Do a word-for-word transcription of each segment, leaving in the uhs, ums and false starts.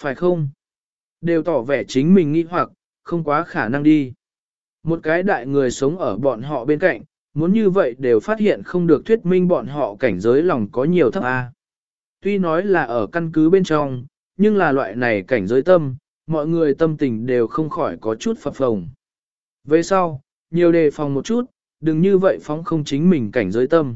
phải không? Đều tỏ vẻ chính mình nghi hoặc, không quá khả năng đi. Một cái đại người sống ở bọn họ bên cạnh, muốn như vậy đều phát hiện không được thuyết minh bọn họ cảnh giới lòng có nhiều thấp A. Tuy nói là ở căn cứ bên trong, nhưng là loại này cảnh giới tâm, mọi người tâm tình đều không khỏi có chút phập phồng. Về sau, nhiều đề phòng một chút, đừng như vậy phóng không chính mình cảnh giới tâm.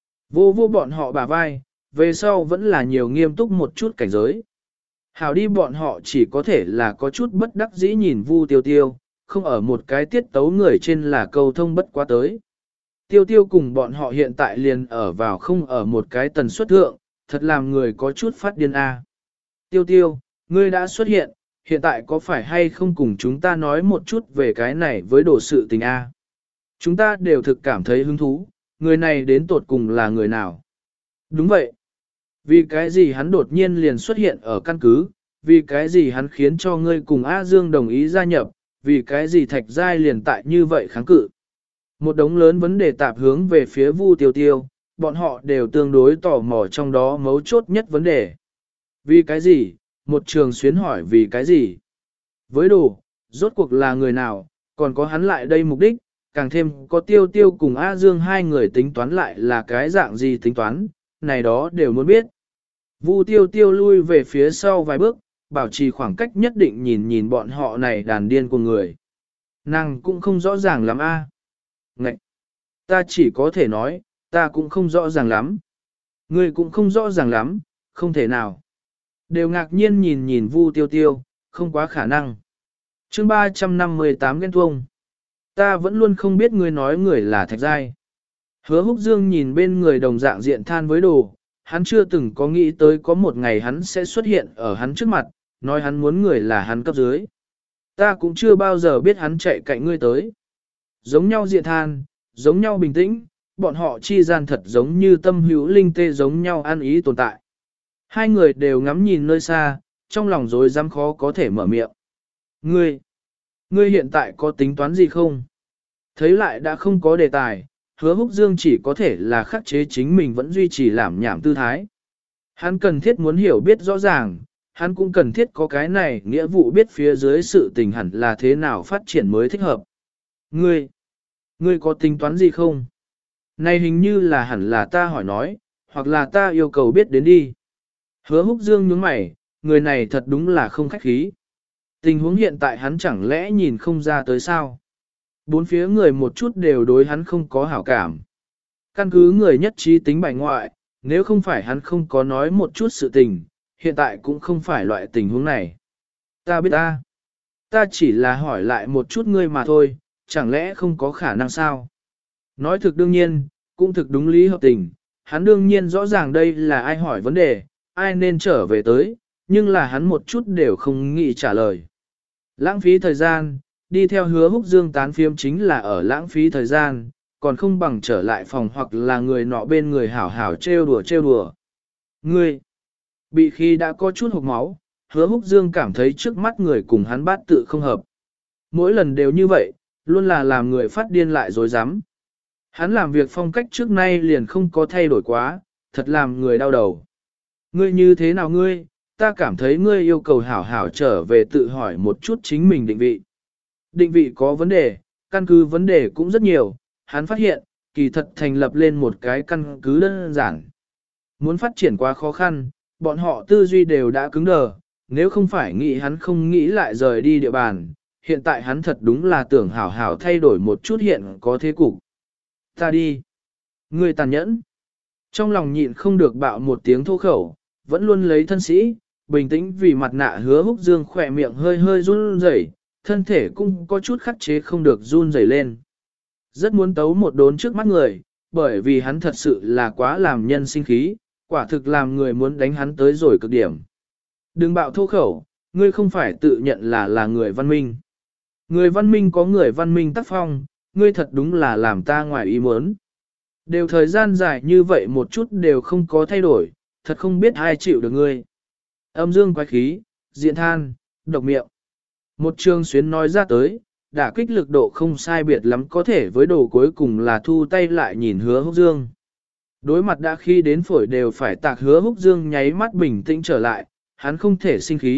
Vô vô bọn họ bả vai, về sau vẫn là nhiều nghiêm túc một chút cảnh giới. Hảo đi bọn họ chỉ có thể là có chút bất đắc dĩ nhìn Vu Tiêu Tiêu, không ở một cái tiết tấu người trên là câu thông bất quá tới. Tiêu Tiêu cùng bọn họ hiện tại liền ở vào không ở một cái tần suất thượng, thật làm người có chút phát điên a. Tiêu Tiêu, ngươi đã xuất hiện, hiện tại có phải hay không cùng chúng ta nói một chút về cái này với đồ sự tình a? Chúng ta đều thực cảm thấy hứng thú, người này đến tột cùng là người nào? Đúng vậy. Vì cái gì hắn đột nhiên liền xuất hiện ở căn cứ, vì cái gì hắn khiến cho ngươi cùng A Dương đồng ý gia nhập, vì cái gì Thạch Giai liền tại như vậy kháng cự. Một đống lớn vấn đề tạp hướng về phía Vu Tiêu Tiêu, bọn họ đều tương đối tò mò trong đó mấu chốt nhất vấn đề. Vì cái gì? Một trường xuyến hỏi vì cái gì? Với đồ, rốt cuộc là người nào, còn có hắn lại đây mục đích, càng thêm có Tiêu Tiêu cùng A Dương hai người tính toán lại là cái dạng gì tính toán, này đó đều muốn biết. Vu Tiêu Tiêu lui về phía sau vài bước, bảo trì khoảng cách nhất định nhìn nhìn bọn họ này đàn điên của người. Nàng cũng không rõ ràng lắm a. À. Ngậy! Ta chỉ có thể nói, ta cũng không rõ ràng lắm. Ngươi cũng không rõ ràng lắm, không thể nào. Đều ngạc nhiên nhìn nhìn Vu Tiêu Tiêu, không quá khả năng. Chương ba trăm năm mươi tám ghen tuông. Ta vẫn luôn không biết ngươi nói người là Thạch Giai. Hứa Húc Dương nhìn bên người đồng dạng diện than với đồ, hắn chưa từng có nghĩ tới có một ngày hắn sẽ xuất hiện ở hắn trước mặt, nói hắn muốn người là hắn cấp dưới. Ta cũng chưa bao giờ biết hắn chạy cạnh ngươi tới. Giống nhau diện than, giống nhau bình tĩnh, bọn họ chi gian thật giống như tâm hữu linh tê giống nhau ăn ý tồn tại. Hai người đều ngắm nhìn nơi xa, trong lòng rối rắm khó có thể mở miệng. Ngươi, ngươi hiện tại có tính toán gì không? Thấy lại đã không có đề tài, Hứa Húc Dương chỉ có thể là khắc chế chính mình vẫn duy trì làm nhảm tư thái. Hắn cần thiết muốn hiểu biết rõ ràng, hắn cũng cần thiết có cái này nghĩa vụ biết phía dưới sự tình hẳn là thế nào phát triển mới thích hợp. Ngươi, ngươi có tính toán gì không? Này hình như là hẳn là ta hỏi nói, hoặc là ta yêu cầu biết đến đi. Hứa Húc Dương nhướng mày, người này thật đúng là không khách khí. Tình huống hiện tại hắn chẳng lẽ nhìn không ra tới sao? Bốn phía người một chút đều đối hắn không có hảo cảm. Căn cứ người nhất trí tính bài ngoại, nếu không phải hắn không có nói một chút sự tình, hiện tại cũng không phải loại tình huống này. Ta biết ta. Ta chỉ là hỏi lại một chút ngươi mà thôi, chẳng lẽ không có khả năng sao? Nói thực đương nhiên, cũng thực đúng lý hợp tình, hắn đương nhiên rõ ràng đây là ai hỏi vấn đề, ai nên trở về tới, nhưng là hắn một chút đều không nghĩ trả lời. Lãng phí thời gian, đi theo Hứa Húc Dương tán phiếm chính là ở lãng phí thời gian, còn không bằng trở lại phòng hoặc là người nọ bên người hảo hảo trêu đùa trêu đùa. Ngươi, bị khi đã có chút hộc máu, Hứa Húc Dương cảm thấy trước mắt người cùng hắn bát tự không hợp. Mỗi lần đều như vậy, luôn là làm người phát điên lại dối rắm. Hắn làm việc phong cách trước nay liền không có thay đổi quá, thật làm người đau đầu. Ngươi như thế nào ngươi, ta cảm thấy ngươi yêu cầu hảo hảo trở về tự hỏi một chút chính mình định vị. Định vị có vấn đề, căn cứ vấn đề cũng rất nhiều, hắn phát hiện, kỳ thật thành lập lên một cái căn cứ đơn giản. Muốn phát triển quá khó khăn, bọn họ tư duy đều đã cứng đờ, nếu không phải nghĩ hắn không nghĩ lại rời đi địa bàn, hiện tại hắn thật đúng là tưởng hảo hảo thay đổi một chút hiện có thế cục. Ta đi. Ngươi tàn nhẫn. Trong lòng nhịn không được bạo một tiếng thô khẩu, vẫn luôn lấy thân sĩ, bình tĩnh vì mặt nạ Hứa Húc Dương khỏe miệng hơi hơi run rẩy, thân thể cũng có chút khắc chế không được run rẩy lên. Rất muốn tấu một đốn trước mắt người, bởi vì hắn thật sự là quá làm nhân sinh khí, quả thực làm người muốn đánh hắn tới rồi cực điểm. Đừng bạo thô khẩu, ngươi không phải tự nhận là là người văn minh. Người văn minh có người văn minh tác phong, ngươi thật đúng là làm ta ngoài ý muốn. Đều thời gian dài như vậy một chút đều không có thay đổi, thật không biết ai chịu được ngươi. Âm dương quái khí, diện than, độc miệng. Một trường xuyến nói ra tới, đả kích lực độ không sai biệt lắm có thể với đồ cuối cùng là thu tay lại nhìn Hứa Húc Dương. Đối mặt đã khi đến phổi đều phải tạc Hứa Húc Dương nháy mắt bình tĩnh trở lại, hắn không thể sinh khí,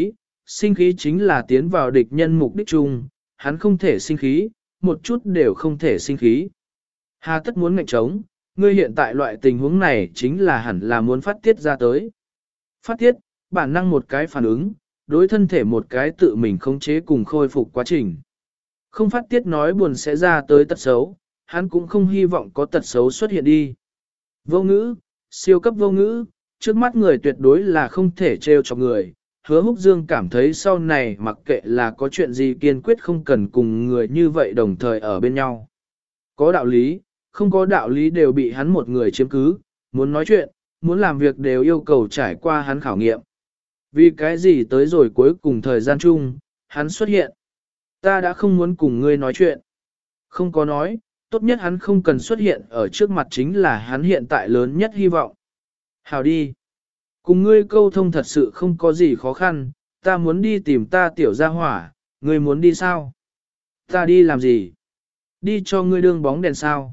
sinh khí chính là tiến vào địch nhân mục đích chung, hắn không thể sinh khí, một chút đều không thể sinh khí. Hà tất muốn ngạnh trống, ngươi hiện tại loại tình huống này chính là hẳn là muốn phát tiết ra tới. Phát tiết, bản năng một cái phản ứng, đối thân thể một cái tự mình khống chế cùng khôi phục quá trình. Không phát tiết nói buồn sẽ ra tới tật xấu, hắn cũng không hy vọng có tật xấu xuất hiện đi. Vô ngữ, siêu cấp vô ngữ, trước mắt người tuyệt đối là không thể trêu cho người. Hứa Húc Dương cảm thấy sau này mặc kệ là có chuyện gì kiên quyết không cần cùng người như vậy đồng thời ở bên nhau. Có đạo lý, không có đạo lý đều bị hắn một người chiếm cứ, muốn nói chuyện, muốn làm việc đều yêu cầu trải qua hắn khảo nghiệm. Vì cái gì tới rồi cuối cùng thời gian chung, hắn xuất hiện. Ta đã không muốn cùng ngươi nói chuyện. Không có nói, tốt nhất hắn không cần xuất hiện ở trước mặt chính là hắn hiện tại lớn nhất hy vọng. Hào đi. Cùng ngươi câu thông thật sự không có gì khó khăn, ta muốn đi tìm ta tiểu gia hỏa, ngươi muốn đi sao? Ta đi làm gì? Đi cho ngươi đương bóng đèn sao?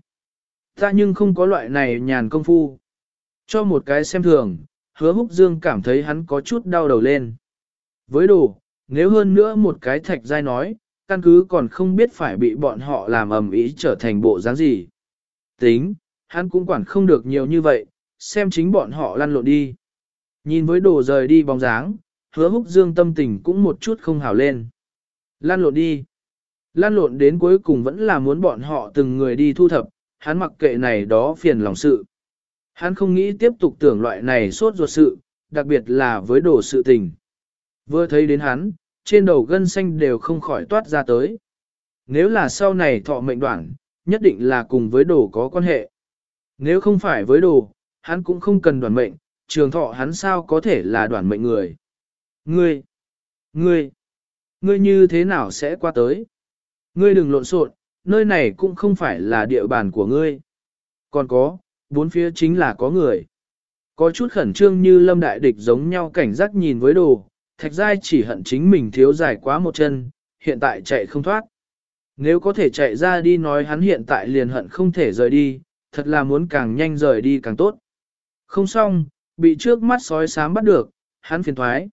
Ta nhưng không có loại này nhàn công phu. Cho một cái xem thường, Hứa Húc Dương cảm thấy hắn có chút đau đầu lên. Với đồ, nếu hơn nữa một cái thạch giai nói, căn cứ còn không biết phải bị bọn họ làm ầm ĩ trở thành bộ dáng gì. Tính, hắn cũng quản không được nhiều như vậy, xem chính bọn họ lăn lộn đi. Nhìn với đồ rời đi bóng dáng, Hứa Húc Dương tâm tình cũng một chút không hảo lên. Lăn lộn đi. Lăn lộn đến cuối cùng vẫn là muốn bọn họ từng người đi thu thập, hắn mặc kệ này đó phiền lòng sự. Hắn không nghĩ tiếp tục tưởng loại này sốt ruột sự, đặc biệt là với đồ sự tình. Vừa thấy đến hắn, trên đầu gân xanh đều không khỏi toát ra tới. Nếu là sau này thọ mệnh đoạn, nhất định là cùng với đồ có quan hệ. Nếu không phải với đồ, hắn cũng không cần đoàn mệnh, trường thọ hắn sao có thể là đoàn mệnh người. Ngươi, ngươi, ngươi như thế nào sẽ qua tới? Ngươi đừng lộn xộn, nơi này cũng không phải là địa bàn của ngươi. Còn có, bốn phía chính là có người. Có chút khẩn trương như lâm đại địch giống nhau cảnh giác nhìn với đồ, thạch giai chỉ hận chính mình thiếu dài quá một chân, hiện tại chạy không thoát. Nếu có thể chạy ra đi nói hắn hiện tại liền hận không thể rời đi, thật là muốn càng nhanh rời đi càng tốt. Không xong, bị trước mắt sói sám bắt được, hắn phiền thoái.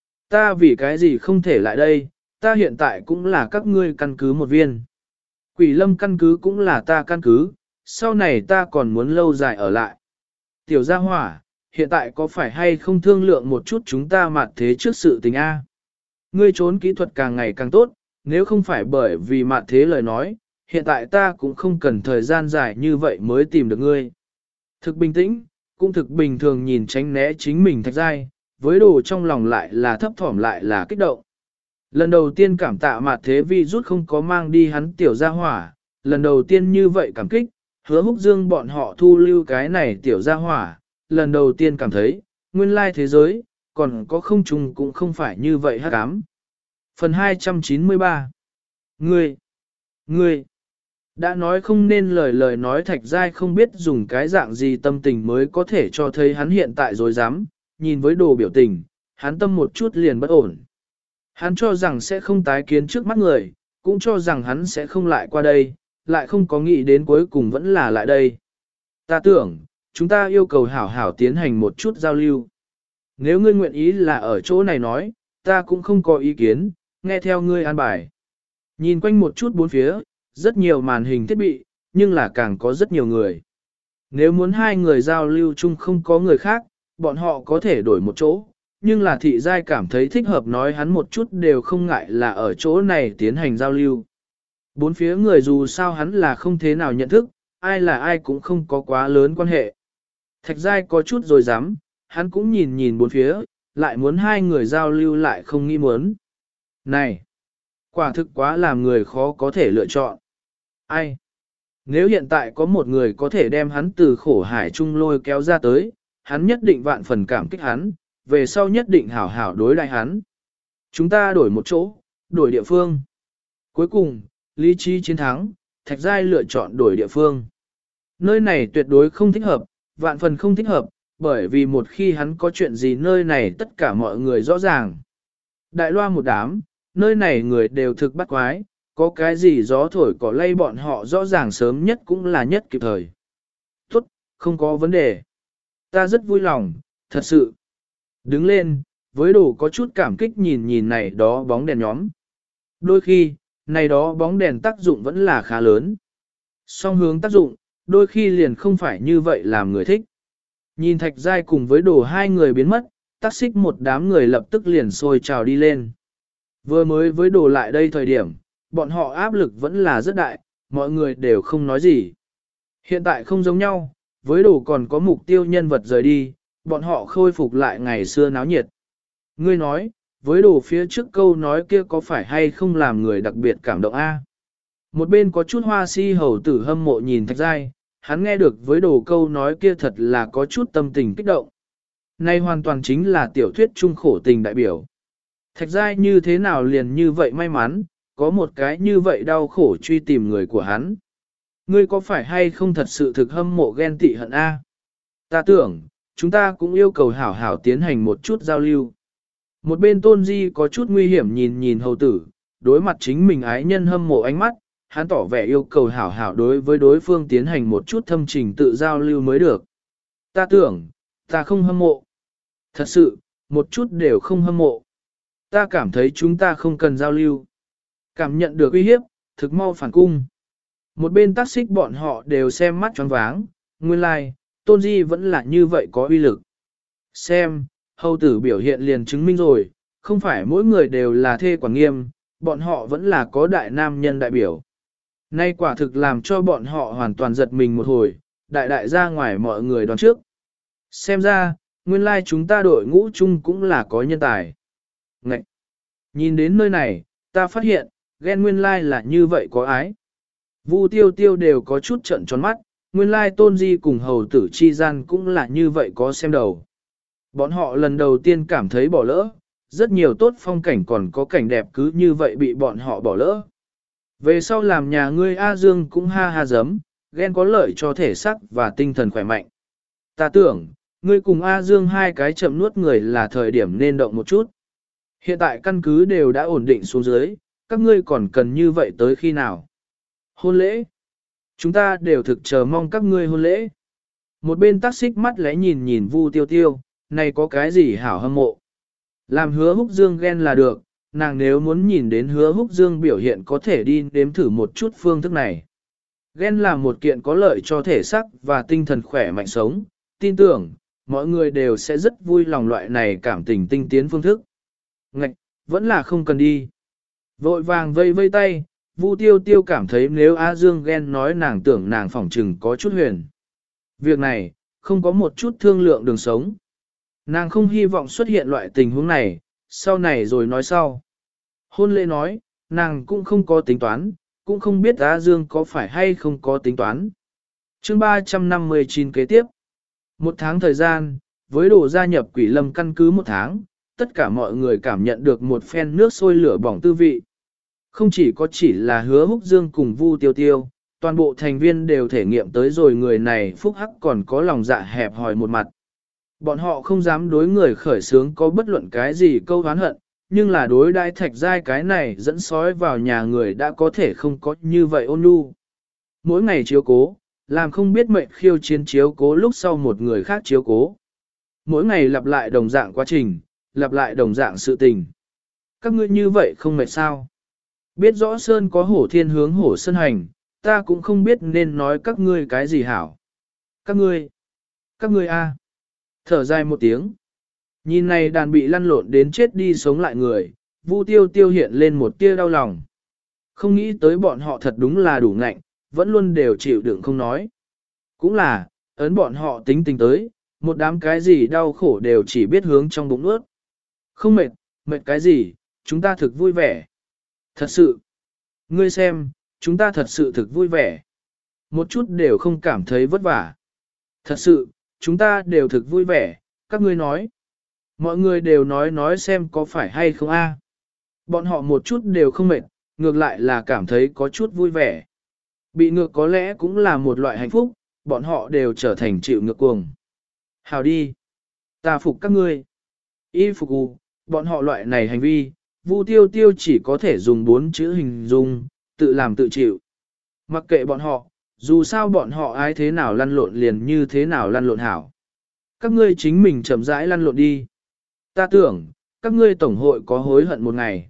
Ta vì cái gì không thể lại đây, ta hiện tại cũng là các ngươi căn cứ một viên. Quỷ lâm căn cứ cũng là ta căn cứ, sau này ta còn muốn lâu dài ở lại. Tiểu gia hỏa, hiện tại có phải hay không thương lượng một chút chúng ta mặt thế trước sự tình A? Ngươi trốn kỹ thuật càng ngày càng tốt, nếu không phải bởi vì mặt thế lời nói, hiện tại ta cũng không cần thời gian dài như vậy mới tìm được ngươi. Thực bình tĩnh, cũng thực bình thường nhìn tránh né chính mình thạch giai, với đồ trong lòng lại là thấp thỏm lại là kích động. Lần đầu tiên cảm tạ mặt thế vi rút không có mang đi hắn tiểu gia hỏa, lần đầu tiên như vậy cảm kích, Hứa Húc Dương bọn họ thu lưu cái này tiểu gia hỏa, lần đầu tiên cảm thấy, nguyên lai thế giới, còn có không trùng cũng không phải như vậy hắc ám. Phần hai trăm chín mươi ba Ngươi, ngươi, đã nói không nên lời lời nói thạch giai không biết dùng cái dạng gì tâm tình mới có thể cho thấy hắn hiện tại dối dám, nhìn với đồ biểu tình, hắn tâm một chút liền bất ổn. Hắn cho rằng sẽ không tái kiến trước mắt người, cũng cho rằng hắn sẽ không lại qua đây, lại không có nghĩ đến cuối cùng vẫn là lại đây. Ta tưởng, chúng ta yêu cầu hảo hảo tiến hành một chút giao lưu. Nếu ngươi nguyện ý là ở chỗ này nói, ta cũng không có ý kiến, nghe theo ngươi an bài. Nhìn quanh một chút bốn phía, rất nhiều màn hình thiết bị, nhưng là càng có rất nhiều người. Nếu muốn hai người giao lưu chung không có người khác, bọn họ có thể đổi một chỗ, nhưng là thị giai cảm thấy thích hợp nói hắn một chút đều không ngại là ở chỗ này tiến hành giao lưu. Bốn phía người dù sao hắn là không thế nào nhận thức, ai là ai cũng không có quá lớn quan hệ. Thạch giai có chút rồi dám, hắn cũng nhìn nhìn bốn phía, lại muốn hai người giao lưu lại không nghĩ muốn. Này, quả thực quá làm người khó có thể lựa chọn. Ai? Nếu hiện tại có một người có thể đem hắn từ khổ hải trung lôi kéo ra tới, hắn nhất định vạn phần cảm kích hắn, về sau nhất định hảo hảo đối đại hắn. Chúng ta đổi một chỗ, đổi địa phương. Cuối cùng, lý trí chiến thắng, thạch giai lựa chọn đổi địa phương. Nơi này tuyệt đối không thích hợp, vạn phần không thích hợp, bởi vì một khi hắn có chuyện gì nơi này tất cả mọi người rõ ràng. Đại loa một đám, nơi này người đều thực bắt quái, có cái gì gió thổi cỏ lay bọn họ rõ ràng sớm nhất cũng là nhất kịp thời. Tốt, không có vấn đề. Ta rất vui lòng, thật sự. Đứng lên, với đồ có chút cảm kích nhìn nhìn này đó bóng đèn nhóm. Đôi khi, này đó bóng đèn tác dụng vẫn là khá lớn. Song hướng tác dụng, đôi khi liền không phải như vậy làm người thích. Nhìn Thạch Giai cùng với đồ hai người biến mất, tác xích một đám người lập tức liền sôi trào đi lên. Vừa mới với đồ lại đây thời điểm, bọn họ áp lực vẫn là rất đại, mọi người đều không nói gì. Hiện tại không giống nhau, với đồ còn có mục tiêu nhân vật rời đi, bọn họ khôi phục lại ngày xưa náo nhiệt. Ngươi nói, với đồ phía trước câu nói kia có phải hay không làm người đặc biệt cảm động a? Một bên có chút hoa si hầu tử hâm mộ nhìn Thạch Giai, hắn nghe được với đồ câu nói kia thật là có chút tâm tình kích động. Nay hoàn toàn chính là tiểu thuyết trung khổ tình đại biểu. Thạch Giai như thế nào liền như vậy may mắn, có một cái như vậy đau khổ truy tìm người của hắn. Ngươi có phải hay không thật sự thực hâm mộ ghen tị hận a? Ta tưởng, chúng ta cũng yêu cầu hảo hảo tiến hành một chút giao lưu. Một bên Tôn Di có chút nguy hiểm nhìn nhìn hầu tử, đối mặt chính mình ái nhân hâm mộ ánh mắt, hắn tỏ vẻ yêu cầu hảo hảo đối với đối phương tiến hành một chút thâm trình tự giao lưu mới được. Ta tưởng, ta không hâm mộ. Thật sự, một chút đều không hâm mộ. Ta cảm thấy chúng ta không cần giao lưu. Cảm nhận được uy hiếp, thực mau phản cung. Một bên tác xích bọn họ đều xem mắt choáng váng, nguyên lai, like, Tôn Di vẫn là như vậy có uy lực. Xem, hầu tử biểu hiện liền chứng minh rồi, không phải mỗi người đều là thê quản nghiêm, bọn họ vẫn là có đại nam nhân đại biểu. Nay quả thực làm cho bọn họ hoàn toàn giật mình một hồi, đại đại ra ngoài mọi người đoán trước. Xem ra, nguyên lai like chúng ta đội ngũ chung cũng là có nhân tài. Ngậy! Nhìn đến nơi này, ta phát hiện, ghen nguyên lai like là như vậy có ái. Vu tiêu tiêu đều có chút trận tròn mắt, nguyên lai like Tôn Di cùng hầu tử chi gian cũng là như vậy có xem đầu. Bọn họ lần đầu tiên cảm thấy bỏ lỡ, rất nhiều tốt phong cảnh còn có cảnh đẹp cứ như vậy bị bọn họ bỏ lỡ. Về sau làm nhà ngươi A Dương cũng ha ha giấm, ghen có lợi cho thể xác và tinh thần khỏe mạnh. Ta tưởng, ngươi cùng A Dương hai cái chậm nuốt người là thời điểm nên động một chút. Hiện tại căn cứ đều đã ổn định xuống dưới, các ngươi còn cần như vậy tới khi nào? Hôn lễ. Chúng ta đều thực chờ mong các ngươi hôn lễ. Một bên tác xích mắt lẽ nhìn nhìn Vu Tiêu Tiêu, này có cái gì hảo hâm mộ. Làm Hứa Húc Dương ghen là được, nàng nếu muốn nhìn đến Hứa Húc Dương biểu hiện có thể đi đếm thử một chút phương thức này. Ghen là một kiện có lợi cho thể xác và tinh thần khỏe mạnh sống, tin tưởng, mọi người đều sẽ rất vui lòng loại này cảm tình tinh tiến phương thức. Ngạch, vẫn là không cần đi. Vội vàng vây vây tay, Vu Tiêu Tiêu cảm thấy nếu A Dương ghen nói nàng tưởng nàng phỏng trừng có chút huyền. Việc này, không có một chút thương lượng đường sống. Nàng không hy vọng xuất hiện loại tình huống này, sau này rồi nói sau. Hôn lễ nói, nàng cũng không có tính toán, cũng không biết A Dương có phải hay không có tính toán. chương ba trăm năm mươi chín kế tiếp. Một tháng thời gian, với đồ gia nhập quỷ lâm căn cứ một tháng, tất cả mọi người cảm nhận được một phen nước sôi lửa bỏng tư vị. Không chỉ có chỉ là Hứa Húc Dương cùng Vu Tiêu Tiêu, toàn bộ thành viên đều thể nghiệm tới rồi người này phúc hắc còn có lòng dạ hẹp hòi một mặt. Bọn họ không dám đối người khởi sướng có bất luận cái gì câu oán hận, nhưng là đối đãi Thạch Giai cái này dẫn sói vào nhà người đã có thể không có như vậy ôn nhu. Mỗi ngày chiếu cố, làm không biết mệnh khiêu chiến chiếu cố lúc sau một người khác chiếu cố. Mỗi ngày lặp lại đồng dạng quá trình, lặp lại đồng dạng sự tình. Các ngươi như vậy không mệt sao? Biết rõ Sơn có hổ thiên hướng hổ sơn hành, ta cũng không biết nên nói các ngươi cái gì hảo. Các ngươi, các ngươi a. Thở dài một tiếng. Nhìn này đàn bị lăn lộn đến chết đi sống lại người, Vu Tiêu Tiêu hiện lên một tia đau lòng. Không nghĩ tới bọn họ thật đúng là đủ ngạnh, vẫn luôn đều chịu đựng không nói. Cũng là, ấn bọn họ tính tình tới, một đám cái gì đau khổ đều chỉ biết hướng trong bụng nuốt. Không mệt, mệt cái gì, chúng ta thực vui vẻ. Thật sự, ngươi xem, chúng ta thật sự thực vui vẻ. Một chút đều không cảm thấy vất vả. Thật sự, chúng ta đều thực vui vẻ, các ngươi nói. Mọi người đều nói nói xem có phải hay không a. Bọn họ một chút đều không mệt, ngược lại là cảm thấy có chút vui vẻ. Bị ngược có lẽ cũng là một loại hạnh phúc, bọn họ đều trở thành chịu ngược cuồng. Hào đi. Ta phục các ngươi. Y phục u, bọn họ loại này hành vi, Vu Tiêu Tiêu chỉ có thể dùng bốn chữ hình dung, tự làm tự chịu. Mặc kệ bọn họ, dù sao bọn họ ai thế nào lăn lộn liền như thế nào lăn lộn hảo. Các ngươi chính mình chậm rãi lăn lộn đi. Ta tưởng, các ngươi tổng hội có hối hận một ngày.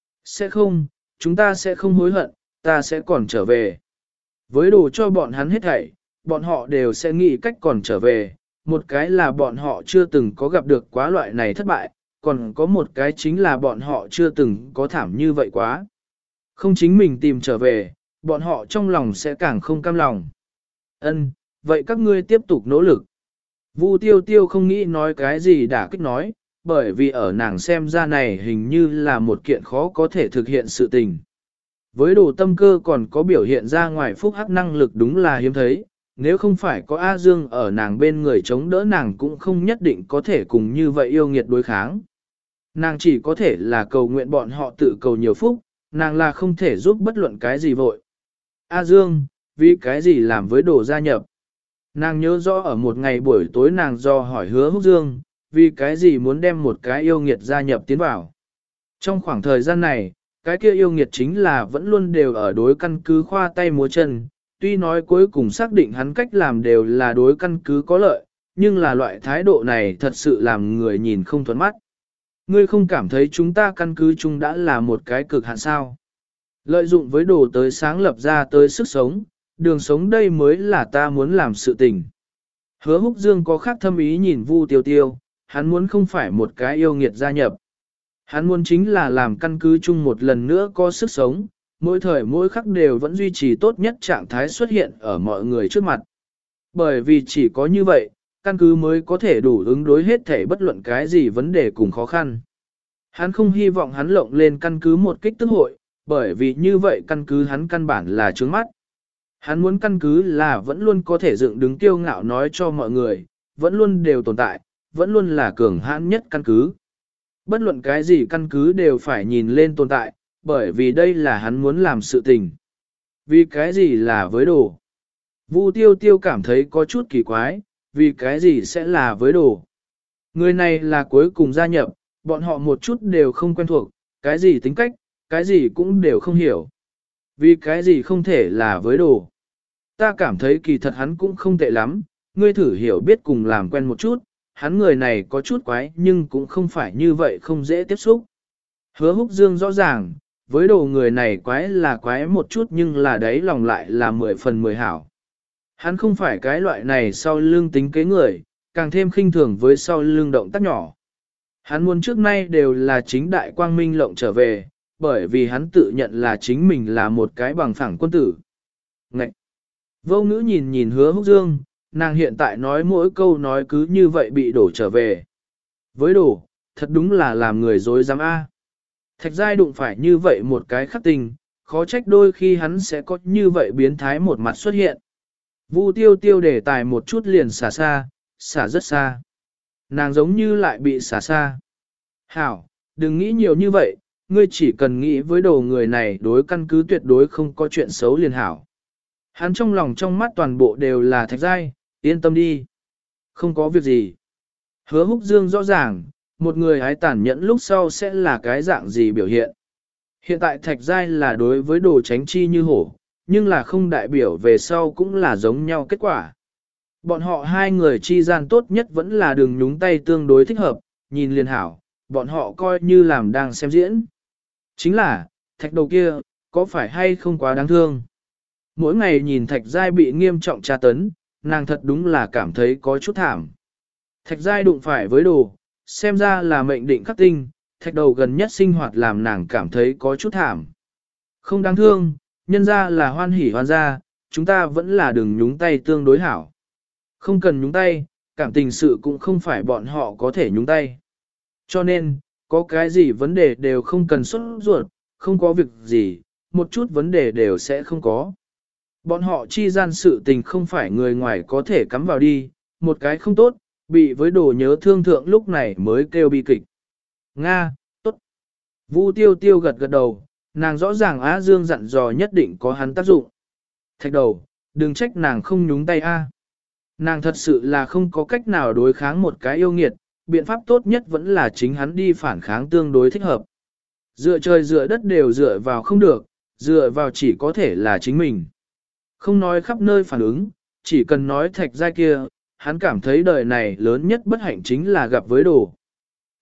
Sẽ không, chúng ta sẽ không hối hận, ta sẽ còn trở về. Với đồ cho bọn hắn hết thảy, bọn họ đều sẽ nghĩ cách còn trở về. Một cái là bọn họ chưa từng có gặp được quá loại này thất bại, còn có một cái chính là bọn họ chưa từng có thảm như vậy quá. Không chính mình tìm trở về, bọn họ trong lòng sẽ càng không cam lòng. Ân, vậy các ngươi tiếp tục nỗ lực. Vu tiêu tiêu không nghĩ nói cái gì đã kích nói, bởi vì ở nàng xem ra này hình như là một kiện khó có thể thực hiện sự tình. Với đồ tâm cơ còn có biểu hiện ra ngoài phúc hắc năng lực đúng là hiếm thấy, nếu không phải có A Dương ở nàng bên người chống đỡ nàng cũng không nhất định có thể cùng như vậy yêu nghiệt đối kháng. Nàng chỉ có thể là cầu nguyện bọn họ tự cầu nhiều phúc, nàng là không thể giúp bất luận cái gì vội. A Dương, vì cái gì làm với đồ gia nhập? Nàng nhớ rõ ở một ngày buổi tối nàng do hỏi hứa húc Dương, vì cái gì muốn đem một cái yêu nghiệt gia nhập tiến vào. Trong khoảng thời gian này, cái kia yêu nghiệt chính là vẫn luôn đều ở đối căn cứ khoa tay múa chân, tuy nói cuối cùng xác định hắn cách làm đều là đối căn cứ có lợi, nhưng là loại thái độ này thật sự làm người nhìn không thuận mắt. Ngươi không cảm thấy chúng ta căn cứ chung đã là một cái cực hạn sao? Lợi dụng với đồ tới sáng lập ra tới sức sống, đường sống đây mới là ta muốn làm sự tình. Hứa Húc Dương có khác thâm ý nhìn Vu Tiêu Tiêu, hắn muốn không phải một cái yêu nghiệt gia nhập. Hắn muốn chính là làm căn cứ chung một lần nữa có sức sống, mỗi thời mỗi khắc đều vẫn duy trì tốt nhất trạng thái xuất hiện ở mọi người trước mặt. Bởi vì chỉ có như vậy, căn cứ mới có thể đủ ứng đối hết thể bất luận cái gì vấn đề cùng khó khăn. Hắn không hy vọng hắn lộng lên căn cứ một kích tức hội, bởi vì như vậy căn cứ hắn căn bản là trướng mắt. Hắn muốn căn cứ là vẫn luôn có thể dựng đứng kiêu ngạo nói cho mọi người, vẫn luôn đều tồn tại, vẫn luôn là cường hãn nhất căn cứ. Bất luận cái gì căn cứ đều phải nhìn lên tồn tại, bởi vì đây là hắn muốn làm sự tình. Vì cái gì là với đồ? Vu Tiêu Tiêu cảm thấy có chút kỳ quái, vì cái gì sẽ là với đồ? Người này là cuối cùng gia nhập, bọn họ một chút đều không quen thuộc, cái gì tính cách, cái gì cũng đều không hiểu. Vì cái gì không thể là với đồ? Ta cảm thấy kỳ thật hắn cũng không tệ lắm, ngươi thử hiểu biết cùng làm quen một chút, hắn người này có chút quái nhưng cũng không phải như vậy không dễ tiếp xúc. Hứa Húc Dương rõ ràng, với đồ người này quái là quái một chút nhưng là đấy lòng lại là mười phần mười hảo. Hắn không phải cái loại này sau lưng tính kế người, càng thêm khinh thường với sau lưng động tác nhỏ. Hắn muốn trước nay đều là chính đại quang minh lộng trở về, bởi vì hắn tự nhận là chính mình là một cái bằng phẳng quân tử. Ngậy! Vô ngữ nhìn nhìn Hứa Húc Dương, nàng hiện tại nói mỗi câu nói cứ như vậy bị đổ trở về. Với đổ, thật đúng là làm người dối dám a. Thạch giai đụng phải như vậy một cái khắc tình, khó trách đôi khi hắn sẽ có như vậy biến thái một mặt xuất hiện. Vu tiêu tiêu để tài một chút liền xả xa, xả rất xa. Nàng giống như lại bị xả xa. Hảo, đừng nghĩ nhiều như vậy, ngươi chỉ cần nghĩ với đồ người này đối căn cứ tuyệt đối không có chuyện xấu liền hảo. Hắn trong lòng trong mắt toàn bộ đều là thạch giai, yên tâm đi. Không có việc gì. Hứa Húc Dương rõ ràng, một người hái tàn nhẫn lúc sau sẽ là cái dạng gì biểu hiện. Hiện tại thạch giai là đối với đồ tránh chi như hổ, nhưng là không đại biểu về sau cũng là giống nhau kết quả. Bọn họ hai người chi gian tốt nhất vẫn là đường nhúng tay tương đối thích hợp, nhìn liền hảo, bọn họ coi như làm đang xem diễn. Chính là, thạch đầu kia, có phải hay không quá đáng thương? Mỗi ngày nhìn thạch giai bị nghiêm trọng tra tấn, nàng thật đúng là cảm thấy có chút thảm. Thạch giai đụng phải với đồ, xem ra là mệnh định khắc tinh, thạch đầu gần nhất sinh hoạt làm nàng cảm thấy có chút thảm. Không đáng thương, nhân ra là hoan hỉ hoan gia, chúng ta vẫn là đừng nhúng tay tương đối hảo. Không cần nhúng tay, cảm tình sự cũng không phải bọn họ có thể nhúng tay. Cho nên, có cái gì vấn đề đều không cần xuất ruột, không có việc gì, một chút vấn đề đều sẽ không có. Bọn họ chi gian sự tình không phải người ngoài có thể cắm vào đi, một cái không tốt, bị với đồ nhớ thương thượng lúc này mới kêu bi kịch. Nga, tốt. Vu tiêu tiêu gật gật đầu, nàng rõ ràng Á Dương dặn dò nhất định có hắn tác dụng. Thạch đầu, đừng trách nàng không nhúng tay a. Nàng thật sự là không có cách nào đối kháng một cái yêu nghiệt, biện pháp tốt nhất vẫn là chính hắn đi phản kháng tương đối thích hợp. Dựa trời dựa đất đều dựa vào không được, dựa vào chỉ có thể là chính mình. Không nói khắp nơi phản ứng, chỉ cần nói thạch giai kia, hắn cảm thấy đời này lớn nhất bất hạnh chính là gặp với đồ.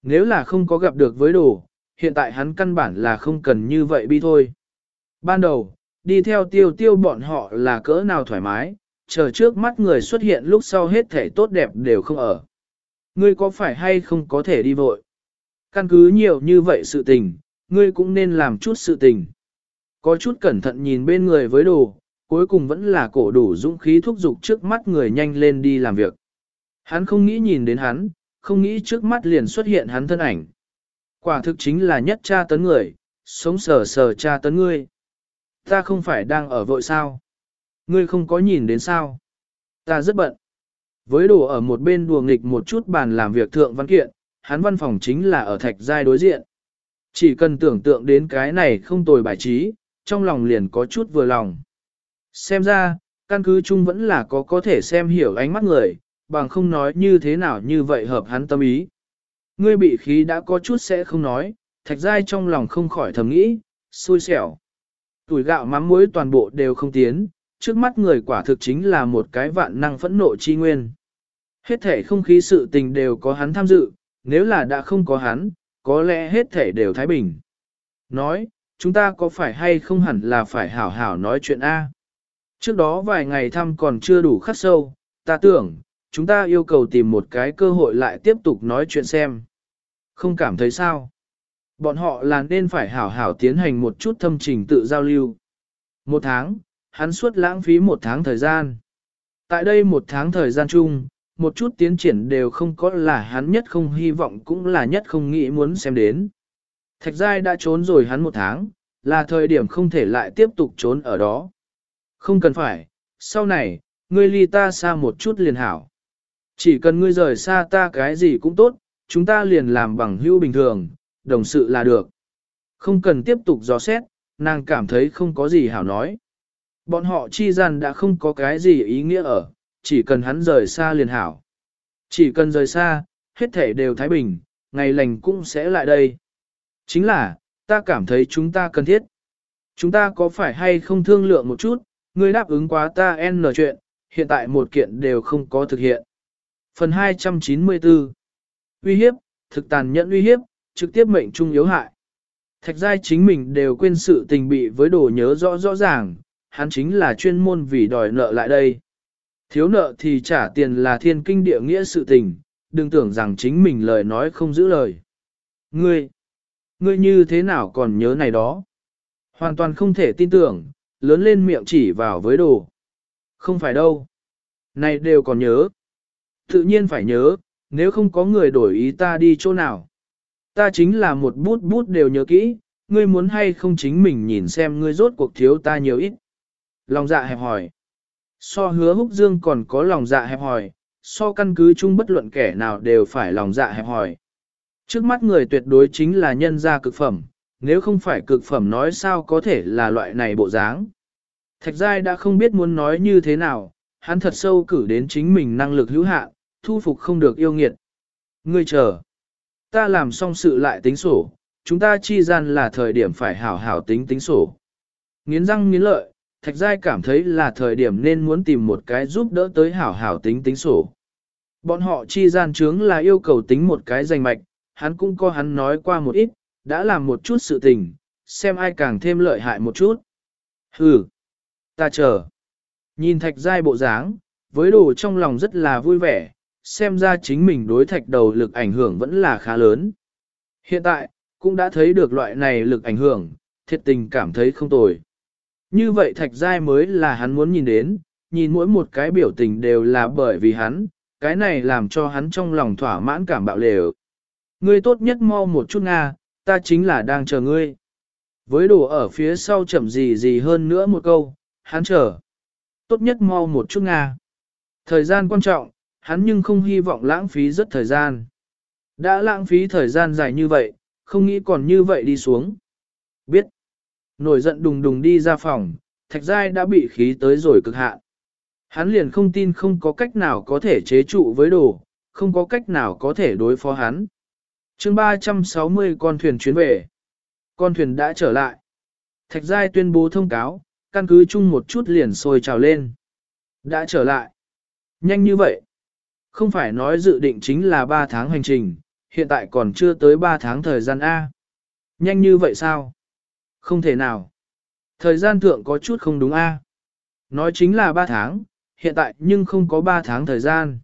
Nếu là không có gặp được với đồ, hiện tại hắn căn bản là không cần như vậy bi thôi. Ban đầu, đi theo tiêu tiêu bọn họ là cỡ nào thoải mái, chờ trước mắt người xuất hiện lúc sau hết thể tốt đẹp đều không ở. Ngươi có phải hay không có thể đi vội? Căn cứ nhiều như vậy sự tình, ngươi cũng nên làm chút sự tình. Có chút cẩn thận nhìn bên người với đồ, cuối cùng vẫn là cổ đủ dũng khí thúc giục trước mắt người nhanh lên đi làm việc. Hắn không nghĩ nhìn đến hắn, không nghĩ trước mắt liền xuất hiện hắn thân ảnh. Quả thực chính là nhất tra tấn người, sống sờ sờ tra tấn ngươi. Ta không phải đang ở vội sao? Ngươi không có nhìn đến sao? Ta rất bận. Với đồ ở một bên đùa nghịch một chút bàn làm việc thượng văn kiện, hắn văn phòng chính là ở thạch giai đối diện. Chỉ cần tưởng tượng đến cái này không tồi bài trí, trong lòng liền có chút vừa lòng. Xem ra, căn cứ chung vẫn là có có thể xem hiểu ánh mắt người, bằng không nói như thế nào như vậy hợp hắn tâm ý. Ngươi bị khí đã có chút sẽ không nói, thạch giai trong lòng không khỏi thầm nghĩ, xui xẻo. Tuổi gạo mắm muối toàn bộ đều không tiến, trước mắt người quả thực chính là một cái vạn năng phẫn nộ chi nguyên. Hết thể không khí sự tình đều có hắn tham dự, nếu là đã không có hắn, có lẽ hết thể đều thái bình. Nói, chúng ta có phải hay không hẳn là phải hảo hảo nói chuyện A. Trước đó vài ngày thăm còn chưa đủ khắc sâu, ta tưởng, chúng ta yêu cầu tìm một cái cơ hội lại tiếp tục nói chuyện xem. Không cảm thấy sao? Bọn họ là nên phải hảo hảo tiến hành một chút thâm trình tự giao lưu. Một tháng, hắn suốt lãng phí một tháng thời gian. Tại đây một tháng thời gian chung, một chút tiến triển đều không có là hắn nhất không hy vọng cũng là nhất không nghĩ muốn xem đến. Thạch Giai đã trốn rồi hắn một tháng, là thời điểm không thể lại tiếp tục trốn ở đó. Không cần phải, sau này, ngươi ly ta xa một chút liền hảo. Chỉ cần ngươi rời xa ta cái gì cũng tốt, chúng ta liền làm bằng hữu bình thường, đồng sự là được. Không cần tiếp tục dò xét, nàng cảm thấy không có gì hảo nói. Bọn họ chi gian đã không có cái gì ý nghĩa ở, chỉ cần hắn rời xa liền hảo. Chỉ cần rời xa, hết thể đều thái bình, ngày lành cũng sẽ lại đây. Chính là, ta cảm thấy chúng ta cần thiết. Chúng ta có phải hay không thương lượng một chút, ngươi đáp ứng quá ta n chuyện, hiện tại một kiện đều không có thực hiện. Phần hai trăm chín mươi tư Uy hiếp, thực tàn nhẫn uy hiếp, trực tiếp mệnh trung yếu hại. Thạch Giai chính mình đều quên sự tình bị với đồ nhớ rõ rõ ràng, hắn chính là chuyên môn vì đòi nợ lại đây. Thiếu nợ thì trả tiền là thiên kinh địa nghĩa sự tình, đừng tưởng rằng chính mình lời nói không giữ lời. Ngươi, ngươi như thế nào còn nhớ này đó? Hoàn toàn không thể tin tưởng, lớn lên miệng chỉ vào với đồ. Không phải đâu. Này đều còn nhớ. Tự nhiên phải nhớ, nếu không có người đổi ý ta đi chỗ nào. Ta chính là một bút bút đều nhớ kỹ, ngươi muốn hay không chính mình nhìn xem ngươi rốt cuộc thiếu ta nhiều ít. Lòng dạ hẹp hỏi. So Hứa Húc Dương còn có lòng dạ hẹp hỏi, so căn cứ chung bất luận kẻ nào đều phải lòng dạ hẹp hỏi. Trước mắt người tuyệt đối chính là nhân gia cực phẩm, nếu không phải cực phẩm nói sao có thể là loại này bộ dáng. Thạch Giai đã không biết muốn nói như thế nào, hắn thật sâu cử đến chính mình năng lực hữu hạn, thu phục không được yêu nghiệt. Ngươi chờ. Ta làm xong sự lại tính sổ, chúng ta chi gian là thời điểm phải hảo hảo tính tính sổ. Nghiến răng nghiến lợi, Thạch Giai cảm thấy là thời điểm nên muốn tìm một cái giúp đỡ tới hảo hảo tính tính sổ. Bọn họ chi gian chướng là yêu cầu tính một cái danh mạch, hắn cũng có hắn nói qua một ít, đã làm một chút sự tình, xem ai càng thêm lợi hại một chút. Hừ, ta chờ. Nhìn Thạch Giai bộ dáng, với đồ trong lòng rất là vui vẻ, xem ra chính mình đối Thạch đầu lực ảnh hưởng vẫn là khá lớn. Hiện tại, cũng đã thấy được loại này lực ảnh hưởng, thiệt tình cảm thấy không tồi. Như vậy Thạch Giai mới là hắn muốn nhìn đến, nhìn mỗi một cái biểu tình đều là bởi vì hắn, cái này làm cho hắn trong lòng thỏa mãn cảm bạo lều. Ngươi tốt nhất mau một chút Nga, ta chính là đang chờ ngươi. Với đồ ở phía sau chậm gì gì hơn nữa một câu, hắn chờ. Tốt nhất mau một chút Nga. Thời gian quan trọng, hắn nhưng không hy vọng lãng phí rất thời gian. Đã lãng phí thời gian dài như vậy, không nghĩ còn như vậy đi xuống. Biết. Nổi giận đùng đùng đi ra phòng, Thạch Giai đã bị khí tới rồi cực hạn. Hắn liền không tin không có cách nào có thể chế trụ với đồ, không có cách nào có thể đối phó hắn. chương ba trăm sáu mươi con thuyền chuyến về. Con thuyền đã trở lại. Thạch Giai tuyên bố thông cáo, căn cứ chung một chút liền sôi trào lên. Đã trở lại. Nhanh như vậy. Không phải nói dự định chính là ba tháng hành trình, hiện tại còn chưa tới ba tháng thời gian A. Nhanh như vậy sao? Không thể nào. Thời gian thượng có chút không đúng A. Nói chính là ba tháng, hiện tại nhưng không có ba tháng thời gian.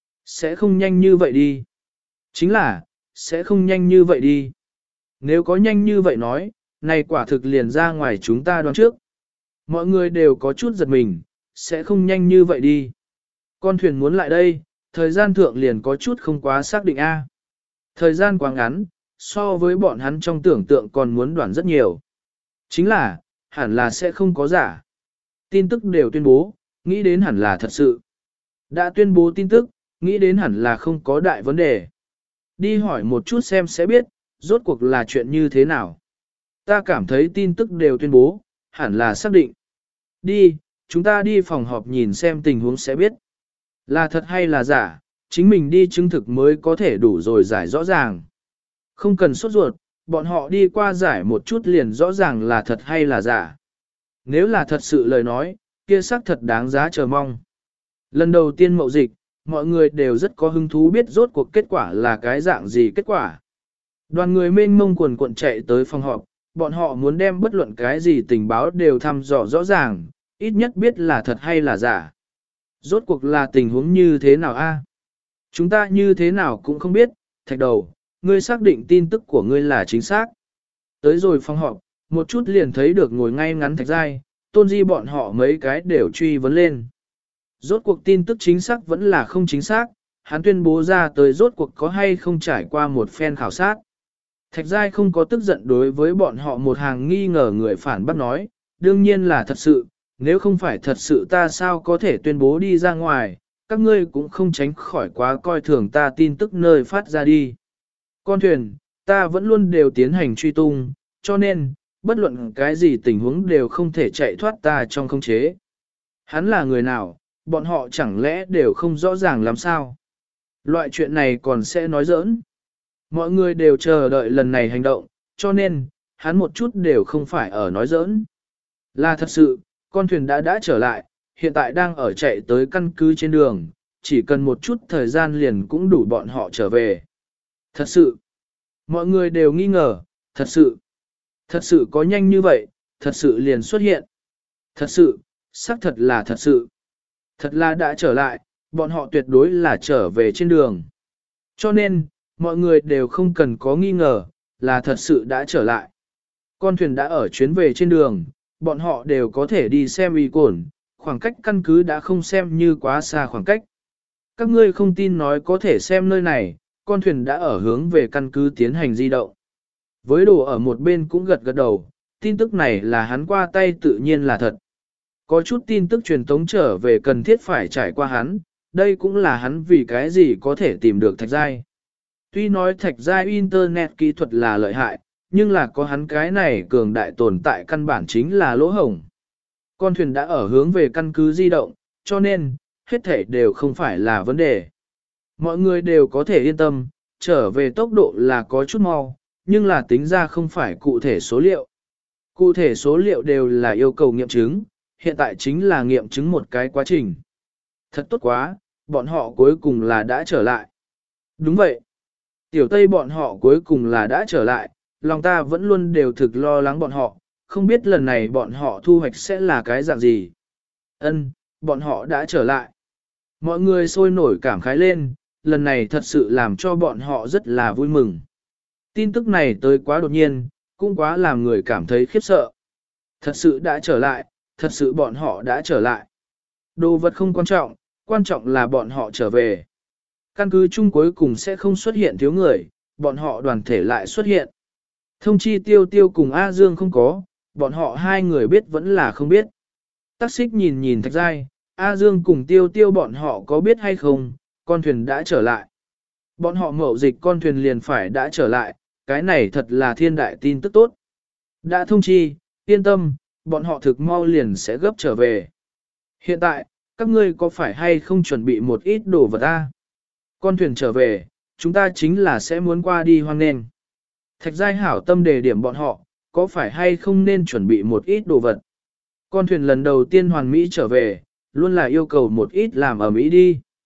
Sẽ không nhanh như vậy đi. Chính là, sẽ không nhanh như vậy đi. Nếu có nhanh như vậy nói, này quả thực liền ra ngoài chúng ta đoán trước. Mọi người đều có chút giật mình, sẽ không nhanh như vậy đi. Con thuyền muốn lại đây, thời gian thượng liền có chút không quá xác định A. Thời gian quá ngắn, so với bọn hắn trong tưởng tượng còn muốn đoạn rất nhiều. Chính là, hẳn là sẽ không có giả. Tin tức đều tuyên bố, nghĩ đến hẳn là thật sự. Đã tuyên bố tin tức, nghĩ đến hẳn là không có đại vấn đề. Đi hỏi một chút xem sẽ biết, rốt cuộc là chuyện như thế nào. Ta cảm thấy tin tức đều tuyên bố, hẳn là xác định. Đi, chúng ta đi phòng họp nhìn xem tình huống sẽ biết. Là thật hay là giả, chính mình đi chứng thực mới có thể đủ rồi giải rõ ràng. Không cần sốt ruột, bọn họ đi qua giải một chút liền rõ ràng là thật hay là giả. Nếu là thật sự lời nói, kia xác thật đáng giá chờ mong. Lần đầu tiên mậu dịch, mọi người đều rất có hứng thú biết rốt cuộc kết quả là cái dạng gì kết quả. Đoàn người mênh mông quần cuộn chạy tới phòng họp, bọn họ muốn đem bất luận cái gì tình báo đều thăm dò rõ ràng, ít nhất biết là thật hay là giả. Rốt cuộc là tình huống như thế nào a? Chúng ta như thế nào cũng không biết, thạch đầu, ngươi xác định tin tức của ngươi là chính xác. Tới rồi phòng họp, một chút liền thấy được ngồi ngay ngắn thạch giai, tôn di bọn họ mấy cái đều truy vấn lên. Rốt cuộc tin tức chính xác vẫn là không chính xác, hắn tuyên bố ra tới rốt cuộc có hay không trải qua một phen khảo sát. Thạch giai không có tức giận đối với bọn họ một hàng nghi ngờ người phản bác nói, đương nhiên là thật sự, nếu không phải thật sự ta sao có thể tuyên bố đi ra ngoài, các ngươi cũng không tránh khỏi quá coi thường ta tin tức nơi phát ra đi. Con thuyền, ta vẫn luôn đều tiến hành truy tung, cho nên, bất luận cái gì tình huống đều không thể chạy thoát ta trong khống chế. Hắn là người nào, bọn họ chẳng lẽ đều không rõ ràng làm sao? Loại chuyện này còn sẽ nói giỡn. Mọi người đều chờ đợi lần này hành động, cho nên, hắn một chút đều không phải ở nói giỡn. Là thật sự, con thuyền đã đã trở lại, hiện tại đang ở chạy tới căn cứ trên đường, chỉ cần một chút thời gian liền cũng đủ bọn họ trở về. Thật sự, mọi người đều nghi ngờ, thật sự, thật sự có nhanh như vậy, thật sự liền xuất hiện. Thật sự, xác thật là thật sự. Thật là đã trở lại, bọn họ tuyệt đối là trở về trên đường. Cho nên, mọi người đều không cần có nghi ngờ, là thật sự đã trở lại. Con thuyền đã ở chuyến về trên đường, bọn họ đều có thể đi xem y cồn, khoảng cách căn cứ đã không xem như quá xa khoảng cách. Các ngươi không tin nói có thể xem nơi này, con thuyền đã ở hướng về căn cứ tiến hành di động. Với đồ ở một bên cũng gật gật đầu, tin tức này là hắn qua tay tự nhiên là thật. Có chút tin tức truyền tống trở về cần thiết phải trải qua hắn, đây cũng là hắn vì cái gì có thể tìm được thạch giai. Tuy nói thạch giai internet kỹ thuật là lợi hại, nhưng là có hắn cái này cường đại tồn tại căn bản chính là lỗ hổng. Con thuyền đã ở hướng về căn cứ di động, cho nên, hết thể đều không phải là vấn đề. Mọi người đều có thể yên tâm, trở về tốc độ là có chút mau, nhưng là tính ra không phải cụ thể số liệu. Cụ thể số liệu đều là yêu cầu nghiệm chứng, hiện tại chính là nghiệm chứng một cái quá trình. Thật tốt quá, bọn họ cuối cùng là đã trở lại. Đúng vậy. Tiểu Tây bọn họ cuối cùng là đã trở lại, lòng ta vẫn luôn đều thực lo lắng bọn họ, không biết lần này bọn họ thu hoạch sẽ là cái dạng gì. Ân, bọn họ đã trở lại. Mọi người sôi nổi cảm khái lên, lần này thật sự làm cho bọn họ rất là vui mừng. Tin tức này tới quá đột nhiên, cũng quá làm người cảm thấy khiếp sợ. Thật sự đã trở lại, thật sự bọn họ đã trở lại. Đồ vật không quan trọng, quan trọng là bọn họ trở về. Căn cứ chung cuối cùng sẽ không xuất hiện thiếu người, bọn họ đoàn thể lại xuất hiện. Thông chi tiêu tiêu cùng A Dương không có, bọn họ hai người biết vẫn là không biết. Tắc xích nhìn nhìn thạch giai, A Dương cùng tiêu tiêu bọn họ có biết hay không, con thuyền đã trở lại. Bọn họ mậu dịch con thuyền liền phải đã trở lại, cái này thật là thiên đại tin tức tốt. Đã thông chi, yên tâm, bọn họ thực mau liền sẽ gấp trở về. Hiện tại, các ngươi có phải hay không chuẩn bị một ít đồ vật ta? Con thuyền trở về, chúng ta chính là sẽ muốn qua đi hoang nên. Thạch giai hảo tâm đề điểm bọn họ, có phải hay không nên chuẩn bị một ít đồ vật? Con thuyền lần đầu tiên hoàn mỹ trở về, luôn là yêu cầu một ít làm ở Mỹ đi.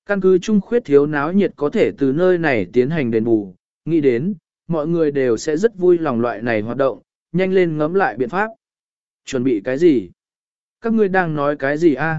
Căn cứ chung khuyết thiếu náo nhiệt có thể từ nơi này tiến hành đền bù, nghĩ đến, mọi người đều sẽ rất vui lòng loại này hoạt động, nhanh lên ngẫm lại biện pháp. Chuẩn bị cái gì? Các ngươi đang nói cái gì a?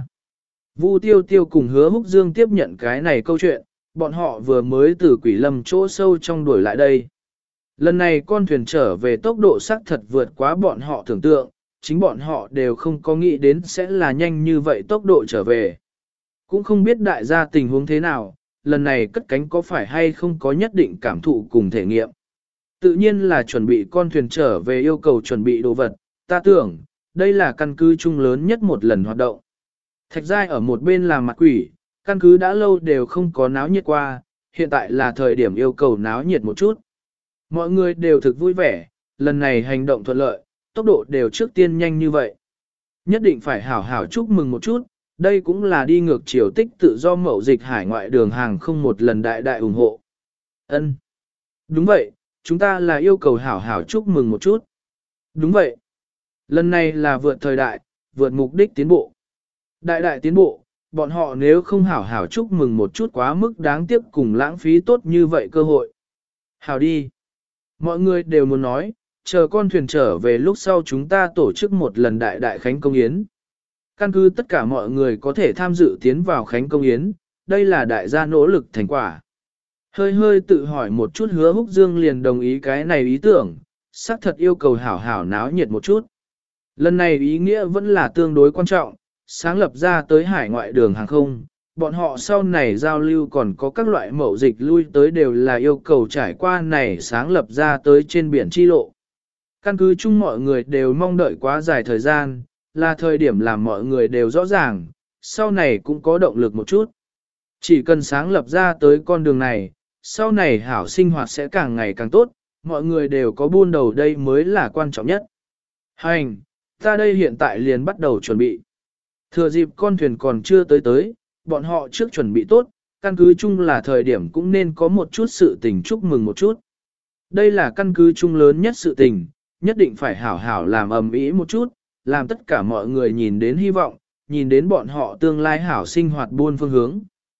Vu Tiêu Tiêu cùng Hứa Húc Dương tiếp nhận cái này câu chuyện, bọn họ vừa mới từ quỷ lâm chỗ sâu trong đuổi lại đây. Lần này con thuyền trở về tốc độ xác thật vượt quá bọn họ tưởng tượng, chính bọn họ đều không có nghĩ đến sẽ là nhanh như vậy tốc độ trở về. Cũng không biết đại gia tình huống thế nào, lần này cất cánh có phải hay không có nhất định cảm thụ cùng thể nghiệm. Tự nhiên là chuẩn bị con thuyền trở về yêu cầu chuẩn bị đồ vật, ta tưởng, đây là căn cứ chung lớn nhất một lần hoạt động. Thạch Giai ở một bên làm mặt quỷ, căn cứ đã lâu đều không có náo nhiệt qua, hiện tại là thời điểm yêu cầu náo nhiệt một chút. Mọi người đều thực vui vẻ, lần này hành động thuận lợi, tốc độ đều trước tiên nhanh như vậy. Nhất định phải hảo hảo chúc mừng một chút, đây cũng là đi ngược chiều tích tự do mậu dịch hải ngoại đường hàng không một lần đại đại ủng hộ. Ân, đúng vậy, chúng ta là yêu cầu hảo hảo chúc mừng một chút. Đúng vậy. Lần này là vượt thời đại, vượt mục đích tiến bộ. Đại đại tiến bộ, bọn họ nếu không hảo hảo chúc mừng một chút quá mức đáng tiếc cùng lãng phí tốt như vậy cơ hội. Hảo đi. Mọi người đều muốn nói, chờ con thuyền trở về lúc sau chúng ta tổ chức một lần đại đại khánh công yến. Căn cứ tất cả mọi người có thể tham dự tiến vào khánh công yến, đây là đại gia nỗ lực thành quả. Hơi hơi tự hỏi một chút Hứa Húc Dương liền đồng ý cái này ý tưởng, xác thật yêu cầu hảo hảo náo nhiệt một chút. Lần này ý nghĩa vẫn là tương đối quan trọng, sáng lập ra tới hải ngoại đường hàng không, bọn họ sau này giao lưu còn có các loại mậu dịch lui tới đều là yêu cầu trải qua này sáng lập ra tới trên biển chi lộ. Căn cứ chung mọi người đều mong đợi quá dài thời gian, là thời điểm làm mọi người đều rõ ràng, sau này cũng có động lực một chút. Chỉ cần sáng lập ra tới con đường này, sau này hảo sinh hoạt sẽ càng ngày càng tốt, mọi người đều có buôn đầu đây mới là quan trọng nhất. Hành, ta đây hiện tại liền bắt đầu chuẩn bị. Thừa dịp con thuyền còn chưa tới tới, bọn họ trước chuẩn bị tốt, căn cứ chung là thời điểm cũng nên có một chút sự tình chúc mừng một chút. Đây là căn cứ chung lớn nhất sự tình, nhất định phải hảo hảo làm ầm ĩ một chút, làm tất cả mọi người nhìn đến hy vọng, nhìn đến bọn họ tương lai hảo sinh hoạt buôn phương hướng.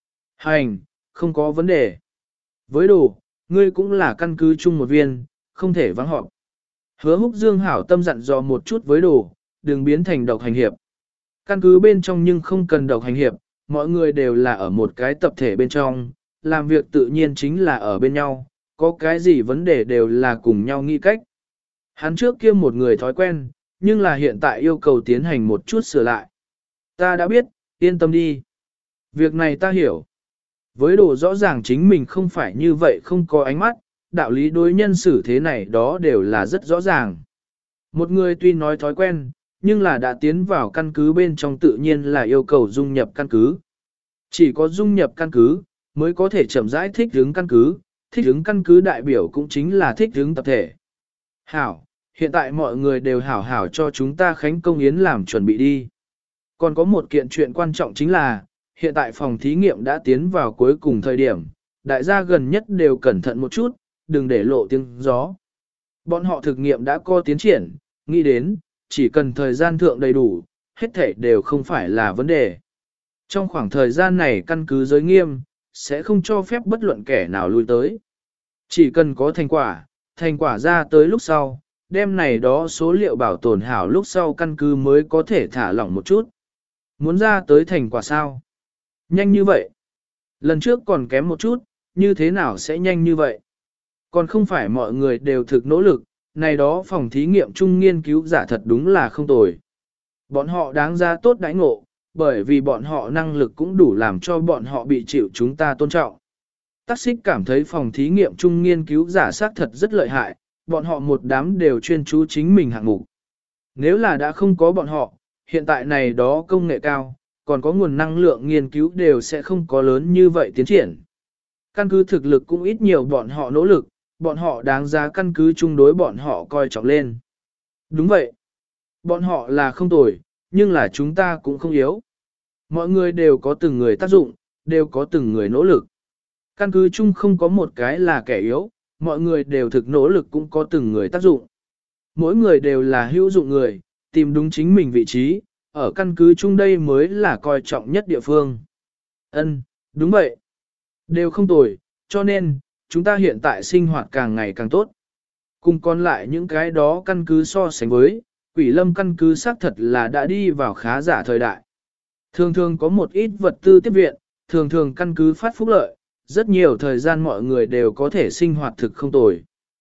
Hành, không có vấn đề. Với đồ, ngươi cũng là căn cứ chung một viên, không thể vắng họp. Hứa Húc Dương hảo tâm dặn dò một chút với đồ, đừng biến thành độc hành hiệp. Căn cứ bên trong nhưng không cần độc hành hiệp, mọi người đều là ở một cái tập thể bên trong, làm việc tự nhiên chính là ở bên nhau, có cái gì vấn đề đều là cùng nhau nghĩ cách. Hắn trước kia một người thói quen, nhưng là hiện tại yêu cầu tiến hành một chút sửa lại. Ta đã biết, yên tâm đi. Việc này ta hiểu. Với đồ rõ ràng chính mình không phải như vậy không có ánh mắt, đạo lý đối nhân xử thế này đó đều là rất rõ ràng. Một người tuy nói thói quen, nhưng là đã tiến vào căn cứ bên trong tự nhiên là yêu cầu dung nhập căn cứ. Chỉ có dung nhập căn cứ, mới có thể chậm rãi thích ứng căn cứ, thích ứng căn cứ đại biểu cũng chính là thích ứng tập thể. Hảo, hiện tại mọi người đều hảo hảo cho chúng ta khánh công yến làm chuẩn bị đi. Còn có một kiện chuyện quan trọng chính là, hiện tại phòng thí nghiệm đã tiến vào cuối cùng thời điểm, đại gia gần nhất đều cẩn thận một chút, đừng để lộ tiếng gió. Bọn họ thực nghiệm đã có tiến triển, nghĩ đến, chỉ cần thời gian thượng đầy đủ, hết thể đều không phải là vấn đề. Trong khoảng thời gian này căn cứ giới nghiêm, sẽ không cho phép bất luận kẻ nào lui tới. Chỉ cần có thành quả, thành quả ra tới lúc sau, đem này đó số liệu bảo tồn hảo lúc sau căn cứ mới có thể thả lỏng một chút. Muốn ra tới thành quả sao? Nhanh như vậy. Lần trước còn kém một chút, như thế nào sẽ nhanh như vậy? Còn không phải mọi người đều thực nỗ lực, này đó phòng thí nghiệm chung nghiên cứu giả thật đúng là không tồi. Bọn họ đáng ra tốt đãi ngộ, bởi vì bọn họ năng lực cũng đủ làm cho bọn họ bị chịu chúng ta tôn trọng. Tác xích cảm thấy phòng thí nghiệm chung nghiên cứu giả xác thật rất lợi hại, bọn họ một đám đều chuyên chú chính mình hạng mục. Nếu là đã không có bọn họ, hiện tại này đó công nghệ cao, còn có nguồn năng lượng nghiên cứu đều sẽ không có lớn như vậy tiến triển. Căn cứ thực lực cũng ít nhiều bọn họ nỗ lực, bọn họ đáng giá căn cứ chung đối bọn họ coi trọng lên. Đúng vậy. Bọn họ là không tồi, nhưng là chúng ta cũng không yếu. Mọi người đều có từng người tác dụng, đều có từng người nỗ lực. Căn cứ chung không có một cái là kẻ yếu, mọi người đều thực nỗ lực cũng có từng người tác dụng. Mỗi người đều là hữu dụng người, tìm đúng chính mình vị trí, ở căn cứ chung đây mới là coi trọng nhất địa phương. Ân, Đúng vậy. Đều không tồi, cho nên, chúng ta hiện tại sinh hoạt càng ngày càng tốt. Cùng còn lại những cái đó căn cứ so sánh với, quỷ lâm căn cứ xác thật là đã đi vào khá giả thời đại. Thường thường có một ít vật tư tiếp viện, thường thường căn cứ phát phúc lợi, rất nhiều thời gian mọi người đều có thể sinh hoạt thực không tồi.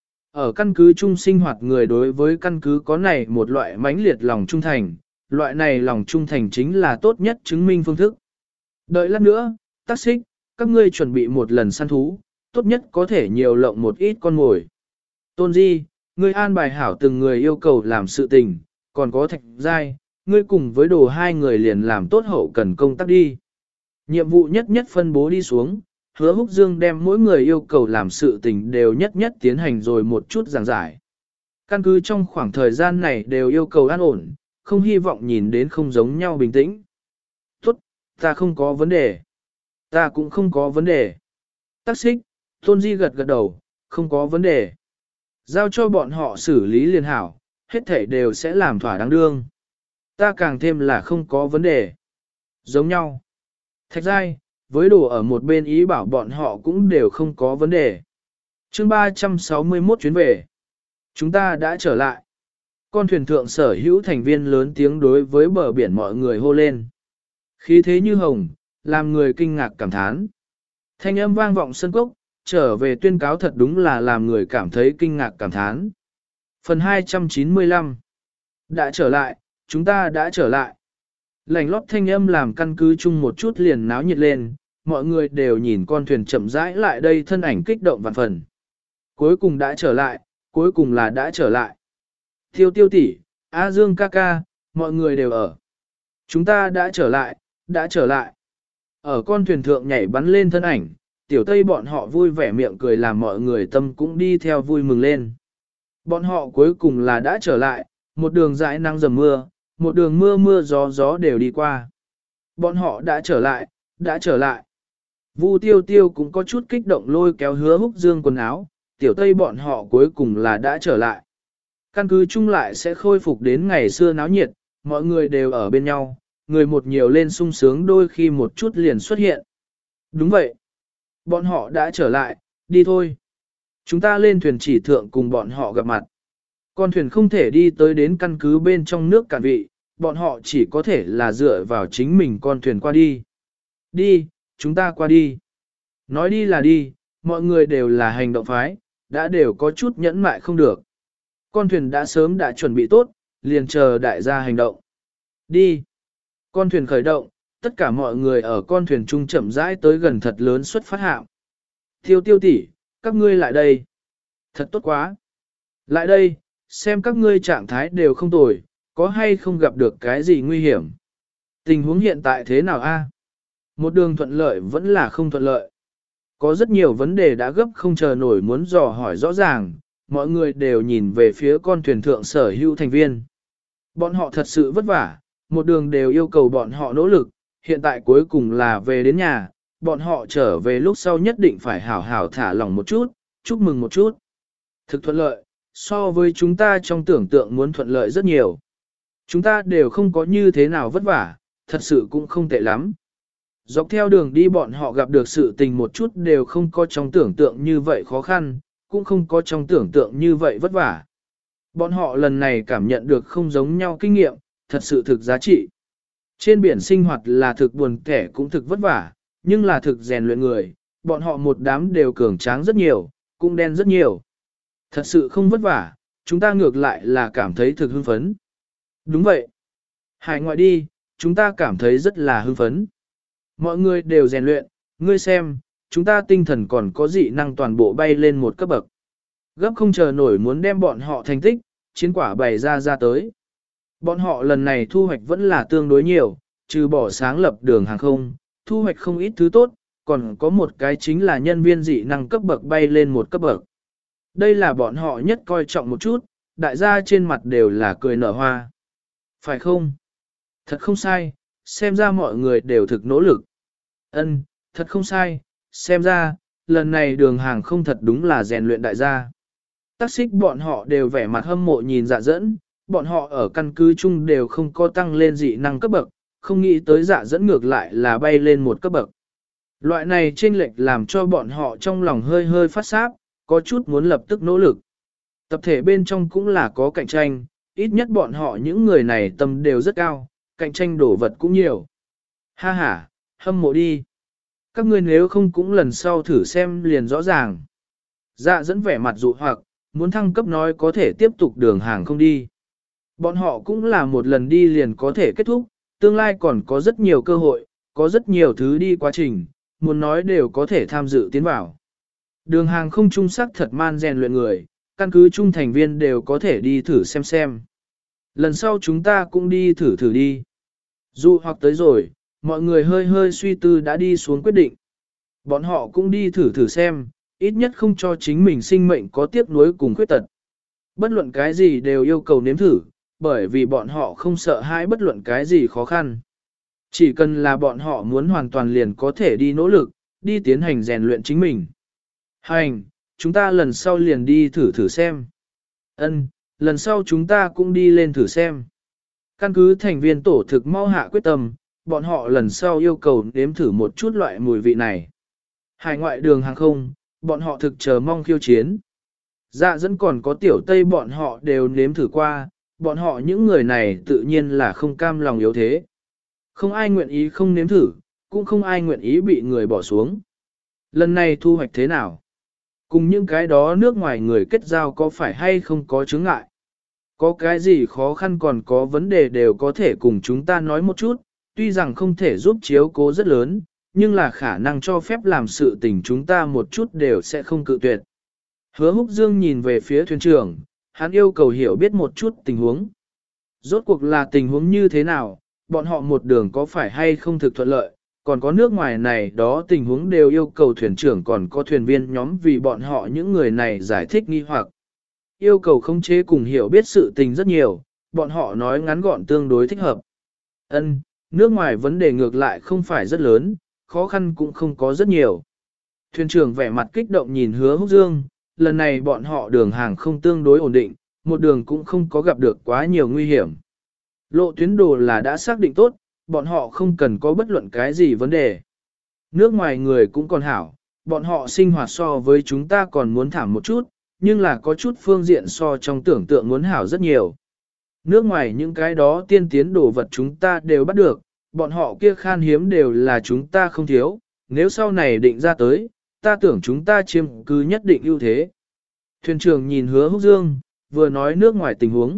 Ở căn cứ chung sinh hoạt người đối với căn cứ có này một loại mãnh liệt lòng trung thành, loại này lòng trung thành chính là tốt nhất chứng minh phương thức. Đợi lát nữa, tác xích, các ngươi chuẩn bị một lần săn thú, tốt nhất có thể nhiều lộng một ít con mồi. Tôn Di, ngươi an bài hảo từng người yêu cầu làm sự tình, còn có Thạch Giai, ngươi cùng với đồ hai người liền làm tốt hậu cần công tác đi. Nhiệm vụ nhất nhất phân bố đi xuống, Hứa Húc Dương đem mỗi người yêu cầu làm sự tình đều nhất nhất tiến hành rồi một chút giảng giải. Căn cứ trong khoảng thời gian này đều yêu cầu an ổn, không hy vọng nhìn đến không giống nhau bình tĩnh. Tốt, ta không có vấn đề. Ta cũng không có vấn đề. Tác xích, Tôn Di gật gật đầu, không có vấn đề. Giao cho bọn họ xử lý liền hảo, hết thảy đều sẽ làm thỏa đáng đương. Ta càng thêm là không có vấn đề. Giống nhau. Thạch Giai, với đồ ở một bên ý bảo bọn họ cũng đều không có vấn đề. chương ba trăm sáu mươi mốt chuyến về. Chúng ta đã trở lại. Con thuyền thượng sở hữu thành viên lớn tiếng đối với bờ biển mọi người hô lên. Khí thế như hồng, làm người kinh ngạc cảm thán. Thanh âm vang vọng sân cốc, trở về tuyên cáo thật đúng là làm người cảm thấy kinh ngạc cảm thán. Phần hai trăm chín mươi lăm. Đã trở lại, chúng ta đã trở lại. Lành lót thanh âm làm căn cứ chung một chút liền náo nhiệt lên, mọi người đều nhìn con thuyền chậm rãi lại đây thân ảnh kích động vạn phần. Cuối cùng đã trở lại, cuối cùng là đã trở lại. Tiêu tiêu tỷ, A Dương ca ca, mọi người đều ở. Chúng ta đã trở lại, đã trở lại. Ở con thuyền thượng nhảy bắn lên thân ảnh, tiểu tây bọn họ vui vẻ miệng cười làm mọi người tâm cũng đi theo vui mừng lên. Bọn họ cuối cùng là đã trở lại, một đường dãi nắng dầm mưa, một đường mưa mưa gió gió đều đi qua. Bọn họ đã trở lại, đã trở lại. Vu tiêu tiêu cũng có chút kích động lôi kéo Hứa Húc Dương quần áo, tiểu tây bọn họ cuối cùng là đã trở lại. Căn cứ chung lại sẽ khôi phục đến ngày xưa náo nhiệt, mọi người đều ở bên nhau, người một nhiều lên sung sướng đôi khi một chút liền xuất hiện. Đúng vậy. Bọn họ đã trở lại, đi thôi. Chúng ta lên thuyền chỉ thượng cùng bọn họ gặp mặt. Con thuyền không thể đi tới đến căn cứ bên trong nước cạn vị, bọn họ chỉ có thể là dựa vào chính mình con thuyền qua đi. Đi, chúng ta qua đi. Nói đi là đi, mọi người đều là hành động phái, đã đều có chút nhẫn mại không được. Con thuyền đã sớm đã chuẩn bị tốt, liền chờ đại gia hành động. Đi. Con thuyền khởi động, tất cả mọi người ở con thuyền trung chậm rãi tới gần thật lớn xuất phát hạm. Tiêu tiêu tỷ, các ngươi lại đây. Thật tốt quá. Lại đây, xem các ngươi trạng thái đều không tồi, có hay không gặp được cái gì nguy hiểm. Tình huống hiện tại thế nào a? Một đường thuận lợi vẫn là không thuận lợi. Có rất nhiều vấn đề đã gấp không chờ nổi muốn dò hỏi rõ ràng, mọi người đều nhìn về phía con thuyền thượng sở hữu thành viên. Bọn họ thật sự vất vả, một đường đều yêu cầu bọn họ nỗ lực, hiện tại cuối cùng là về đến nhà, bọn họ trở về lúc sau nhất định phải hảo hảo thả lỏng một chút, chúc mừng một chút. Thực thuận lợi, so với chúng ta trong tưởng tượng muốn thuận lợi rất nhiều. Chúng ta đều không có như thế nào vất vả, thật sự cũng không tệ lắm. Dọc theo đường đi bọn họ gặp được sự tình một chút đều không có trong tưởng tượng như vậy khó khăn, cũng không có trong tưởng tượng như vậy vất vả. Bọn họ lần này cảm nhận được không giống nhau kinh nghiệm, thật sự thực giá trị. Trên biển sinh hoạt là thực buồn kẻ cũng thực vất vả, nhưng là thực rèn luyện người, bọn họ một đám đều cường tráng rất nhiều, cũng đen rất nhiều. Thật sự không vất vả, chúng ta ngược lại là cảm thấy thực hưng phấn. Đúng vậy. Hải ngoại đi, chúng ta cảm thấy rất là hưng phấn. Mọi người đều rèn luyện, ngươi xem, chúng ta tinh thần còn có dị năng toàn bộ bay lên một cấp bậc. Gấp không chờ nổi muốn đem bọn họ thành tích, chiến quả bày ra ra tới. Bọn họ lần này thu hoạch vẫn là tương đối nhiều, trừ bỏ sáng lập đường hàng không, thu hoạch không ít thứ tốt, còn có một cái chính là nhân viên dị năng cấp bậc bay lên một cấp bậc. Đây là bọn họ nhất coi trọng một chút, đại gia trên mặt đều là cười nở hoa. Phải không? Thật không sai, xem ra mọi người đều thực nỗ lực. Ân, thật không sai, xem ra, lần này đường hàng không thật đúng là rèn luyện đại gia. Tác xích bọn họ đều vẻ mặt hâm mộ nhìn dạ dẫn, bọn họ ở căn cứ chung đều không có tăng lên dị năng cấp bậc, không nghĩ tới dạ dẫn ngược lại là bay lên một cấp bậc. Loại này chênh lệch làm cho bọn họ trong lòng hơi hơi phát sáp, có chút muốn lập tức nỗ lực. Tập thể bên trong cũng là có cạnh tranh, ít nhất bọn họ những người này tâm đều rất cao, cạnh tranh đổ vật cũng nhiều. Ha ha, hâm mộ đi. Các ngươi nếu không cũng lần sau thử xem liền rõ ràng. Dạ dẫn vẻ mặt dụ hoặc, muốn thăng cấp nói có thể tiếp tục đường hàng không đi. Bọn họ cũng là một lần đi liền có thể kết thúc, tương lai còn có rất nhiều cơ hội, có rất nhiều thứ đi quá trình, muốn nói đều có thể tham dự tiến vào. Đường hàng không trung sắc thật man rèn luyện người, căn cứ chung thành viên đều có thể đi thử xem xem. Lần sau chúng ta cũng đi thử thử đi. Dụ hoặc tới rồi, mọi người hơi hơi suy tư đã đi xuống quyết định. Bọn họ cũng đi thử thử xem, ít nhất không cho chính mình sinh mệnh có tiếc nuối cùng khuyết tật. Bất luận cái gì đều yêu cầu nếm thử, bởi vì bọn họ không sợ hãi bất luận cái gì khó khăn. Chỉ cần là bọn họ muốn hoàn toàn liền có thể đi nỗ lực, đi tiến hành rèn luyện chính mình. Hành, chúng ta lần sau liền đi thử thử xem. Ân, lần sau chúng ta cũng đi lên thử xem. Căn cứ thành viên tổ thực mau hạ quyết tâm, bọn họ lần sau yêu cầu nếm thử một chút loại mùi vị này. Hải ngoại đường hàng không, bọn họ thực chờ mong khiêu chiến. Dạ dẫn còn có tiểu tây bọn họ đều nếm thử qua, bọn họ những người này tự nhiên là không cam lòng yếu thế. Không ai nguyện ý không nếm thử, cũng không ai nguyện ý bị người bỏ xuống. Lần này thu hoạch thế nào? Cùng những cái đó nước ngoài người kết giao có phải hay không có chướng ngại? Có cái gì khó khăn còn có vấn đề đều có thể cùng chúng ta nói một chút, tuy rằng không thể giúp chiếu cố rất lớn, nhưng là khả năng cho phép làm sự tình chúng ta một chút đều sẽ không cự tuyệt. Hứa Húc Dương nhìn về phía thuyền trưởng, hắn yêu cầu hiểu biết một chút tình huống. Rốt cuộc là tình huống như thế nào, bọn họ một đường có phải hay không thực thuận lợi, còn có nước ngoài này đó tình huống đều yêu cầu thuyền trưởng còn có thuyền viên nhóm vì bọn họ những người này giải thích nghi hoặc. Yêu cầu khống chế cùng hiểu biết sự tình rất nhiều, bọn họ nói ngắn gọn tương đối thích hợp. Ân, nước ngoài vấn đề ngược lại không phải rất lớn, khó khăn cũng không có rất nhiều. Thuyền trưởng vẻ mặt kích động nhìn Hứa Húc Dương, lần này bọn họ đường hàng không tương đối ổn định, một đường cũng không có gặp được quá nhiều nguy hiểm. Lộ tuyến đồ là đã xác định tốt, bọn họ không cần có bất luận cái gì vấn đề. Nước ngoài người cũng còn hảo, bọn họ sinh hoạt so với chúng ta còn muốn thảm một chút, nhưng là có chút phương diện so trong tưởng tượng muốn hảo rất nhiều. Nước ngoài những cái đó tiên tiến đồ vật chúng ta đều bắt được, bọn họ kia khan hiếm đều là chúng ta không thiếu, nếu sau này định ra tới, ta tưởng chúng ta chiếm cứ nhất định ưu thế. Thuyền trưởng nhìn Hứa Húc Dương, vừa nói nước ngoài tình huống.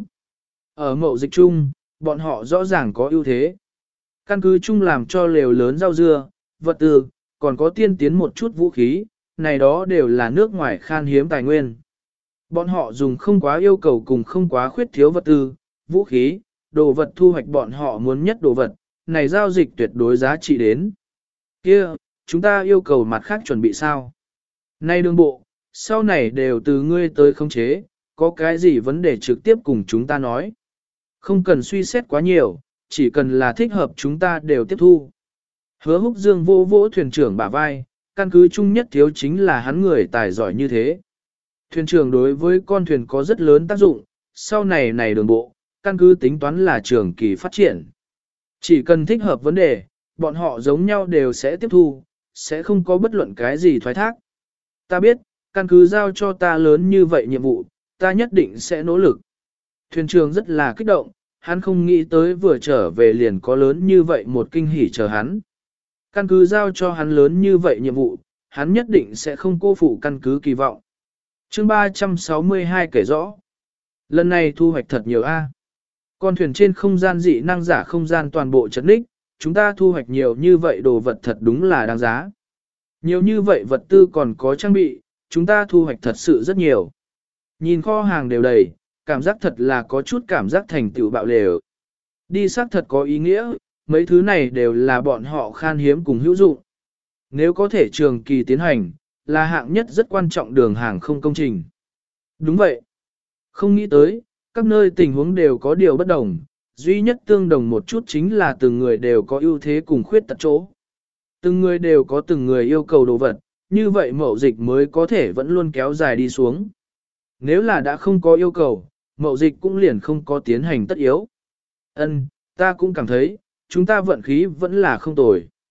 Ở mậu dịch chung, bọn họ rõ ràng có ưu thế. Căn cứ chung làm cho lều lớn rau dưa, vật tư, còn có tiên tiến một chút vũ khí, này đó đều là nước ngoài khan hiếm tài nguyên. Bọn họ dùng không quá yêu cầu cùng không quá khuyết thiếu vật tư, vũ khí, đồ vật thu hoạch bọn họ muốn nhất đồ vật, này giao dịch tuyệt đối giá trị đến. Kia, chúng ta yêu cầu mặt khác chuẩn bị sao? Này đường bộ, sau này đều từ ngươi tới khống chế, có cái gì vấn đề trực tiếp cùng chúng ta nói. Không cần suy xét quá nhiều, chỉ cần là thích hợp chúng ta đều tiếp thu. Hứa Húc Dương vô vỗ thuyền trưởng bả vai, căn cứ chung nhất thiếu chính là hắn người tài giỏi như thế. Thuyền trưởng đối với con thuyền có rất lớn tác dụng, sau này này đường bộ, căn cứ tính toán là trường kỳ phát triển. Chỉ cần thích hợp vấn đề, bọn họ giống nhau đều sẽ tiếp thu, sẽ không có bất luận cái gì thoái thác. Ta biết, căn cứ giao cho ta lớn như vậy nhiệm vụ, ta nhất định sẽ nỗ lực. Thuyền trưởng rất là kích động, hắn không nghĩ tới vừa trở về liền có lớn như vậy một kinh hỉ chờ hắn. Căn cứ giao cho hắn lớn như vậy nhiệm vụ, hắn nhất định sẽ không cô phụ căn cứ kỳ vọng. Chương ba trăm sáu mươi hai kể rõ. Lần này thu hoạch thật nhiều A. Con thuyền trên không gian dị năng giả không gian toàn bộ chấn đích, chúng ta thu hoạch nhiều như vậy đồ vật thật đúng là đáng giá. Nhiều như vậy vật tư còn có trang bị, chúng ta thu hoạch thật sự rất nhiều. Nhìn kho hàng đều đầy, cảm giác thật là có chút cảm giác thành tựu bạo lều. Đi xác thật có ý nghĩa, mấy thứ này đều là bọn họ khan hiếm cùng hữu dụng. Nếu có thể trường kỳ tiến hành, là hạng nhất rất quan trọng đường hàng không công trình. Đúng vậy. Không nghĩ tới, các nơi tình huống đều có điều bất đồng, duy nhất tương đồng một chút chính là từng người đều có ưu thế cùng khuyết tật chỗ. Từng người đều có từng người yêu cầu đồ vật, như vậy mậu dịch mới có thể vẫn luôn kéo dài đi xuống. Nếu là đã không có yêu cầu, mậu dịch cũng liền không có tiến hành tất yếu. Ân, ta cũng cảm thấy, chúng ta vận khí vẫn là không tồi.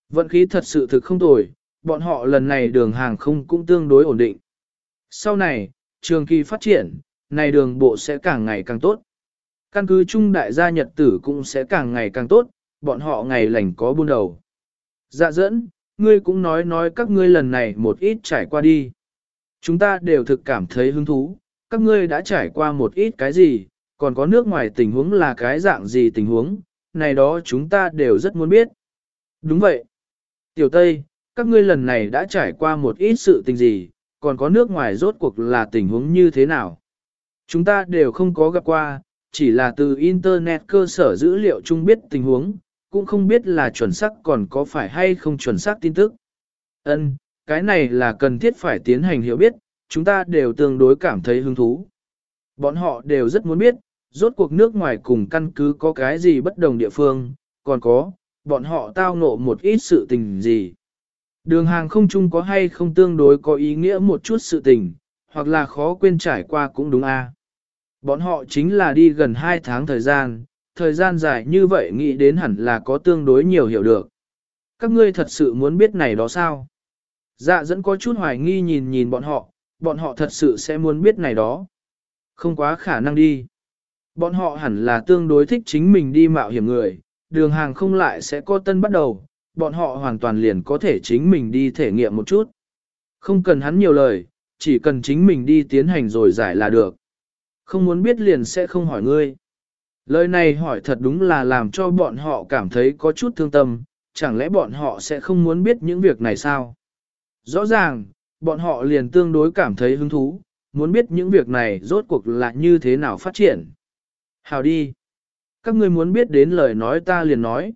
Vận khí thật sự thực không tồi, bọn họ lần này đường hàng không cũng tương đối ổn định. Sau này, trường kỳ phát triển, này đường bộ sẽ càng ngày càng tốt. Căn cứ chung đại gia nhật tử cũng sẽ càng ngày càng tốt, bọn họ ngày lành có buôn đầu. Dạ dẫn, ngươi cũng nói nói các ngươi lần này một ít trải qua đi. Chúng ta đều thực cảm thấy hứng thú, các ngươi đã trải qua một ít cái gì, còn có nước ngoài tình huống là cái dạng gì tình huống, này đó chúng ta đều rất muốn biết. Đúng vậy. Tiểu Tây, các ngươi lần này đã trải qua một ít sự tình gì, còn có nước ngoài rốt cuộc là tình huống như thế nào. Chúng ta đều không có gặp qua, chỉ là từ Internet cơ sở dữ liệu chung biết tình huống, cũng không biết là chuẩn xác còn có phải hay không chuẩn xác tin tức. Ân, cái này là cần thiết phải tiến hành hiểu biết, chúng ta đều tương đối cảm thấy hứng thú. Bọn họ đều rất muốn biết, rốt cuộc nước ngoài cùng căn cứ có cái gì bất đồng địa phương, còn có, bọn họ tao ngộ một ít sự tình gì. Đường hàng không chung có hay không tương đối có ý nghĩa một chút sự tình, hoặc là khó quên trải qua cũng đúng a. Bọn họ chính là đi gần hai tháng thời gian, thời gian dài như vậy nghĩ đến hẳn là có tương đối nhiều hiểu được. Các ngươi thật sự muốn biết này đó sao? Dạ dẫn có chút hoài nghi nhìn nhìn bọn họ, bọn họ thật sự sẽ muốn biết này đó. Không quá khả năng đi. Bọn họ hẳn là tương đối thích chính mình đi mạo hiểm người, đường hàng không lại sẽ có tân bắt đầu, bọn họ hoàn toàn liền có thể chính mình đi thể nghiệm một chút. Không cần hắn nhiều lời, chỉ cần chính mình đi tiến hành rồi giải là được. Không muốn biết liền sẽ không hỏi ngươi. Lời này hỏi thật đúng là làm cho bọn họ cảm thấy có chút thương tâm, chẳng lẽ bọn họ sẽ không muốn biết những việc này sao? Rõ ràng, bọn họ liền tương đối cảm thấy hứng thú, muốn biết những việc này rốt cuộc là như thế nào phát triển. Hào đi. Các ngươi muốn biết đến lời nói ta liền nói.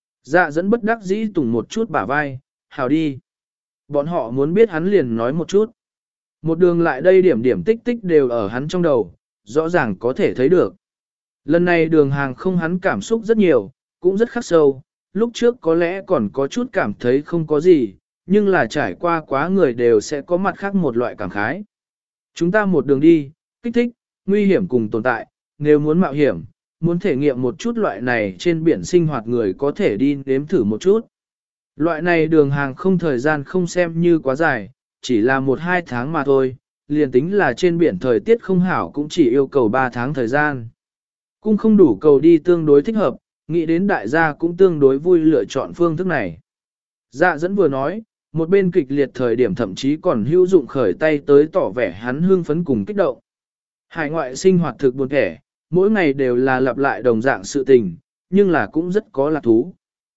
Dạ dẫn bất đắc dĩ tùng một chút bả vai, hào đi. Bọn họ muốn biết hắn liền nói một chút. Một đường lại đây điểm điểm tích tích đều ở hắn trong đầu, rõ ràng có thể thấy được. Lần này đường hàng không hắn cảm xúc rất nhiều, cũng rất khắc sâu, lúc trước có lẽ còn có chút cảm thấy không có gì, nhưng là trải qua quá người đều sẽ có mặt khác một loại cảm khái. Chúng ta một đường đi, kích thích, nguy hiểm cùng tồn tại, nếu muốn mạo hiểm, muốn thể nghiệm một chút loại này trên biển sinh hoạt người có thể đi nếm thử một chút. Loại này đường hàng không thời gian không xem như quá dài, chỉ là một hai tháng mà thôi, liền tính là trên biển thời tiết không hảo cũng chỉ yêu cầu ba tháng thời gian. Cũng không đủ cầu đi tương đối thích hợp, nghĩ đến đại gia cũng tương đối vui lựa chọn phương thức này. Dạ dẫn vừa nói, một bên kịch liệt thời điểm thậm chí còn hữu dụng khởi tay tới tỏ vẻ hắn hương phấn cùng kích động. Hải ngoại sinh hoạt thực buồn kẻ, mỗi ngày đều là lặp lại đồng dạng sự tình, nhưng là cũng rất có lạc thú.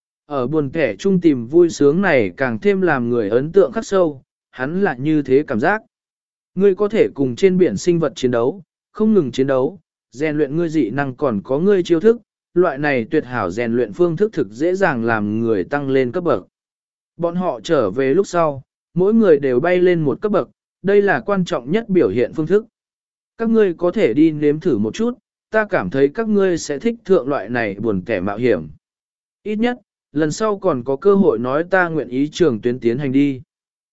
Ở buồn kẻ chung tìm vui sướng này càng thêm làm người ấn tượng khắc sâu, hắn là như thế cảm giác. Ngươi có thể cùng trên biển sinh vật chiến đấu, không ngừng chiến đấu, rèn luyện ngươi dị năng còn có ngươi chiêu thức, loại này tuyệt hảo rèn luyện phương thức thực dễ dàng làm người tăng lên cấp bậc. Bọn họ trở về lúc sau, mỗi người đều bay lên một cấp bậc, đây là quan trọng nhất biểu hiện phương thức. Các ngươi có thể đi nếm thử một chút, ta cảm thấy các ngươi sẽ thích thượng loại này buồn kẻ mạo hiểm. Ít nhất, lần sau còn có cơ hội nói ta nguyện ý trường tuyến tiến hành đi.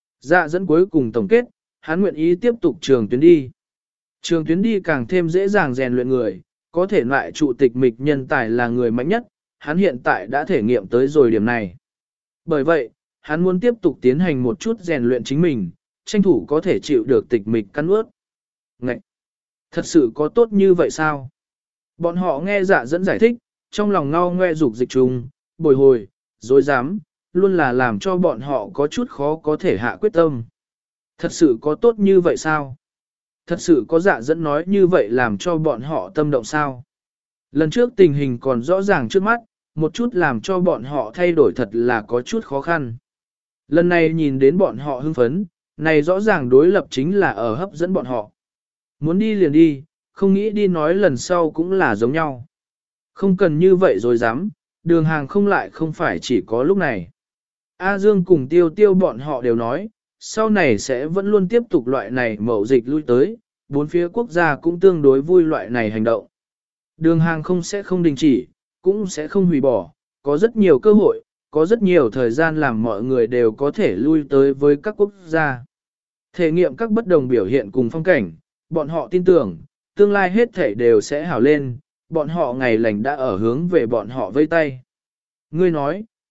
Dạ dẫn cuối cùng tổng kết, hắn nguyện ý tiếp tục trường tuyến đi. Trường tuyến đi càng thêm dễ dàng rèn luyện người, có thể loại trụ tịch mịch nhân tài là người mạnh nhất, hắn hiện tại đã thể nghiệm tới rồi điểm này. Bởi vậy, hắn muốn tiếp tục tiến hành một chút rèn luyện chính mình, tranh thủ có thể chịu được tịch mịch căn ướt. Ngậy! Thật sự có tốt như vậy sao? Bọn họ nghe dạ dẫn giải thích, trong lòng ngao ngoe dục dịch trùng, bồi hồi, dối dám, luôn là làm cho bọn họ có chút khó có thể hạ quyết tâm. Thật sự có tốt như vậy sao? Thật sự có dạ dẫn nói như vậy làm cho bọn họ tâm động sao? Lần trước tình hình còn rõ ràng trước mắt, một chút làm cho bọn họ thay đổi thật là có chút khó khăn. Lần này nhìn đến bọn họ hưng phấn, này rõ ràng đối lập chính là ở hấp dẫn bọn họ. Muốn đi liền đi, không nghĩ đi nói lần sau cũng là giống nhau. Không cần như vậy rồi dám, đường hàng không lại không phải chỉ có lúc này. A Dương cùng tiêu tiêu bọn họ đều nói, sau này sẽ vẫn luôn tiếp tục loại này mậu dịch lui tới, bốn phía quốc gia cũng tương đối vui loại này hành động. Đường hàng không sẽ không đình chỉ, cũng sẽ không hủy bỏ, có rất nhiều cơ hội, có rất nhiều thời gian làm mọi người đều có thể lui tới với các quốc gia. Thể nghiệm các bất đồng biểu hiện cùng phong cảnh, bọn họ tin tưởng, tương lai hết thể đều sẽ hảo lên, bọn họ ngày lành đã ở hướng về bọn họ vây tay. Ngươi nói,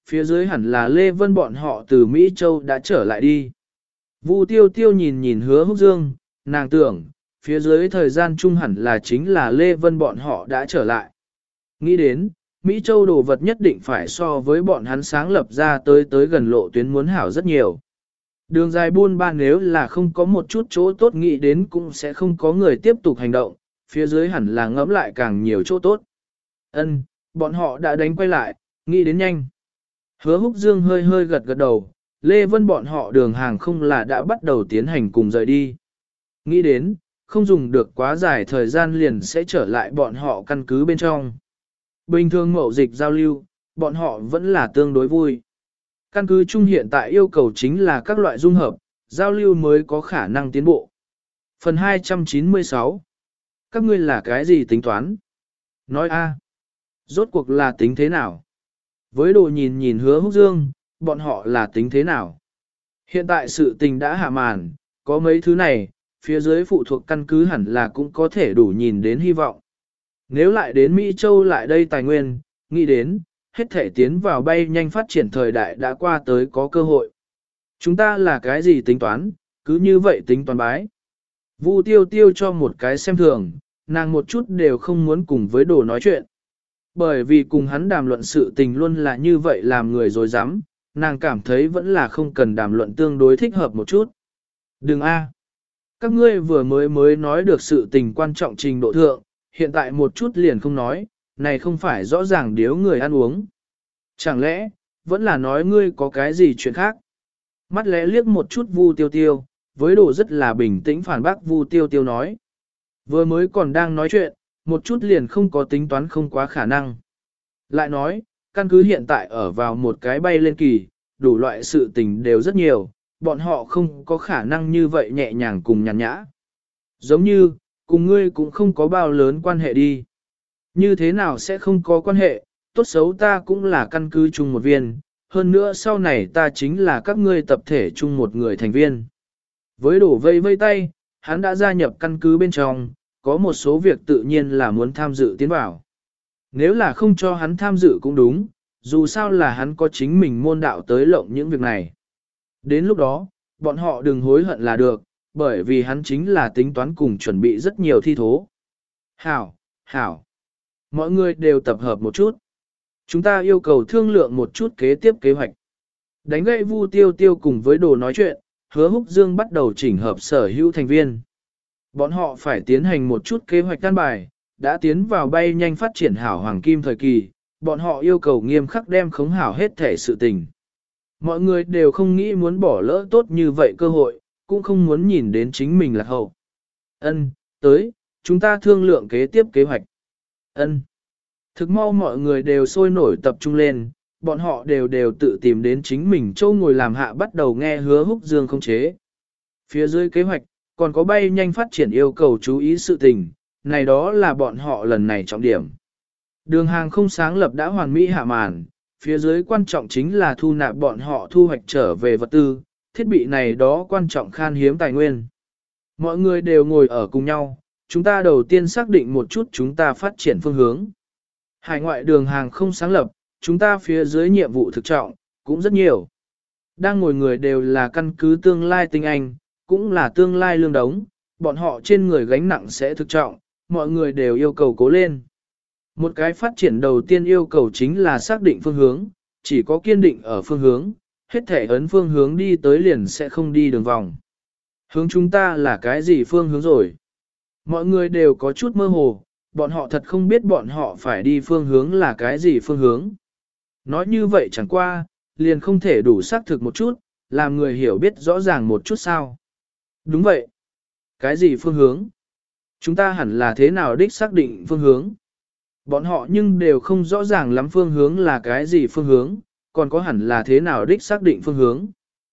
phía dưới hẳn là Lê Vân bọn họ từ Mỹ Châu đã trở lại đi. Vu Tiêu Tiêu nhìn nhìn Hứa Húc Dương, nàng tưởng, phía dưới thời gian chung hẳn là chính là Lê Vân bọn họ đã trở lại. Nghĩ đến, Mỹ Châu đồ vật nhất định phải so với bọn hắn sáng lập ra tới tới gần lộ tuyến muốn hảo rất nhiều. Đường dài buôn ba nếu là không có một chút chỗ tốt nghĩ đến cũng sẽ không có người tiếp tục hành động, phía dưới hẳn là ngẫm lại càng nhiều chỗ tốt. Ân, bọn họ đã đánh quay lại, nghĩ đến nhanh. Hứa Húc Dương hơi hơi gật gật đầu, Lê Vân bọn họ đường hàng không là đã bắt đầu tiến hành cùng rời đi. Nghĩ đến, không dùng được quá dài thời gian liền sẽ trở lại bọn họ căn cứ bên trong. Bình thường mậu dịch giao lưu, bọn họ vẫn là tương đối vui. Căn cứ chung hiện tại yêu cầu chính là các loại dung hợp, giao lưu mới có khả năng tiến bộ. Phần hai trăm chín mươi sáu. Các ngươi là cái gì tính toán? Nói a, rốt cuộc là tính thế nào? Với đồ nhìn nhìn Hứa Húc Dương, bọn họ là tính thế nào? Hiện tại sự tình đã hạ màn, có mấy thứ này, phía dưới phụ thuộc căn cứ hẳn là cũng có thể đủ nhìn đến hy vọng. Nếu lại đến Mỹ Châu lại đây tài nguyên, nghĩ đến, hết thể tiến vào bay nhanh phát triển thời đại đã qua tới có cơ hội. Chúng ta là cái gì tính toán, cứ như vậy tính toán bái. Vu Tiêu Tiêu cho một cái xem thường, nàng một chút đều không muốn cùng với đồ nói chuyện. Bởi vì cùng hắn đàm luận sự tình luôn là như vậy làm người dối dám, nàng cảm thấy vẫn là không cần đàm luận tương đối thích hợp một chút. Đừng a, các ngươi vừa mới mới nói được sự tình quan trọng trình độ thượng, hiện tại một chút liền không nói, này không phải rõ ràng điếu người ăn uống. Chẳng lẽ, vẫn là nói ngươi có cái gì chuyện khác? Mắt lẽ liếc một chút Vu Tiêu Tiêu, với đồ rất là bình tĩnh phản bác Vu Tiêu Tiêu nói. Vừa mới còn đang nói chuyện, một chút liền không có tính toán không quá khả năng. Lại nói, căn cứ hiện tại ở vào một cái bay lên kỳ, đủ loại sự tình đều rất nhiều, bọn họ không có khả năng như vậy nhẹ nhàng cùng nhàn nhã. Giống như, cùng ngươi cũng không có bao lớn quan hệ đi. Như thế nào sẽ không có quan hệ, tốt xấu ta cũng là căn cứ chung một viên, hơn nữa sau này ta chính là các ngươi tập thể chung một người thành viên. Với đổ vây vây tay, hắn đã gia nhập căn cứ bên trong, có một số việc tự nhiên là muốn tham dự tiến vào. Nếu là không cho hắn tham dự cũng đúng, dù sao là hắn có chính mình môn đạo tới lộng những việc này. Đến lúc đó, bọn họ đừng hối hận là được, bởi vì hắn chính là tính toán cùng chuẩn bị rất nhiều thi thố. Hảo, hảo. Mọi người đều tập hợp một chút. Chúng ta yêu cầu thương lượng một chút kế tiếp kế hoạch. Đánh gậy Vu Tiêu Tiêu cùng với đồ nói chuyện, Hứa Húc Dương bắt đầu chỉnh hợp sở hữu thành viên. Bọn họ phải tiến hành một chút kế hoạch căn bài, đã tiến vào bay nhanh phát triển hảo hoàng kim thời kỳ, bọn họ yêu cầu nghiêm khắc đem khống hảo hết thể sự tình. Mọi người đều không nghĩ muốn bỏ lỡ tốt như vậy cơ hội, cũng không muốn nhìn đến chính mình là hậu. Ân, tới, chúng ta thương lượng kế tiếp kế hoạch. Ân. Thực mau mọi người đều sôi nổi tập trung lên, bọn họ đều đều tự tìm đến chính mình châu ngồi làm hạ bắt đầu nghe Hứa Húc Dương không chế. Phía dưới kế hoạch, còn có bay nhanh phát triển yêu cầu chú ý sự tình, này đó là bọn họ lần này trọng điểm. Đường hàng không sáng lập đã hoàn mỹ hạ màn, phía dưới quan trọng chính là thu nạp bọn họ thu hoạch trở về vật tư, thiết bị này đó quan trọng khan hiếm tài nguyên. Mọi người đều ngồi ở cùng nhau, chúng ta đầu tiên xác định một chút chúng ta phát triển phương hướng. Hải ngoại đường hàng không sáng lập, chúng ta phía dưới nhiệm vụ thực trọng, cũng rất nhiều. Đang ngồi người đều là căn cứ tương lai tinh anh, cũng là tương lai lương đống, bọn họ trên người gánh nặng sẽ thực trọng, mọi người đều yêu cầu cố lên. Một cái phát triển đầu tiên yêu cầu chính là xác định phương hướng, chỉ có kiên định ở phương hướng, hết thể ấn phương hướng đi tới liền sẽ không đi đường vòng. Hướng chúng ta là cái gì phương hướng rồi? Mọi người đều có chút mơ hồ, bọn họ thật không biết bọn họ phải đi phương hướng là cái gì phương hướng. Nói như vậy chẳng qua, liền không thể đủ xác thực một chút, làm người hiểu biết rõ ràng một chút sao. Đúng vậy. Cái gì phương hướng? Chúng ta hẳn là thế nào đích xác định phương hướng? Bọn họ nhưng đều không rõ ràng lắm phương hướng là cái gì phương hướng, còn có hẳn là thế nào đích xác định phương hướng.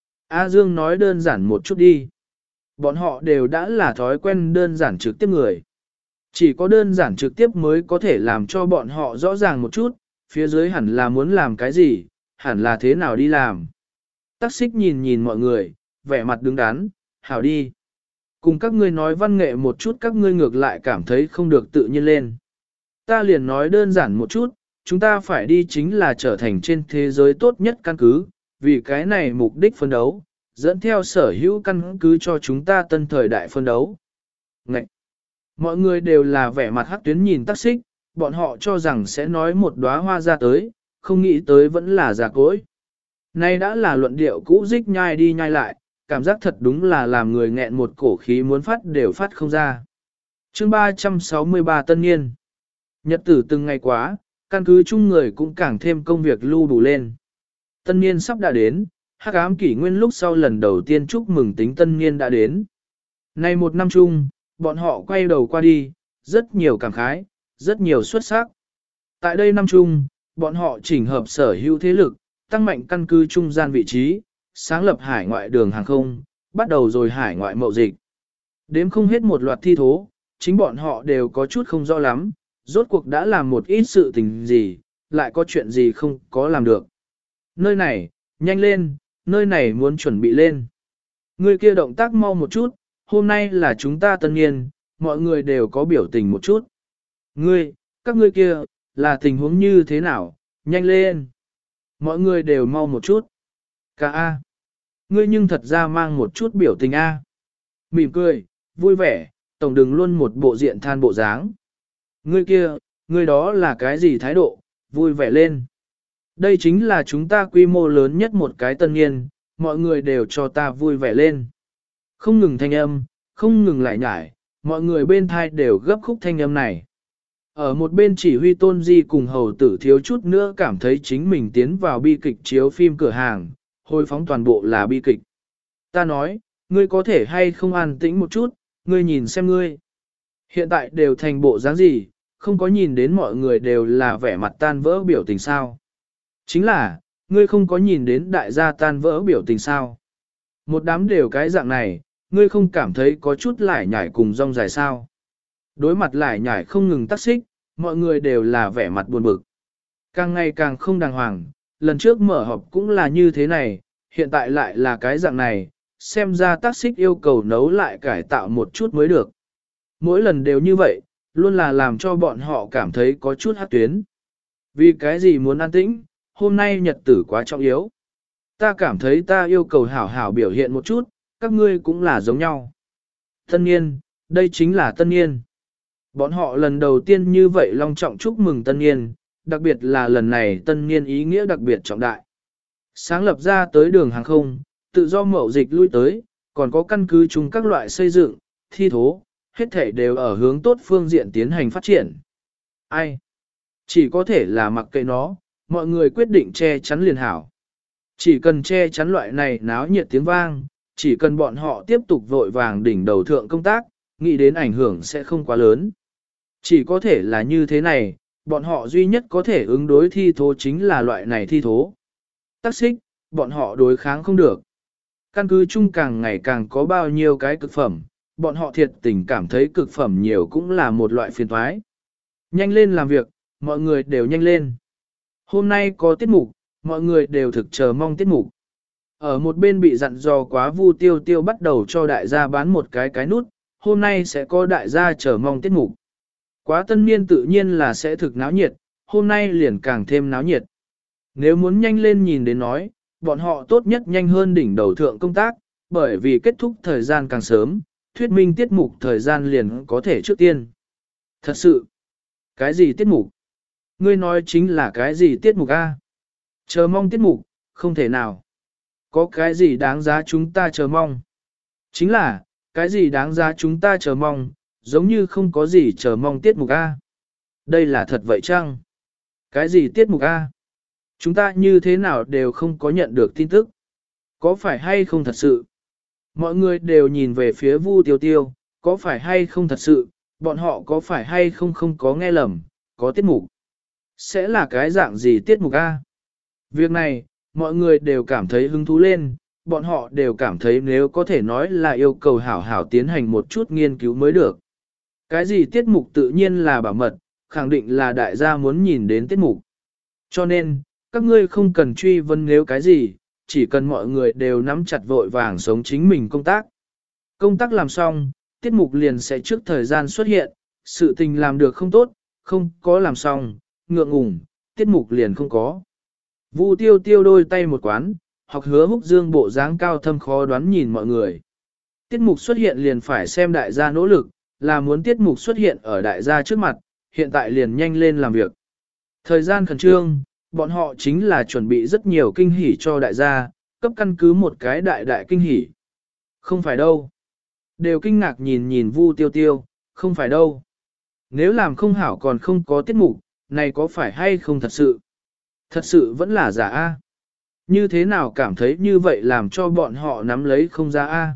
A Dương nói đơn giản một chút đi. Bọn họ đều đã là thói quen đơn giản trực tiếp người. Chỉ có đơn giản trực tiếp mới có thể làm cho bọn họ rõ ràng một chút, phía dưới hẳn là muốn làm cái gì, hẳn là thế nào đi làm. Tắc xích nhìn nhìn mọi người, vẻ mặt đứng đắn, hảo đi. Cùng các ngươi nói văn nghệ một chút các ngươi ngược lại cảm thấy không được tự nhiên lên. Ta liền nói đơn giản một chút, chúng ta phải đi chính là trở thành trên thế giới tốt nhất căn cứ, vì cái này mục đích phân đấu, dẫn theo sở hữu căn cứ cho chúng ta tân thời đại phân đấu. Ngậy! Mọi người đều là vẻ mặt hắc tuyến nhìn Tắc Xích, bọn họ cho rằng sẽ nói một đóa hoa ra tới, không nghĩ tới vẫn là giả cối. Nay đã là luận điệu cũ dích nhai đi nhai lại, cảm giác thật đúng là làm người nghẹn một cổ khí muốn phát đều phát không ra. Chương ba trăm sáu mươi ba Tân Niên. Nhật tử từng ngày quá, căn cứ chung người cũng càng thêm công việc lưu đủ lên. Tân Niên sắp đã đến, hắc ám kỷ nguyên lúc sau lần đầu tiên chúc mừng tính Tân Niên đã đến. Nay một năm chung, bọn họ quay đầu qua đi, rất nhiều cảm khái, rất nhiều xuất sắc. Tại đây năm chung, bọn họ chỉnh hợp sở hữu thế lực, tăng mạnh căn cứ trung gian vị trí, sáng lập hải ngoại đường hàng không, bắt đầu rồi hải ngoại mậu dịch. Đếm không hết một loạt thi thố, chính bọn họ đều có chút không rõ lắm, rốt cuộc đã làm một ít sự tình gì, lại có chuyện gì không có làm được. Nơi này, nhanh lên, nơi này muốn chuẩn bị lên. Người kia động tác mau một chút, hôm nay là chúng ta tân niên, mọi người đều có biểu tình một chút. Ngươi, các ngươi kia, là tình huống như thế nào, nhanh lên. Mọi người đều mau một chút. Ca A. Ngươi nhưng thật ra mang một chút biểu tình A. Mỉm cười, vui vẻ, tổng đừng luôn một bộ diện than bộ dáng. Ngươi kia, ngươi đó là cái gì thái độ, vui vẻ lên. Đây chính là chúng ta quy mô lớn nhất một cái tân niên, mọi người đều cho ta vui vẻ lên. Không ngừng thanh âm, không ngừng lại nhải, mọi người bên thai đều gấp khúc thanh âm này. Ở một bên chỉ huy Tôn Di cùng hầu tử thiếu chút nữa cảm thấy chính mình tiến vào bi kịch chiếu phim cửa hàng, hồi phóng toàn bộ là bi kịch. Ta nói, ngươi có thể hay không an tĩnh một chút, ngươi nhìn xem ngươi. Hiện tại đều thành bộ dáng gì, không có nhìn đến mọi người đều là vẻ mặt tan vỡ biểu tình sao. Chính là, ngươi không có nhìn đến đại gia tan vỡ biểu tình sao. Một đám đều cái dạng này, ngươi không cảm thấy có chút lải nhải cùng rong dài sao. Đối mặt lải nhải không ngừng Tắc Xích, mọi người đều là vẻ mặt buồn bực. Càng ngày càng không đàng hoàng, lần trước mở họp cũng là như thế này, hiện tại lại là cái dạng này, xem ra Tắc Xích yêu cầu nấu lại cải tạo một chút mới được. Mỗi lần đều như vậy, luôn là làm cho bọn họ cảm thấy có chút hát tuyến. Vì cái gì muốn an tĩnh, hôm nay nhật tử quá trọng yếu. Ta cảm thấy ta yêu cầu hảo hảo biểu hiện một chút, các ngươi cũng là giống nhau. Tân niên, đây chính là tân niên. Bọn họ lần đầu tiên như vậy long trọng chúc mừng tân niên, đặc biệt là lần này tân niên ý nghĩa đặc biệt trọng đại. Sáng lập ra tới đường hàng không, tự do mậu dịch lui tới, còn có căn cứ chung các loại xây dựng, thi thố, hết thể đều ở hướng tốt phương diện tiến hành phát triển. Ai? Chỉ có thể là mặc kệ nó, mọi người quyết định che chắn liền hảo. Chỉ cần che chắn loại này náo nhiệt tiếng vang, chỉ cần bọn họ tiếp tục vội vàng đỉnh đầu thượng công tác, nghĩ đến ảnh hưởng sẽ không quá lớn. Chỉ có thể là như thế này, bọn họ duy nhất có thể ứng đối thi thố chính là loại này thi thố. Tắc Xích, bọn họ đối kháng không được. Căn cứ chung càng ngày càng có bao nhiêu cái cực phẩm, bọn họ thiệt tình cảm thấy cực phẩm nhiều cũng là một loại phiền toái. Nhanh lên làm việc, mọi người đều nhanh lên. Hôm nay có tiết mục, mọi người đều thực chờ mong tiết mục. Ở một bên bị dặn dò quá Vu Tiêu Tiêu bắt đầu cho đại gia bán một cái cái nút, hôm nay sẽ có đại gia chờ mong tiết mục. Quá tân niên tự nhiên là sẽ thực náo nhiệt, hôm nay liền càng thêm náo nhiệt. Nếu muốn nhanh lên nhìn đến nói, bọn họ tốt nhất nhanh hơn đỉnh đầu thượng công tác, bởi vì kết thúc thời gian càng sớm, thuyết minh tiết mục thời gian liền có thể trước tiên. Thật sự, cái gì tiết mục? Ngươi nói chính là cái gì tiết mục a? Chờ mong tiết mục, không thể nào. Có cái gì đáng giá chúng ta chờ mong? Chính là, cái gì đáng giá chúng ta chờ mong, giống như không có gì chờ mong tiết mục A. Đây là thật vậy chăng? Cái gì tiết mục A? Chúng ta như thế nào đều không có nhận được tin tức. Có phải hay không thật sự? Mọi người đều nhìn về phía Vu Tiêu Tiêu, có phải hay không thật sự, bọn họ có phải hay không không có nghe lầm, có tiết mục. Sẽ là cái dạng gì tiết mục A? Việc này, mọi người đều cảm thấy hứng thú lên, bọn họ đều cảm thấy nếu có thể nói là yêu cầu hảo hảo tiến hành một chút nghiên cứu mới được. Cái gì tiết mục tự nhiên là bảo mật, khẳng định là đại gia muốn nhìn đến tiết mục. Cho nên, các ngươi không cần truy vấn nếu cái gì, chỉ cần mọi người đều nắm chặt vội vàng sống chính mình công tác. Công tác làm xong, tiết mục liền sẽ trước thời gian xuất hiện, sự tình làm được không tốt, không có làm xong, ngượng ngùng, tiết mục liền không có. Vu Tiêu Tiêu đôi tay một quán, học Hứa Húc Dương bộ dáng cao thâm khó đoán nhìn mọi người. Tiết mục xuất hiện liền phải xem đại gia nỗ lực, là muốn tiết mục xuất hiện ở đại gia trước mặt, hiện tại liền nhanh lên làm việc. Thời gian khẩn trương, bọn họ chính là chuẩn bị rất nhiều kinh hỉ cho đại gia, cấp căn cứ một cái đại đại kinh hỉ. Không phải đâu. Đều kinh ngạc nhìn nhìn Vu Tiêu Tiêu, không phải đâu. Nếu làm không hảo còn không có tiết mục, này có phải hay không thật sự? Thật sự vẫn là giả A. Như thế nào cảm thấy như vậy làm cho bọn họ nắm lấy không ra A.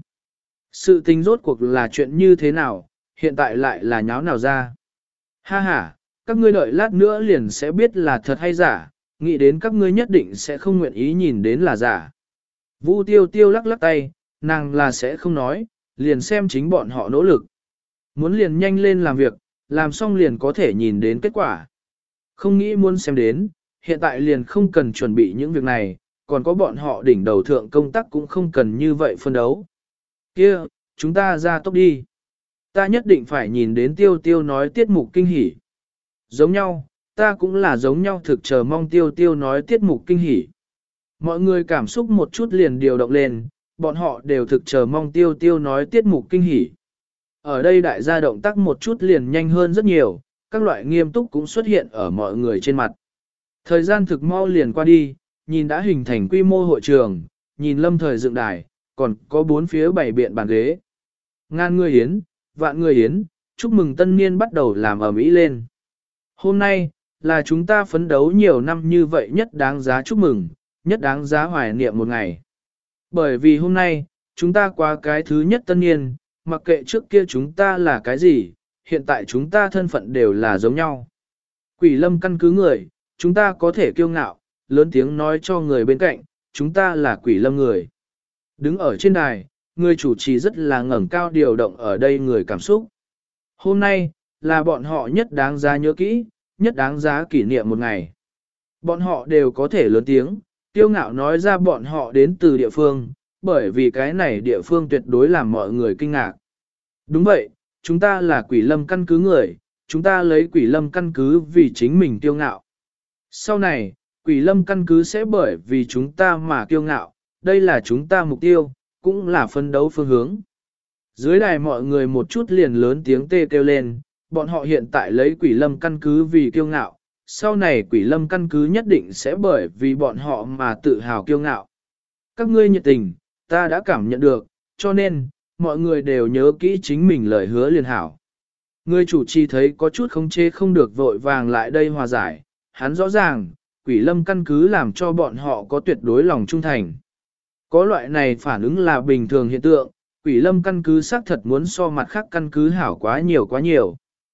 Sự tình rốt cuộc là chuyện như thế nào, hiện tại lại là nháo nào ra. Ha ha, các ngươi đợi lát nữa liền sẽ biết là thật hay giả, nghĩ đến các ngươi nhất định sẽ không nguyện ý nhìn đến là giả. Vu Tiêu Tiêu lắc lắc tay, nàng là sẽ không nói, liền xem chính bọn họ nỗ lực. Muốn liền nhanh lên làm việc, làm xong liền có thể nhìn đến kết quả. Không nghĩ muốn xem đến, hiện tại liền không cần chuẩn bị những việc này, còn có bọn họ đỉnh đầu thượng công tác cũng không cần như vậy phân đấu. Kia, chúng ta ra tốc đi. Ta nhất định phải nhìn đến Tiêu Tiêu nói tiết mục kinh hỉ. Giống nhau, ta cũng là giống nhau thực chờ mong Tiêu Tiêu nói tiết mục kinh hỉ. Mọi người cảm xúc một chút liền điều động lên, bọn họ đều thực chờ mong Tiêu Tiêu nói tiết mục kinh hỉ. Ở đây đại gia động tác một chút liền nhanh hơn rất nhiều, các loại nghiêm túc cũng xuất hiện ở mọi người trên mặt. Thời gian thực mau liền qua đi, nhìn đã hình thành quy mô hội trường, nhìn lâm thời dựng đài, còn có bốn phía bảy biện bàn ghế. Ngàn người hiến, vạn người hiến, chúc mừng tân niên bắt đầu làm ở Mỹ lên. Hôm nay, là chúng ta phấn đấu nhiều năm như vậy nhất đáng giá chúc mừng, nhất đáng giá hoài niệm một ngày. Bởi vì hôm nay, chúng ta qua cái thứ nhất tân niên, mặc kệ trước kia chúng ta là cái gì, hiện tại chúng ta thân phận đều là giống nhau. Quỷ lâm căn cứ người, chúng ta có thể kiêu ngạo, lớn tiếng nói cho người bên cạnh, chúng ta là quỷ lâm người. Đứng ở trên đài, người chủ trì rất là ngẩng cao điều động ở đây người cảm xúc. Hôm nay, là bọn họ nhất đáng giá nhớ kỹ, nhất đáng giá kỷ niệm một ngày. Bọn họ đều có thể lớn tiếng, kiêu ngạo nói ra bọn họ đến từ địa phương, bởi vì cái này địa phương tuyệt đối làm mọi người kinh ngạc. Đúng vậy, chúng ta là quỷ lâm căn cứ người, chúng ta lấy quỷ lâm căn cứ vì chính mình kiêu ngạo. Sau này, quỷ lâm căn cứ sẽ bởi vì chúng ta mà kiêu ngạo, đây là chúng ta mục tiêu, cũng là phân đấu phương hướng. Dưới đài mọi người một chút liền lớn tiếng tê kêu lên, bọn họ hiện tại lấy quỷ lâm căn cứ vì kiêu ngạo, sau này quỷ lâm căn cứ nhất định sẽ bởi vì bọn họ mà tự hào kiêu ngạo. Các ngươi nhiệt tình, ta đã cảm nhận được, cho nên, mọi người đều nhớ kỹ chính mình lời hứa liền hảo. Người chủ trì thấy có chút không chê không được vội vàng lại đây hòa giải, hắn rõ ràng, quỷ lâm căn cứ làm cho bọn họ có tuyệt đối lòng trung thành. Có loại này phản ứng là bình thường hiện tượng, quỷ lâm căn cứ xác thật muốn so mặt khác căn cứ hảo quá nhiều quá nhiều.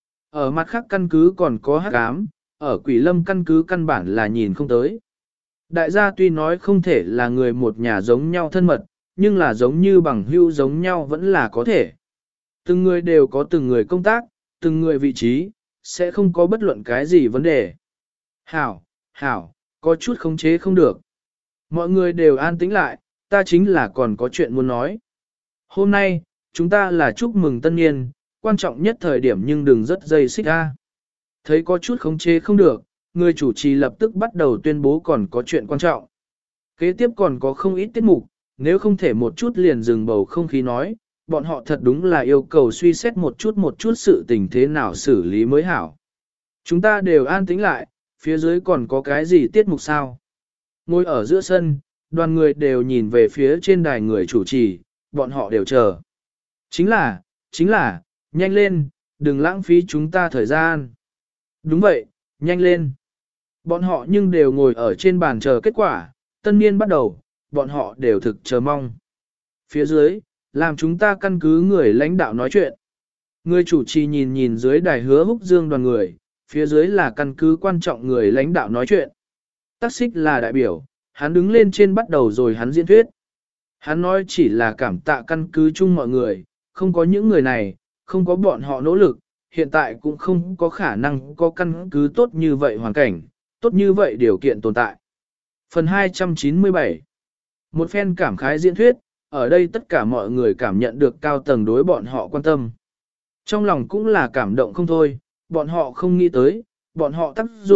Ở mặt khác căn cứ còn có hắc ám, ở quỷ lâm căn cứ căn bản là nhìn không tới. Đại gia tuy nói không thể là người một nhà giống nhau thân mật, nhưng là giống như bằng hữu giống nhau vẫn là có thể. Từng người đều có từng người công tác, từng người vị trí, sẽ không có bất luận cái gì vấn đề. Hảo, hảo, có chút khống chế không được. Mọi người đều an tĩnh lại, ta chính là còn có chuyện muốn nói. Hôm nay, chúng ta là chúc mừng tân niên, quan trọng nhất thời điểm nhưng đừng rất dây xích ra. Thấy có chút khống chế không được, người chủ trì lập tức bắt đầu tuyên bố còn có chuyện quan trọng. Kế tiếp còn có không ít tiết mục, nếu không thể một chút liền dừng bầu không khí nói, bọn họ thật đúng là yêu cầu suy xét một chút một chút sự tình thế nào xử lý mới hảo. Chúng ta đều an tĩnh lại, phía dưới còn có cái gì tiết mục sao? Ngồi ở giữa sân, đoàn người đều nhìn về phía trên đài người chủ trì, bọn họ đều chờ. Chính là, chính là, nhanh lên, đừng lãng phí chúng ta thời gian. Đúng vậy, nhanh lên. Bọn họ nhưng đều ngồi ở trên bàn chờ kết quả, tân niên bắt đầu, bọn họ đều thực chờ mong. Phía dưới, làm chúng ta căn cứ người lãnh đạo nói chuyện. Người chủ trì nhìn nhìn dưới đài Hứa Húc Dương đoàn người, phía dưới là căn cứ quan trọng người lãnh đạo nói chuyện. Tắc Xích là đại biểu, hắn đứng lên trên bắt đầu rồi hắn diễn thuyết. Hắn nói chỉ là cảm tạ căn cứ chung mọi người, không có những người này, không có bọn họ nỗ lực, hiện tại cũng không có khả năng có căn cứ tốt như vậy hoàn cảnh, tốt như vậy điều kiện tồn tại. Phần hai trăm chín mươi bảy. Một phen cảm khái diễn thuyết, ở đây tất cả mọi người cảm nhận được cao tầng đối bọn họ quan tâm. Trong lòng cũng là cảm động không thôi, bọn họ không nghĩ tới, bọn họ tác dụng,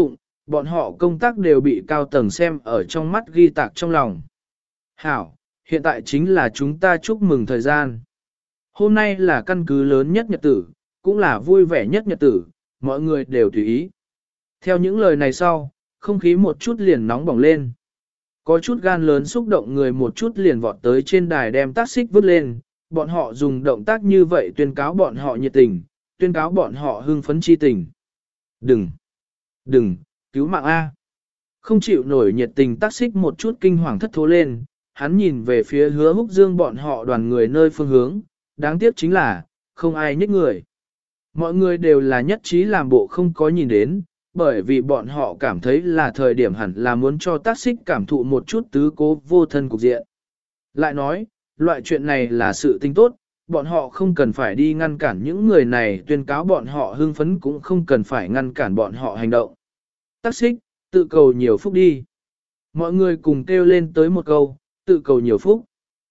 bọn họ công tác đều bị cao tầng xem ở trong mắt ghi tạc trong lòng. Hảo, hiện tại chính là chúng ta chúc mừng thời gian. Hôm nay là căn cứ lớn nhất nhật tử, cũng là vui vẻ nhất nhật tử, mọi người đều tùy ý. Theo những lời này sau, không khí một chút liền nóng bỏng lên. Có chút gan lớn xúc động người một chút liền vọt tới trên đài đem tác xích vứt lên, bọn họ dùng động tác như vậy tuyên cáo bọn họ nhiệt tình, tuyên cáo bọn họ hưng phấn chi tình. Đừng! Đừng! Cứu mạng A! Không chịu nổi nhiệt tình tác xích một chút kinh hoàng thất thố lên, hắn nhìn về phía Hứa Húc Dương bọn họ đoàn người nơi phương hướng, đáng tiếc chính là, không ai nhích người. Mọi người đều là nhất trí làm bộ không có nhìn đến, bởi vì bọn họ cảm thấy là thời điểm hẳn là muốn cho tác xích cảm thụ một chút tứ cố vô thân cục diện. Lại nói, loại chuyện này là sự tinh tốt, bọn họ không cần phải đi ngăn cản những người này tuyên cáo bọn họ hưng phấn cũng không cần phải ngăn cản bọn họ hành động. Tác xích, tự cầu nhiều phúc đi. Mọi người cùng kêu lên tới một câu, tự cầu nhiều phúc.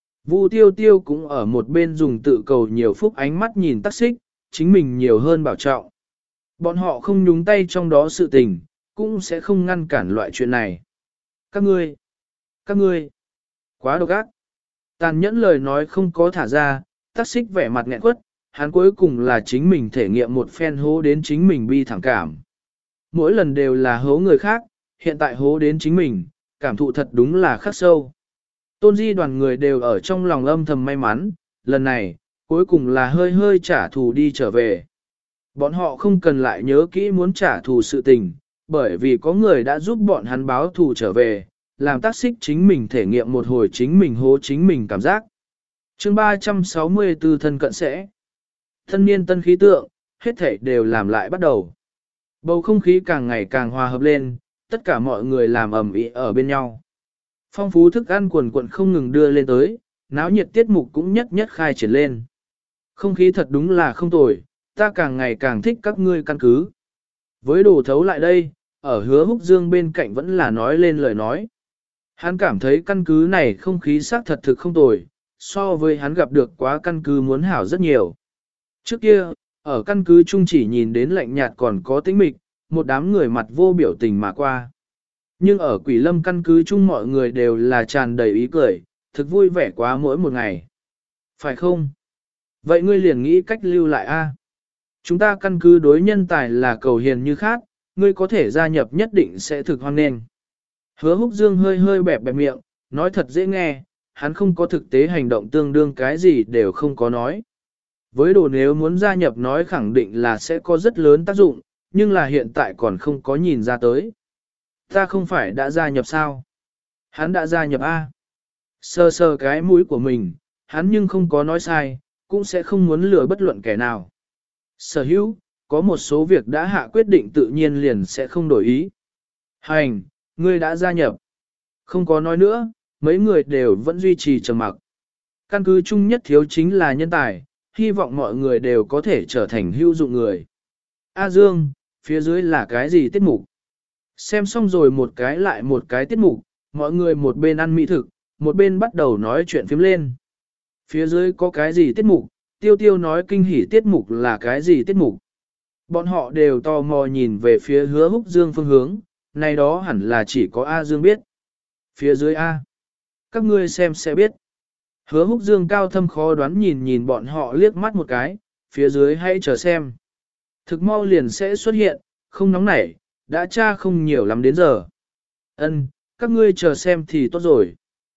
Vu tiêu tiêu cũng ở một bên dùng tự cầu nhiều phúc ánh mắt nhìn tác xích, chính mình nhiều hơn bảo trọng. Bọn họ không nhúng tay trong đó sự tình, cũng sẽ không ngăn cản loại chuyện này. Các ngươi, các ngươi, quá độc ác. Tàn nhẫn lời nói không có thả ra, tác xích vẻ mặt nghẹn quất, hắn cuối cùng là chính mình thể nghiệm một phen hố đến chính mình bi thảm cảm. Mỗi lần đều là hố người khác, hiện tại hố đến chính mình, cảm thụ thật đúng là khắc sâu. Tôn di đoàn người đều ở trong lòng âm thầm may mắn, lần này, cuối cùng là hơi hơi trả thù đi trở về. Bọn họ không cần lại nhớ kỹ muốn trả thù sự tình, bởi vì có người đã giúp bọn hắn báo thù trở về, làm tác xích chính mình thể nghiệm một hồi chính mình hố chính mình cảm giác. chương ba trăm sáu mươi tư thân cận sẽ. Thân niên tân khí tượng, hết thảy đều làm lại bắt đầu. Bầu không khí càng ngày càng hòa hợp lên, tất cả mọi người làm ầm ĩ ở bên nhau. Phong phú thức ăn quần quần không ngừng đưa lên tới, náo nhiệt tiết mục cũng nhất nhất khai triển lên. Không khí thật đúng là không tồi, ta càng ngày càng thích các ngươi căn cứ. Với đồ thấu lại đây, ở Hứa Húc Dương bên cạnh vẫn là nói lên lời nói. Hắn cảm thấy căn cứ này không khí xác thật thực không tồi, so với hắn gặp được quá căn cứ muốn hảo rất nhiều. Trước kia, ở căn cứ chung chỉ nhìn đến lạnh nhạt còn có tĩnh mịch, một đám người mặt vô biểu tình mà qua. Nhưng ở Quỷ Lâm căn cứ chung mọi người đều là tràn đầy ý cười, thực vui vẻ quá mỗi một ngày. Phải không? Vậy ngươi liền nghĩ cách lưu lại a? Chúng ta căn cứ đối nhân tài là cầu hiền như khác, ngươi có thể gia nhập nhất định sẽ thực hoan nghênh. Hứa Húc Dương hơi hơi bẹp bẹp miệng, nói thật dễ nghe, hắn không có thực tế hành động tương đương cái gì đều không có nói. Với đồ nếu muốn gia nhập nói khẳng định là sẽ có rất lớn tác dụng, nhưng là hiện tại còn không có nhìn ra tới. Ta không phải đã gia nhập sao? Hắn đã gia nhập A. Sơ sơ cái mũi của mình, hắn nhưng không có nói sai, cũng sẽ không muốn lừa bất luận kẻ nào. Sở hữu, có một số việc đã hạ quyết định tự nhiên liền sẽ không đổi ý. Hành, ngươi đã gia nhập. Không có nói nữa, mấy người đều vẫn duy trì trầm mặc. Căn cứ chung nhất thiếu chính là nhân tài, hy vọng mọi người đều có thể trở thành hữu dụng người. A Dương, phía dưới là cái gì tiết mục? Xem xong rồi một cái lại một cái tiết mục, mọi người một bên ăn mỹ thực, một bên bắt đầu nói chuyện phím lên. Phía dưới có cái gì tiết mục, tiêu tiêu nói kinh hỉ tiết mục là cái gì tiết mục. Bọn họ đều tò mò nhìn về phía Hứa Húc Dương phương hướng, này đó hẳn là chỉ có A Dương biết. Phía dưới A. Các ngươi xem sẽ biết. Hứa Húc Dương cao thâm khó đoán nhìn nhìn bọn họ liếc mắt một cái, phía dưới hãy chờ xem. Thực mau liền sẽ xuất hiện, không nóng nảy, đã tra không nhiều lắm đến giờ. Ân, các ngươi chờ xem thì tốt rồi.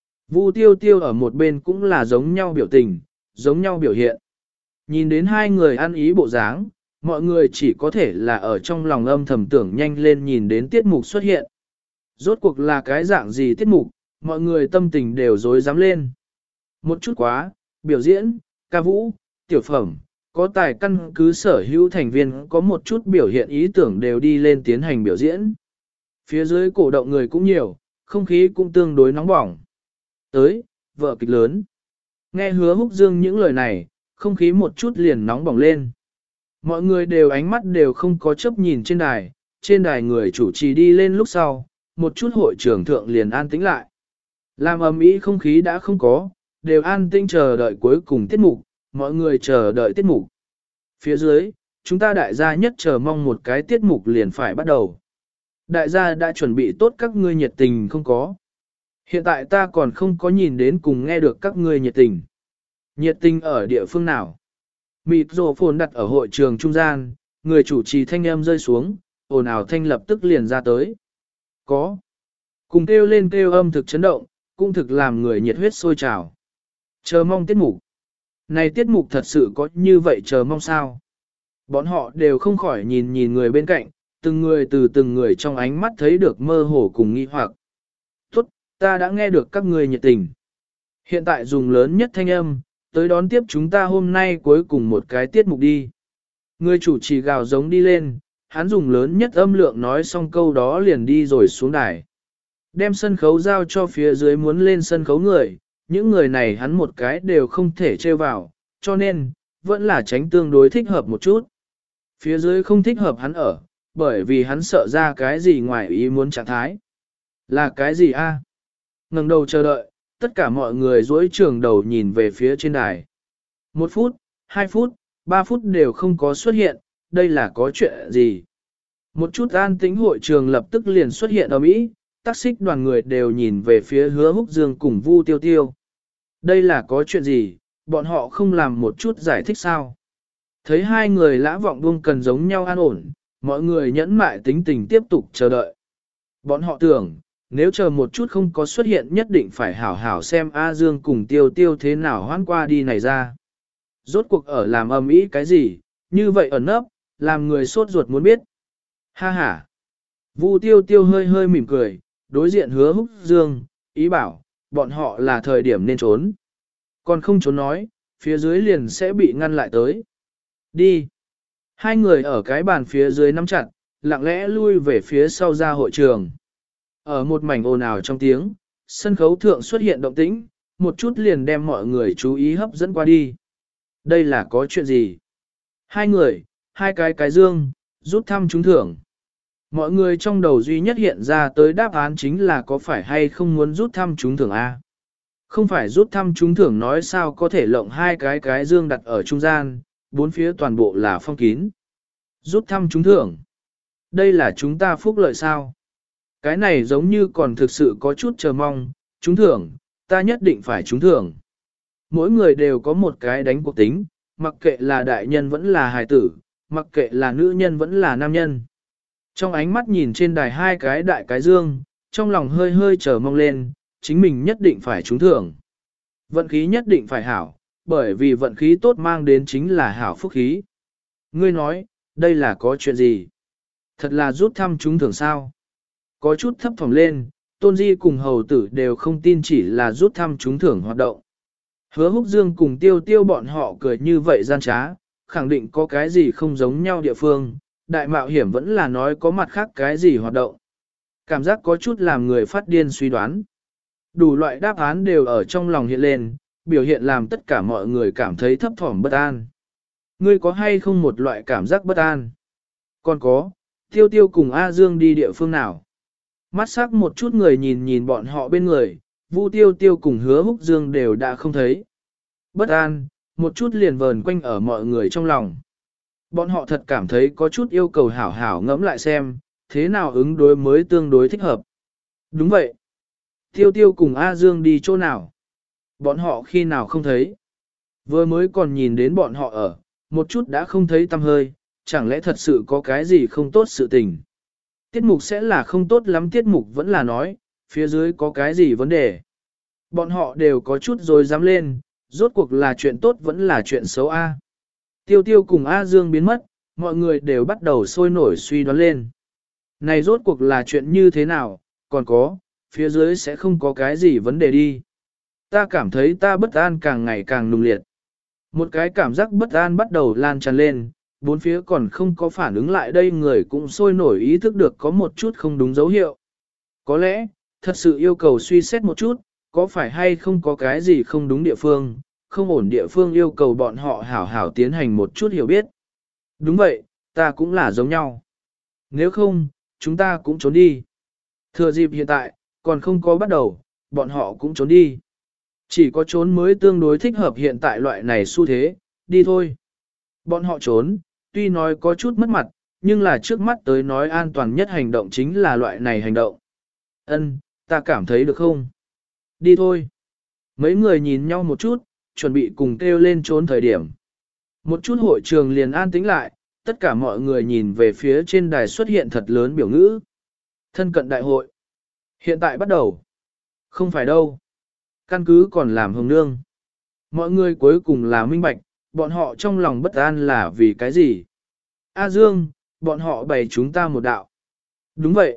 Vu tiêu tiêu ở một bên cũng là giống nhau biểu tình, giống nhau biểu hiện. Nhìn đến hai người ăn ý bộ dáng, mọi người chỉ có thể là ở trong lòng âm thầm tưởng nhanh lên nhìn đến tiết mục xuất hiện. Rốt cuộc là cái dạng gì tiết mục, mọi người tâm tình đều rối rắm lên. Một chút quá, biểu diễn, ca vũ, tiểu phẩm, có tài căn cứ sở hữu thành viên có một chút biểu hiện ý tưởng đều đi lên tiến hành biểu diễn. Phía dưới cổ động người cũng nhiều, không khí cũng tương đối nóng bỏng. Tới, vở kịch lớn. Nghe Hứa Húc Dương những lời này, không khí một chút liền nóng bỏng lên. Mọi người đều ánh mắt đều không có chấp nhìn trên đài, trên đài người chủ trì đi lên lúc sau, một chút hội trưởng thượng liền an tĩnh lại. Làm ầm ĩ không khí đã không có, đều an tĩnh chờ đợi cuối cùng tiết mục, mọi người chờ đợi tiết mục. Phía dưới, chúng ta đại gia nhất chờ mong một cái tiết mục liền phải bắt đầu. Đại gia đã chuẩn bị tốt các ngươi nhiệt tình không có. Hiện tại ta còn không có nhìn đến cùng nghe được các ngươi nhiệt tình. Nhiệt tình ở địa phương nào? Mịt rổ phồn đặt ở hội trường trung gian, người chủ trì thanh âm rơi xuống, ồn ào thanh lập tức liền ra tới. Có. Cùng kêu lên kêu âm thực chấn động, cũng thực làm người nhiệt huyết sôi trào. Chờ mong tiết mục. Này tiết mục thật sự có như vậy chờ mong sao? Bọn họ đều không khỏi nhìn nhìn người bên cạnh, từng người từ từng người trong ánh mắt thấy được mơ hồ cùng nghi hoặc. Tốt, ta đã nghe được các người nhiệt tình. Hiện tại dùng lớn nhất thanh âm, tới đón tiếp chúng ta hôm nay cuối cùng một cái tiết mục đi. Người chủ trì gào giống đi lên, hắn dùng lớn nhất âm lượng nói xong câu đó liền đi rồi xuống đài. Đem sân khấu giao cho phía dưới muốn lên sân khấu người, những người này hắn một cái đều không thể trêu vào, cho nên, vẫn là tránh tương đối thích hợp một chút. Phía dưới không thích hợp hắn ở, bởi vì hắn sợ ra cái gì ngoài ý muốn trạng thái. Là cái gì a? Ngẩng đầu chờ đợi, tất cả mọi người duỗi trường đầu nhìn về phía trên đài. Một phút, hai phút, ba phút đều không có xuất hiện, đây là có chuyện gì? Một chút an tĩnh hội trường lập tức liền xuất hiện ở Mỹ, tác xích đoàn người đều nhìn về phía Hứa Húc Dương cùng Vu Tiêu Tiêu. Đây là có chuyện gì, bọn họ không làm một chút giải thích sao? Thấy hai người lã vọng buông cần giống nhau an ổn, mọi người nhẫn mại tính tình tiếp tục chờ đợi. Bọn họ tưởng, nếu chờ một chút không có xuất hiện nhất định phải hảo hảo xem A Dương cùng Tiêu Tiêu thế nào hoán qua đi này ra. Rốt cuộc ở làm ầm ĩ cái gì, như vậy ẩn nấp, làm người sốt ruột muốn biết. Ha ha. Vu Tiêu Tiêu hơi hơi mỉm cười, đối diện Hứa Húc Dương, ý bảo, bọn họ là thời điểm nên trốn. Còn không trốn nói, phía dưới liền sẽ bị ngăn lại tới. Đi. Hai người ở cái bàn phía dưới nắm chặt, lặng lẽ lui về phía sau ra hội trường. Ở một mảnh ồn ào trong tiếng, sân khấu thượng xuất hiện động tĩnh, một chút liền đem mọi người chú ý hấp dẫn qua đi. Đây là có chuyện gì? Hai người, hai cái cái dương, rút thăm trúng thưởng. Mọi người trong đầu duy nhất hiện ra tới đáp án chính là có phải hay không muốn rút thăm trúng thưởng A. Không phải rút thăm trúng thưởng nói sao có thể lộng hai cái cái dương đặt ở trung gian, bốn phía toàn bộ là phong kín. Rút thăm trúng thưởng. Đây là chúng ta phúc lợi sao? Cái này giống như còn thực sự có chút chờ mong, trúng thưởng, ta nhất định phải trúng thưởng. Mỗi người đều có một cái đánh cuộc tính, mặc kệ là đại nhân vẫn là hài tử, mặc kệ là nữ nhân vẫn là nam nhân. Trong ánh mắt nhìn trên đài hai cái đại cái dương, trong lòng hơi hơi chờ mong lên, chính mình nhất định phải trúng thưởng. Vận khí nhất định phải hảo, bởi vì vận khí tốt mang đến chính là hảo phúc khí. Ngươi nói, đây là có chuyện gì? Thật là rút thăm trúng thưởng sao? Có chút thấp thỏm lên, Tôn Di cùng hầu tử đều không tin chỉ là rút thăm trúng thưởng hoạt động. Hứa Húc Dương cùng Tiêu Tiêu bọn họ cười như vậy gian trá, khẳng định có cái gì không giống nhau địa phương, đại mạo hiểm vẫn là nói có mặt khác cái gì hoạt động. Cảm giác có chút làm người phát điên suy đoán. Đủ loại đáp án đều ở trong lòng hiện lên, biểu hiện làm tất cả mọi người cảm thấy thấp thỏm bất an. Ngươi có hay không một loại cảm giác bất an? Còn có, Tiêu Tiêu cùng A Dương đi địa phương nào? Mắt sắc một chút người nhìn nhìn bọn họ bên người, Vu Tiêu Tiêu cùng Hứa Húc Dương đều đã không thấy. Bất an, một chút liền vờn quanh ở mọi người trong lòng. Bọn họ thật cảm thấy có chút yêu cầu hảo hảo ngẫm lại xem, thế nào ứng đối mới tương đối thích hợp. Đúng vậy. Tiêu Tiêu cùng A Dương đi chỗ nào? Bọn họ khi nào không thấy? Vừa mới còn nhìn đến bọn họ ở, một chút đã không thấy tăm hơi, chẳng lẽ thật sự có cái gì không tốt sự tình? Tiết mục sẽ là không tốt lắm, tiết mục vẫn là nói, phía dưới có cái gì vấn đề? Bọn họ đều có chút rồi dám lên, rốt cuộc là chuyện tốt vẫn là chuyện xấu A. Tiêu Tiêu cùng A Dương biến mất, mọi người đều bắt đầu sôi nổi suy đoán lên. Này rốt cuộc là chuyện như thế nào, còn có, phía dưới sẽ không có cái gì vấn đề đi. Ta cảm thấy ta bất an càng ngày càng nung liệt. Một cái cảm giác bất an bắt đầu lan tràn lên, bốn phía còn không có phản ứng lại đây người cũng sôi nổi ý thức được có một chút không đúng dấu hiệu. Có lẽ, thật sự yêu cầu suy xét một chút, có phải hay không có cái gì không đúng địa phương, không ổn địa phương yêu cầu bọn họ hảo hảo tiến hành một chút hiểu biết. Đúng vậy, ta cũng là giống nhau. Nếu không, chúng ta cũng trốn đi. Thừa dịp hiện tại, còn không có bắt đầu, bọn họ cũng trốn đi. Chỉ có trốn mới tương đối thích hợp hiện tại loại này xu thế, đi thôi. Bọn họ trốn, tuy nói có chút mất mặt, nhưng là trước mắt tới nói an toàn nhất hành động chính là loại này hành động. Ân, ta cảm thấy được không? Đi thôi. Mấy người nhìn nhau một chút, chuẩn bị cùng kêu lên trốn thời điểm. Một chút hội trường liền an tĩnh lại, tất cả mọi người nhìn về phía trên đài xuất hiện thật lớn biểu ngữ. Thân cận đại hội. Hiện tại bắt đầu. Không phải đâu. Căn cứ còn làm hồng nương. Mọi người cuối cùng là minh bạch, bọn họ trong lòng bất an là vì cái gì? A Dương, bọn họ bày chúng ta một đạo. Đúng vậy.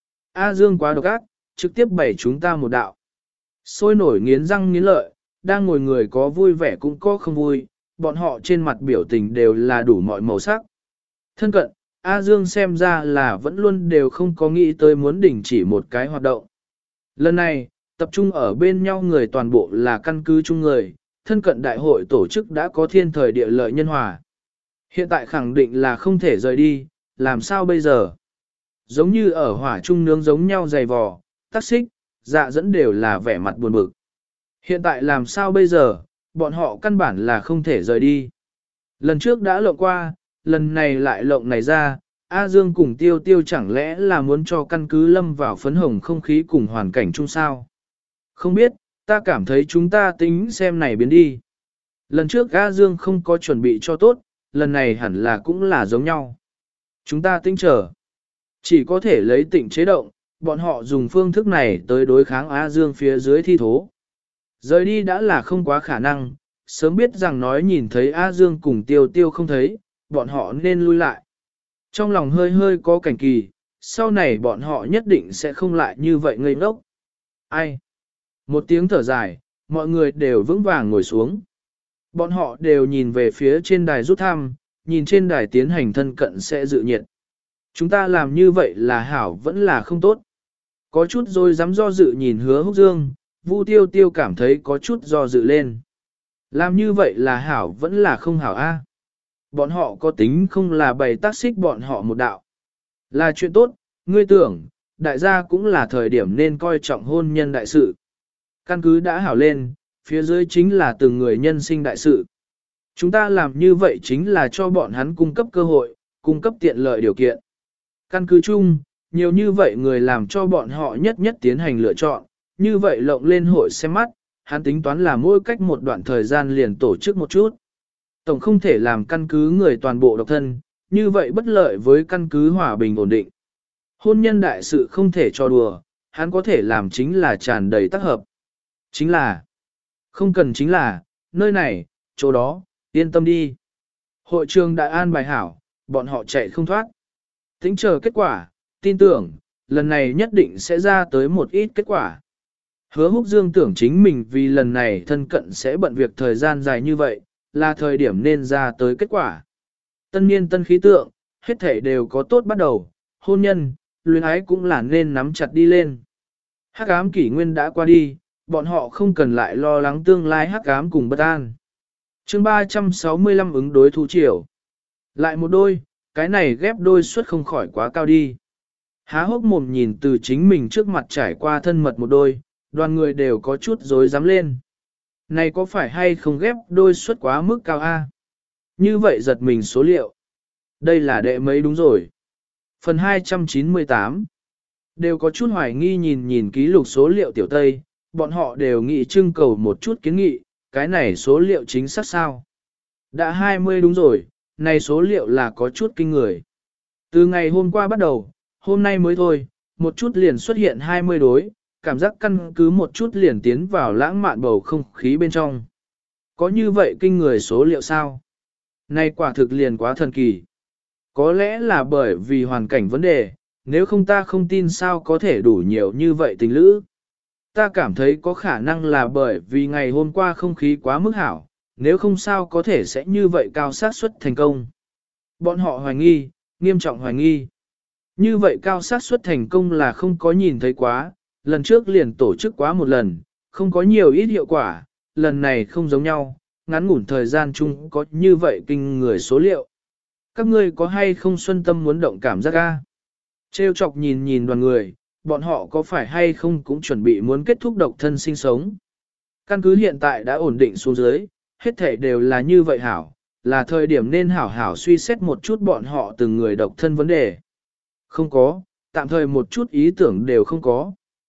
A Dương quá độc ác, trực tiếp bày chúng ta một đạo. Sôi nổi nghiến răng nghiến lợi, đang ngồi người có vui vẻ cũng có không vui, bọn họ trên mặt biểu tình đều là đủ mọi màu sắc. Thân cận, A Dương xem ra là vẫn luôn đều không có nghĩ tới muốn đình chỉ một cái hoạt động. Lần này, tập trung ở bên nhau người toàn bộ là căn cứ chung người, thân cận đại hội tổ chức đã có thiên thời địa lợi nhân hòa. Hiện tại khẳng định là không thể rời đi, làm sao bây giờ? Giống như ở hỏa trung nướng giống nhau dày vò, tắc xích, dạ dẫn đều là vẻ mặt buồn bực. Hiện tại làm sao bây giờ, bọn họ căn bản là không thể rời đi. Lần trước đã lộng qua, lần này lại lộng này ra, A Dương cùng Tiêu Tiêu chẳng lẽ là muốn cho căn cứ lâm vào phấn hồng không khí cùng hoàn cảnh chung sao? Không biết, ta cảm thấy chúng ta tính xem này biến đi. Lần trước A Dương không có chuẩn bị cho tốt, lần này hẳn là cũng là giống nhau. Chúng ta tính chờ. Chỉ có thể lấy tịnh chế động, bọn họ dùng phương thức này tới đối kháng A Dương phía dưới thi thố. Rời đi đã là không quá khả năng, sớm biết rằng nói nhìn thấy A Dương cùng Tiêu Tiêu không thấy, bọn họ nên lui lại. Trong lòng hơi hơi có cảnh kỳ, sau này bọn họ nhất định sẽ không lại như vậy ngây ngốc. Ai? Một tiếng thở dài, mọi người đều vững vàng ngồi xuống. Bọn họ đều nhìn về phía trên đài rút thăm, nhìn trên đài tiến hành thân cận sẽ dự nhiệt. Chúng ta làm như vậy là hảo vẫn là không tốt. Có chút rồi dám do dự nhìn Hứa Húc Dương, Vu Tiêu Tiêu cảm thấy có chút do dự lên. Làm như vậy là hảo vẫn là không hảo a? Bọn họ có tính không là bày tác xích bọn họ một đạo. Là chuyện tốt, ngươi tưởng, đại gia cũng là thời điểm nên coi trọng hôn nhân đại sự. Căn cứ đã hảo lên, phía dưới chính là từng người nhân sinh đại sự. Chúng ta làm như vậy chính là cho bọn hắn cung cấp cơ hội, cung cấp tiện lợi điều kiện. Căn cứ chung, nhiều như vậy người làm cho bọn họ nhất nhất tiến hành lựa chọn, như vậy lộng lên hội xem mắt, hắn tính toán là mỗi cách một đoạn thời gian liền tổ chức một chút. Tổng không thể làm căn cứ người toàn bộ độc thân, như vậy bất lợi với căn cứ hòa bình ổn định. Hôn nhân đại sự không thể cho đùa, hắn có thể làm chính là tràn đầy tác hợp. Chính là, không cần chính là, nơi này, chỗ đó, yên tâm đi. Hội trường đại an bài hảo, bọn họ chạy không thoát. Tính chờ kết quả, tin tưởng, lần này nhất định sẽ ra tới một ít kết quả. Hứa Húc Dương tưởng chính mình vì lần này thân cận sẽ bận việc thời gian dài như vậy, là thời điểm nên ra tới kết quả. Tân niên tân khí tượng, hết thể đều có tốt bắt đầu, hôn nhân, luyến ái cũng là nên nắm chặt đi lên. Hắc ám kỷ nguyên đã qua đi, bọn họ không cần lại lo lắng tương lai hắc ám cùng bất an. Chương ba trăm sáu mươi lăm ứng đối thu triều. Lại một đôi, cái này ghép đôi suất không khỏi quá cao đi. Há hốc mồm nhìn từ chính mình trước mặt trải qua thân mật một đôi, đoàn người đều có chút rối dám lên. Này có phải hay không ghép đôi suất quá mức cao a? Như vậy giật mình số liệu. Đây là đệ mấy đúng rồi. Phần hai trăm chín mươi tám. Đều có chút hoài nghi nhìn nhìn ký lục số liệu tiểu Tây, bọn họ đều nghĩ trưng cầu một chút kiến nghị, cái này số liệu chính xác sao? Đã hai mươi đúng rồi, này số liệu là có chút kinh người. Từ ngày hôm qua bắt đầu, hôm nay mới thôi, một chút liền xuất hiện hai mươi đối, cảm giác căn cứ một chút liền tiến vào lãng mạn bầu không khí bên trong. Có như vậy kinh người số liệu sao? Này quả thực liền quá thần kỳ. Có lẽ là bởi vì hoàn cảnh vấn đề, nếu không ta không tin sao có thể đủ nhiều như vậy tình lữ. Ta cảm thấy có khả năng là bởi vì ngày hôm qua không khí quá mức hảo, nếu không sao có thể sẽ như vậy cao xác suất thành công. Bọn họ hoài nghi, nghiêm trọng hoài nghi. Như vậy cao xác suất thành công là không có nhìn thấy quá, lần trước liền tổ chức quá một lần, không có nhiều ít hiệu quả, lần này không giống nhau, ngắn ngủn thời gian chung có như vậy kinh người số liệu. Các ngươi có hay không xuân tâm muốn động cảm giác ga? Trêu chọc nhìn nhìn đoàn người, bọn họ có phải hay không cũng chuẩn bị muốn kết thúc độc thân sinh sống. Căn cứ hiện tại đã ổn định xuống dưới, hết thể đều là như vậy hảo, là thời điểm nên hảo hảo suy xét một chút bọn họ từng người độc thân vấn đề. Không có, tạm thời một chút ý tưởng đều không có.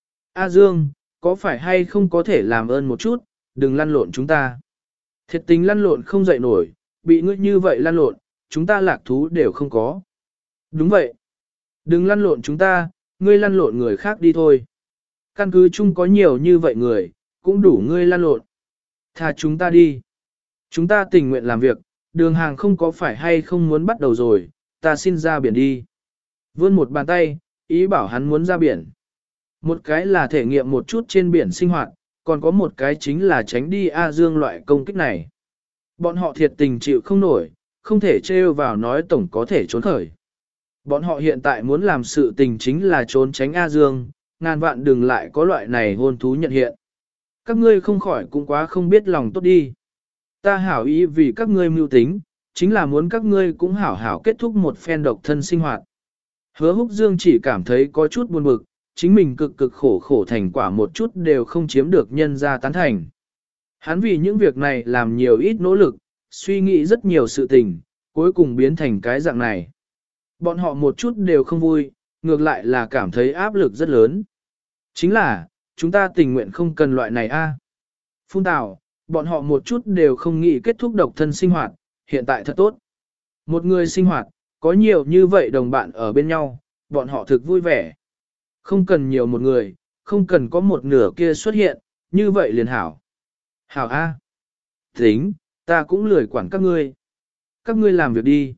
A Dương, có phải hay không có thể làm ơn một chút, đừng lăn lộn chúng ta. Thiệt tình lăn lộn không dậy nổi, bị ngươi như vậy lăn lộn, chúng ta lạc thú đều không có. Đúng vậy. Đừng lăn lộn chúng ta, ngươi lăn lộn người khác đi thôi. Căn cứ chung có nhiều như vậy người, cũng đủ ngươi lăn lộn. Thà chúng ta đi. Chúng ta tình nguyện làm việc, đường hàng không có phải hay không muốn bắt đầu rồi, ta xin ra biển đi. Vươn một bàn tay, ý bảo hắn muốn ra biển. Một cái là thể nghiệm một chút trên biển sinh hoạt, còn có một cái chính là tránh đi A Dương loại công kích này. Bọn họ thiệt tình chịu không nổi, không thể trêu vào nói tổng có thể trốn khởi. Bọn họ hiện tại muốn làm sự tình chính là trốn tránh A Dương, ngàn vạn đừng lại có loại này hôn thú nhận hiện. Các ngươi không khỏi cũng quá không biết lòng tốt đi. Ta hảo ý vì các ngươi mưu tính, chính là muốn các ngươi cũng hảo hảo kết thúc một phen độc thân sinh hoạt. Hứa Húc Dương chỉ cảm thấy có chút buồn bực, chính mình cực cực khổ khổ thành quả một chút đều không chiếm được nhân ra tán thành. Hắn vì những việc này làm nhiều ít nỗ lực, suy nghĩ rất nhiều sự tình, cuối cùng biến thành cái dạng này. Bọn họ một chút đều không vui, ngược lại là cảm thấy áp lực rất lớn. Chính là, chúng ta tình nguyện không cần loại này a. Phun Tào, bọn họ một chút đều không nghĩ kết thúc độc thân sinh hoạt, hiện tại thật tốt. Một người sinh hoạt, có nhiều như vậy đồng bạn ở bên nhau, bọn họ thực vui vẻ. Không cần nhiều một người, không cần có một nửa kia xuất hiện, như vậy liền hảo. Hảo A. Tính, ta cũng lười quản các ngươi. Các ngươi làm việc đi.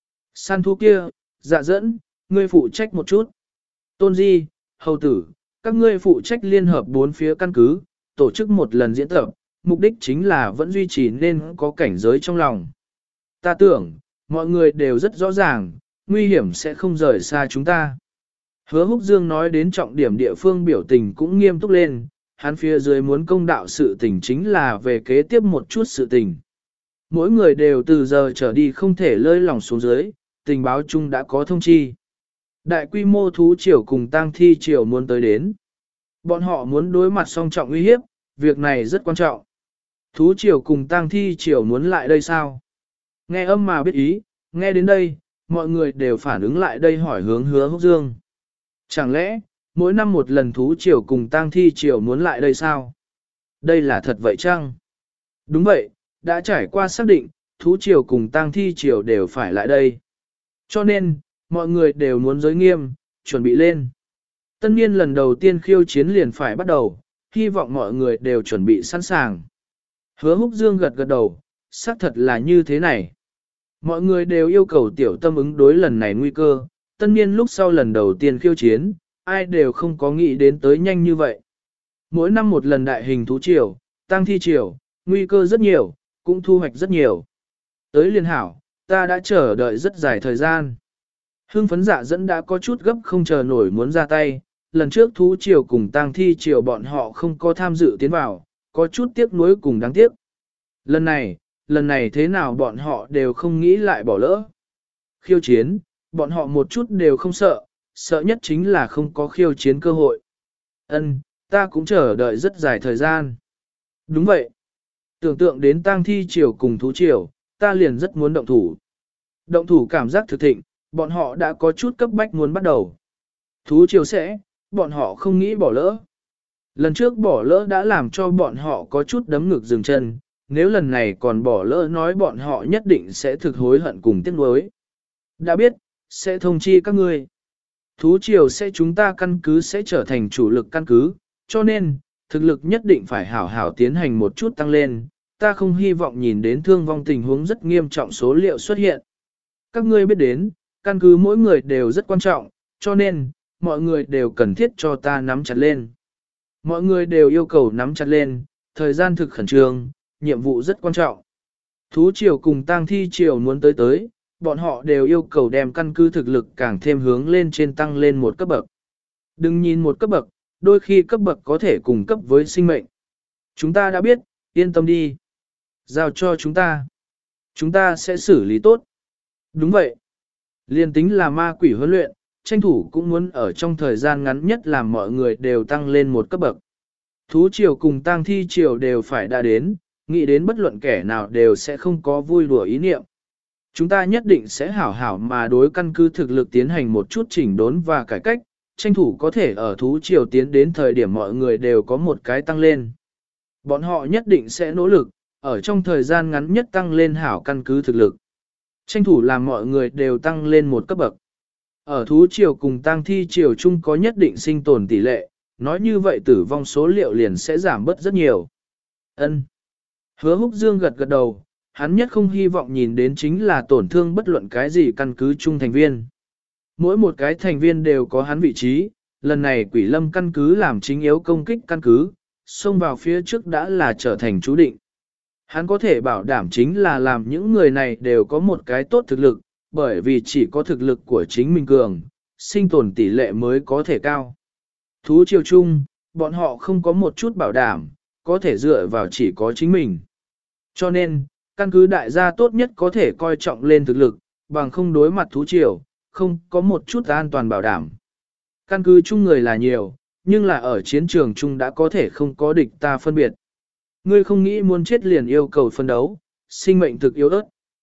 Săn thú kia, dạ dẫn, ngươi phụ trách một chút. Tôn Di, hầu tử, các ngươi phụ trách liên hợp bốn phía căn cứ, tổ chức một lần diễn tập, mục đích chính là vẫn duy trì nên có cảnh giới trong lòng. Ta tưởng, mọi người đều rất rõ ràng, nguy hiểm sẽ không rời xa chúng ta. Hứa Húc Dương nói đến trọng điểm địa phương biểu tình cũng nghiêm túc lên, hắn phía dưới muốn công đạo sự tình chính là về kế tiếp một chút sự tình. Mỗi người đều từ giờ trở đi không thể lơi lỏng xuống dưới, tình báo chung đã có thông chi. Đại quy mô thú triều cùng tang thi triều muốn tới đến. Bọn họ muốn đối mặt song trọng uy hiếp, việc này rất quan trọng. Thú triều cùng tang thi triều muốn lại đây sao? Nghe âm mà biết ý, nghe đến đây, mọi người đều phản ứng lại đây hỏi hướng Hứa Húc Dương. Chẳng lẽ, mỗi năm một lần thú triều cùng tang thi triều muốn lại đây sao? Đây là thật vậy chăng? Đúng vậy, đã trải qua xác định, thú triều cùng tang thi triều đều phải lại đây. Cho nên, mọi người đều muốn giới nghiêm, chuẩn bị lên. Tân niên lần đầu tiên khiêu chiến liền phải bắt đầu, hy vọng mọi người đều chuẩn bị sẵn sàng. Hứa Húc Dương gật gật đầu, xác thật là như thế này. Mọi người đều yêu cầu tiểu tâm ứng đối lần này nguy cơ, tân niên lúc sau lần đầu tiên khiêu chiến, ai đều không có nghĩ đến tới nhanh như vậy. Mỗi năm một lần đại hình thú triều, tang thi triều, nguy cơ rất nhiều, cũng thu hoạch rất nhiều. Tới liên hảo, ta đã chờ đợi rất dài thời gian. Hưng phấn dạ dẫn đã có chút gấp không chờ nổi muốn ra tay, lần trước thú triều cùng tang thi triều bọn họ không có tham dự tiến vào, có chút tiếc nuối cùng đáng tiếc. Lần này, lần này thế nào bọn họ đều không nghĩ lại bỏ lỡ. Khiêu chiến, bọn họ một chút đều không sợ, sợ nhất chính là không có khiêu chiến cơ hội. Ân, ta cũng chờ đợi rất dài thời gian. Đúng vậy. Tưởng tượng đến tang thi triều cùng thú triều, ta liền rất muốn động thủ. Động thủ cảm giác thực thịnh, bọn họ đã có chút cấp bách muốn bắt đầu. Thú triều sẽ, bọn họ không nghĩ bỏ lỡ. Lần trước bỏ lỡ đã làm cho bọn họ có chút đấm ngực dừng chân, nếu lần này còn bỏ lỡ nói bọn họ nhất định sẽ thực hối hận cùng tiếc nuối. Đã biết, sẽ thông chi các ngươi. Thú triều sẽ chúng ta căn cứ sẽ trở thành chủ lực căn cứ, cho nên, thực lực nhất định phải hảo hảo tiến hành một chút tăng lên, ta không hy vọng nhìn đến thương vong tình huống rất nghiêm trọng số liệu xuất hiện. Các ngươi biết đến, căn cứ mỗi người đều rất quan trọng, cho nên, mọi người đều cần thiết cho ta nắm chặt lên. Mọi người đều yêu cầu nắm chặt lên, thời gian thực khẩn trương, nhiệm vụ rất quan trọng. Thú triều cùng tang thi triều muốn tới tới, bọn họ đều yêu cầu đem căn cứ thực lực càng thêm hướng lên trên tăng lên một cấp bậc. Đừng nhìn một cấp bậc, đôi khi cấp bậc có thể cùng cấp với sinh mệnh. Chúng ta đã biết, yên tâm đi. Giao cho chúng ta. Chúng ta sẽ xử lý tốt. Đúng vậy. Liên tính là ma quỷ huấn luyện, tranh thủ cũng muốn ở trong thời gian ngắn nhất làm mọi người đều tăng lên một cấp bậc. Thú triều cùng tang thi triều đều phải đã đến, nghĩ đến bất luận kẻ nào đều sẽ không có vui đùa ý niệm. Chúng ta nhất định sẽ hảo hảo mà đối căn cứ thực lực tiến hành một chút chỉnh đốn và cải cách, tranh thủ có thể ở thú triều tiến đến thời điểm mọi người đều có một cái tăng lên. Bọn họ nhất định sẽ nỗ lực, ở trong thời gian ngắn nhất tăng lên hảo căn cứ thực lực. Tranh thủ làm mọi người đều tăng lên một cấp bậc. Ở thú triều cùng tăng thi triều chung có nhất định sinh tồn tỷ lệ, nói như vậy tử vong số liệu liền sẽ giảm bớt rất nhiều. Ân. Hứa Húc Dương gật gật đầu, hắn nhất không hy vọng nhìn đến chính là tổn thương bất luận cái gì căn cứ chung thành viên. Mỗi một cái thành viên đều có hắn vị trí, lần này quỷ lâm căn cứ làm chính yếu công kích căn cứ, xông vào phía trước đã là trở thành chú định. Hắn có thể bảo đảm chính là làm những người này đều có một cái tốt thực lực, bởi vì chỉ có thực lực của chính mình cường, sinh tồn tỷ lệ mới có thể cao. Thú triều chung, bọn họ không có một chút bảo đảm, có thể dựa vào chỉ có chính mình. Cho nên, căn cứ đại gia tốt nhất có thể coi trọng lên thực lực, bằng không đối mặt thú triều, không có một chút an toàn bảo đảm. Căn cứ chung người là nhiều, nhưng là ở chiến trường chung đã có thể không có địch ta phân biệt. Ngươi không nghĩ muốn chết liền yêu cầu phân đấu, sinh mệnh thực yếu ớt.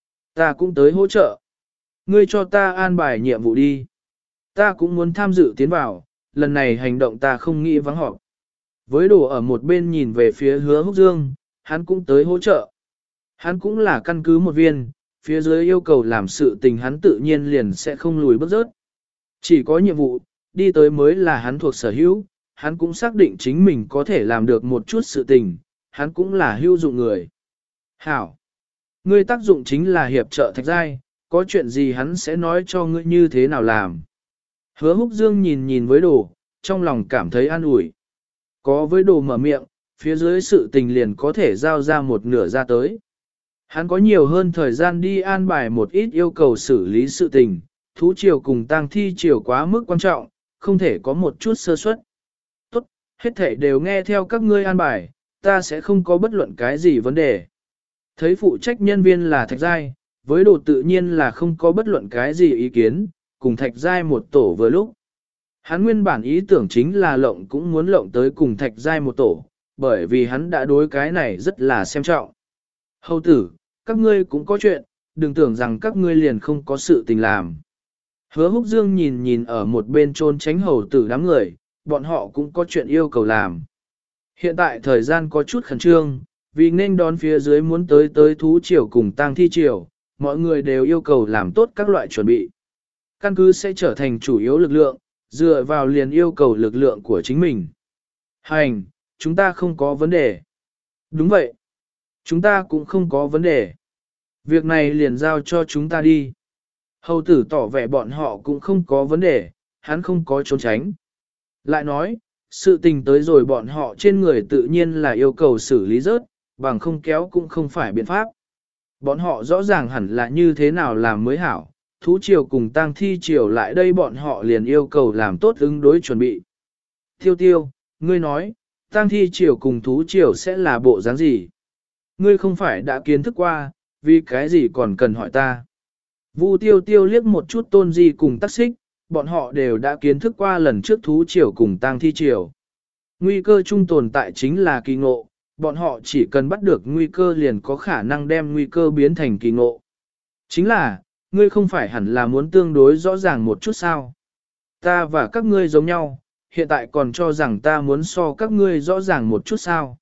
Ta cũng tới hỗ trợ. Ngươi cho ta an bài nhiệm vụ đi. Ta cũng muốn tham dự tiến vào, lần này hành động ta không nghĩ vắng họp. Với đồ ở một bên nhìn về phía Hứa Húc Dương, hắn cũng tới hỗ trợ. Hắn cũng là căn cứ một viên, phía dưới yêu cầu làm sự tình hắn tự nhiên liền sẽ không lùi bước rớt. Chỉ có nhiệm vụ, đi tới mới là hắn thuộc sở hữu, hắn cũng xác định chính mình có thể làm được một chút sự tình, hắn cũng là hữu dụng người. Hảo! Ngươi tác dụng chính là hiệp trợ Thạch Giai, có chuyện gì hắn sẽ nói cho ngươi như thế nào làm. Hứa Húc Dương nhìn nhìn với đồ, trong lòng cảm thấy an ủi. Có với đồ mở miệng, phía dưới sự tình liền có thể giao ra một nửa ra tới. Hắn có nhiều hơn thời gian đi an bài một ít yêu cầu xử lý sự tình, thú triều cùng tang thi triều quá mức quan trọng, không thể có một chút sơ suất. Tốt, hết thể đều nghe theo các ngươi an bài, ta sẽ không có bất luận cái gì vấn đề. Thấy phụ trách nhân viên là Thạch Giai, với đồ tự nhiên là không có bất luận cái gì ý kiến, cùng Thạch Giai một tổ vừa lúc. Hắn nguyên bản ý tưởng chính là lộng cũng muốn lộng tới cùng Thạch Giai một tổ, bởi vì hắn đã đối cái này rất là xem trọng. Hầu tử, các ngươi cũng có chuyện, đừng tưởng rằng các ngươi liền không có sự tình làm. Hứa Húc Dương nhìn nhìn ở một bên trôn tránh hầu tử đám người, bọn họ cũng có chuyện yêu cầu làm. Hiện tại thời gian có chút khẩn trương, vì nên đón phía dưới muốn tới tới thú triều cùng tang thi triều, mọi người đều yêu cầu làm tốt các loại chuẩn bị. Căn cứ sẽ trở thành chủ yếu lực lượng, dựa vào liền yêu cầu lực lượng của chính mình. Hành, chúng ta không có vấn đề. Đúng vậy. Chúng ta cũng không có vấn đề. Việc này liền giao cho chúng ta đi. Hầu tử tỏ vẻ bọn họ cũng không có vấn đề, hắn không có trốn tránh. Lại nói, sự tình tới rồi bọn họ trên người tự nhiên là yêu cầu xử lý rớt, bằng không kéo cũng không phải biện pháp. Bọn họ rõ ràng hẳn là như thế nào làm mới hảo, thú triều cùng tang thi triều lại đây bọn họ liền yêu cầu làm tốt ứng đối chuẩn bị. Tiêu tiêu, ngươi nói, tang thi triều cùng thú triều sẽ là bộ dáng gì? Ngươi không phải đã kiến thức qua, vì cái gì còn cần hỏi ta? Vu tiêu tiêu liếc một chút tôn di cùng tắc xích, bọn họ đều đã kiến thức qua lần trước thú triều cùng tang thi triều. Nguy cơ chung tồn tại chính là kỳ ngộ, bọn họ chỉ cần bắt được nguy cơ liền có khả năng đem nguy cơ biến thành kỳ ngộ. Chính là, ngươi không phải hẳn là muốn tương đối rõ ràng một chút sao? Ta và các ngươi giống nhau, hiện tại còn cho rằng ta muốn so các ngươi rõ ràng một chút sao?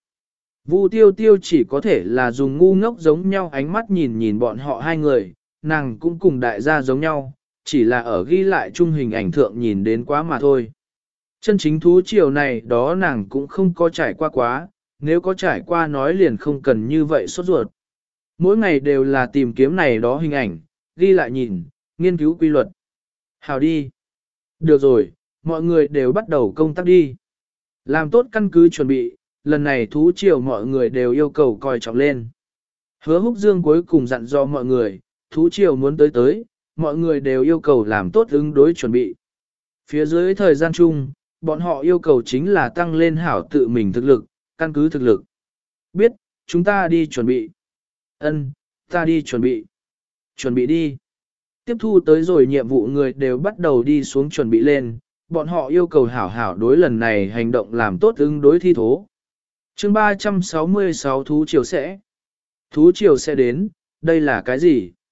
Vu tiêu tiêu chỉ có thể là dùng ngu ngốc giống nhau ánh mắt nhìn nhìn bọn họ hai người, nàng cũng cùng đại gia giống nhau, chỉ là ở ghi lại chung hình ảnh thượng nhìn đến quá mà thôi. Chân chính thú triều này đó nàng cũng không có trải qua quá, nếu có trải qua nói liền không cần như vậy sốt ruột. Mỗi ngày đều là tìm kiếm này đó hình ảnh, ghi lại nhìn, nghiên cứu quy luật. Hào đi. Được rồi, mọi người đều bắt đầu công tác đi. Làm tốt căn cứ chuẩn bị, lần này thú triều mọi người đều yêu cầu coi trọng lên. Hứa Húc Dương cuối cùng dặn dò mọi người, thú triều muốn tới tới, mọi người đều yêu cầu làm tốt ứng đối chuẩn bị. Phía dưới thời gian chung, bọn họ yêu cầu chính là tăng lên hảo tự mình thực lực, căn cứ thực lực. Biết, chúng ta đi chuẩn bị. Ân, ta đi chuẩn bị. Chuẩn bị đi. Tiếp thu tới rồi nhiệm vụ người đều bắt đầu đi xuống chuẩn bị lên, bọn họ yêu cầu hảo hảo đối lần này hành động làm tốt ứng đối thi thố. Chương ba trăm sáu mươi sáu Thú triều sẽ. Thú triều sẽ đến, đây là cái gì?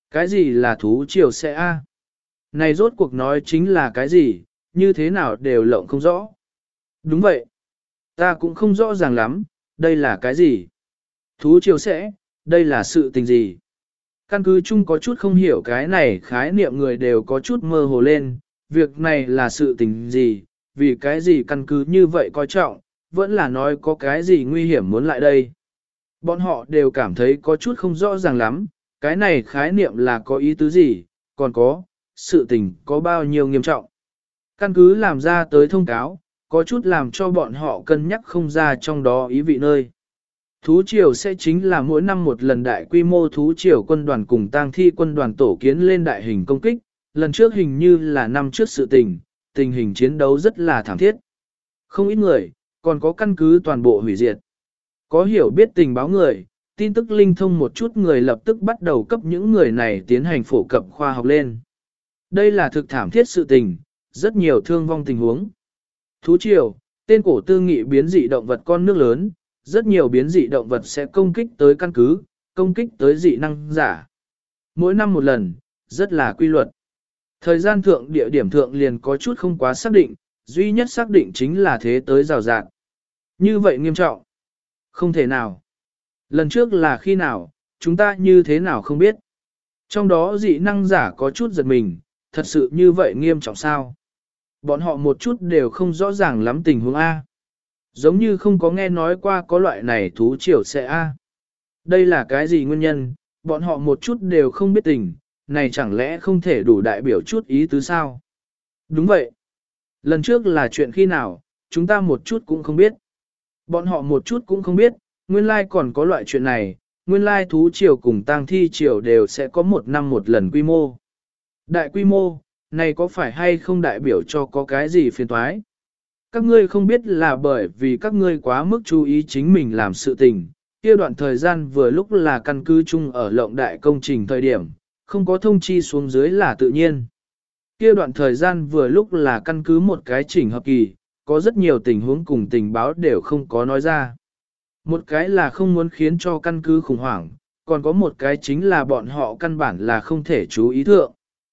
Cái gì là thú triều sẽ a? Này rốt cuộc nói chính là cái gì, như thế nào đều lộng không rõ. Đúng vậy. Ta cũng không rõ ràng lắm, đây là cái gì? Thú triều sẽ, đây là sự tình gì? Căn cứ chung có chút không hiểu cái này khái niệm người đều có chút mơ hồ lên, việc này là sự tình gì, vì cái gì căn cứ như vậy coi trọng, vẫn là nói có cái gì nguy hiểm muốn lại đây. Bọn họ đều cảm thấy có chút không rõ ràng lắm, cái này khái niệm là có ý tứ gì, còn có, sự tình có bao nhiêu nghiêm trọng. Căn cứ làm ra tới thông cáo, có chút làm cho bọn họ cân nhắc không ra trong đó ý vị nơi. Thú triều sẽ chính là mỗi năm một lần đại quy mô thú triều quân đoàn cùng tang thi quân đoàn tổ kiến lên đại hình công kích, lần trước hình như là năm trước sự tình, tình hình chiến đấu rất là thảm thiết. Không ít người, còn có căn cứ toàn bộ hủy diệt. Có hiểu biết tình báo người, tin tức linh thông một chút người lập tức bắt đầu cấp những người này tiến hành phổ cập khoa học lên. Đây là thực thảm thiết sự tình, rất nhiều thương vong tình huống. Thú triều, tên cổ tư nghị biến dị động vật con nước lớn, rất nhiều biến dị động vật sẽ công kích tới căn cứ, công kích tới dị năng giả. Mỗi năm một lần, rất là quy luật. Thời gian thượng địa điểm thượng liền có chút không quá xác định, duy nhất xác định chính là thế tới rào rạng. Như vậy nghiêm trọng. Không thể nào. Lần trước là khi nào, chúng ta như thế nào không biết. Trong đó dị năng giả có chút giật mình, thật sự như vậy nghiêm trọng sao? Bọn họ một chút đều không rõ ràng lắm tình huống A. Giống như không có nghe nói qua có loại này thú triều sẽ A. Đây là cái gì nguyên nhân, bọn họ một chút đều không biết tình, này chẳng lẽ không thể đủ đại biểu chút ý tứ sao? Đúng vậy. Lần trước là chuyện khi nào, chúng ta một chút cũng không biết. Bọn họ một chút cũng không biết, nguyên lai còn có loại chuyện này, nguyên lai thú triều cùng tang thi triều đều sẽ có một năm một lần quy mô. Đại quy mô, này có phải hay không đại biểu cho có cái gì phiền toái? Các ngươi không biết là bởi vì các ngươi quá mức chú ý chính mình làm sự tình, kia đoạn thời gian vừa lúc là căn cứ chung ở lộng đại công trình thời điểm, không có thông chi xuống dưới là tự nhiên. Kia đoạn thời gian vừa lúc là căn cứ một cái chỉnh hợp kỳ, có rất nhiều tình huống cùng tình báo đều không có nói ra. Một cái là không muốn khiến cho căn cứ khủng hoảng, còn có một cái chính là bọn họ căn bản là không thể chú ý thượng.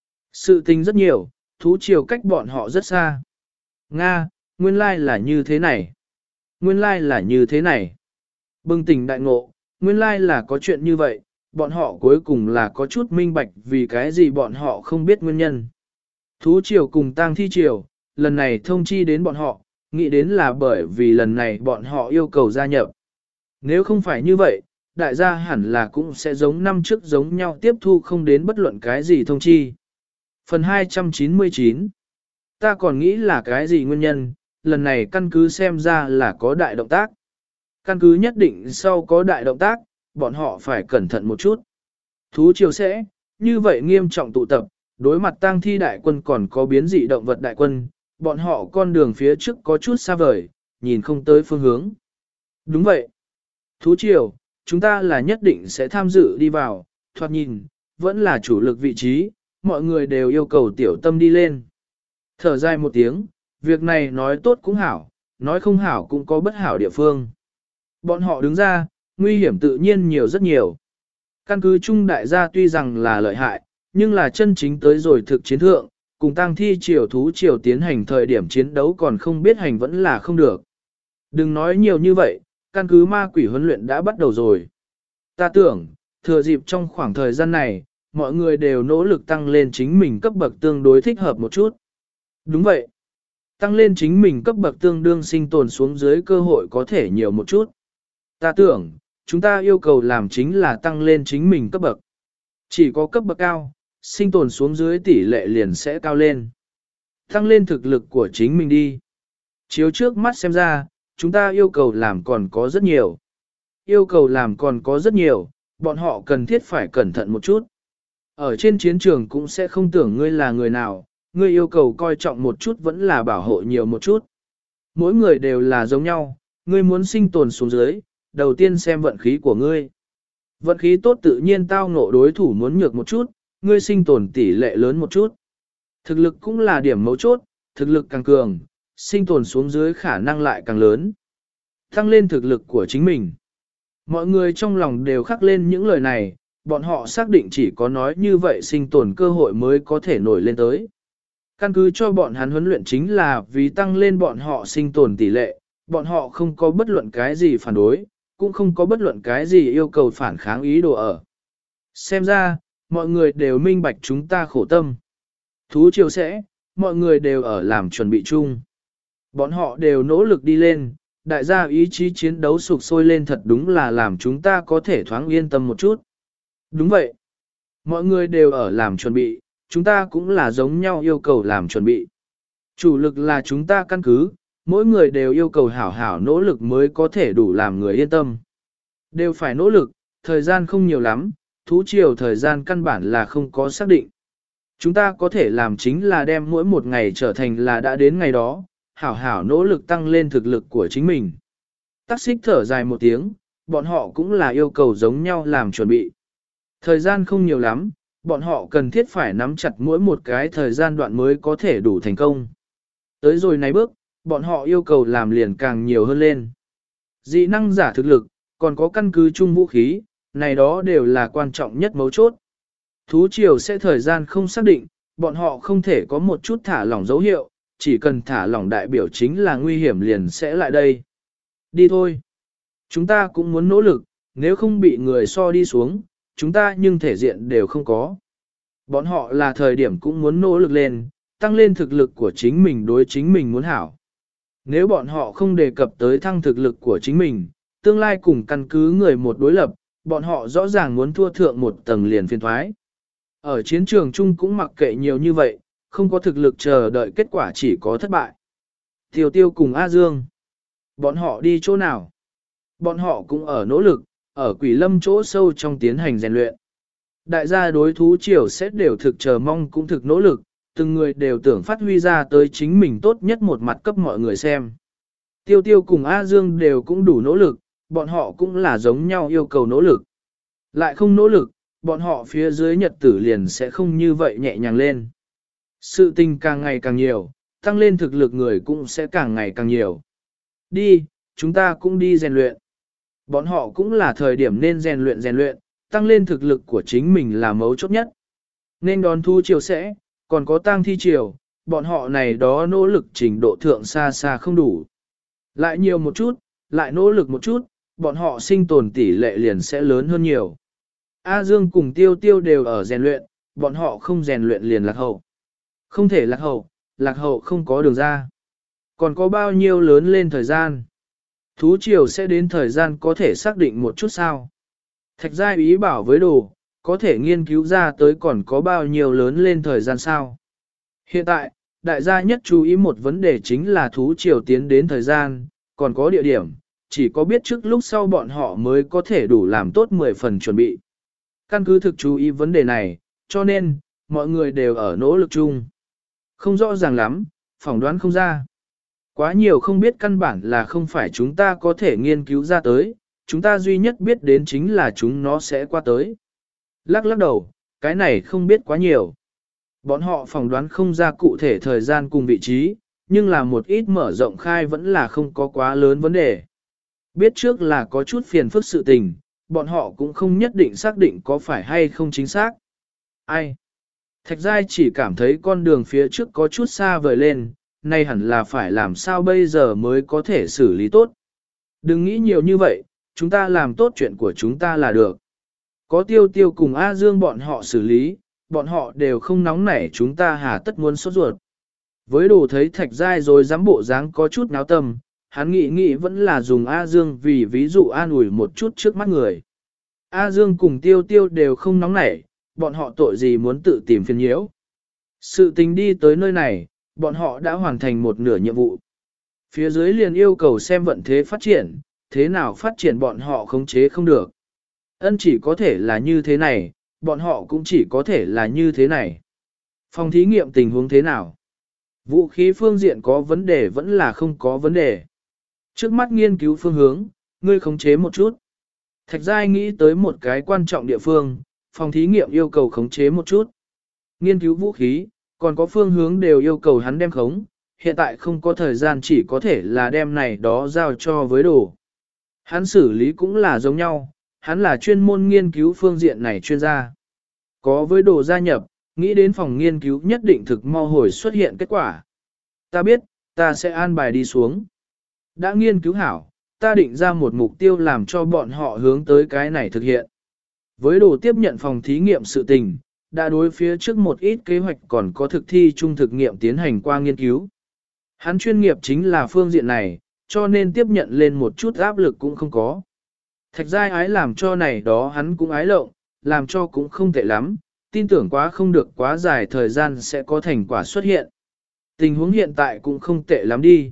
Sự tình rất nhiều, thú triều cách bọn họ rất xa. Nga, nguyên lai là như thế này. Nguyên lai là như thế này. Bừng tỉnh đại ngộ, nguyên lai là có chuyện như vậy, bọn họ cuối cùng là có chút minh bạch vì cái gì bọn họ không biết nguyên nhân. Thú triều cùng tang thi triều, lần này thông chi đến bọn họ, nghĩ đến là bởi vì lần này bọn họ yêu cầu gia nhập. Nếu không phải như vậy, đại gia hẳn là cũng sẽ giống năm trước giống nhau tiếp thu không đến bất luận cái gì thông chi. Phần hai trăm chín mươi chín. Ta còn nghĩ là cái gì nguyên nhân, lần này căn cứ xem ra là có đại động tác. Căn cứ nhất định sau có đại động tác, bọn họ phải cẩn thận một chút. Thú triều sẽ, như vậy nghiêm trọng tụ tập, đối mặt tang thi đại quân còn có biến dị động vật đại quân, bọn họ con đường phía trước có chút xa vời, nhìn không tới phương hướng. Đúng vậy. Thú triều, chúng ta là nhất định sẽ tham dự đi vào, thoạt nhìn, vẫn là chủ lực vị trí, mọi người đều yêu cầu tiểu tâm đi lên. Thở dài một tiếng, việc này nói tốt cũng hảo, nói không hảo cũng có bất hảo địa phương. Bọn họ đứng ra, nguy hiểm tự nhiên nhiều rất nhiều. Căn cứ chung đại gia tuy rằng là lợi hại, nhưng là chân chính tới rồi thực chiến thượng, cùng tang thi triều thú triều tiến hành thời điểm chiến đấu còn không biết hành vẫn là không được. Đừng nói nhiều như vậy, căn cứ ma quỷ huấn luyện đã bắt đầu rồi. Ta tưởng, thừa dịp trong khoảng thời gian này, mọi người đều nỗ lực tăng lên chính mình cấp bậc tương đối thích hợp một chút. Đúng vậy. Tăng lên chính mình cấp bậc tương đương sinh tồn xuống dưới cơ hội có thể nhiều một chút. Ta tưởng, chúng ta yêu cầu làm chính là tăng lên chính mình cấp bậc. Chỉ có cấp bậc cao, sinh tồn xuống dưới tỷ lệ liền sẽ cao lên. Tăng lên thực lực của chính mình đi. Chiếu trước mắt xem ra, chúng ta yêu cầu làm còn có rất nhiều. Yêu cầu làm còn có rất nhiều, bọn họ cần thiết phải cẩn thận một chút. Ở trên chiến trường cũng sẽ không tưởng ngươi là người nào, ngươi yêu cầu coi trọng một chút vẫn là bảo hộ nhiều một chút. Mỗi người đều là giống nhau, ngươi muốn sinh tồn xuống dưới, đầu tiên xem vận khí của ngươi. Vận khí tốt tự nhiên tao ngộ đối thủ muốn nhược một chút, ngươi sinh tồn tỷ lệ lớn một chút. Thực lực cũng là điểm mấu chốt, thực lực càng cường, sinh tồn xuống dưới khả năng lại càng lớn. Tăng lên thực lực của chính mình. Mọi người trong lòng đều khắc lên những lời này, bọn họ xác định chỉ có nói như vậy sinh tồn cơ hội mới có thể nổi lên tới. Căn cứ cho bọn hắn huấn luyện chính là vì tăng lên bọn họ sinh tồn tỷ lệ, bọn họ không có bất luận cái gì phản đối, cũng không có bất luận cái gì yêu cầu phản kháng ý đồ ở. Xem ra, mọi người đều minh bạch chúng ta khổ tâm. Thú triều sẽ, mọi người đều ở làm chuẩn bị chung. Bọn họ đều nỗ lực đi lên, đại gia ý chí chiến đấu sục sôi lên thật đúng là làm chúng ta có thể thoáng yên tâm một chút. Đúng vậy. Mọi người đều ở làm chuẩn bị, chúng ta cũng là giống nhau yêu cầu làm chuẩn bị. Chủ lực là chúng ta căn cứ, mỗi người đều yêu cầu hảo hảo nỗ lực mới có thể đủ làm người yên tâm. Đều phải nỗ lực, thời gian không nhiều lắm, thú triều thời gian căn bản là không có xác định. Chúng ta có thể làm chính là đem mỗi một ngày trở thành là đã đến ngày đó, hảo hảo nỗ lực tăng lên thực lực của chính mình. Tắc xích thở dài một tiếng, bọn họ cũng là yêu cầu giống nhau làm chuẩn bị. Thời gian không nhiều lắm, bọn họ cần thiết phải nắm chặt mỗi một cái thời gian đoạn mới có thể đủ thành công. Tới rồi này bước, bọn họ yêu cầu làm liền càng nhiều hơn lên. Dị năng giả thực lực, còn có căn cứ chung vũ khí, này đó đều là quan trọng nhất mấu chốt. Thú triều sẽ thời gian không xác định, bọn họ không thể có một chút thả lỏng dấu hiệu, chỉ cần thả lỏng đại biểu chính là nguy hiểm liền sẽ lại đây. Đi thôi. Chúng ta cũng muốn nỗ lực, nếu không bị người so đi xuống, chúng ta nhưng thể diện đều không có. Bọn họ là thời điểm cũng muốn nỗ lực lên, tăng lên thực lực của chính mình đối chính mình muốn hảo. Nếu bọn họ không đề cập tới thăng thực lực của chính mình, tương lai cùng căn cứ người một đối lập, bọn họ rõ ràng muốn thua thượng một tầng liền phiên thoái. Ở chiến trường chung cũng mặc kệ nhiều như vậy, không có thực lực chờ đợi kết quả chỉ có thất bại. Tiêu tiêu cùng A Dương. Bọn họ đi chỗ nào? Bọn họ cũng ở nỗ lực, ở quỷ lâm chỗ sâu trong tiến hành rèn luyện. Đại gia đối thú triều sẽ đều thực chờ mong cũng thực nỗ lực, từng người đều tưởng phát huy ra tới chính mình tốt nhất một mặt cấp mọi người xem. Tiêu tiêu cùng A Dương đều cũng đủ nỗ lực, bọn họ cũng là giống nhau yêu cầu nỗ lực. Lại không nỗ lực, bọn họ phía dưới nhật tử liền sẽ không như vậy nhẹ nhàng lên. Sự tình càng ngày càng nhiều, tăng lên thực lực người cũng sẽ càng ngày càng nhiều. Đi, chúng ta cũng đi rèn luyện. Bọn họ cũng là thời điểm nên rèn luyện rèn luyện, tăng lên thực lực của chính mình là mấu chốt nhất. Nên đón thu triều sẽ, còn có tang thi triều, bọn họ này đó nỗ lực trình độ thượng xa xa không đủ. Lại nhiều một chút, lại nỗ lực một chút, bọn họ sinh tồn tỷ lệ liền sẽ lớn hơn nhiều. A Dương cùng Tiêu Tiêu đều ở rèn luyện, bọn họ không rèn luyện liền lạc hậu. Không thể lạc hậu, lạc hậu không có đường ra. Còn có bao nhiêu lớn lên thời gian? Thú triều sẽ đến thời gian có thể xác định một chút sao? Thạch giai ý bảo với đồ, có thể nghiên cứu ra tới còn có bao nhiêu lớn lên thời gian sao? Hiện tại, đại gia nhất chú ý một vấn đề chính là thú triều tiến đến thời gian, còn có địa điểm, chỉ có biết trước lúc sau bọn họ mới có thể đủ làm tốt mười phần chuẩn bị. Căn cứ thực chú ý vấn đề này, cho nên, mọi người đều ở nỗ lực chung. Không rõ ràng lắm, phỏng đoán không ra. Quá nhiều không biết căn bản là không phải chúng ta có thể nghiên cứu ra tới, chúng ta duy nhất biết đến chính là chúng nó sẽ qua tới. Lắc lắc đầu, cái này không biết quá nhiều. Bọn họ phỏng đoán không ra cụ thể thời gian cùng vị trí, nhưng là một ít mở rộng khai vẫn là không có quá lớn vấn đề. Biết trước là có chút phiền phức sự tình, bọn họ cũng không nhất định xác định có phải hay không chính xác. Ai? Thạch Giai chỉ cảm thấy con đường phía trước có chút xa vời lên, nay hẳn là phải làm sao bây giờ mới có thể xử lý tốt. Đừng nghĩ nhiều như vậy, chúng ta làm tốt chuyện của chúng ta là được. Có Tiêu Tiêu cùng A Dương bọn họ xử lý, bọn họ đều không nóng nảy chúng ta hà tất muốn sốt ruột. Với đồ thấy Thạch Giai rồi dám bộ dáng có chút náo tâm, hắn nghĩ nghĩ vẫn là dùng A Dương vì ví dụ an ủi một chút trước mắt người. A Dương cùng Tiêu Tiêu đều không nóng nảy, bọn họ tội gì muốn tự tìm phiền nhiễu. Sự tình đi tới nơi này, bọn họ đã hoàn thành một nửa nhiệm vụ. Phía dưới liền yêu cầu xem vận thế phát triển, thế nào phát triển bọn họ khống chế không được. Ân chỉ có thể là như thế này, bọn họ cũng chỉ có thể là như thế này. Phòng thí nghiệm tình huống thế nào? Vũ khí phương diện có vấn đề vẫn là không có vấn đề. Trước mắt nghiên cứu phương hướng, ngươi khống chế một chút. Thạch Giai nghĩ tới một cái quan trọng địa phương, phòng thí nghiệm yêu cầu khống chế một chút. Nghiên cứu vũ khí, còn có phương hướng đều yêu cầu hắn đem khống, hiện tại không có thời gian chỉ có thể là đem này đó giao cho với đồ. Hắn xử lý cũng là giống nhau, hắn là chuyên môn nghiên cứu phương diện này chuyên gia. Có với đồ gia nhập, nghĩ đến phòng nghiên cứu nhất định thực mau hồi xuất hiện kết quả. Ta biết, ta sẽ an bài đi xuống. Đã nghiên cứu hảo, ta định ra một mục tiêu làm cho bọn họ hướng tới cái này thực hiện. Với đồ tiếp nhận phòng thí nghiệm sự tình, đã đối phía trước một ít kế hoạch còn có thực thi chung thực nghiệm tiến hành qua nghiên cứu. Hắn chuyên nghiệp chính là phương diện này, cho nên tiếp nhận lên một chút áp lực cũng không có. Thạch giai ái làm cho này đó hắn cũng ái lộng, làm cho cũng không tệ lắm, tin tưởng quá không được quá dài thời gian sẽ có thành quả xuất hiện. Tình huống hiện tại cũng không tệ lắm đi.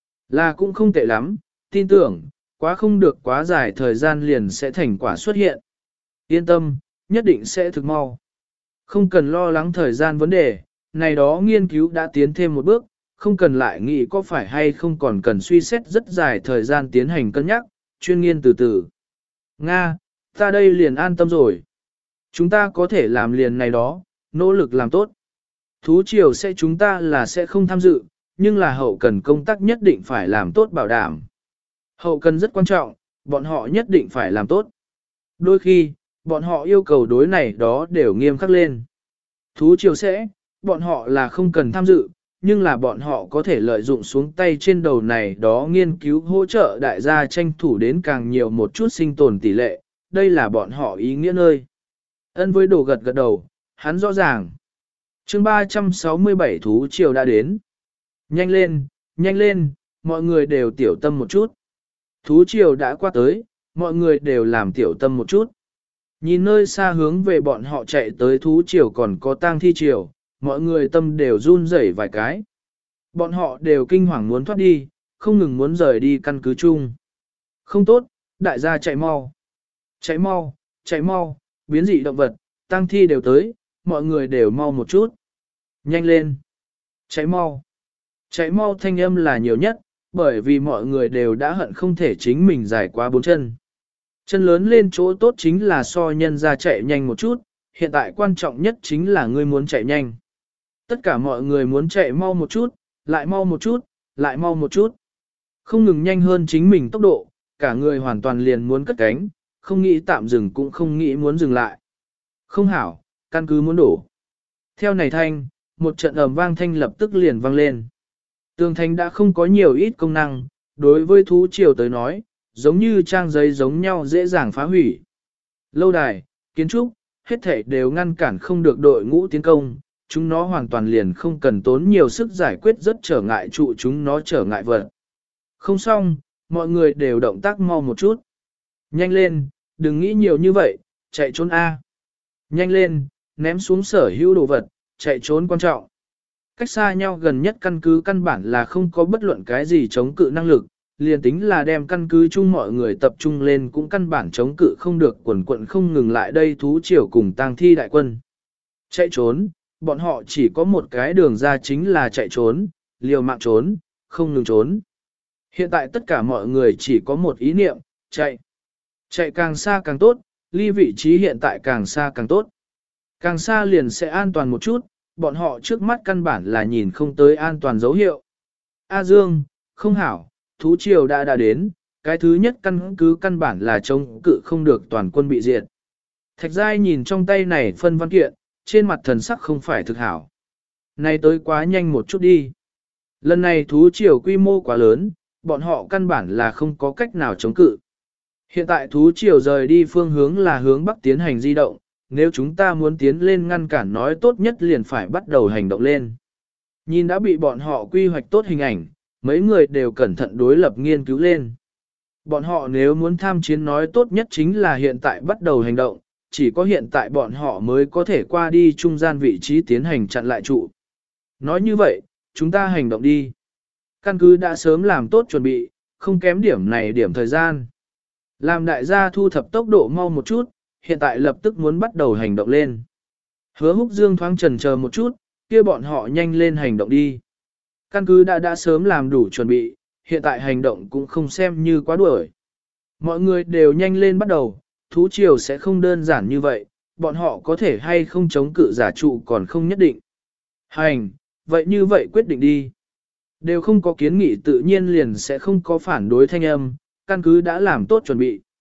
Là cũng không tệ lắm, tin tưởng, quá không được quá dài thời gian liền sẽ thành quả xuất hiện. Yên tâm, nhất định sẽ thực mau. Không cần lo lắng thời gian vấn đề, này đó nghiên cứu đã tiến thêm một bước, không cần lại nghĩ có phải hay không còn cần suy xét rất dài thời gian tiến hành cân nhắc, chuyên nghiên từ từ. Nga, ta đây liền an tâm rồi. Chúng ta có thể làm liền này đó, nỗ lực làm tốt. Thú triều sẽ chúng ta là sẽ không tham dự, nhưng là hậu cần công tác nhất định phải làm tốt bảo đảm. Hậu cần rất quan trọng, bọn họ nhất định phải làm tốt. Đôi khi, bọn họ yêu cầu đối này đó đều nghiêm khắc lên. Thú triều sẽ, bọn họ là không cần tham dự, nhưng là bọn họ có thể lợi dụng xuống tay trên đầu này đó nghiên cứu hỗ trợ đại gia tranh thủ đến càng nhiều một chút sinh tồn tỷ lệ, đây là bọn họ ý nghĩa nơi. Ân với đồ gật gật đầu, hắn rõ ràng. chương ba trăm sáu mươi bảy thú triều đã đến. Nhanh lên, nhanh lên, mọi người đều tiểu tâm một chút. Thú triều đã qua tới, mọi người đều làm tiểu tâm một chút. Nhìn nơi xa hướng về bọn họ chạy tới thú triều còn có tang thi triều, mọi người tâm đều run rẩy vài cái. Bọn họ đều kinh hoàng muốn thoát đi, không ngừng muốn rời đi căn cứ chung. Không tốt, đại gia chạy mau. Chạy mau, chạy mau, biến dị động vật, tang thi đều tới, mọi người đều mau một chút. Nhanh lên. Chạy mau. Chạy mau thanh âm là nhiều nhất, bởi vì mọi người đều đã hận không thể chính mình dài quá bốn chân. Chân lớn lên chỗ tốt chính là so nhân ra chạy nhanh một chút, hiện tại quan trọng nhất chính là ngươi muốn chạy nhanh. Tất cả mọi người muốn chạy mau một chút, lại mau một chút, lại mau một chút. Không ngừng nhanh hơn chính mình tốc độ, cả người hoàn toàn liền muốn cất cánh, không nghĩ tạm dừng cũng không nghĩ muốn dừng lại. Không hảo, căn cứ muốn đổ. Theo này thanh, một trận ầm vang thanh lập tức liền vang lên. Tường thành đã không có nhiều ít công năng, đối với thú triều tới nói, giống như trang giấy giống nhau dễ dàng phá hủy. Lâu đài, kiến trúc, hết thảy đều ngăn cản không được đội ngũ tiến công, chúng nó hoàn toàn liền không cần tốn nhiều sức giải quyết rất trở ngại trụ chúng nó trở ngại vật. Không xong, mọi người đều động tác mau một chút. Nhanh lên, đừng nghĩ nhiều như vậy, chạy trốn A. Nhanh lên, ném xuống sở hữu đồ vật, chạy trốn quan trọng. Cách xa nhau gần nhất căn cứ căn bản là không có bất luận cái gì chống cự năng lực, liền tính là đem căn cứ chung mọi người tập trung lên cũng căn bản chống cự không được quần quận không ngừng lại đây thú triều cùng tang thi đại quân. Chạy trốn, bọn họ chỉ có một cái đường ra chính là chạy trốn, liều mạng trốn, không ngừng trốn. Hiện tại tất cả mọi người chỉ có một ý niệm, chạy. Chạy càng xa càng tốt, ly vị trí hiện tại càng xa càng tốt. Càng xa liền sẽ an toàn một chút, bọn họ trước mắt căn bản là nhìn không tới an toàn dấu hiệu. A Dương, không hảo, thú triều đã đã đến, cái thứ nhất căn cứ căn bản là chống cự không được toàn quân bị diệt. Thạch Giai nhìn trong tay này phân văn kiện, trên mặt thần sắc không phải thực hảo. Này tới quá nhanh một chút đi. Lần này thú triều quy mô quá lớn, bọn họ căn bản là không có cách nào chống cự. Hiện tại thú triều rời đi phương hướng là hướng bắc tiến hành di động, nếu chúng ta muốn tiến lên ngăn cản nói tốt nhất liền phải bắt đầu hành động lên. Nhìn đã bị bọn họ quy hoạch tốt hình ảnh, mấy người đều cẩn thận đối lập nghiên cứu lên. Bọn họ nếu muốn tham chiến nói tốt nhất chính là hiện tại bắt đầu hành động, chỉ có hiện tại bọn họ mới có thể qua đi trung gian vị trí tiến hành chặn lại trụ. Nói như vậy, chúng ta hành động đi. Căn cứ đã sớm làm tốt chuẩn bị, không kém điểm này điểm thời gian. Làm đại gia thu thập tốc độ mau một chút, hiện tại lập tức muốn bắt đầu hành động lên. Hứa Húc Dương thoáng chần chờ một chút, kia bọn họ nhanh lên hành động đi. Căn cứ đã đã sớm làm đủ chuẩn bị, hiện tại hành động cũng không xem như quá đuổi. Mọi người đều nhanh lên bắt đầu, thú triều sẽ không đơn giản như vậy, bọn họ có thể hay không chống cự giả trụ còn không nhất định. Hành, vậy như vậy quyết định đi. Đều không có kiến nghị tự nhiên liền sẽ không có phản đối thanh âm, căn cứ đã làm tốt chuẩn bị.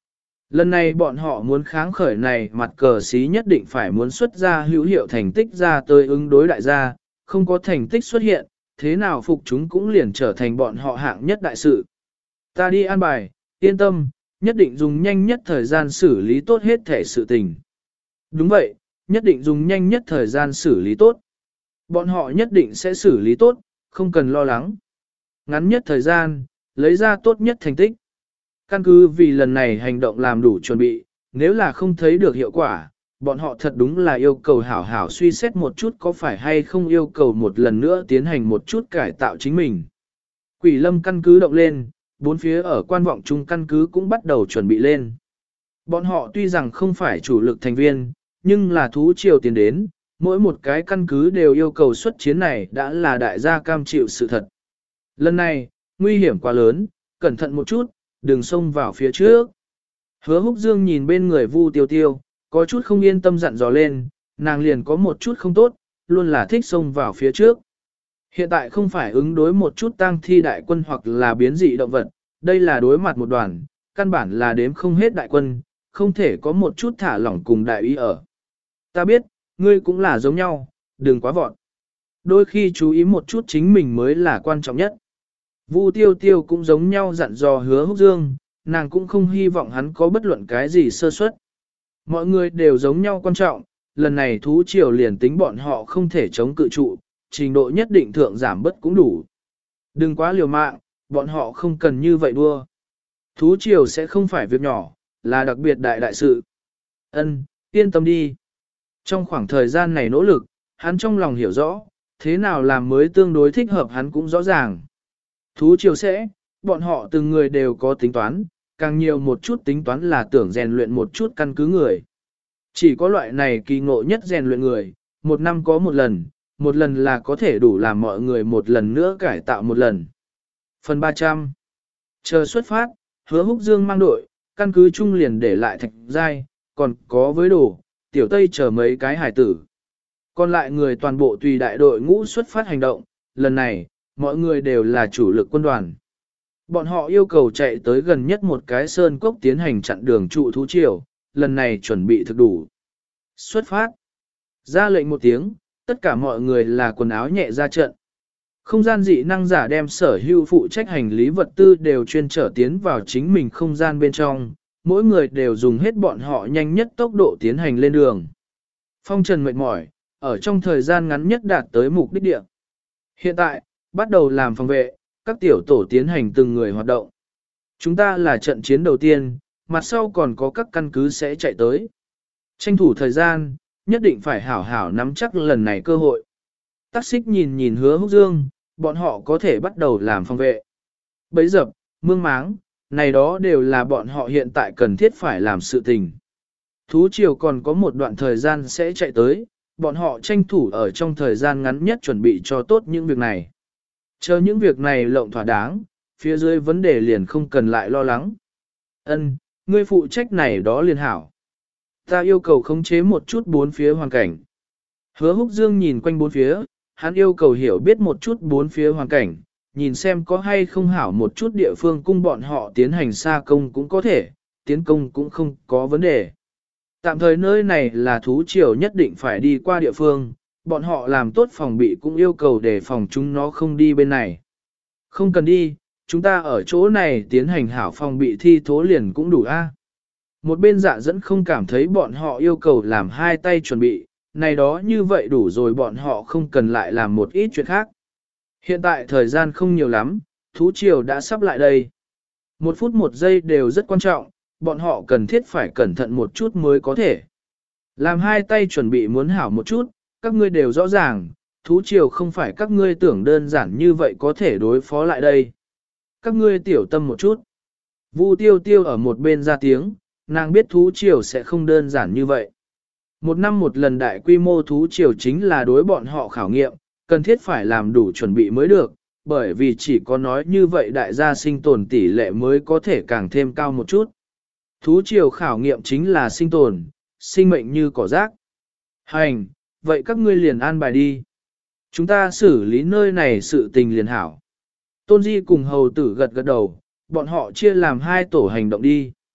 Lần này bọn họ muốn kháng khởi này mặt cờ xí nhất định phải muốn xuất ra hữu hiệu thành tích ra tới ứng đối đại gia, không có thành tích xuất hiện, thế nào phục chúng cũng liền trở thành bọn họ hạng nhất đại sự. Ta đi an bài, yên tâm, nhất định dùng nhanh nhất thời gian xử lý tốt hết thể sự tình. Đúng vậy, nhất định dùng nhanh nhất thời gian xử lý tốt. Bọn họ nhất định sẽ xử lý tốt, không cần lo lắng. Ngắn nhất thời gian, lấy ra tốt nhất thành tích. Căn cứ vì lần này hành động làm đủ chuẩn bị, nếu là không thấy được hiệu quả, bọn họ thật đúng là yêu cầu hảo hảo suy xét một chút có phải hay không yêu cầu một lần nữa tiến hành một chút cải tạo chính mình. Quỷ lâm căn cứ động lên, bốn phía ở quan vọng chung căn cứ cũng bắt đầu chuẩn bị lên. Bọn họ tuy rằng không phải chủ lực thành viên, nhưng là thú triều tiến đến, mỗi một cái căn cứ đều yêu cầu xuất chiến này đã là đại gia cam chịu sự thật. Lần này, nguy hiểm quá lớn, cẩn thận một chút, đừng xông vào phía trước. Hứa Húc Dương nhìn bên người Vu Tiêu Tiêu, có chút không yên tâm dặn dò lên, nàng liền có một chút không tốt, luôn là thích xông vào phía trước. Hiện tại không phải ứng đối một chút tang thi đại quân hoặc là biến dị động vật, đây là đối mặt một đoàn, căn bản là đếm không hết đại quân, không thể có một chút thả lỏng cùng đại ý ở. Ta biết, ngươi cũng là giống nhau, đừng quá vọt. Đôi khi chú ý một chút chính mình mới là quan trọng nhất. Vu Tiêu Tiêu cũng giống nhau dặn dò Hứa Húc Dương, nàng cũng không hy vọng hắn có bất luận cái gì sơ suất. Mọi người đều giống nhau quan trọng, lần này thú triều liền tính bọn họ không thể chống cự trụ, trình độ nhất định thượng giảm bất cũng đủ. Đừng quá liều mạng, bọn họ không cần như vậy đua. Thú triều sẽ không phải việc nhỏ, là đặc biệt đại đại sự. Ân, yên tâm đi. Trong khoảng thời gian này nỗ lực, hắn trong lòng hiểu rõ, thế nào làm mới tương đối thích hợp hắn cũng rõ ràng. Thú triều sẽ, bọn họ từng người đều có tính toán, càng nhiều một chút tính toán là tưởng rèn luyện một chút căn cứ người. Chỉ có loại này kỳ ngộ nhất rèn luyện người, một năm có một lần, một lần là có thể đủ làm mọi người một lần nữa cải tạo một lần. Phần ba trăm. Chờ xuất phát, Hứa Húc Dương mang đội, căn cứ chung liền để lại Thạch Giai, còn có với đồ, tiểu Tây chờ mấy cái hải tử. Còn lại người toàn bộ tùy đại đội ngũ xuất phát hành động, lần này, mọi người đều là chủ lực quân đoàn. Bọn họ yêu cầu chạy tới gần nhất một cái sơn cốc tiến hành chặn đường trụ thú triều, lần này chuẩn bị thực đủ. Xuất phát. Ra lệnh một tiếng, tất cả mọi người là quần áo nhẹ ra trận. Không gian dị năng giả đem sở hữu phụ trách hành lý vật tư đều chuyên trở tiến vào chính mình không gian bên trong, mỗi người đều dùng hết bọn họ nhanh nhất tốc độ tiến hành lên đường. Phong trần mệt mỏi, ở trong thời gian ngắn nhất đạt tới mục đích địa. Hiện tại, bắt đầu làm phòng vệ, các tiểu tổ tiến hành từng người hoạt động. Chúng ta là trận chiến đầu tiên, mặt sau còn có các căn cứ sẽ chạy tới. Tranh thủ thời gian, nhất định phải hảo hảo nắm chắc lần này cơ hội. Tắc xích nhìn nhìn Hứa Húc Dương, bọn họ có thể bắt đầu làm phòng vệ. Bấy dập, mương máng, này đó đều là bọn họ hiện tại cần thiết phải làm sự tình. Thú triều còn có một đoạn thời gian sẽ chạy tới, bọn họ tranh thủ ở trong thời gian ngắn nhất chuẩn bị cho tốt những việc này. Chờ những việc này lộng thỏa đáng, phía dưới vấn đề liền không cần lại lo lắng. Ân, ngươi phụ trách này đó liền hảo. Ta yêu cầu khống chế một chút bốn phía hoàn cảnh. Hứa Húc Dương nhìn quanh bốn phía, hắn yêu cầu hiểu biết một chút bốn phía hoàn cảnh, nhìn xem có hay không hảo một chút địa phương cung bọn họ tiến hành xa công cũng có thể, tiến công cũng không có vấn đề. Tạm thời nơi này là thú triều nhất định phải đi qua địa phương, bọn họ làm tốt phòng bị cũng yêu cầu để phòng chúng nó không đi bên này. Không cần đi, chúng ta ở chỗ này tiến hành hảo phòng bị thi thố liền cũng đủ a. Một bên dạ dẫn không cảm thấy bọn họ yêu cầu làm hai tay chuẩn bị, này đó như vậy đủ rồi bọn họ không cần lại làm một ít chuyện khác. Hiện tại thời gian không nhiều lắm, thú triều đã sắp lại đây. Một phút một giây đều rất quan trọng, bọn họ cần thiết phải cẩn thận một chút mới có thể. Làm hai tay chuẩn bị muốn hảo một chút, các ngươi đều rõ ràng, thú triều không phải các ngươi tưởng đơn giản như vậy có thể đối phó lại đây. Các ngươi tiểu tâm một chút. Vu tiêu tiêu ở một bên ra tiếng, nàng biết thú triều sẽ không đơn giản như vậy. Một năm một lần đại quy mô thú triều chính là đối bọn họ khảo nghiệm, cần thiết phải làm đủ chuẩn bị mới được, bởi vì chỉ có nói như vậy đại gia sinh tồn tỷ lệ mới có thể càng thêm cao một chút. Thú triều khảo nghiệm chính là sinh tồn, sinh mệnh như cỏ rác. Hành, vậy các ngươi liền an bài đi. Chúng ta xử lý nơi này sự tình liền hảo. Tôn Di cùng hầu tử gật gật đầu, bọn họ chia làm hai tổ hành động đi.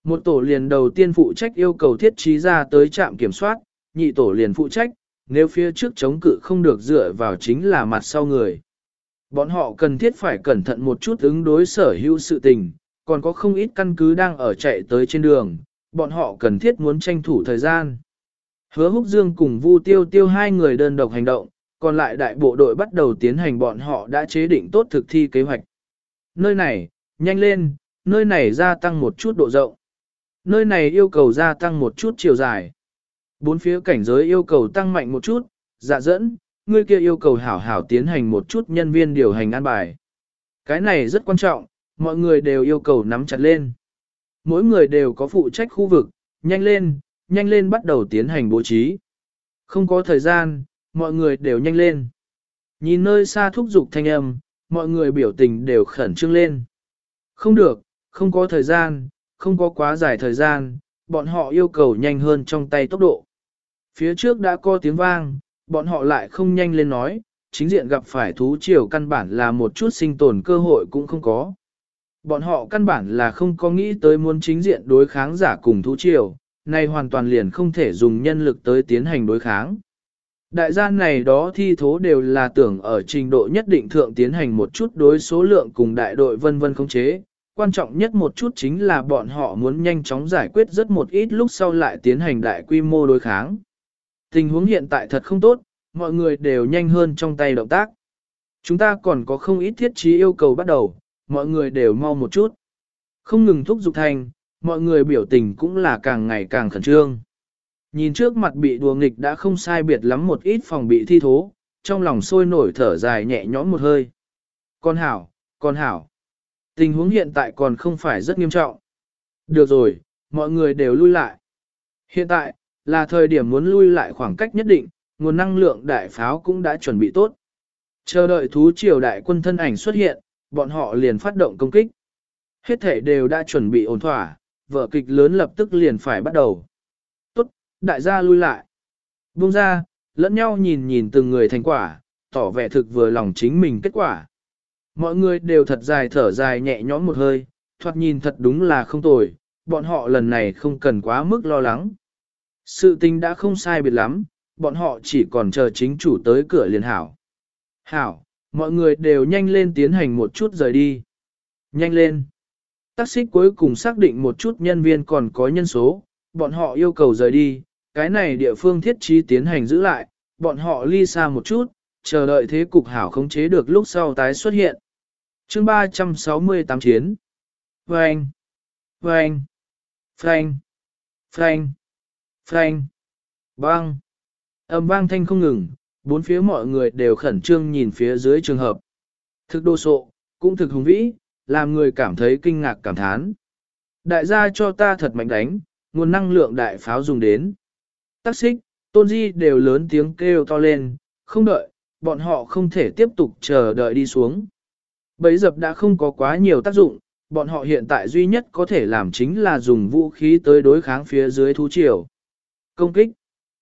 Một tổ liền đầu tiên phụ trách yêu cầu thiết trí ra tới trạm kiểm soát, nhị tổ liền phụ trách, nếu phía trước chống cự không được dựa vào chính là mặt sau người. Bọn họ cần thiết phải cẩn thận một chút ứng đối sở hữu sự tình, còn có không ít căn cứ đang ở chạy tới trên đường, bọn họ cần thiết muốn tranh thủ thời gian. Hứa Húc Dương cùng Vu Tiêu Tiêu hai người đơn độc hành động, còn lại đại bộ đội bắt đầu tiến hành bọn họ đã chế định tốt thực thi kế hoạch. Nơi này, nhanh lên, nơi này gia tăng một chút độ rộng. Nơi này yêu cầu gia tăng một chút chiều dài. Bốn phía cảnh giới yêu cầu tăng mạnh một chút, dạ dẫn, người kia yêu cầu hảo hảo tiến hành một chút nhân viên điều hành an bài. Cái này rất quan trọng, mọi người đều yêu cầu nắm chặt lên. Mỗi người đều có phụ trách khu vực, nhanh lên, nhanh lên bắt đầu tiến hành bố trí. Không có thời gian, mọi người đều nhanh lên. Nhìn nơi xa thúc giục thanh âm, mọi người biểu tình đều khẩn trương lên. Không được, không có thời gian, không có quá dài thời gian, bọn họ yêu cầu nhanh hơn trong tay tốc độ. Phía trước đã có tiếng vang, bọn họ lại không nhanh lên nói, chính diện gặp phải thú triều căn bản là một chút sinh tồn cơ hội cũng không có. Bọn họ căn bản là không có nghĩ tới muốn chính diện đối kháng giả cùng thú triều, này hoàn toàn liền không thể dùng nhân lực tới tiến hành đối kháng. Đại gia này đó thi thố đều là tưởng ở trình độ nhất định thượng tiến hành một chút đối số lượng cùng đại đội vân vân khống chế. Quan trọng nhất một chút chính là bọn họ muốn nhanh chóng giải quyết rất một ít lúc sau lại tiến hành đại quy mô đối kháng. Tình huống hiện tại thật không tốt, mọi người đều nhanh hơn trong tay động tác. Chúng ta còn có không ít thiết trí yêu cầu bắt đầu, mọi người đều mau một chút. Không ngừng thúc giục thành, mọi người biểu tình cũng là càng ngày càng khẩn trương. Nhìn trước mặt bị đùa nghịch đã không sai biệt lắm một ít phòng bị thi thố, trong lòng sôi nổi thở dài nhẹ nhõm một hơi. Con hảo, con hảo. Tình huống hiện tại còn không phải rất nghiêm trọng. Được rồi, mọi người đều lui lại. Hiện tại, là thời điểm muốn lui lại khoảng cách nhất định, nguồn năng lượng đại pháo cũng đã chuẩn bị tốt. Chờ đợi thú triều đại quân thân ảnh xuất hiện, bọn họ liền phát động công kích. Hết thể đều đã chuẩn bị ổn thỏa, vở kịch lớn lập tức liền phải bắt đầu. Tốt, đại gia lui lại. Buông ra, lẫn nhau nhìn nhìn từng người thành quả, tỏ vẻ thực vừa lòng chính mình kết quả. Mọi người đều thật dài thở dài nhẹ nhõm một hơi, thoạt nhìn thật đúng là không tồi, bọn họ lần này không cần quá mức lo lắng. Sự tình đã không sai biệt lắm, bọn họ chỉ còn chờ chính chủ tới cửa liền hảo. Hảo, mọi người đều nhanh lên tiến hành một chút rời đi. Nhanh lên. Tác xích cuối cùng xác định một chút nhân viên còn có nhân số, bọn họ yêu cầu rời đi, cái này địa phương thiết trí tiến hành giữ lại, bọn họ ly xa một chút, chờ đợi thế cục hảo khống chế được lúc sau tái xuất hiện. Chương ba trăm sáu mươi tám chiến. Frank, Frank, Frank, Frank, Frank, bang. Âm vang thanh không ngừng, bốn phía mọi người đều khẩn trương nhìn phía dưới trường hợp. Thực đồ sộ, cũng thực hùng vĩ, làm người cảm thấy kinh ngạc cảm thán. Đại gia cho ta thật mạnh đánh, nguồn năng lượng đại pháo dùng đến. Tác xích, tôn di đều lớn tiếng kêu to lên, không đợi, bọn họ không thể tiếp tục chờ đợi đi xuống. Bấy dập đã không có quá nhiều tác dụng, bọn họ hiện tại duy nhất có thể làm chính là dùng vũ khí tới đối kháng phía dưới thú triều. Công kích.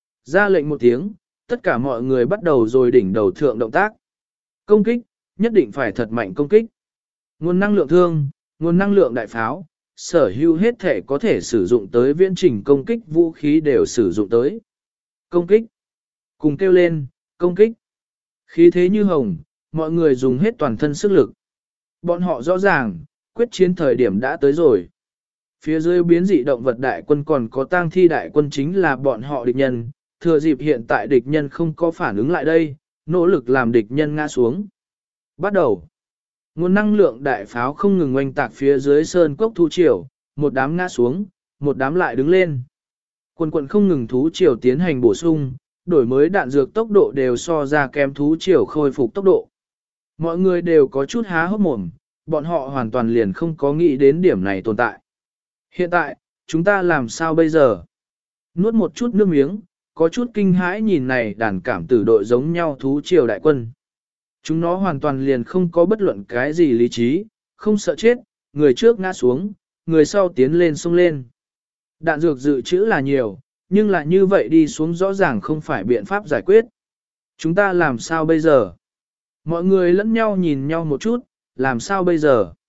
Ra lệnh một tiếng, tất cả mọi người bắt đầu rồi đỉnh đầu thượng động tác. Công kích, nhất định phải thật mạnh công kích. Nguồn năng lượng thương, nguồn năng lượng đại pháo, sở hữu hết thể có thể sử dụng tới viễn trình công kích vũ khí đều sử dụng tới. Công kích. Cùng kêu lên, công kích. Khí thế như hồng, mọi người dùng hết toàn thân sức lực. Bọn họ rõ ràng, quyết chiến thời điểm đã tới rồi. Phía dưới biến dị động vật đại quân còn có tang thi đại quân chính là bọn họ địch nhân, thừa dịp hiện tại địch nhân không có phản ứng lại đây, nỗ lực làm địch nhân ngã xuống. Bắt đầu. Nguồn năng lượng đại pháo không ngừng oanh tạc phía dưới sơn cốc thú triều, một đám ngã xuống, một đám lại đứng lên. Quần quần không ngừng thú triều tiến hành bổ sung, đổi mới đạn dược tốc độ đều so ra kém thú triều khôi phục tốc độ. Mọi người đều có chút há hốc mồm, bọn họ hoàn toàn liền không có nghĩ đến điểm này tồn tại. Hiện tại, chúng ta làm sao bây giờ? Nuốt một chút nước miếng, có chút kinh hãi nhìn này đàn cảm tử đội giống nhau thú triều đại quân. Chúng nó hoàn toàn liền không có bất luận cái gì lý trí, không sợ chết, người trước ngã xuống, người sau tiến lên xông lên. Đạn dược dự trữ là nhiều, nhưng lại như vậy đi xuống rõ ràng không phải biện pháp giải quyết. Chúng ta làm sao bây giờ? Mọi người lẫn nhau nhìn nhau một chút, làm sao bây giờ?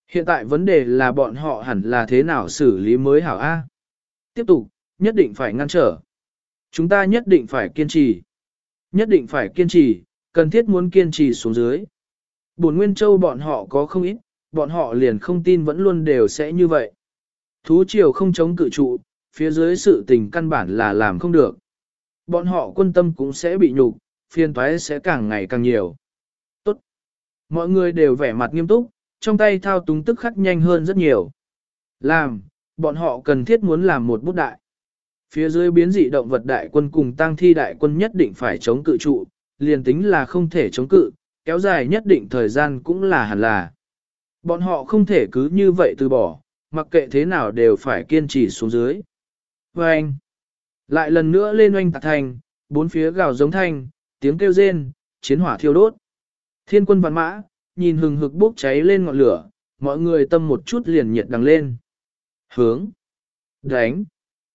Hiện tại vấn đề là bọn họ hẳn là thế nào xử lý mới hảo A. Tiếp tục, nhất định phải ngăn trở. Chúng ta nhất định phải kiên trì. Nhất định phải kiên trì, cần thiết muốn kiên trì xuống dưới. Bổn Nguyên Châu bọn họ có không ít, bọn họ liền không tin vẫn luôn đều sẽ như vậy. Thú triều không chống cự trụ, phía dưới sự tình căn bản là làm không được. Bọn họ quân tâm cũng sẽ bị nhục, phiền toái sẽ càng ngày càng nhiều. Tốt. Mọi người đều vẻ mặt nghiêm túc, trong tay thao túng tức khắc nhanh hơn rất nhiều. Làm, bọn họ cần thiết muốn làm một bút đại. Phía dưới biến dị động vật đại quân cùng tăng thi đại quân nhất định phải chống cự trụ, liền tính là không thể chống cự, kéo dài nhất định thời gian cũng là hẳn là. Bọn họ không thể cứ như vậy từ bỏ, mặc kệ thế nào đều phải kiên trì xuống dưới. Và anh, lại lần nữa lên oanh tạc thành, bốn phía gào giống thanh, tiếng kêu rên, chiến hỏa thiêu đốt. Thiên quân vạn mã, nhìn hừng hực bốc cháy lên ngọn lửa, mọi người tâm một chút liền nhiệt đằng lên. Hướng, đánh,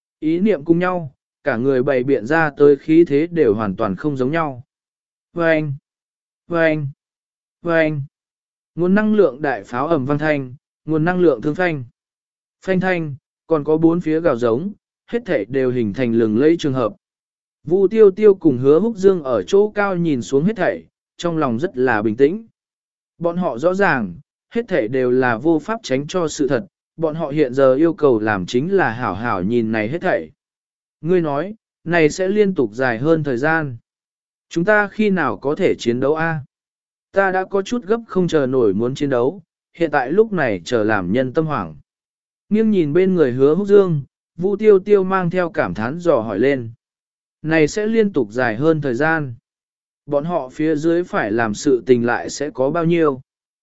ý niệm cùng nhau, cả người bày biện ra tới khí thế đều hoàn toàn không giống nhau. Vâng, vâng, vâng. Nguồn năng lượng đại pháo ầm vang thanh, nguồn năng lượng thương phanh. Phanh thanh, còn có bốn phía gào giống, hết thể đều hình thành lừng lẫy trường hợp. Vu Tiêu Tiêu cùng Hứa Húc Dương ở chỗ cao nhìn xuống hết thảy, trong lòng rất là bình tĩnh. Bọn họ rõ ràng, hết thảy đều là vô pháp tránh cho sự thật, bọn họ hiện giờ yêu cầu làm chính là hảo hảo nhìn này hết thảy. Ngươi nói, này sẽ liên tục dài hơn thời gian. Chúng ta khi nào có thể chiến đấu a? Ta đã có chút gấp không chờ nổi muốn chiến đấu, hiện tại lúc này chờ làm nhân tâm hoảng. Nghiêng nhìn bên người Hứa Húc Dương, Vu Tiêu Tiêu mang theo cảm thán dò hỏi lên. Này sẽ liên tục dài hơn thời gian. Bọn họ phía dưới phải làm sự tình lại sẽ có bao nhiêu?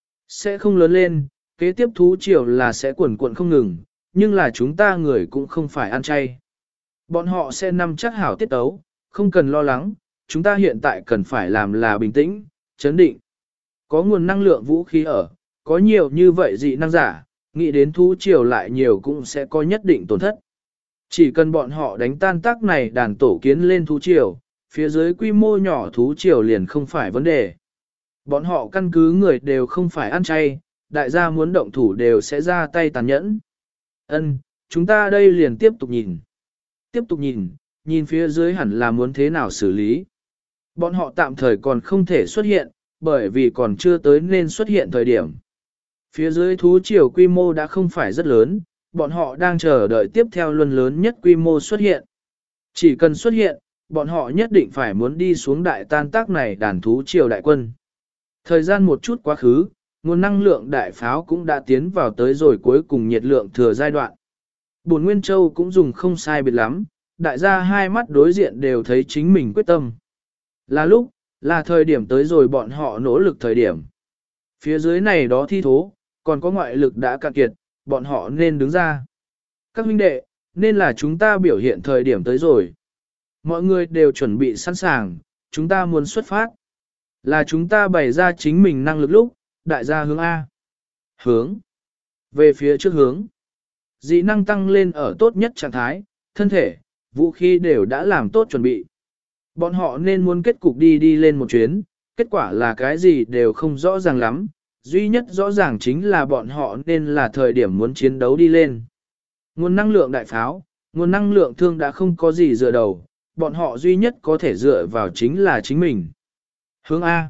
Sẽ không lớn lên, kế tiếp thú triều là sẽ quần quận không ngừng, nhưng là chúng ta người cũng không phải ăn chay. Bọn họ sẽ nắm chắc hảo tiết tấu, không cần lo lắng, chúng ta hiện tại cần phải làm là bình tĩnh, chấn định. Có nguồn năng lượng vũ khí ở, có nhiều như vậy dị năng giả, nghĩ đến thú triều lại nhiều cũng sẽ có nhất định tổn thất. Chỉ cần bọn họ đánh tan tác này đàn tổ kiến lên thú triều, phía dưới quy mô nhỏ thú triều liền không phải vấn đề. Bọn họ căn cứ người đều không phải ăn chay, đại gia muốn động thủ đều sẽ ra tay tàn nhẫn. Ân, chúng ta đây liền tiếp tục nhìn. Tiếp tục nhìn, nhìn phía dưới hẳn là muốn thế nào xử lý. Bọn họ tạm thời còn không thể xuất hiện, bởi vì còn chưa tới nên xuất hiện thời điểm. Phía dưới thú triều quy mô đã không phải rất lớn, bọn họ đang chờ đợi tiếp theo luân lớn nhất quy mô xuất hiện. Chỉ cần xuất hiện, bọn họ nhất định phải muốn đi xuống đại tan tác này đàn thú triều đại quân. Thời gian một chút quá khứ, nguồn năng lượng đại pháo cũng đã tiến vào tới rồi cuối cùng nhiệt lượng thừa giai đoạn. Bổn Nguyên Châu cũng dùng không sai biệt lắm, đại gia hai mắt đối diện đều thấy chính mình quyết tâm. Là lúc, là thời điểm tới rồi bọn họ nỗ lực thời điểm. Phía dưới này đó thi thố, còn có ngoại lực đã cạn kiệt, bọn họ nên đứng ra. Các huynh đệ, nên là chúng ta biểu hiện thời điểm tới rồi. Mọi người đều chuẩn bị sẵn sàng, chúng ta muốn xuất phát. Là chúng ta bày ra chính mình năng lực lúc, đại gia hướng A. Hướng. Về phía trước hướng. Dị năng tăng lên ở tốt nhất trạng thái, thân thể, vũ khí đều đã làm tốt chuẩn bị. Bọn họ nên muốn kết cục đi đi lên một chuyến, kết quả là cái gì đều không rõ ràng lắm, duy nhất rõ ràng chính là bọn họ nên là thời điểm muốn chiến đấu đi lên. Nguồn năng lượng đại pháo, nguồn năng lượng thương đã không có gì dựa đầu, bọn họ duy nhất có thể dựa vào chính là chính mình. Hướng A.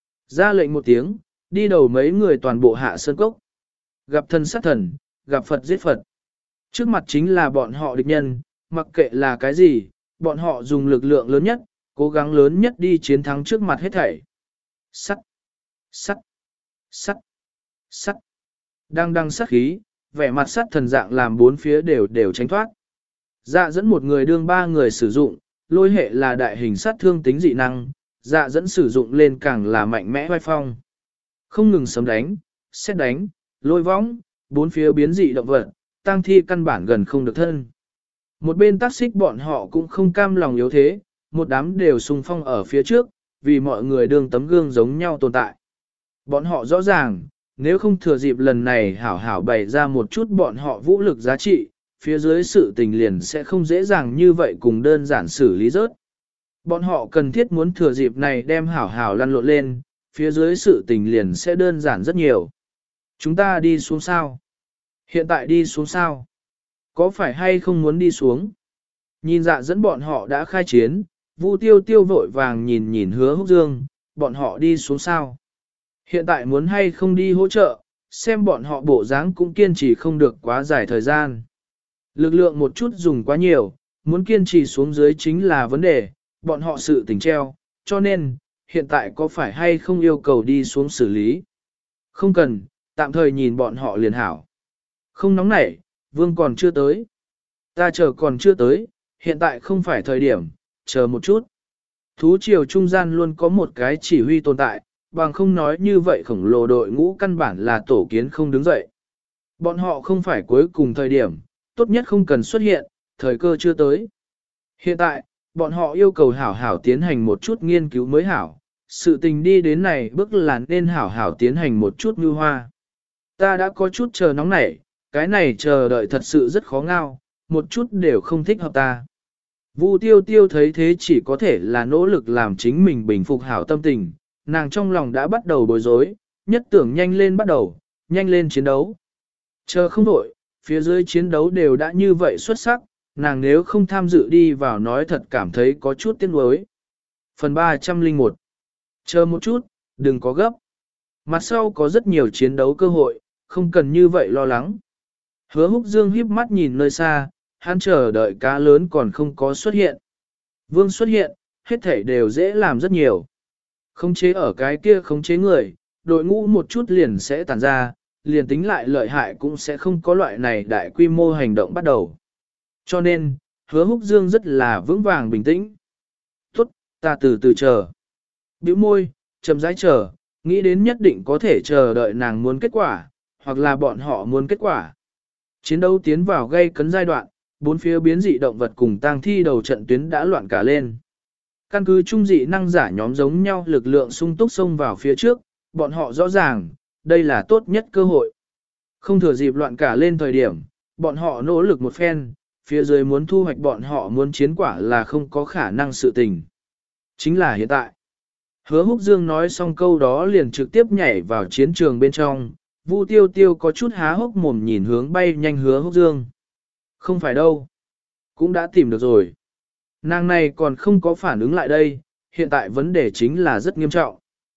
Ra lệnh một tiếng, đi đầu mấy người toàn bộ hạ sơn cốc. Gặp thần sát thần, gặp Phật giết Phật. Trước mặt chính là bọn họ địch nhân, mặc kệ là cái gì, bọn họ dùng lực lượng lớn nhất, cố gắng lớn nhất đi chiến thắng trước mặt hết thảy. Sắt, sắt, sắt, sắt. Đang đăng sát khí, vẻ mặt sắt thần dạng làm bốn phía đều đều tránh thoát. Dạ dẫn một người đương ba người sử dụng, lôi hệ là đại hình sát thương tính dị năng, dạ dẫn sử dụng lên càng là mạnh mẽ vai phong. Không ngừng sấm đánh, xét đánh, lôi võng, bốn phía biến dị động vật, tăng thi căn bản gần không được thân. Một bên tác xích bọn họ cũng không cam lòng yếu thế, một đám đều xung phong ở phía trước, vì mọi người đương tấm gương giống nhau tồn tại. Bọn họ rõ ràng, nếu không thừa dịp lần này hảo hảo bày ra một chút bọn họ vũ lực giá trị, phía dưới sự tình liền sẽ không dễ dàng như vậy cùng đơn giản xử lý rớt. Bọn họ cần thiết muốn thừa dịp này đem hảo hảo lăn lộn lên, phía dưới sự tình liền sẽ đơn giản rất nhiều. Chúng ta đi xuống sao? Hiện tại đi xuống sao? Có phải hay không muốn đi xuống? Nhìn dạ dẫn bọn họ đã khai chiến, Vu Tiêu Tiêu vội vàng nhìn nhìn Hứa Húc Dương, bọn họ đi xuống sao? Hiện tại muốn hay không đi hỗ trợ, xem bọn họ bộ dáng cũng kiên trì không được quá dài thời gian. Lực lượng một chút dùng quá nhiều, muốn kiên trì xuống dưới chính là vấn đề, bọn họ sự tình treo, cho nên, hiện tại có phải hay không yêu cầu đi xuống xử lý? Không cần, tạm thời nhìn bọn họ liền hảo. Không nóng nảy, vương còn chưa tới. Ta chờ còn chưa tới, hiện tại không phải thời điểm, chờ một chút. Thú triều trung gian luôn có một cái chỉ huy tồn tại, bằng không nói như vậy khổng lồ đội ngũ căn bản là tổ kiến không đứng dậy. Bọn họ không phải cuối cùng thời điểm, tốt nhất không cần xuất hiện, thời cơ chưa tới. Hiện tại, bọn họ yêu cầu hảo hảo tiến hành một chút nghiên cứu mới hảo, sự tình đi đến này bước là nên hảo hảo tiến hành một chút ngư hoa. Ta đã có chút chờ nóng nảy, cái này chờ đợi thật sự rất khó ngao, một chút đều không thích hợp ta. Vu tiêu tiêu thấy thế chỉ có thể là nỗ lực làm chính mình bình phục hảo tâm tình, nàng trong lòng đã bắt đầu bối rối, nhất tưởng nhanh lên bắt đầu, nhanh lên chiến đấu. Chờ không đổi, phía dưới chiến đấu đều đã như vậy xuất sắc, nàng nếu không tham dự đi vào nói thật cảm thấy có chút tiếc nuối. Phần ba trăm lẻ một. Chờ một chút, đừng có gấp. Mặt sau có rất nhiều chiến đấu cơ hội, không cần như vậy lo lắng. Hứa Húc Dương híp mắt nhìn nơi xa, hắn chờ đợi cá lớn còn không có xuất hiện. Vương xuất hiện, hết thảy đều dễ làm rất nhiều. Khống chế ở cái kia khống chế người, đội ngũ một chút liền sẽ tàn ra, liền tính lại lợi hại cũng sẽ không có loại này đại quy mô hành động bắt đầu. Cho nên, Hứa Húc Dương rất là vững vàng bình tĩnh. Tốt, ta từ từ chờ. Bĩu môi, chậm rãi chờ, nghĩ đến nhất định có thể chờ đợi nàng muốn kết quả, hoặc là bọn họ muốn kết quả. Chiến đấu tiến vào gây cấn giai đoạn, bốn phía biến dị động vật cùng tang thi đầu trận tuyến đã loạn cả lên. Căn cứ trung dị năng giả nhóm giống nhau lực lượng sung túc xông vào phía trước, bọn họ rõ ràng, đây là tốt nhất cơ hội. Không thừa dịp loạn cả lên thời điểm, bọn họ nỗ lực một phen, phía dưới muốn thu hoạch bọn họ muốn chiến quả là không có khả năng sự tình. Chính là hiện tại. Hứa Húc Dương nói xong câu đó liền trực tiếp nhảy vào chiến trường bên trong, Vu Tiêu Tiêu có chút há hốc mồm nhìn hướng bay nhanh Hứa Húc Dương. Không phải đâu. Cũng đã tìm được rồi. Nàng này còn không có phản ứng lại đây, hiện tại vấn đề chính là rất nghiêm trọng.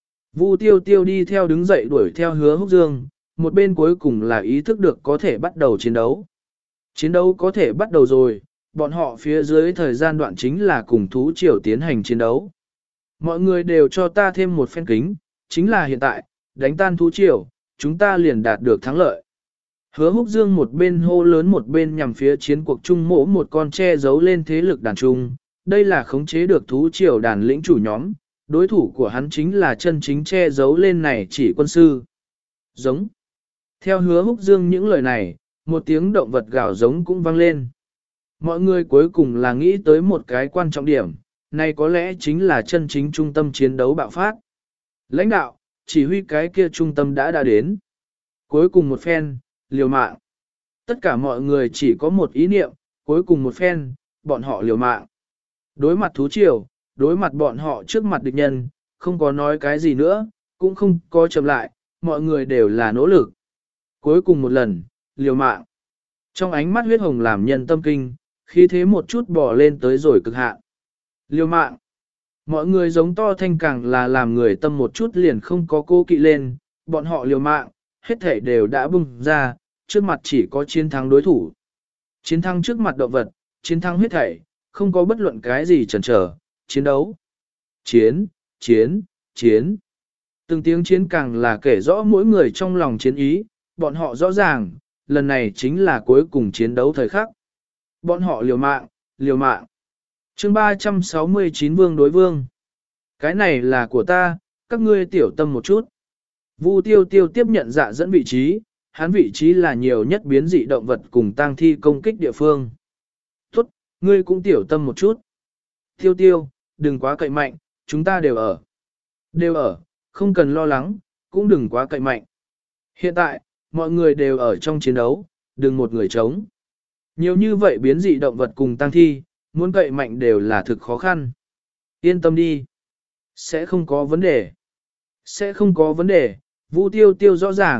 Vu Tiêu Tiêu đi theo đứng dậy đuổi theo Hứa Húc Dương, một bên cuối cùng là ý thức được có thể bắt đầu chiến đấu. Chiến đấu có thể bắt đầu rồi, bọn họ phía dưới thời gian đoạn chính là cùng thú triều tiến hành chiến đấu. Mọi người đều cho ta thêm một phen kính, chính là hiện tại, đánh tan thú triều, chúng ta liền đạt được thắng lợi. Hứa Húc Dương một bên hô lớn một bên nhằm phía chiến cuộc trung mỗ một con che giấu lên thế lực đàn trung, đây là khống chế được thú triều đàn lĩnh chủ nhóm, đối thủ của hắn chính là chân chính che giấu lên này chỉ quân sư. Giống. Theo Hứa Húc Dương những lời này, một tiếng động vật gào giống cũng vang lên. Mọi người cuối cùng là nghĩ tới một cái quan trọng điểm, này có lẽ chính là chân chính trung tâm chiến đấu bạo phát. Lãnh đạo, chỉ huy cái kia trung tâm đã đã đến. Cuối cùng một phen, liều mạng. Tất cả mọi người chỉ có một ý niệm, cuối cùng một phen, bọn họ liều mạng. Đối mặt thú triều, đối mặt bọn họ trước mặt địch nhân, không có nói cái gì nữa, cũng không có chậm lại, mọi người đều là nỗ lực. Cuối cùng một lần, liều mạng. Trong ánh mắt huyết hồng làm nhân tâm kinh, khí thế một chút bỏ lên tới rồi cực hạn. Liều mạng. Mọi người giống to thanh càng là làm người tâm một chút liền không có cô kỵ lên, bọn họ liều mạng, hết thể đều đã bung ra, trước mặt chỉ có chiến thắng đối thủ. Chiến thắng trước mặt động vật, chiến thắng hết thảy, không có bất luận cái gì chần chờ, chiến đấu. Chiến, chiến, chiến. Từng tiếng chiến càng là kể rõ mỗi người trong lòng chiến ý, bọn họ rõ ràng, lần này chính là cuối cùng chiến đấu thời khắc. Bọn họ liều mạng, liều mạng. Chương ba trăm sáu mươi chín Vương đối Vương. Cái này là của ta, các ngươi tiểu tâm một chút. Vu Tiêu Tiêu tiếp nhận dạ dẫn vị trí, hắn vị trí là nhiều nhất biến dị động vật cùng tang thi công kích địa phương. Tốt, ngươi cũng tiểu tâm một chút. Tiêu Tiêu, đừng quá cậy mạnh, chúng ta đều ở. Đều ở, không cần lo lắng, cũng đừng quá cậy mạnh. Hiện tại, mọi người đều ở trong chiến đấu, đừng một người chống. Nhiều như vậy biến dị động vật cùng tang thi, muốn cậy mạnh đều là thực khó khăn. Yên tâm đi. Sẽ không có vấn đề. Sẽ không có vấn đề, Vu Tiêu Tiêu rõ ràng,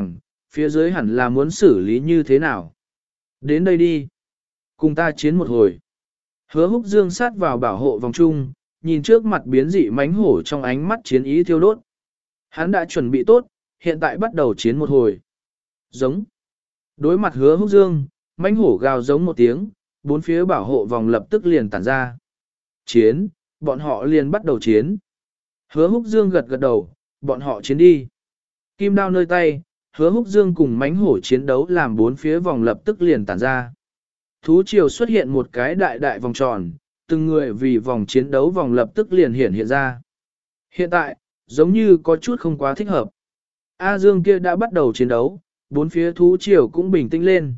phía dưới hẳn là muốn xử lý như thế nào. Đến đây đi. Cùng ta chiến một hồi. Hứa húc dương sát vào bảo hộ vòng chung, nhìn trước mặt biến dị mánh hổ trong ánh mắt chiến ý thiêu đốt. Hắn đã chuẩn bị tốt, hiện tại bắt đầu chiến một hồi. Giống. Đối mặt hứa húc dương, mánh hổ gào giống một tiếng, bốn phía bảo hộ vòng lập tức liền tản ra. Chiến, bọn họ liền bắt đầu chiến. Hứa húc dương gật gật đầu, bọn họ chiến đi. Kim đao nơi tay, hứa húc dương cùng mánh hổ chiến đấu làm bốn phía vòng lập tức liền tản ra. Thú triều xuất hiện một cái đại đại vòng tròn, từng người vì vòng chiến đấu vòng lập tức liền hiện hiện ra. Hiện tại, giống như có chút không quá thích hợp. A Dương kia đã bắt đầu chiến đấu, bốn phía thú triều cũng bình tĩnh lên.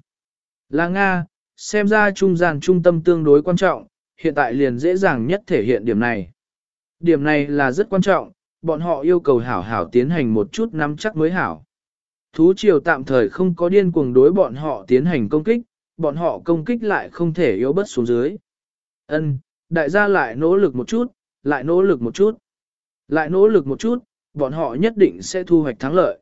Là Nga, xem ra trung gian trung tâm tương đối quan trọng, hiện tại liền dễ dàng nhất thể hiện điểm này. Điểm này là rất quan trọng, bọn họ yêu cầu hảo hảo tiến hành một chút nắm chắc mới hảo. Thú triều tạm thời không có điên cuồng đối bọn họ tiến hành công kích, bọn họ công kích lại không thể yếu bất xuống dưới. Ân, đại gia lại nỗ lực một chút, lại nỗ lực một chút, lại nỗ lực một chút, bọn họ nhất định sẽ thu hoạch thắng lợi.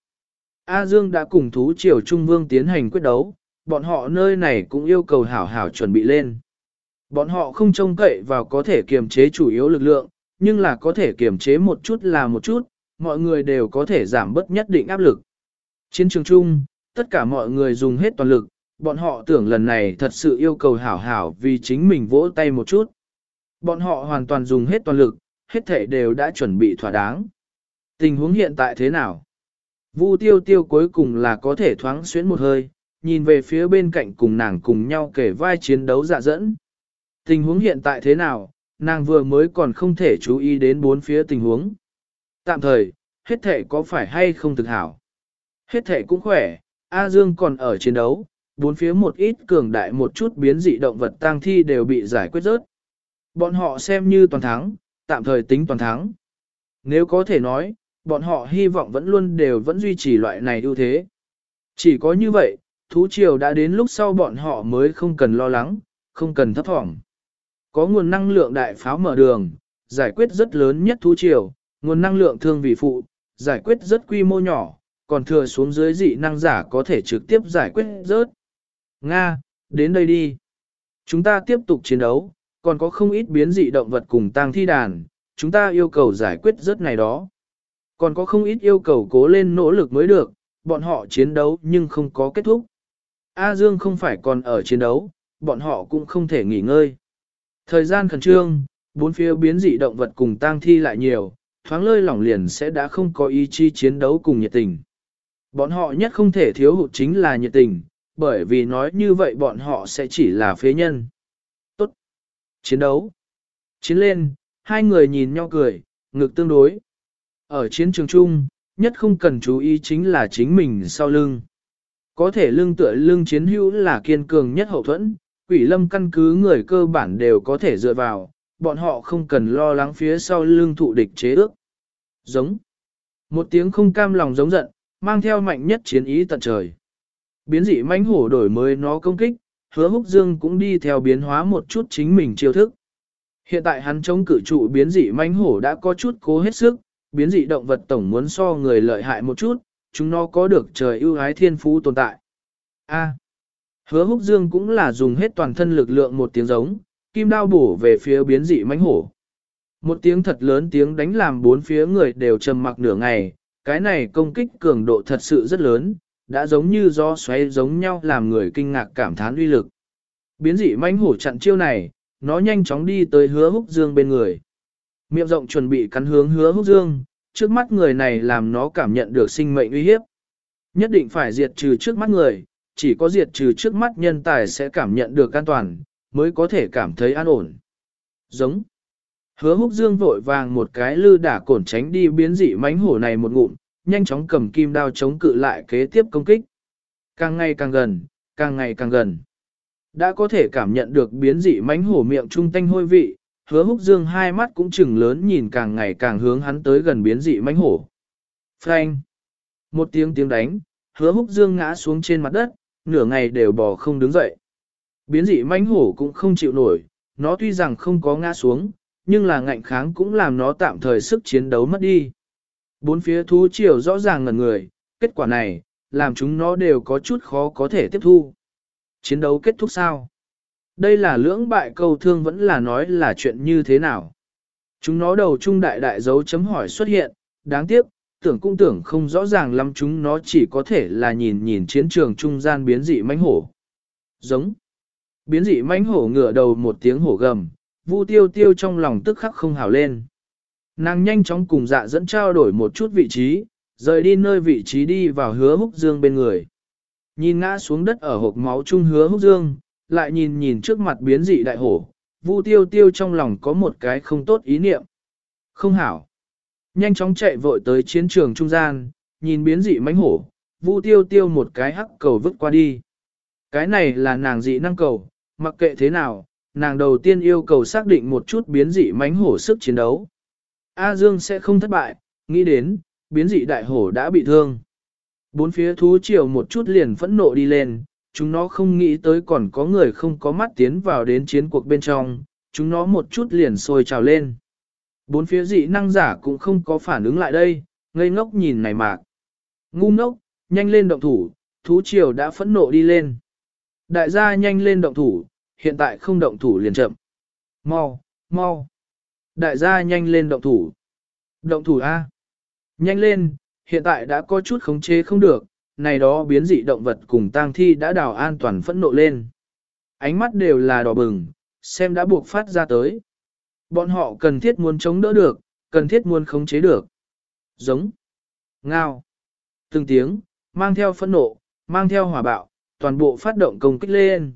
A Dương đã cùng thú triều Trung Vương tiến hành quyết đấu, bọn họ nơi này cũng yêu cầu hảo hảo chuẩn bị lên. Bọn họ không trông cậy vào có thể kiềm chế chủ yếu lực lượng, nhưng là có thể kiềm chế một chút là một chút, mọi người đều có thể giảm bớt nhất định áp lực. Chiến trường chung, tất cả mọi người dùng hết toàn lực, bọn họ tưởng lần này thật sự yêu cầu hảo hảo vì chính mình vỗ tay một chút. Bọn họ hoàn toàn dùng hết toàn lực, hết thể đều đã chuẩn bị thỏa đáng. Tình huống hiện tại thế nào? Vu tiêu tiêu cuối cùng là có thể thoáng xuyến một hơi, nhìn về phía bên cạnh cùng nàng cùng nhau kể vai chiến đấu dạ dẫn. Tình huống hiện tại thế nào, nàng vừa mới còn không thể chú ý đến bốn phía tình huống. Tạm thời, hết thể có phải hay không thực hảo? Hết thể cũng khỏe, A Dương còn ở chiến đấu, bốn phía một ít cường đại một chút biến dị động vật tang thi đều bị giải quyết rớt. Bọn họ xem như toàn thắng, tạm thời tính toàn thắng. Nếu có thể nói, bọn họ hy vọng vẫn luôn đều vẫn duy trì loại này ưu thế. Chỉ có như vậy, thú triều đã đến lúc sau bọn họ mới không cần lo lắng, không cần thấp thỏm. Có nguồn năng lượng đại pháo mở đường, giải quyết rất lớn nhất thú triều, nguồn năng lượng thương vị phụ, giải quyết rất quy mô nhỏ, còn thừa xuống dưới dị năng giả có thể trực tiếp giải quyết rớt. Nga, đến đây đi. Chúng ta tiếp tục chiến đấu, còn có không ít biến dị động vật cùng tang thi đàn, chúng ta yêu cầu giải quyết rớt này đó. Còn có không ít yêu cầu cố lên nỗ lực mới được, bọn họ chiến đấu nhưng không có kết thúc. A Dương không phải còn ở chiến đấu, bọn họ cũng không thể nghỉ ngơi. Thời gian khẩn trương, bốn phía biến dị động vật cùng tang thi lại nhiều, thoáng lơi lỏng liền sẽ đã không có ý chí chiến đấu cùng nhiệt tình. Bọn họ nhất không thể thiếu hụt chính là nhiệt tình, bởi vì nói như vậy bọn họ sẽ chỉ là phế nhân. Tốt. Chiến đấu. Chiến lên, hai người nhìn nhau cười, ngực tương đối. Ở chiến trường chung, nhất không cần chú ý chính là chính mình sau lưng. Có thể lưng tựa lưng chiến hữu là kiên cường nhất hậu thuẫn, quỷ lâm căn cứ người cơ bản đều có thể dựa vào, bọn họ không cần lo lắng phía sau lưng thụ địch chế ước. Giống. Một tiếng không cam lòng giống giận, mang theo mạnh nhất chiến ý tận trời. Biến dị mãnh hổ đổi mới nó công kích, Hứa Húc Dương cũng đi theo biến hóa một chút chính mình chiêu thức. Hiện tại hắn chống cự trụ biến dị mãnh hổ đã có chút cố hết sức, biến dị động vật tổng muốn so người lợi hại một chút, chúng nó có được trời ưu ái thiên phú tồn tại. A. Hứa Húc Dương cũng là dùng hết toàn thân lực lượng một tiếng giống, kim đao bổ về phía biến dị mãnh hổ. Một tiếng thật lớn tiếng đánh làm bốn phía người đều trầm mặc nửa ngày, cái này công kích cường độ thật sự rất lớn, đã giống như gió xoáy giống nhau làm người kinh ngạc cảm thán uy lực. Biến dị mãnh hổ chặn chiêu này, nó nhanh chóng đi tới Hứa Húc Dương bên người. Miệng rộng chuẩn bị cắn hướng Hứa Húc Dương, trước mắt người này làm nó cảm nhận được sinh mệnh uy hiếp. Nhất định phải diệt trừ trước mắt người, chỉ có diệt trừ trước mắt nhân tài sẽ cảm nhận được an toàn, mới có thể cảm thấy an ổn. Giống. Hứa Húc Dương vội vàng một cái lư đả cổn tránh đi biến dị mãnh hổ này một ngụm, nhanh chóng cầm kim đao chống cự lại kế tiếp công kích. Càng ngày càng gần, càng ngày càng gần. Đã có thể cảm nhận được biến dị mãnh hổ miệng trung tanh hôi vị, Hứa Húc Dương hai mắt cũng chừng lớn nhìn càng ngày càng hướng hắn tới gần biến dị mãnh hổ. Phanh! Một tiếng tiếng đánh, Hứa Húc Dương ngã xuống trên mặt đất, nửa ngày đều bò không đứng dậy. Biến dị mãnh hổ cũng không chịu nổi, nó tuy rằng không có ngã xuống, nhưng là ngạnh kháng cũng làm nó tạm thời sức chiến đấu mất đi. Bốn phía thú triều rõ ràng ngẩn người, kết quả này, làm chúng nó đều có chút khó có thể tiếp thu. Chiến đấu kết thúc sao? Đây là lưỡng bại câu thương vẫn là nói là chuyện như thế nào? Chúng nó đầu trung đại đại dấu chấm hỏi xuất hiện, đáng tiếc, tưởng cũng tưởng không rõ ràng lắm chúng nó chỉ có thể là nhìn nhìn chiến trường trung gian biến dị mãnh hổ. Giống. Biến dị mãnh hổ ngửa đầu một tiếng hổ gầm, Vu Tiêu Tiêu trong lòng tức khắc không hào lên. Nàng nhanh chóng cùng dạ dẫn trao đổi một chút vị trí, rời đi nơi vị trí đi vào Hứa Húc Dương bên người. Nhìn ngã xuống đất ở hộp máu chung Hứa Húc Dương, lại nhìn nhìn trước mặt biến dị đại hổ, Vu Tiêu Tiêu trong lòng có một cái không tốt ý niệm. Không hảo. Nhanh chóng chạy vội tới chiến trường trung gian, nhìn biến dị mãnh hổ, Vu Tiêu Tiêu một cái hắc cầu vứt qua đi. Cái này là nàng dị năng cầu, mặc kệ thế nào, nàng đầu tiên yêu cầu xác định một chút biến dị mãnh hổ sức chiến đấu. A Dương sẽ không thất bại, nghĩ đến, biến dị đại hổ đã bị thương. Bốn phía thú triều một chút liền phẫn nộ đi lên, chúng nó không nghĩ tới còn có người không có mắt tiến vào đến chiến cuộc bên trong, chúng nó một chút liền sôi trào lên. Bốn phía dị năng giả cũng không có phản ứng lại đây, ngây ngốc nhìn này mạc. Ngu ngốc, nhanh lên động thủ, thú triều đã phẫn nộ đi lên. Đại gia nhanh lên động thủ, hiện tại không động thủ liền chậm. Mau, mau. Đại gia nhanh lên động thủ. Động thủ A. Nhanh lên, hiện tại đã có chút khống chế không được, này đó biến dị động vật cùng tang thi đã đào an toàn phẫn nộ lên. Ánh mắt đều là đỏ bừng, xem đã buộc phát ra tới. Bọn họ cần thiết muốn chống đỡ được, cần thiết muốn khống chế được. Giống. Ngao. Từng tiếng, mang theo phẫn nộ, mang theo hỏa bạo, toàn bộ phát động công kích lên.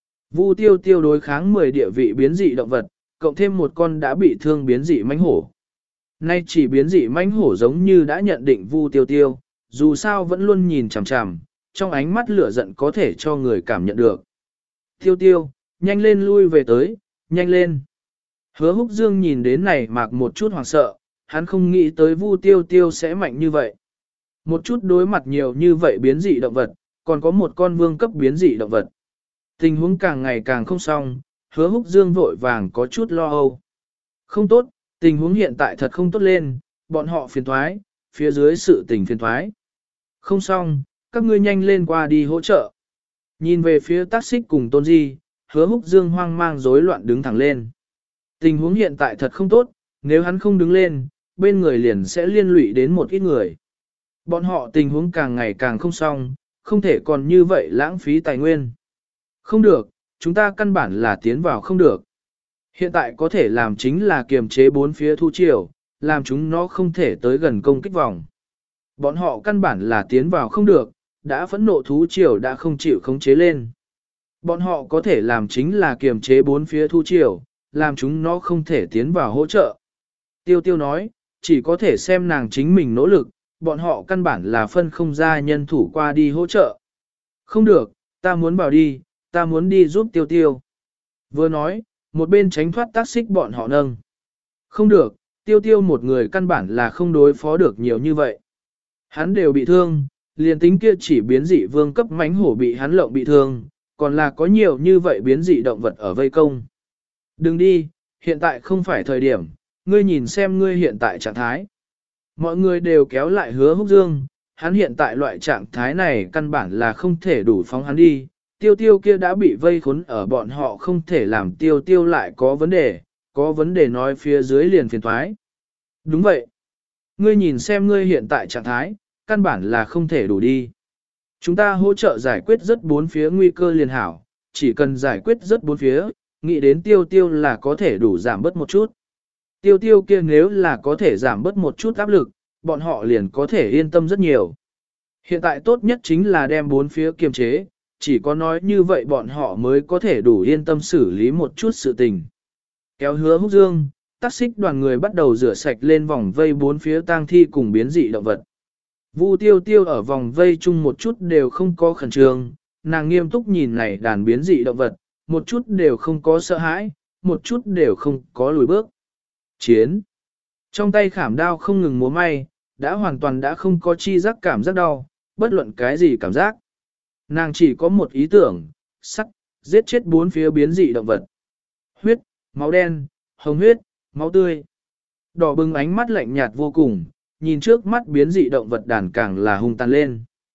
Vu Tiêu Tiêu đối kháng mười địa vị biến dị động vật, cộng thêm một con đã bị thương biến dị mãnh hổ. Nay chỉ biến dị mãnh hổ giống như đã nhận định Vu Tiêu Tiêu, dù sao vẫn luôn nhìn chằm chằm, trong ánh mắt lửa giận có thể cho người cảm nhận được. Tiêu Tiêu, nhanh lên lui về tới, nhanh lên. Hứa Húc Dương nhìn đến này mạc một chút hoảng sợ, hắn không nghĩ tới Vu Tiêu Tiêu sẽ mạnh như vậy. Một chút đối mặt nhiều như vậy biến dị động vật, còn có một con vương cấp biến dị động vật. Tình huống càng ngày càng không xong, Hứa Húc Dương vội vàng có chút lo âu. Không tốt, tình huống hiện tại thật không tốt lên, bọn họ phiền thoái, phía dưới sự tình phiền thoái. Không xong, các ngươi nhanh lên qua đi hỗ trợ. Nhìn về phía tác xích cùng Tôn Di, Hứa Húc Dương hoang mang rối loạn đứng thẳng lên. Tình huống hiện tại thật không tốt, nếu hắn không đứng lên, bên người liền sẽ liên lụy đến một ít người. Bọn họ tình huống càng ngày càng không xong, không thể còn như vậy lãng phí tài nguyên. Không được, chúng ta căn bản là tiến vào không được. Hiện tại có thể làm chính là kiềm chế bốn phía thu chiều, làm chúng nó không thể tới gần công kích vòng. Bọn họ căn bản là tiến vào không được, đã phẫn nộ thú chiều đã không chịu khống chế lên. Bọn họ có thể làm chính là kiềm chế bốn phía thu chiều, làm chúng nó không thể tiến vào hỗ trợ. Tiêu Tiêu nói, chỉ có thể xem nàng chính mình nỗ lực, bọn họ căn bản là phân không ra nhân thủ qua đi hỗ trợ. Không được, ta muốn vào đi, ta muốn đi giúp Tiêu Tiêu. Vừa nói, một bên tránh thoát tác xích bọn họ nâng. Không được, Tiêu Tiêu một người căn bản là không đối phó được nhiều như vậy. Hắn đều bị thương, liền tính kia chỉ biến dị vương cấp mãnh hổ bị hắn lộng bị thương, còn là có nhiều như vậy biến dị động vật ở vây công. Đừng đi, hiện tại không phải thời điểm, ngươi nhìn xem ngươi hiện tại trạng thái. Mọi người đều kéo lại Hứa Húc Dương, hắn hiện tại loại trạng thái này căn bản là không thể đủ phóng hắn đi. Tiêu Tiêu kia đã bị vây khốn ở bọn họ không thể làm Tiêu Tiêu lại có vấn đề, có vấn đề nói phía dưới liền phiền thoái. Đúng vậy. Ngươi nhìn xem ngươi hiện tại trạng thái, căn bản là không thể đủ đi. Chúng ta hỗ trợ giải quyết rất bốn phía nguy cơ liền hảo, chỉ cần giải quyết rất bốn phía, nghĩ đến Tiêu Tiêu là có thể đủ giảm bớt một chút. Tiêu Tiêu kia nếu là có thể giảm bớt một chút áp lực, bọn họ liền có thể yên tâm rất nhiều. Hiện tại tốt nhất chính là đem bốn phía kiềm chế, chỉ có nói như vậy bọn họ mới có thể đủ yên tâm xử lý một chút sự tình. Kéo Hứa Húc Dương, tác xích đoàn người bắt đầu rửa sạch lên vòng vây bốn phía tang thi cùng biến dị động vật. Vu Tiêu Tiêu ở vòng vây chung một chút đều không có khẩn trương, nàng nghiêm túc nhìn này đàn biến dị động vật, một chút đều không có sợ hãi, một chút đều không có lùi bước. Chiến! Trong tay khảm đao không ngừng múa may, đã hoàn toàn đã không có chi giác cảm giác đau, bất luận cái gì cảm giác. Nàng chỉ có một ý tưởng, sắc, giết chết bốn phía biến dị động vật. Huyết, máu đen, hồng huyết, máu tươi. Đỏ bừng ánh mắt lạnh nhạt vô cùng, nhìn trước mắt biến dị động vật đàn càng là hung tàn lên.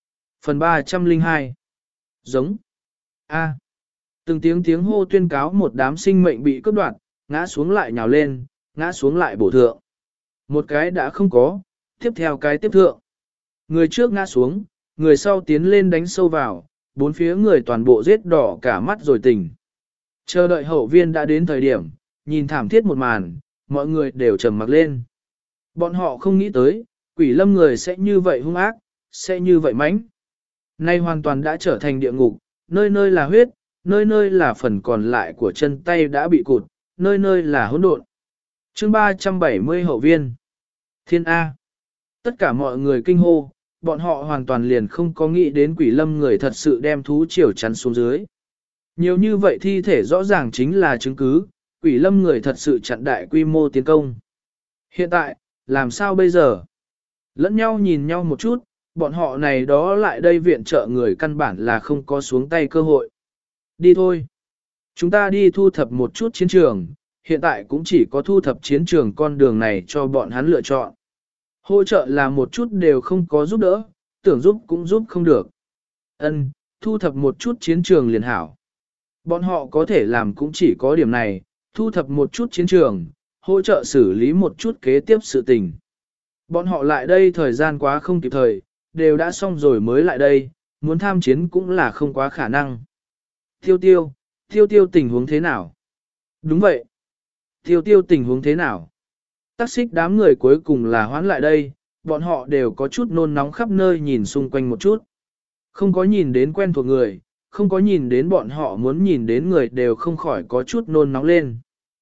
Phần ba trăm lẻ hai. Giống. A. Từng tiếng tiếng hô tuyên cáo một đám sinh mệnh bị cướp đoạt, ngã xuống lại nhào lên, ngã xuống lại bổ thượng. Một cái đã không có, tiếp theo cái tiếp thượng. Người trước ngã xuống, người sau tiến lên đánh sâu vào, bốn phía người toàn bộ giết đỏ cả mắt rồi tỉnh. Chờ đợi hậu viên đã đến thời điểm, nhìn thảm thiết một màn, mọi người đều trầm mặc lên. Bọn họ không nghĩ tới, quỷ lâm người sẽ như vậy hung ác, sẽ như vậy mãnh. Nay hoàn toàn đã trở thành địa ngục, nơi nơi là huyết, nơi nơi là phần còn lại của chân tay đã bị cụt, nơi nơi là hỗn độn. Chương ba trăm bảy mươi hậu viên. Thiên A. Tất cả mọi người kinh hô, bọn họ hoàn toàn liền không có nghĩ đến quỷ lâm người thật sự đem thú triều chắn xuống dưới. Nhiều như vậy thi thể rõ ràng chính là chứng cứ, quỷ lâm người thật sự chặn đại quy mô tiến công. Hiện tại, làm sao bây giờ? Lẫn nhau nhìn nhau một chút, bọn họ này đó lại đây viện trợ người căn bản là không có xuống tay cơ hội. Đi thôi. Chúng ta đi thu thập một chút chiến trường, hiện tại cũng chỉ có thu thập chiến trường con đường này cho bọn hắn lựa chọn. Hỗ trợ là một chút đều không có giúp đỡ, tưởng giúp cũng giúp không được. Ân, thu thập một chút chiến trường liền hảo. Bọn họ có thể làm cũng chỉ có điểm này, thu thập một chút chiến trường, hỗ trợ xử lý một chút kế tiếp sự tình. Bọn họ lại đây thời gian quá không kịp thời, đều đã xong rồi mới lại đây, muốn tham chiến cũng là không quá khả năng. Tiêu tiêu, tiêu tiêu tình huống thế nào? Đúng vậy. Tiêu tiêu tình huống thế nào? Tác xích đám người cuối cùng là hoán lại đây, bọn họ đều có chút nôn nóng khắp nơi nhìn xung quanh một chút. Không có nhìn đến quen thuộc người, không có nhìn đến bọn họ muốn nhìn đến người đều không khỏi có chút nôn nóng lên.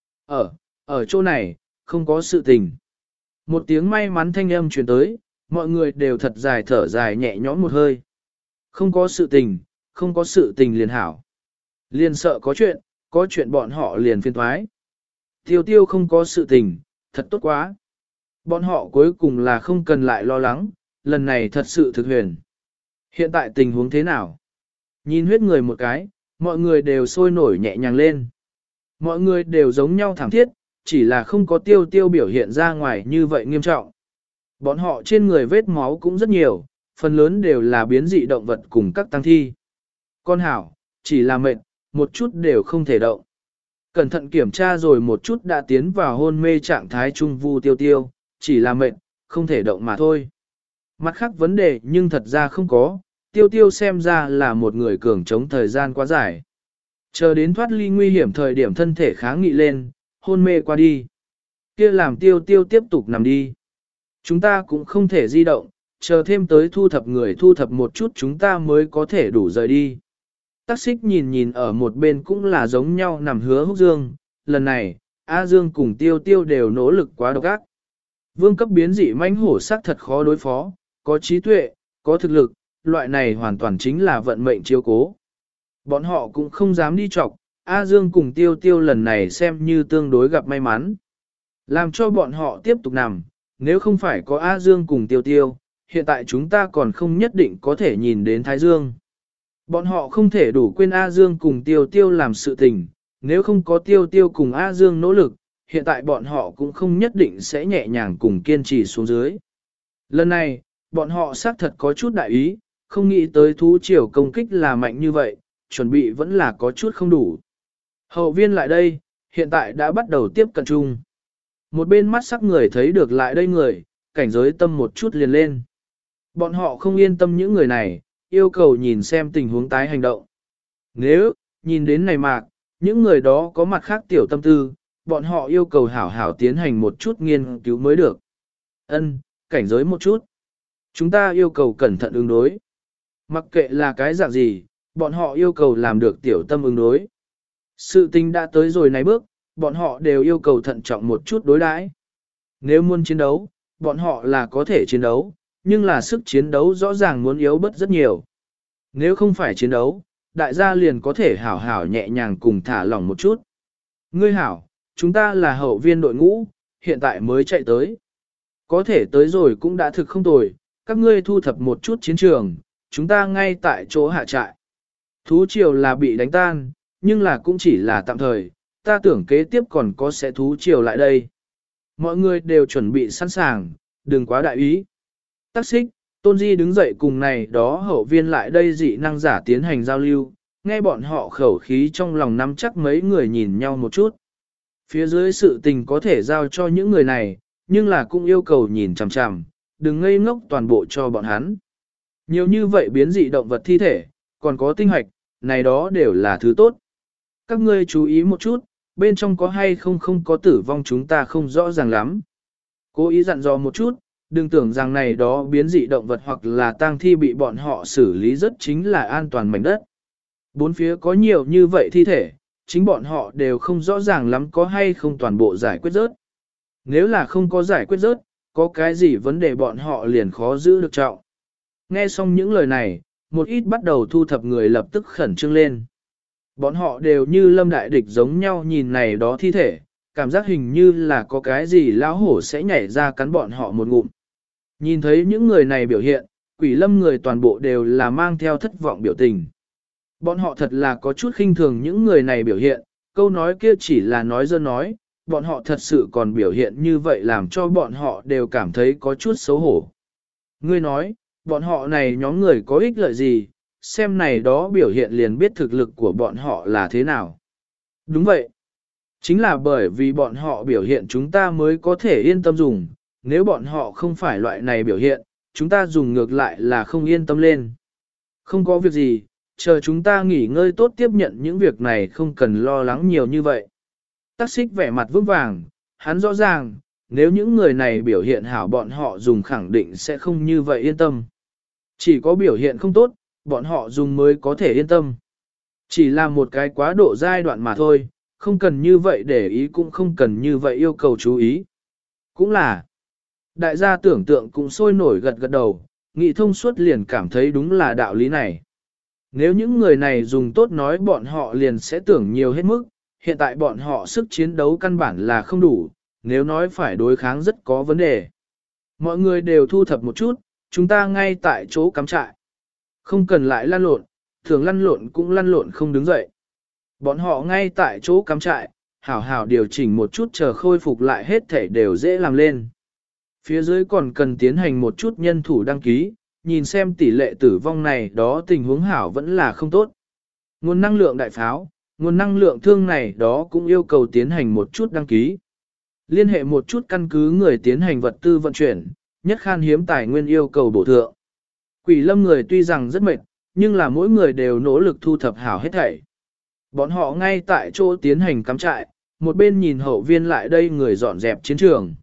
Ở, ở chỗ này, không có sự tình. Một tiếng may mắn thanh âm truyền tới, mọi người đều thật dài thở dài nhẹ nhõm một hơi. Không có sự tình, không có sự tình liền hảo. Liền sợ có chuyện, có chuyện bọn họ liền phiên thoái. Tiêu tiêu không có sự tình, thật tốt quá. Bọn họ cuối cùng là không cần lại lo lắng, lần này thật sự thực huyền. Hiện tại tình huống thế nào? Nhìn huyết người một cái, mọi người đều sôi nổi nhẹ nhàng lên. Mọi người đều giống nhau thảm thiết, chỉ là không có tiêu tiêu biểu hiện ra ngoài như vậy nghiêm trọng. Bọn họ trên người vết máu cũng rất nhiều, phần lớn đều là biến dị động vật cùng các tăng thi. Con hảo, chỉ là mệt, một chút đều không thể động. Cẩn thận kiểm tra rồi một chút đã tiến vào hôn mê trạng thái trung vu tiêu tiêu, chỉ là mệt, không thể động mà thôi. Mặt khác vấn đề nhưng thật ra không có, tiêu tiêu xem ra là một người cường chống thời gian quá dài. Chờ đến thoát ly nguy hiểm thời điểm thân thể kháng nghị lên, hôn mê qua đi. Kia làm tiêu tiêu tiếp tục nằm đi. Chúng ta cũng không thể di động, chờ thêm tới thu thập người thu thập một chút chúng ta mới có thể đủ rời đi. Tắc xích nhìn nhìn ở một bên cũng là giống nhau nằm hứa húc dương, lần này, A Dương cùng tiêu tiêu đều nỗ lực quá độc ác. Vương cấp biến dị mãnh hổ sắc thật khó đối phó, có trí tuệ, có thực lực, loại này hoàn toàn chính là vận mệnh chiếu cố. Bọn họ cũng không dám đi chọc, A Dương cùng tiêu tiêu lần này xem như tương đối gặp may mắn. Làm cho bọn họ tiếp tục nằm, nếu không phải có A Dương cùng tiêu tiêu, hiện tại chúng ta còn không nhất định có thể nhìn đến Thái Dương. Bọn họ không thể đủ quên A Dương cùng tiêu tiêu làm sự tình, nếu không có tiêu tiêu cùng A Dương nỗ lực, hiện tại bọn họ cũng không nhất định sẽ nhẹ nhàng cùng kiên trì xuống dưới. Lần này, bọn họ xác thật có chút đại ý, không nghĩ tới thú triều công kích là mạnh như vậy, chuẩn bị vẫn là có chút không đủ. Hậu viên lại đây, hiện tại đã bắt đầu tiếp cận chung. Một bên mắt sắc người thấy được lại đây người, cảnh giới tâm một chút liền lên. Bọn họ không yên tâm những người này, yêu cầu nhìn xem tình huống tái hành động. Nếu, nhìn đến này mạc, những người đó có mặt khác tiểu tâm tư, bọn họ yêu cầu hảo hảo tiến hành một chút nghiên cứu mới được. Ân, cảnh giới một chút. Chúng ta yêu cầu cẩn thận ứng đối. Mặc kệ là cái dạng gì, bọn họ yêu cầu làm được tiểu tâm ứng đối. Sự tình đã tới rồi này bước, bọn họ đều yêu cầu thận trọng một chút đối đãi. Nếu muốn chiến đấu, bọn họ là có thể chiến đấu, nhưng là sức chiến đấu rõ ràng muốn yếu bớt rất nhiều. Nếu không phải chiến đấu, đại gia liền có thể hảo hảo nhẹ nhàng cùng thả lỏng một chút. Ngươi hảo, chúng ta là hậu viên đội ngũ, hiện tại mới chạy tới. Có thể tới rồi cũng đã thực không tồi, các ngươi thu thập một chút chiến trường, chúng ta ngay tại chỗ hạ trại. Thú triều là bị đánh tan, nhưng là cũng chỉ là tạm thời, ta tưởng kế tiếp còn có sẽ thú triều lại đây. Mọi người đều chuẩn bị sẵn sàng, đừng quá đại ý. Tắc xích, Tôn Di đứng dậy cùng này đó hậu viên lại đây dị năng giả tiến hành giao lưu, nghe bọn họ khẩu khí trong lòng nắm chắc mấy người nhìn nhau một chút. Phía dưới sự tình có thể giao cho những người này, nhưng là cũng yêu cầu nhìn chằm chằm, đừng ngây ngốc toàn bộ cho bọn hắn. Nhiều như vậy biến dị động vật thi thể, còn có tinh hoạch, này đó đều là thứ tốt. Các ngươi chú ý một chút, bên trong có hay không không có tử vong chúng ta không rõ ràng lắm. Cố ý dặn dò một chút, đừng tưởng rằng này đó biến dị động vật hoặc là tang thi bị bọn họ xử lý rất chính là an toàn mảnh đất. Bốn phía có nhiều như vậy thi thể, chính bọn họ đều không rõ ràng lắm có hay không toàn bộ giải quyết rớt. Nếu là không có giải quyết rớt, có cái gì vấn đề bọn họ liền khó giữ được trọng. Nghe xong những lời này, một ít bắt đầu thu thập người lập tức khẩn trương lên. Bọn họ đều như lâm đại địch giống nhau nhìn này đó thi thể, cảm giác hình như là có cái gì lão hổ sẽ nhảy ra cắn bọn họ một ngụm. Nhìn thấy những người này biểu hiện, quỷ lâm người toàn bộ đều là mang theo thất vọng biểu tình. Bọn họ thật là có chút khinh thường những người này biểu hiện, câu nói kia chỉ là nói dơ nói, bọn họ thật sự còn biểu hiện như vậy làm cho bọn họ đều cảm thấy có chút xấu hổ. Ngươi nói, bọn họ này nhóm người có ích lợi gì, xem này đó biểu hiện liền biết thực lực của bọn họ là thế nào. Đúng vậy. Chính là bởi vì bọn họ biểu hiện chúng ta mới có thể yên tâm dùng, nếu bọn họ không phải loại này biểu hiện, chúng ta dùng ngược lại là không yên tâm lên. Không có việc gì, chờ chúng ta nghỉ ngơi tốt tiếp nhận những việc này không cần lo lắng nhiều như vậy. Tắc xích vẻ mặt vững vàng, hắn rõ ràng, nếu những người này biểu hiện hảo bọn họ dùng khẳng định sẽ không như vậy yên tâm. Chỉ có biểu hiện không tốt, bọn họ dùng mới có thể yên tâm. Chỉ là một cái quá độ giai đoạn mà thôi, không cần như vậy để ý cũng không cần như vậy yêu cầu chú ý. Cũng là, đại gia tưởng tượng cũng sôi nổi gật gật đầu, nghị thông suốt liền cảm thấy đúng là đạo lý này. Nếu những người này dùng tốt nói bọn họ liền sẽ tưởng nhiều hết mức, hiện tại bọn họ sức chiến đấu căn bản là không đủ, nếu nói phải đối kháng rất có vấn đề. Mọi người đều thu thập một chút, chúng ta ngay tại chỗ cắm trại. Không cần lại lăn lộn, thường lăn lộn cũng lăn lộn không đứng dậy. Bọn họ ngay tại chỗ cắm trại, hảo hảo điều chỉnh một chút chờ khôi phục lại hết thể đều dễ làm lên. Phía dưới còn cần tiến hành một chút nhân thủ đăng ký, nhìn xem tỷ lệ tử vong này đó tình huống hảo vẫn là không tốt. Nguồn năng lượng đại pháo, nguồn năng lượng thương này đó cũng yêu cầu tiến hành một chút đăng ký. Liên hệ một chút căn cứ người tiến hành vật tư vận chuyển, nhất khan hiếm tài nguyên yêu cầu bổ thượng. Quỷ lâm người tuy rằng rất mệt, nhưng là mỗi người đều nỗ lực thu thập hảo hết thảy. Bọn họ ngay tại chỗ tiến hành cắm trại, một bên nhìn hậu viên lại đây người dọn dẹp chiến trường.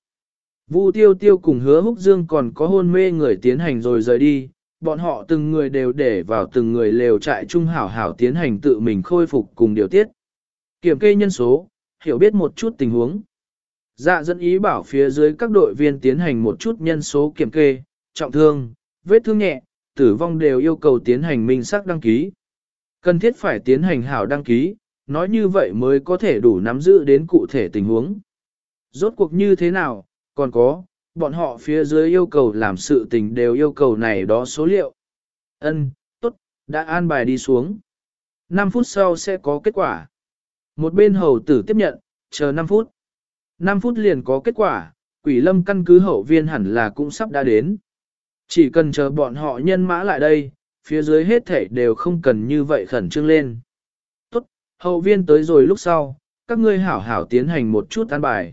Vu Tiêu Tiêu cùng Hứa Húc Dương còn có hôn mê người tiến hành rồi rời đi, bọn họ từng người đều để vào từng người lều trại chung hảo hảo tiến hành tự mình khôi phục cùng điều tiết. Kiểm kê nhân số, hiểu biết một chút tình huống. Dạ dẫn ý bảo phía dưới các đội viên tiến hành một chút nhân số kiểm kê, trọng thương, vết thương nhẹ, tử vong đều yêu cầu tiến hành minh xác đăng ký. Cần thiết phải tiến hành hảo đăng ký, nói như vậy mới có thể đủ nắm giữ đến cụ thể tình huống. Rốt cuộc như thế nào, còn có, bọn họ phía dưới yêu cầu làm sự tình đều yêu cầu này đó số liệu. Ân, tốt, đã an bài đi xuống. năm phút sau sẽ có kết quả. Một bên hầu tử tiếp nhận, chờ năm phút. năm phút liền có kết quả, quỷ lâm căn cứ hậu viên hẳn là cũng sắp đã đến. Chỉ cần chờ bọn họ nhân mã lại đây, phía dưới hết thảy đều không cần như vậy khẩn trương lên. Tốt, hậu viên tới rồi lúc sau, các ngươi hảo hảo tiến hành một chút an bài.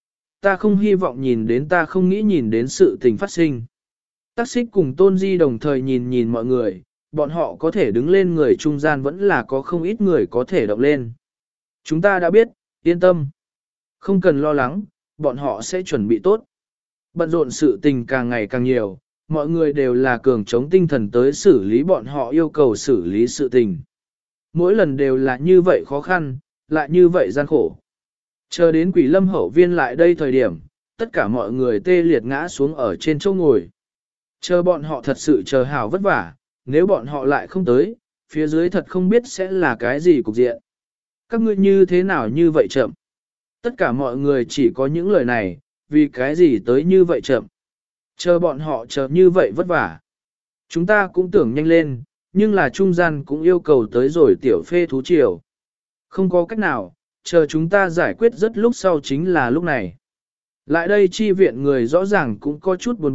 Ta không hy vọng nhìn đến ta không nghĩ nhìn đến sự tình phát sinh. Tắc xích cùng Tôn Di đồng thời nhìn nhìn mọi người, bọn họ có thể đứng lên người trung gian vẫn là có không ít người có thể động lên. Chúng ta đã biết, yên tâm. Không cần lo lắng, bọn họ sẽ chuẩn bị tốt. Bận rộn sự tình càng ngày càng nhiều, mọi người đều là cường chống tinh thần tới xử lý bọn họ yêu cầu xử lý sự tình. Mỗi lần đều là như vậy khó khăn, lại như vậy gian khổ. Chờ đến quỷ lâm hậu viên lại đây thời điểm, tất cả mọi người tê liệt ngã xuống ở trên chỗ ngồi. Chờ bọn họ thật sự chờ hảo vất vả, nếu bọn họ lại không tới, phía dưới thật không biết sẽ là cái gì cục diện. Các ngươi như thế nào như vậy chậm? Tất cả mọi người chỉ có những lời này, vì cái gì tới như vậy chậm? Chờ bọn họ chờ như vậy vất vả. Chúng ta cũng tưởng nhanh lên, nhưng là trung gian cũng yêu cầu tới rồi tiểu phê thú triều. Không có cách nào, chờ chúng ta giải quyết rất lúc sau chính là lúc này. Lại đây chi viện người rõ ràng cũng có chút buồn bực,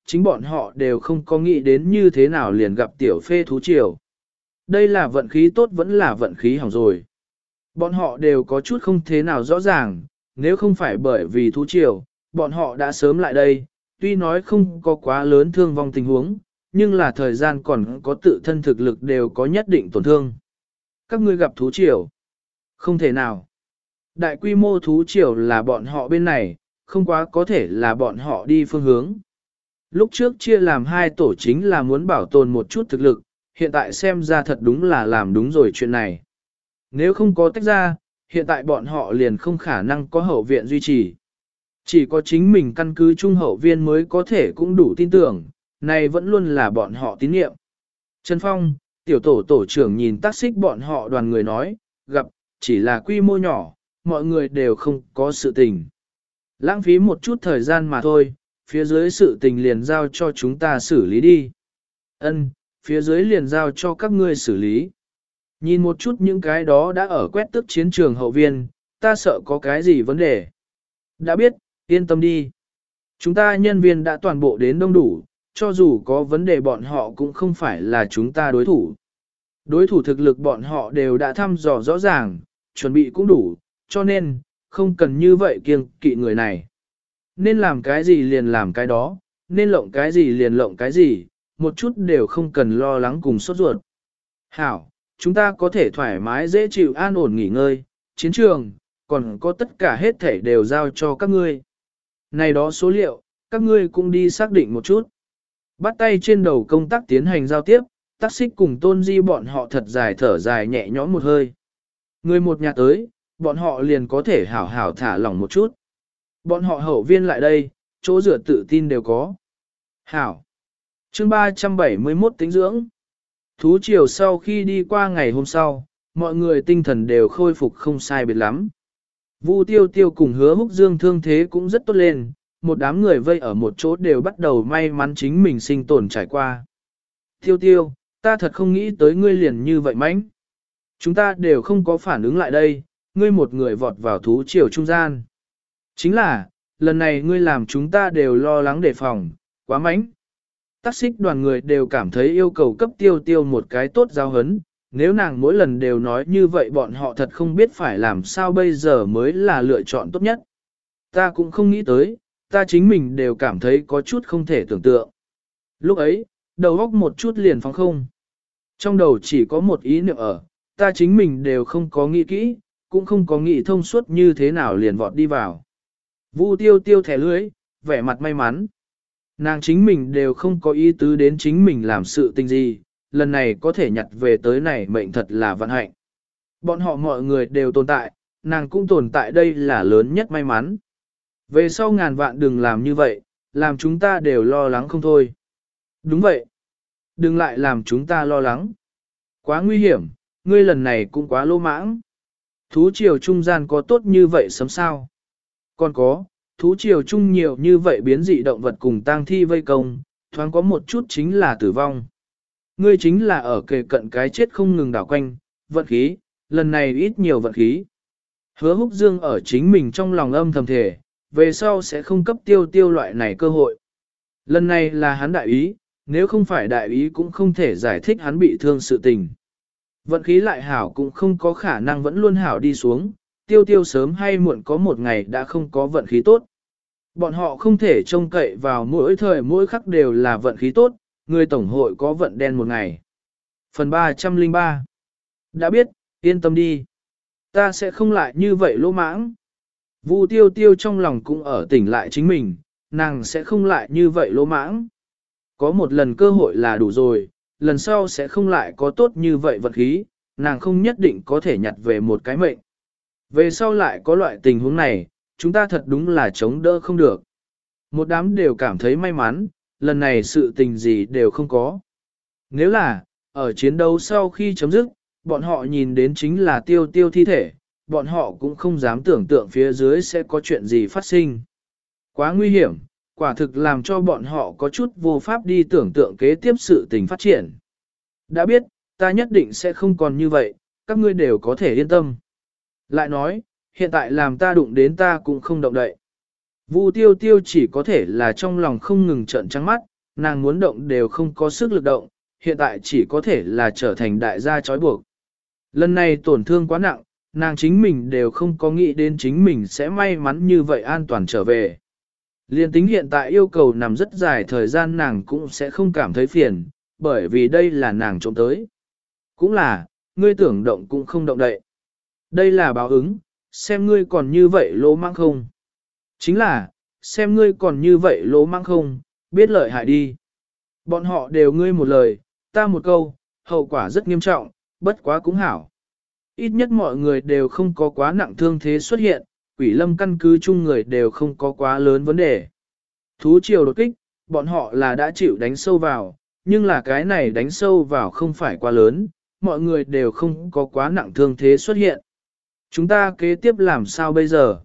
chính bọn họ đều không có nghĩ đến như thế nào liền gặp tiểu phê thú triều. Đây là vận khí tốt vẫn là vận khí hỏng rồi. Bọn họ đều có chút không thế nào rõ ràng, nếu không phải bởi vì thú triều, bọn họ đã sớm lại đây, tuy nói không có quá lớn thương vong tình huống, nhưng là thời gian còn có tự thân thực lực đều có nhất định tổn thương. Các ngươi gặp thú triều? Không thể nào. Đại quy mô thú triều là bọn họ bên này, không quá có thể là bọn họ đi phương hướng. Lúc trước chia làm hai tổ chính là muốn bảo tồn một chút thực lực, hiện tại xem ra thật đúng là làm đúng rồi chuyện này. Nếu không có tách ra, hiện tại bọn họ liền không khả năng có hậu viện duy trì. Chỉ có chính mình căn cứ trung hậu viên mới có thể cũng đủ tin tưởng, này vẫn luôn là bọn họ tín nhiệm. Trần Phong, tiểu tổ tổ trưởng nhìn tác xích bọn họ đoàn người nói, gặp, chỉ là quy mô nhỏ, mọi người đều không có sự tình. Lãng phí một chút thời gian mà thôi, phía dưới sự tình liền giao cho chúng ta xử lý đi. Ân, phía dưới liền giao cho các ngươi xử lý. Nhìn một chút những cái đó đã ở quét tức chiến trường hậu viên, ta sợ có cái gì vấn đề. Đã biết, yên tâm đi. Chúng ta nhân viên đã toàn bộ đến đông đủ, cho dù có vấn đề bọn họ cũng không phải là chúng ta đối thủ. Đối thủ thực lực bọn họ đều đã thăm dò rõ ràng, chuẩn bị cũng đủ, cho nên, không cần như vậy kiêng kỵ người này. Nên làm cái gì liền làm cái đó, nên lộng cái gì liền lộng cái gì, một chút đều không cần lo lắng cùng sốt ruột. Hảo, chúng ta có thể thoải mái dễ chịu an ổn nghỉ ngơi, chiến trường, còn có tất cả hết thể đều giao cho các ngươi. Này đó số liệu, các ngươi cũng đi xác định một chút. Bắt tay trên đầu công tác tiến hành giao tiếp, tác xích cùng tôn di bọn họ thật dài thở dài nhẹ nhõm một hơi. Người một nhà tới, bọn họ liền có thể hảo hảo thả lỏng một chút. Bọn họ hậu viên lại đây, chỗ dựa tự tin đều có. Hảo. Chương ba trăm bảy mươi mốt tính dưỡng. Thú chiều sau khi đi qua ngày hôm sau, mọi người tinh thần đều khôi phục không sai biệt lắm. Vu tiêu tiêu cùng hứa húc dương thương thế cũng rất tốt lên, một đám người vây ở một chỗ đều bắt đầu may mắn chính mình sinh tồn trải qua. Tiêu tiêu, ta thật không nghĩ tới ngươi liền như vậy mãnh. Chúng ta đều không có phản ứng lại đây, ngươi một người vọt vào thú triều trung gian. Chính là, lần này ngươi làm chúng ta đều lo lắng đề phòng, quá mãnh. Tác xích đoàn người đều cảm thấy yêu cầu cấp tiêu tiêu một cái tốt giáo hấn, nếu nàng mỗi lần đều nói như vậy bọn họ thật không biết phải làm sao bây giờ mới là lựa chọn tốt nhất. Ta cũng không nghĩ tới, ta chính mình đều cảm thấy có chút không thể tưởng tượng. Lúc ấy, đầu óc một chút liền phóng không. Trong đầu chỉ có một ý niệm ở, ta chính mình đều không có nghĩ kỹ, cũng không có nghĩ thông suốt như thế nào liền vọt đi vào. Vu tiêu tiêu thẻ lưới, vẻ mặt may mắn. Nàng chính mình đều không có ý tứ đến chính mình làm sự tình gì, lần này có thể nhặt về tới này mệnh thật là vận hạnh. Bọn họ mọi người đều tồn tại, nàng cũng tồn tại đây là lớn nhất may mắn. Về sau ngàn vạn đừng làm như vậy, làm chúng ta đều lo lắng không thôi. Đúng vậy. Đừng lại làm chúng ta lo lắng. Quá nguy hiểm, ngươi lần này cũng quá lô mãng. Thú triều trung gian có tốt như vậy sớm sao? Còn có, thú triều chung nhiều như vậy biến dị động vật cùng tang thi vây công, thoáng có một chút chính là tử vong. Ngươi chính là ở kề cận cái chết không ngừng đảo quanh, vận khí, lần này ít nhiều vận khí. Hứa húc dương ở chính mình trong lòng âm thầm thể, về sau sẽ không cấp tiêu tiêu loại này cơ hội. Lần này là hắn đại ý, nếu không phải đại ý cũng không thể giải thích hắn bị thương sự tình. Vận khí lại hảo cũng không có khả năng vẫn luôn hảo đi xuống, tiêu tiêu sớm hay muộn có một ngày đã không có vận khí tốt. Bọn họ không thể trông cậy vào mỗi thời mỗi khắc đều là vận khí tốt, người tổng hội có vận đen một ngày. Phần ba trăm lẻ ba. Đã biết, yên tâm đi. Ta sẽ không lại như vậy lỗ mãng. Vu tiêu tiêu trong lòng cũng ở tỉnh lại chính mình, nàng sẽ không lại như vậy lỗ mãng. Có một lần cơ hội là đủ rồi, lần sau sẽ không lại có tốt như vậy vận khí, nàng không nhất định có thể nhặt về một cái mệnh. Về sau lại có loại tình huống này, chúng ta thật đúng là chống đỡ không được. Một đám đều cảm thấy may mắn, lần này sự tình gì đều không có. Nếu là, ở chiến đấu sau khi chấm dứt, bọn họ nhìn đến chính là tiêu tiêu thi thể, bọn họ cũng không dám tưởng tượng phía dưới sẽ có chuyện gì phát sinh. Quá nguy hiểm, quả thực làm cho bọn họ có chút vô pháp đi tưởng tượng kế tiếp sự tình phát triển. Đã biết, ta nhất định sẽ không còn như vậy, các ngươi đều có thể yên tâm. Lại nói, hiện tại làm ta đụng đến ta cũng không động đậy. Vu tiêu tiêu chỉ có thể là trong lòng không ngừng trợn trắng mắt, nàng muốn động đều không có sức lực động, hiện tại chỉ có thể là trở thành đại gia trói buộc. Lần này tổn thương quá nặng, nàng chính mình đều không có nghĩ đến chính mình sẽ may mắn như vậy an toàn trở về. Liên tính hiện tại yêu cầu nằm rất dài thời gian nàng cũng sẽ không cảm thấy phiền, bởi vì đây là nàng trộm tới. Cũng là, ngươi tưởng động cũng không động đậy. Đây là báo ứng, xem ngươi còn như vậy lỗ mãng không. Chính là, xem ngươi còn như vậy lỗ mãng không, biết lợi hại đi. Bọn họ đều ngươi một lời, ta một câu, hậu quả rất nghiêm trọng, bất quá cũng hảo. Ít nhất mọi người đều không có quá nặng thương thế xuất hiện, quỷ lâm căn cứ chung người đều không có quá lớn vấn đề. Thú triều đột kích, bọn họ là đã chịu đánh sâu vào, nhưng là cái này đánh sâu vào không phải quá lớn, mọi người đều không có quá nặng thương thế xuất hiện. Chúng ta kế tiếp làm sao bây giờ?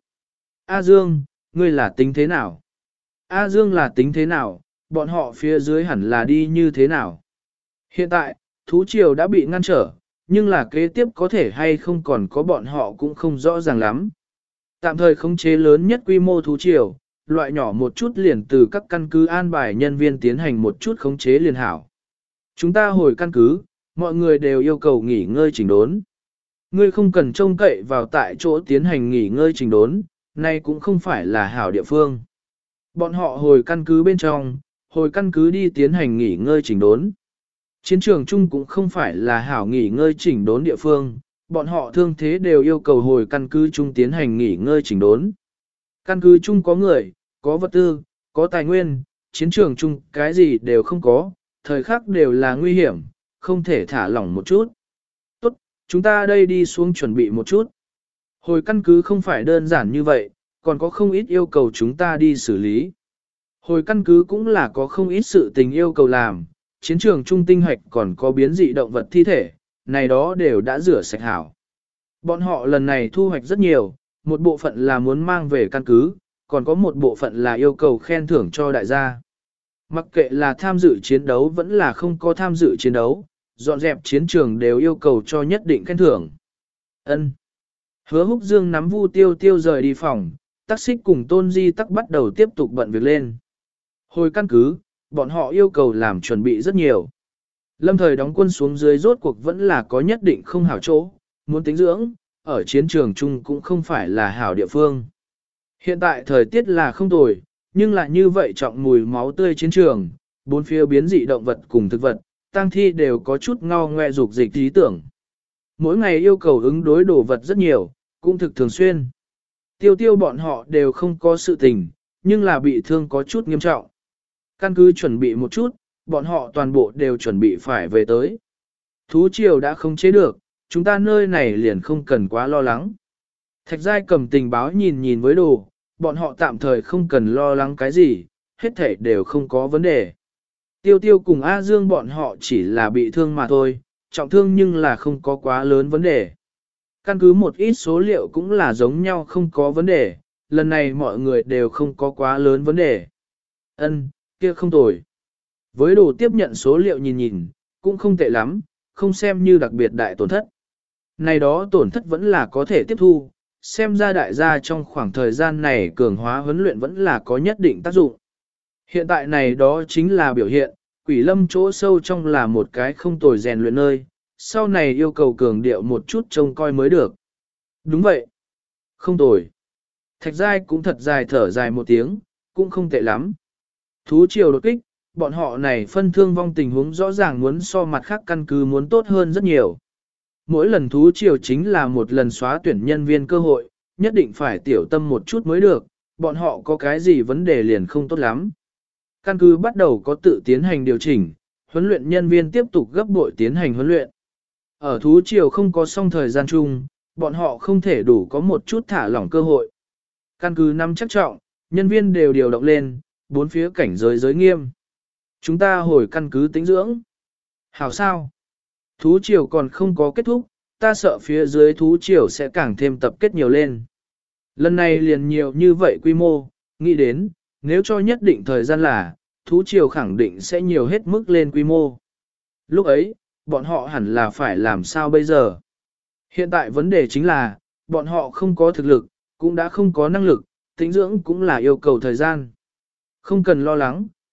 A Dương, ngươi là tính thế nào? A Dương là tính thế nào? Bọn họ phía dưới hẳn là đi như thế nào? Hiện tại, thú triều đã bị ngăn trở, nhưng là kế tiếp có thể hay không còn có bọn họ cũng không rõ ràng lắm. Tạm thời khống chế lớn nhất quy mô thú triều, loại nhỏ một chút liền từ các căn cứ an bài nhân viên tiến hành một chút khống chế liền hảo. Chúng ta hồi căn cứ, mọi người đều yêu cầu nghỉ ngơi chỉnh đốn. Ngươi không cần trông cậy vào tại chỗ tiến hành nghỉ ngơi chỉnh đốn, nay cũng không phải là hảo địa phương. Bọn họ hồi căn cứ bên trong, hồi căn cứ đi tiến hành nghỉ ngơi chỉnh đốn. Chiến trường chung cũng không phải là hảo nghỉ ngơi chỉnh đốn địa phương, bọn họ thương thế đều yêu cầu hồi căn cứ chung tiến hành nghỉ ngơi chỉnh đốn. Căn cứ chung có người, có vật tư, có tài nguyên, chiến trường chung cái gì đều không có, thời khắc đều là nguy hiểm, không thể thả lỏng một chút. Tốt, chúng ta đây đi xuống chuẩn bị một chút. Hồi căn cứ không phải đơn giản như vậy, còn có không ít yêu cầu chúng ta đi xử lý. Hồi căn cứ cũng là có không ít sự tình yêu cầu làm, chiến trường trung tinh hoạch còn có biến dị động vật thi thể, này đó đều đã rửa sạch hảo. Bọn họ lần này thu hoạch rất nhiều, một bộ phận là muốn mang về căn cứ, còn có một bộ phận là yêu cầu khen thưởng cho đại gia. Mặc kệ là tham dự chiến đấu vẫn là không có tham dự chiến đấu, dọn dẹp chiến trường đều yêu cầu cho nhất định khen thưởng. Ân. Hứa Húc Dương nắm Vu Tiêu Tiêu rời đi phòng, Tắc Xích cùng Tôn Di Tắc bắt đầu tiếp tục bận việc lên. Hồi căn cứ, bọn họ yêu cầu làm chuẩn bị rất nhiều. Lâm thời đóng quân xuống dưới rốt cuộc vẫn là có nhất định không hảo chỗ, muốn tính dưỡng, ở chiến trường chung cũng không phải là hảo địa phương. Hiện tại thời tiết là không tồi, nhưng lại như vậy trọng mùi máu tươi chiến trường, bốn phía biến dị động vật cùng thực vật, tang thi đều có chút ngao ngoe dục dịch ý tưởng. Mỗi ngày yêu cầu ứng đối đồ vật rất nhiều, cũng thực thường xuyên. Tiêu tiêu bọn họ đều không có sự tình, nhưng là bị thương có chút nghiêm trọng. Căn cứ chuẩn bị một chút, bọn họ toàn bộ đều chuẩn bị phải về tới. Thú triều đã không chế được, chúng ta nơi này liền không cần quá lo lắng. Thạch Giai cầm tình báo nhìn nhìn với đồ, bọn họ tạm thời không cần lo lắng cái gì, hết thảy đều không có vấn đề. Tiêu tiêu cùng A Dương bọn họ chỉ là bị thương mà thôi, trọng thương nhưng là không có quá lớn vấn đề. Căn cứ một ít số liệu cũng là giống nhau không có vấn đề, lần này mọi người đều không có quá lớn vấn đề. Ân, kia không tồi. Với đồ tiếp nhận số liệu nhìn nhìn, cũng không tệ lắm, không xem như đặc biệt đại tổn thất. Này đó tổn thất vẫn là có thể tiếp thu, xem ra đại gia trong khoảng thời gian này cường hóa huấn luyện vẫn là có nhất định tác dụng. Hiện tại này đó chính là biểu hiện, quỷ lâm chỗ sâu trong là một cái không tồi rèn luyện nơi, sau này yêu cầu cường điệu một chút trông coi mới được. Đúng vậy. Không tồi. Thạch Giai cũng thật dài thở dài một tiếng, cũng không tệ lắm. Thú triều đột kích, bọn họ này phân thương vong tình huống rõ ràng muốn so mặt khác căn cứ muốn tốt hơn rất nhiều. Mỗi lần thú triều chính là một lần xóa tuyển nhân viên cơ hội, nhất định phải tiểu tâm một chút mới được, bọn họ có cái gì vấn đề liền không tốt lắm. Căn cứ bắt đầu có tự tiến hành điều chỉnh, huấn luyện nhân viên tiếp tục gấp bội tiến hành huấn luyện. Ở thú triều không có xong thời gian chung, bọn họ không thể đủ có một chút thả lỏng cơ hội. Căn cứ nắm chắc trọng, nhân viên đều điều động lên, bốn phía cảnh giới giới nghiêm. Chúng ta hồi căn cứ tĩnh dưỡng. Hảo sao? Thú triều còn không có kết thúc, ta sợ phía dưới thú triều sẽ càng thêm tập kết nhiều lên. Lần này liền nhiều như vậy quy mô, nghĩ đến, nếu cho nhất định thời gian là, thú triều khẳng định sẽ nhiều hết mức lên quy mô. Lúc ấy, bọn họ hẳn là phải làm sao bây giờ? Hiện tại vấn đề chính là, bọn họ không có thực lực, cũng đã không có năng lực, tĩnh dưỡng cũng là yêu cầu thời gian. Không cần lo lắng,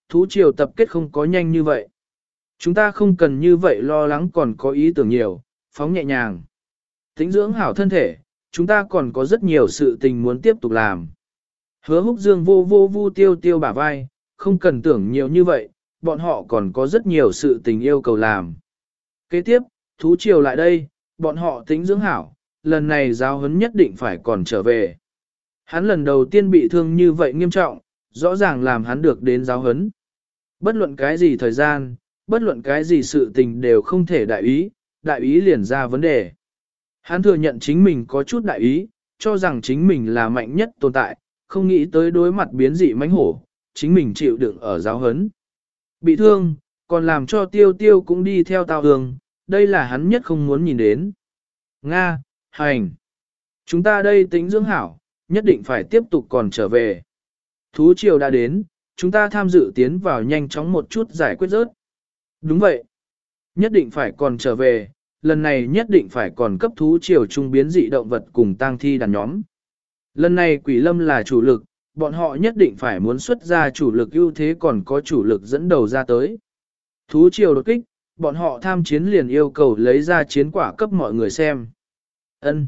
thú triều tập kết không có nhanh như vậy. Chúng ta không cần như vậy lo lắng còn có ý tưởng nhiều, phóng nhẹ nhàng. Tĩnh dưỡng hảo thân thể, chúng ta còn có rất nhiều sự tình muốn tiếp tục làm. Hứa húc dương vô vô vu tiêu tiêu bả vai, không cần tưởng nhiều như vậy, bọn họ còn có rất nhiều sự tình yêu cầu làm. Kế tiếp, thú triều lại đây, bọn họ tĩnh dưỡng hảo, lần này giáo huấn nhất định phải còn trở về. Hắn lần đầu tiên bị thương như vậy nghiêm trọng, rõ ràng làm hắn được đến giáo huấn. Bất luận cái gì thời gian, bất luận cái gì sự tình đều không thể đại ý, đại ý liền ra vấn đề. Hắn thừa nhận chính mình có chút đại ý, cho rằng chính mình là mạnh nhất tồn tại, không nghĩ tới đối mặt biến dị mãnh hổ, chính mình chịu đựng ở giáo huấn. Bị thương, còn làm cho tiêu tiêu cũng đi theo tao hương, đây là hắn nhất không muốn nhìn đến. Nga, hành. Chúng ta đây tính dưỡng hảo, nhất định phải tiếp tục còn trở về. Thú triều đã đến, chúng ta tham dự tiến vào nhanh chóng một chút giải quyết rớt. Đúng vậy. Nhất định phải còn trở về, lần này nhất định phải còn cấp thú triều trung biến dị động vật cùng tang thi đàn nhóm. Lần này quỷ lâm là chủ lực, bọn họ nhất định phải muốn xuất ra chủ lực ưu thế còn có chủ lực dẫn đầu ra tới. Thú triều đột kích, bọn họ tham chiến liền yêu cầu lấy ra chiến quả cấp mọi người xem. Ân,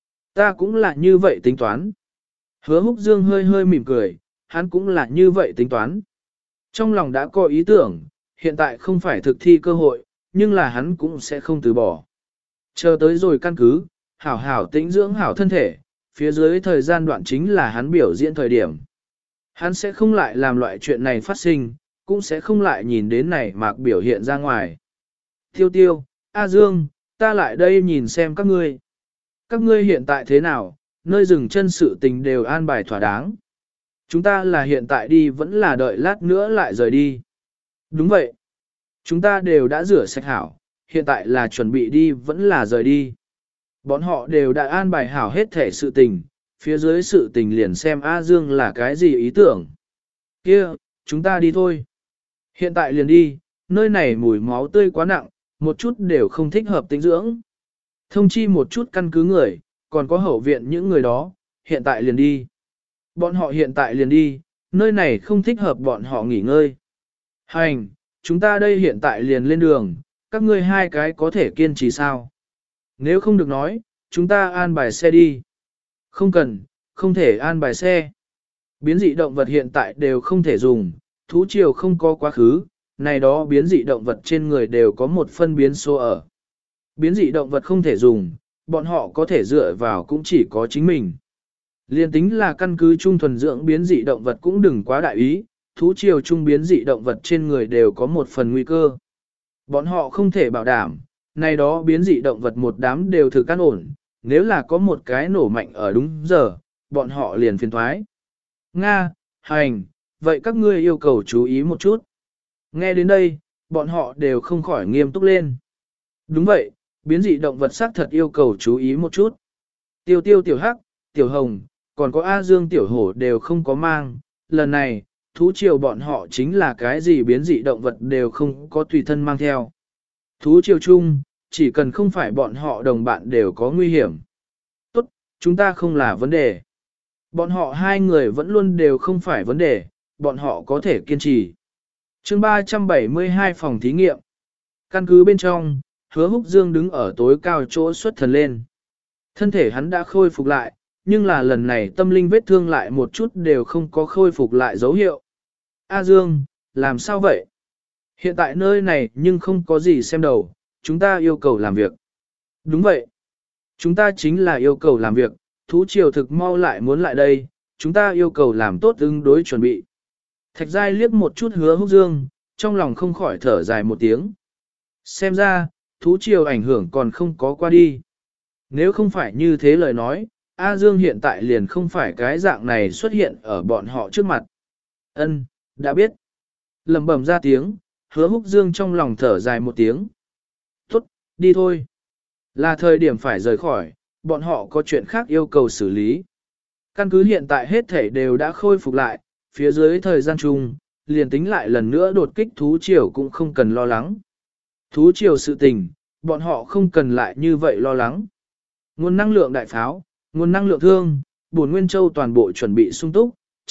ta cũng là như vậy tính toán. Hứa húc dương hơi hơi mỉm cười, hắn cũng là như vậy tính toán. Trong lòng đã có ý tưởng, hiện tại không phải thực thi cơ hội, nhưng là hắn cũng sẽ không từ bỏ. Chờ tới rồi căn cứ, hảo hảo tĩnh dưỡng hảo thân thể, phía dưới thời gian đoạn chính là hắn biểu diễn thời điểm. Hắn sẽ không lại làm loại chuyện này phát sinh, cũng sẽ không lại nhìn đến này mạc biểu hiện ra ngoài. Tiêu tiêu, A Dương, ta lại đây nhìn xem các ngươi. Các ngươi hiện tại thế nào, nơi dừng chân sự tình đều an bài thỏa đáng. Chúng ta là hiện tại đi vẫn là đợi lát nữa lại rời đi. Đúng vậy. Chúng ta đều đã rửa sạch hảo, hiện tại là chuẩn bị đi vẫn là rời đi. Bọn họ đều đã an bài hảo hết thể sự tình, phía dưới sự tình liền xem A Dương là cái gì ý tưởng. Kia, chúng ta đi thôi. Hiện tại liền đi, nơi này mùi máu tươi quá nặng, một chút đều không thích hợp tĩnh dưỡng. Thông chi một chút căn cứ người, còn có hậu viện những người đó, hiện tại liền đi. Bọn họ hiện tại liền đi, nơi này không thích hợp bọn họ nghỉ ngơi. Hành, chúng ta đây hiện tại liền lên đường, các ngươi hai cái có thể kiên trì sao? Nếu không được nói, chúng ta an bài xe đi. Không cần, không thể an bài xe. Biến dị động vật hiện tại đều không thể dùng, thú triều không có quá khứ, này đó biến dị động vật trên người đều có một phân biến số ở. Biến dị động vật không thể dùng, bọn họ có thể dựa vào cũng chỉ có chính mình. Liên tính là căn cứ trung thuần dưỡng biến dị động vật cũng đừng quá đại ý, thú triều trung biến dị động vật trên người đều có một phần nguy cơ. Bọn họ không thể bảo đảm, này đó biến dị động vật một đám đều thực an ổn, nếu là có một cái nổ mạnh ở đúng giờ, bọn họ liền phiền thoái. Nga, hành, vậy các ngươi yêu cầu chú ý một chút. Nghe đến đây, bọn họ đều không khỏi nghiêm túc lên. Đúng vậy, biến dị động vật xác thật yêu cầu chú ý một chút. Tiêu tiêu tiểu hắc, tiểu hồng, còn có A Dương tiểu hổ đều không có mang, lần này, thú triều bọn họ chính là cái gì biến dị động vật đều không có tùy thân mang theo. Thú triều chung, chỉ cần không phải bọn họ đồng bạn đều có nguy hiểm. Tốt, chúng ta không là vấn đề. Bọn họ hai người vẫn luôn đều không phải vấn đề, bọn họ có thể kiên trì. chương ba trăm bảy mươi hai phòng thí nghiệm. Căn cứ bên trong, Hứa Húc Dương đứng ở tối cao chỗ xuất thần lên. Thân thể hắn đã khôi phục lại, nhưng là lần này tâm linh vết thương lại một chút đều không có khôi phục lại dấu hiệu. A Dương, làm sao vậy? Hiện tại nơi này nhưng không có gì xem đầu, chúng ta yêu cầu làm việc. Đúng vậy. Chúng ta chính là yêu cầu làm việc, thú triều thực mau lại muốn lại đây, chúng ta yêu cầu làm tốt ứng đối chuẩn bị. Thạch Giai liếc một chút Hứa Húc Dương, trong lòng không khỏi thở dài một tiếng. Xem ra, thú triều ảnh hưởng còn không có qua đi. Nếu không phải như thế lời nói, A Dương hiện tại liền không phải cái dạng này xuất hiện ở bọn họ trước mặt. Ân, đã biết. Lầm bầm ra tiếng, Hứa Húc Dương trong lòng thở dài một tiếng. Tốt, đi thôi. Là thời điểm phải rời khỏi, bọn họ có chuyện khác yêu cầu xử lý. Căn cứ hiện tại hết thể đều đã khôi phục lại, phía dưới thời gian chung, liền tính lại lần nữa đột kích thú triều cũng không cần lo lắng. Thú triều sự tình, bọn họ không cần lại như vậy lo lắng. Nguồn năng lượng đại pháo, nguồn năng lượng thương, bổn Nguyên Châu toàn bộ chuẩn bị sung túc,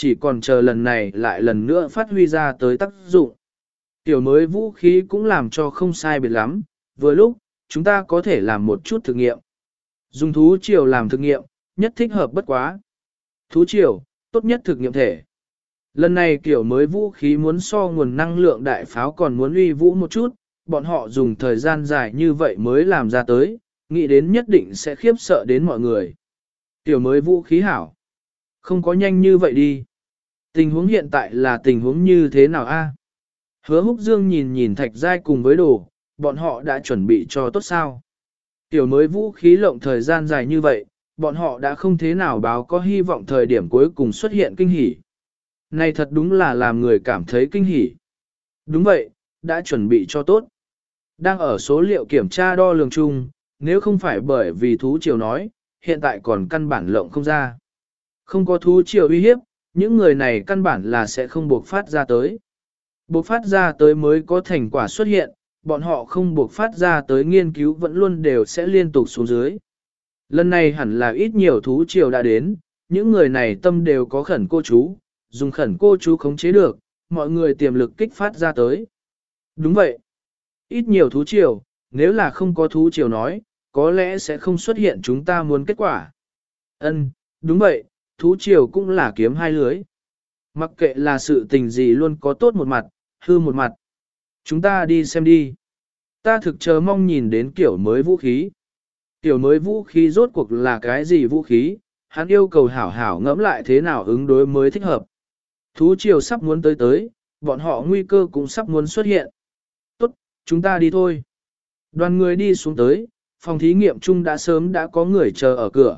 chỉ còn chờ lần này lại lần nữa phát huy ra tới tác dụng. Tiểu mới vũ khí cũng làm cho không sai biệt lắm, vừa lúc, chúng ta có thể làm một chút thực nghiệm. Dùng thú triều làm thực nghiệm, nhất thích hợp bất quá. Thú triều, tốt nhất thực nghiệm thể. Lần này kiểu mới vũ khí muốn so nguồn năng lượng đại pháo còn muốn uy vũ một chút, bọn họ dùng thời gian dài như vậy mới làm ra tới, nghĩ đến nhất định sẽ khiếp sợ đến mọi người. Tiểu mới vũ khí hảo. Không có nhanh như vậy đi. Tình huống hiện tại là tình huống như thế nào a? Hứa Húc Dương nhìn nhìn Thạch Giai cùng với đồ, bọn họ đã chuẩn bị cho tốt sao. Tiểu mới vũ khí lộng thời gian dài như vậy, bọn họ đã không thế nào báo có hy vọng thời điểm cuối cùng xuất hiện kinh hỉ. Này thật đúng là làm người cảm thấy kinh hỉ. Đúng vậy, đã chuẩn bị cho tốt. Đang ở số liệu kiểm tra đo lường chung, nếu không phải bởi vì thú triều nói, hiện tại còn căn bản lộng không ra. Không có thú triều uy hiếp, những người này căn bản là sẽ không buộc phát ra tới. Buộc phát ra tới mới có thành quả xuất hiện, bọn họ không buộc phát ra tới nghiên cứu vẫn luôn đều sẽ liên tục xuống dưới. Lần này hẳn là ít nhiều thú triều đã đến, những người này tâm đều có khẩn cô chú, dùng khẩn cô chú khống chế được, mọi người tiềm lực kích phát ra tới. Đúng vậy. Ít nhiều thú triều, nếu là không có thú triều nói, có lẽ sẽ không xuất hiện chúng ta muốn kết quả. Ân, đúng vậy, thú triều cũng là kiếm hai lưới. Mặc kệ là sự tình gì luôn có tốt một mặt, hư một mặt. Chúng ta đi xem đi. Ta thực chờ mong nhìn đến kiểu mới vũ khí. Kiểu mới vũ khí rốt cuộc là cái gì vũ khí, hắn yêu cầu hảo hảo ngẫm lại thế nào ứng đối mới thích hợp. Thú triều sắp muốn tới tới, bọn họ nguy cơ cũng sắp muốn xuất hiện. Tốt, chúng ta đi thôi. Đoàn người đi xuống tới, phòng thí nghiệm chung đã sớm đã có người chờ ở cửa.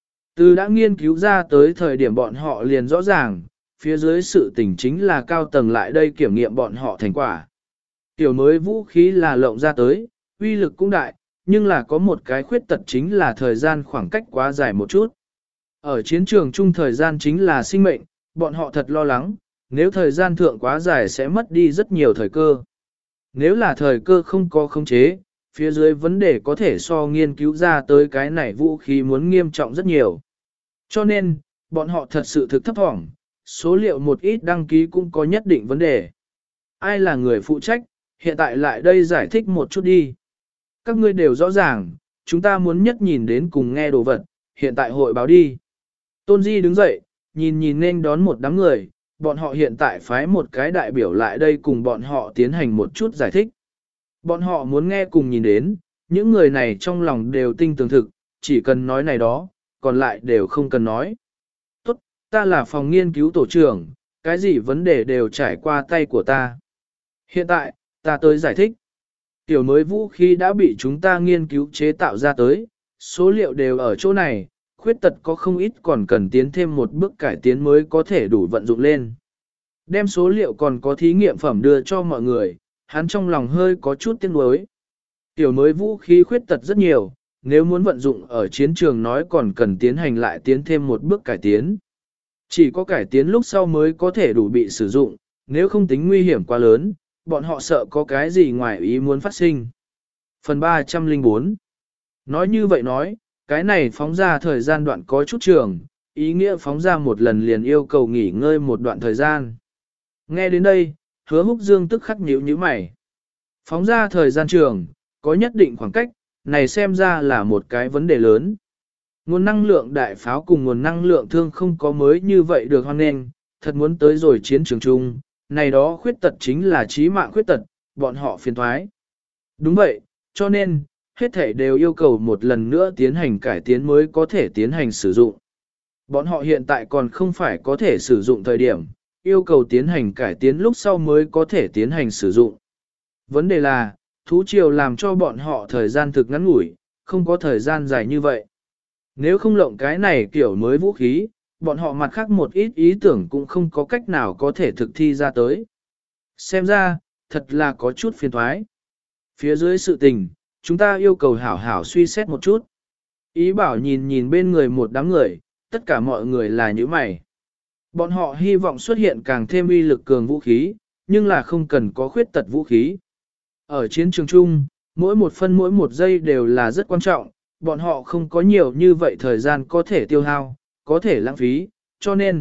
Từ đã nghiên cứu ra tới thời điểm bọn họ liền rõ ràng, phía dưới sự tình chính là cao tầng lại đây kiểm nghiệm bọn họ thành quả. Tiểu mới vũ khí là lộng ra tới, uy lực cũng đại, nhưng là có một cái khuyết tật chính là thời gian khoảng cách quá dài một chút. Ở chiến trường chung thời gian chính là sinh mệnh, bọn họ thật lo lắng, nếu thời gian thượng quá dài sẽ mất đi rất nhiều thời cơ. Nếu là thời cơ không có khống chế, phía dưới vấn đề có thể so nghiên cứu ra tới cái này vũ khí muốn nghiêm trọng rất nhiều. Cho nên, bọn họ thật sự thực thấp thỏm, số liệu một ít đăng ký cũng có nhất định vấn đề. Ai là người phụ trách, hiện tại lại đây giải thích một chút đi. Các ngươi đều rõ ràng, chúng ta muốn nhất nhìn đến cùng nghe đồ vật, hiện tại hội báo đi. Tôn Di đứng dậy, nhìn nhìn nên đón một đám người, bọn họ hiện tại phái một cái đại biểu lại đây cùng bọn họ tiến hành một chút giải thích. Bọn họ muốn nghe cùng nhìn đến, những người này trong lòng đều tinh tường thực, chỉ cần nói này đó, còn lại đều không cần nói. Tốt, ta là phòng nghiên cứu tổ trưởng, cái gì vấn đề đều trải qua tay của ta. Hiện tại, ta tới giải thích. Tiểu mới vũ khí đã bị chúng ta nghiên cứu chế tạo ra tới, số liệu đều ở chỗ này, khuyết tật có không ít còn cần tiến thêm một bước cải tiến mới có thể đủ vận dụng lên. Đem số liệu còn có thí nghiệm phẩm đưa cho mọi người, hắn trong lòng hơi có chút tiếc nuối. Tiểu mới vũ khí khuyết tật rất nhiều, nếu muốn vận dụng ở chiến trường nói còn cần tiến hành lại tiến thêm một bước cải tiến. Chỉ có cải tiến lúc sau mới có thể đủ bị sử dụng, nếu không tính nguy hiểm quá lớn, bọn họ sợ có cái gì ngoài ý muốn phát sinh. Phần ba trăm lẻ bốn. Nói như vậy nói, cái này phóng ra thời gian đoạn có chút trường, ý nghĩa phóng ra một lần liền yêu cầu nghỉ ngơi một đoạn thời gian. Nghe đến đây, Hứa Húc Dương tức khắc nhíu nhíu mày. Phóng ra thời gian trường, có nhất định khoảng cách, này xem ra là một cái vấn đề lớn. Nguồn năng lượng đại pháo cùng nguồn năng lượng thương không có mới như vậy được hoan nghênh, thật muốn tới rồi chiến trường chung, này đó khuyết tật chính là chí mạng khuyết tật, bọn họ phiền thoái. Đúng vậy, cho nên, hết thể đều yêu cầu một lần nữa tiến hành cải tiến mới có thể tiến hành sử dụng. Bọn họ hiện tại còn không phải có thể sử dụng thời điểm, yêu cầu tiến hành cải tiến lúc sau mới có thể tiến hành sử dụng. Vấn đề là, thú triều làm cho bọn họ thời gian thực ngắn ngủi, không có thời gian dài như vậy. Nếu không lộng cái này kiểu mới vũ khí, bọn họ mặt khác một ít ý tưởng cũng không có cách nào có thể thực thi ra tới. Xem ra, thật là có chút phiền thoái. Phía dưới sự tình, chúng ta yêu cầu hảo hảo suy xét một chút. Ý bảo nhìn nhìn bên người một đám người, tất cả mọi người là như mày. Bọn họ hy vọng xuất hiện càng thêm uy lực cường vũ khí, nhưng là không cần có khuyết tật vũ khí. Ở chiến trường chung, mỗi một phân mỗi một giây đều là rất quan trọng, bọn họ không có nhiều như vậy thời gian có thể tiêu hao, có thể lãng phí, cho nên,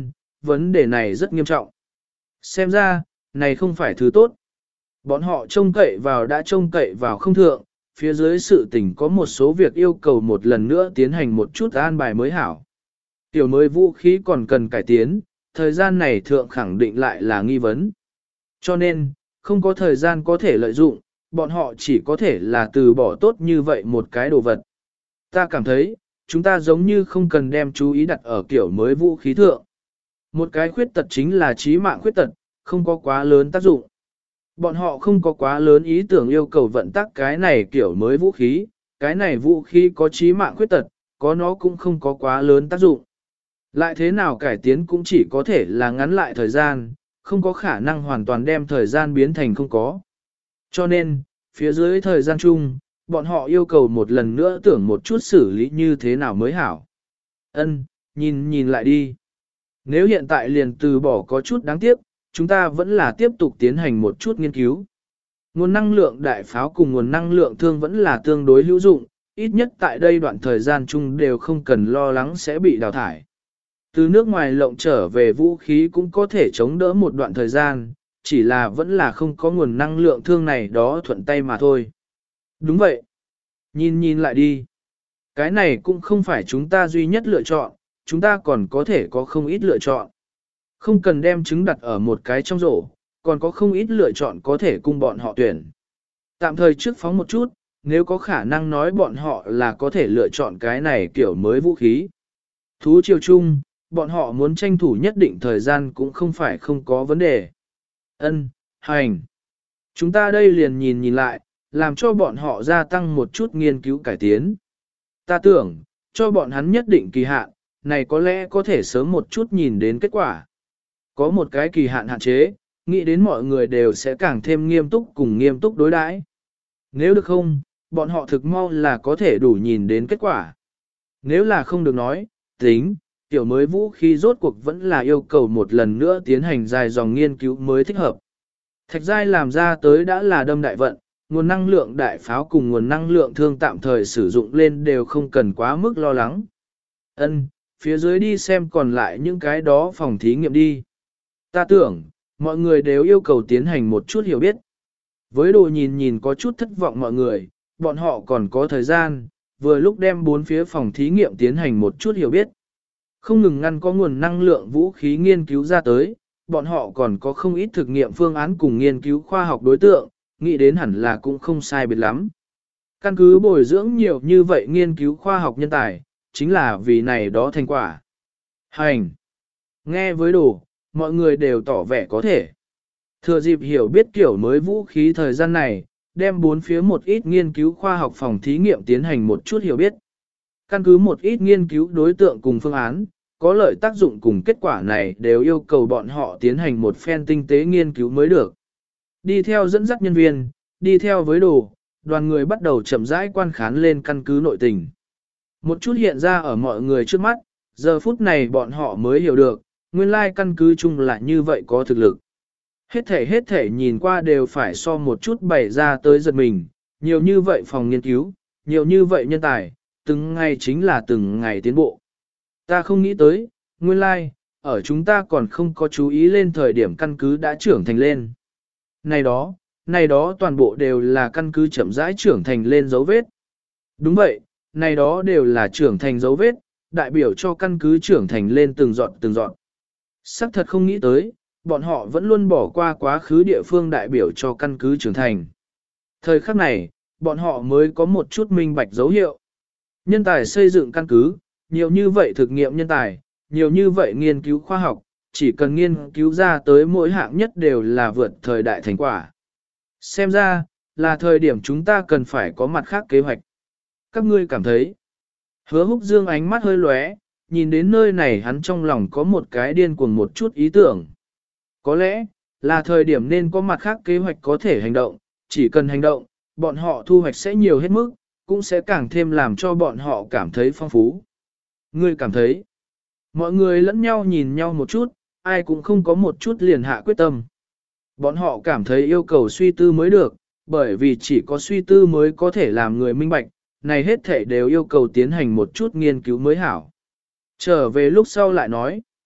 vấn đề này rất nghiêm trọng. Xem ra, này không phải thứ tốt. Bọn họ trông cậy vào đã trông cậy vào không thượng, phía dưới sự tình có một số việc yêu cầu một lần nữa tiến hành một chút an bài mới hảo. Tiểu mới vũ khí còn cần cải tiến, thời gian này thượng khẳng định lại là nghi vấn. Cho nên, không có thời gian có thể lợi dụng, bọn họ chỉ có thể là từ bỏ tốt như vậy một cái đồ vật. Ta cảm thấy, chúng ta giống như không cần đem chú ý đặt ở kiểu mới vũ khí thượng. Một cái khuyết tật chính là trí mạng khuyết tật, không có quá lớn tác dụng. Bọn họ không có quá lớn ý tưởng yêu cầu vận tắc cái này kiểu mới vũ khí, cái này vũ khí có trí mạng khuyết tật, có nó cũng không có quá lớn tác dụng. Lại thế nào cải tiến cũng chỉ có thể là ngắn lại thời gian, không có khả năng hoàn toàn đem thời gian biến thành không có. Cho nên, phía dưới thời gian chung, bọn họ yêu cầu một lần nữa tưởng một chút xử lý như thế nào mới hảo. Ân, nhìn nhìn lại đi. Nếu hiện tại liền từ bỏ có chút đáng tiếc, chúng ta vẫn là tiếp tục tiến hành một chút nghiên cứu. Nguồn năng lượng đại pháo cùng nguồn năng lượng thương vẫn là tương đối hữu dụng, ít nhất tại đây đoạn thời gian chung đều không cần lo lắng sẽ bị đào thải. Từ nước ngoài lộng trở về vũ khí cũng có thể chống đỡ một đoạn thời gian, chỉ là vẫn là không có nguồn năng lượng thương này đó thuận tay mà thôi. Đúng vậy. Nhìn nhìn lại đi. Cái này cũng không phải chúng ta duy nhất lựa chọn, chúng ta còn có thể có không ít lựa chọn. Không cần đem trứng đặt ở một cái trong rổ, còn có không ít lựa chọn có thể cung bọn họ tuyển. Tạm thời trước phóng một chút, nếu có khả năng nói bọn họ là có thể lựa chọn cái này kiểu mới vũ khí. Thú chiều chung, bọn họ muốn tranh thủ nhất định thời gian cũng không phải không có vấn đề. Ân, hành. Chúng ta đây liền nhìn nhìn lại, làm cho bọn họ gia tăng một chút nghiên cứu cải tiến. Ta tưởng, cho bọn hắn nhất định kỳ hạn, này có lẽ có thể sớm một chút nhìn đến kết quả. Có một cái kỳ hạn hạn chế, nghĩ đến mọi người đều sẽ càng thêm nghiêm túc cùng nghiêm túc đối đãi. Nếu được không, bọn họ thực mau là có thể đủ nhìn đến kết quả. Nếu là không được nói, tính, tiểu mới vũ khí rốt cuộc vẫn là yêu cầu một lần nữa tiến hành dài dòng nghiên cứu mới thích hợp. Thạch giai làm ra tới đã là đâm đại vận, nguồn năng lượng đại pháo cùng nguồn năng lượng thương tạm thời sử dụng lên đều không cần quá mức lo lắng. Ân, phía dưới đi xem còn lại những cái đó phòng thí nghiệm đi. Ta tưởng, mọi người đều yêu cầu tiến hành một chút hiểu biết. Với đồ nhìn nhìn có chút thất vọng mọi người, bọn họ còn có thời gian, vừa lúc đem bốn phía phòng thí nghiệm tiến hành một chút hiểu biết. Không ngừng ngăn có nguồn năng lượng vũ khí nghiên cứu ra tới, bọn họ còn có không ít thực nghiệm phương án cùng nghiên cứu khoa học đối tượng, nghĩ đến hẳn là cũng không sai biệt lắm. Căn cứ bồi dưỡng nhiều như vậy nghiên cứu khoa học nhân tài, chính là vì này đó thành quả. Hành! Nghe với đồ, mọi người đều tỏ vẻ có thể. Thừa dịp hiểu biết kiểu mới vũ khí thời gian này, đem bốn phía một ít nghiên cứu khoa học phòng thí nghiệm tiến hành một chút hiểu biết. Căn cứ một ít nghiên cứu đối tượng cùng phương án, có lợi tác dụng cùng kết quả này đều yêu cầu bọn họ tiến hành một phen tinh tế nghiên cứu mới được. Đi theo dẫn dắt nhân viên, đi theo với đồ, đoàn người bắt đầu chậm rãi quan khán lên căn cứ nội tình. Một chút hiện ra ở mọi người trước mắt, giờ phút này bọn họ mới hiểu được, nguyên lai căn cứ chung là như vậy có thực lực. Hết thể hết thể nhìn qua đều phải so một chút bày ra tới giật mình, nhiều như vậy phòng nghiên cứu, nhiều như vậy nhân tài, từng ngày chính là từng ngày tiến bộ. Ta không nghĩ tới, nguyên lai, ở chúng ta còn không có chú ý lên thời điểm căn cứ đã trưởng thành lên. Này đó, này đó toàn bộ đều là căn cứ chậm rãi trưởng thành lên dấu vết. Đúng vậy, này đó đều là trưởng thành dấu vết, đại biểu cho căn cứ trưởng thành lên từng dọn từng dọn. Sắc thật không nghĩ tới, bọn họ vẫn luôn bỏ qua quá khứ địa phương đại biểu cho căn cứ trưởng thành. Thời khắc này, bọn họ mới có một chút minh bạch dấu hiệu. Nhân tài xây dựng căn cứ, nhiều như vậy thực nghiệm nhân tài, nhiều như vậy nghiên cứu khoa học, chỉ cần nghiên cứu ra tới mỗi hạng nhất đều là vượt thời đại thành quả. Xem ra, là thời điểm chúng ta cần phải có mặt khác kế hoạch. Các ngươi cảm thấy, Hứa Húc Dương ánh mắt hơi lóe, nhìn đến nơi này hắn trong lòng có một cái điên cuồng một chút ý tưởng. Có lẽ, là thời điểm nên có mặt khác kế hoạch có thể hành động, chỉ cần hành động, bọn họ thu hoạch sẽ nhiều hết mức, cũng sẽ càng thêm làm cho bọn họ cảm thấy phong phú. Ngươi cảm thấy, mọi người lẫn nhau nhìn nhau một chút, ai cũng không có một chút liền hạ quyết tâm. Bọn họ cảm thấy yêu cầu suy tư mới được, bởi vì chỉ có suy tư mới có thể làm người minh bạch, này hết thể đều yêu cầu tiến hành một chút nghiên cứu mới hảo. Trở về lúc sau lại nói,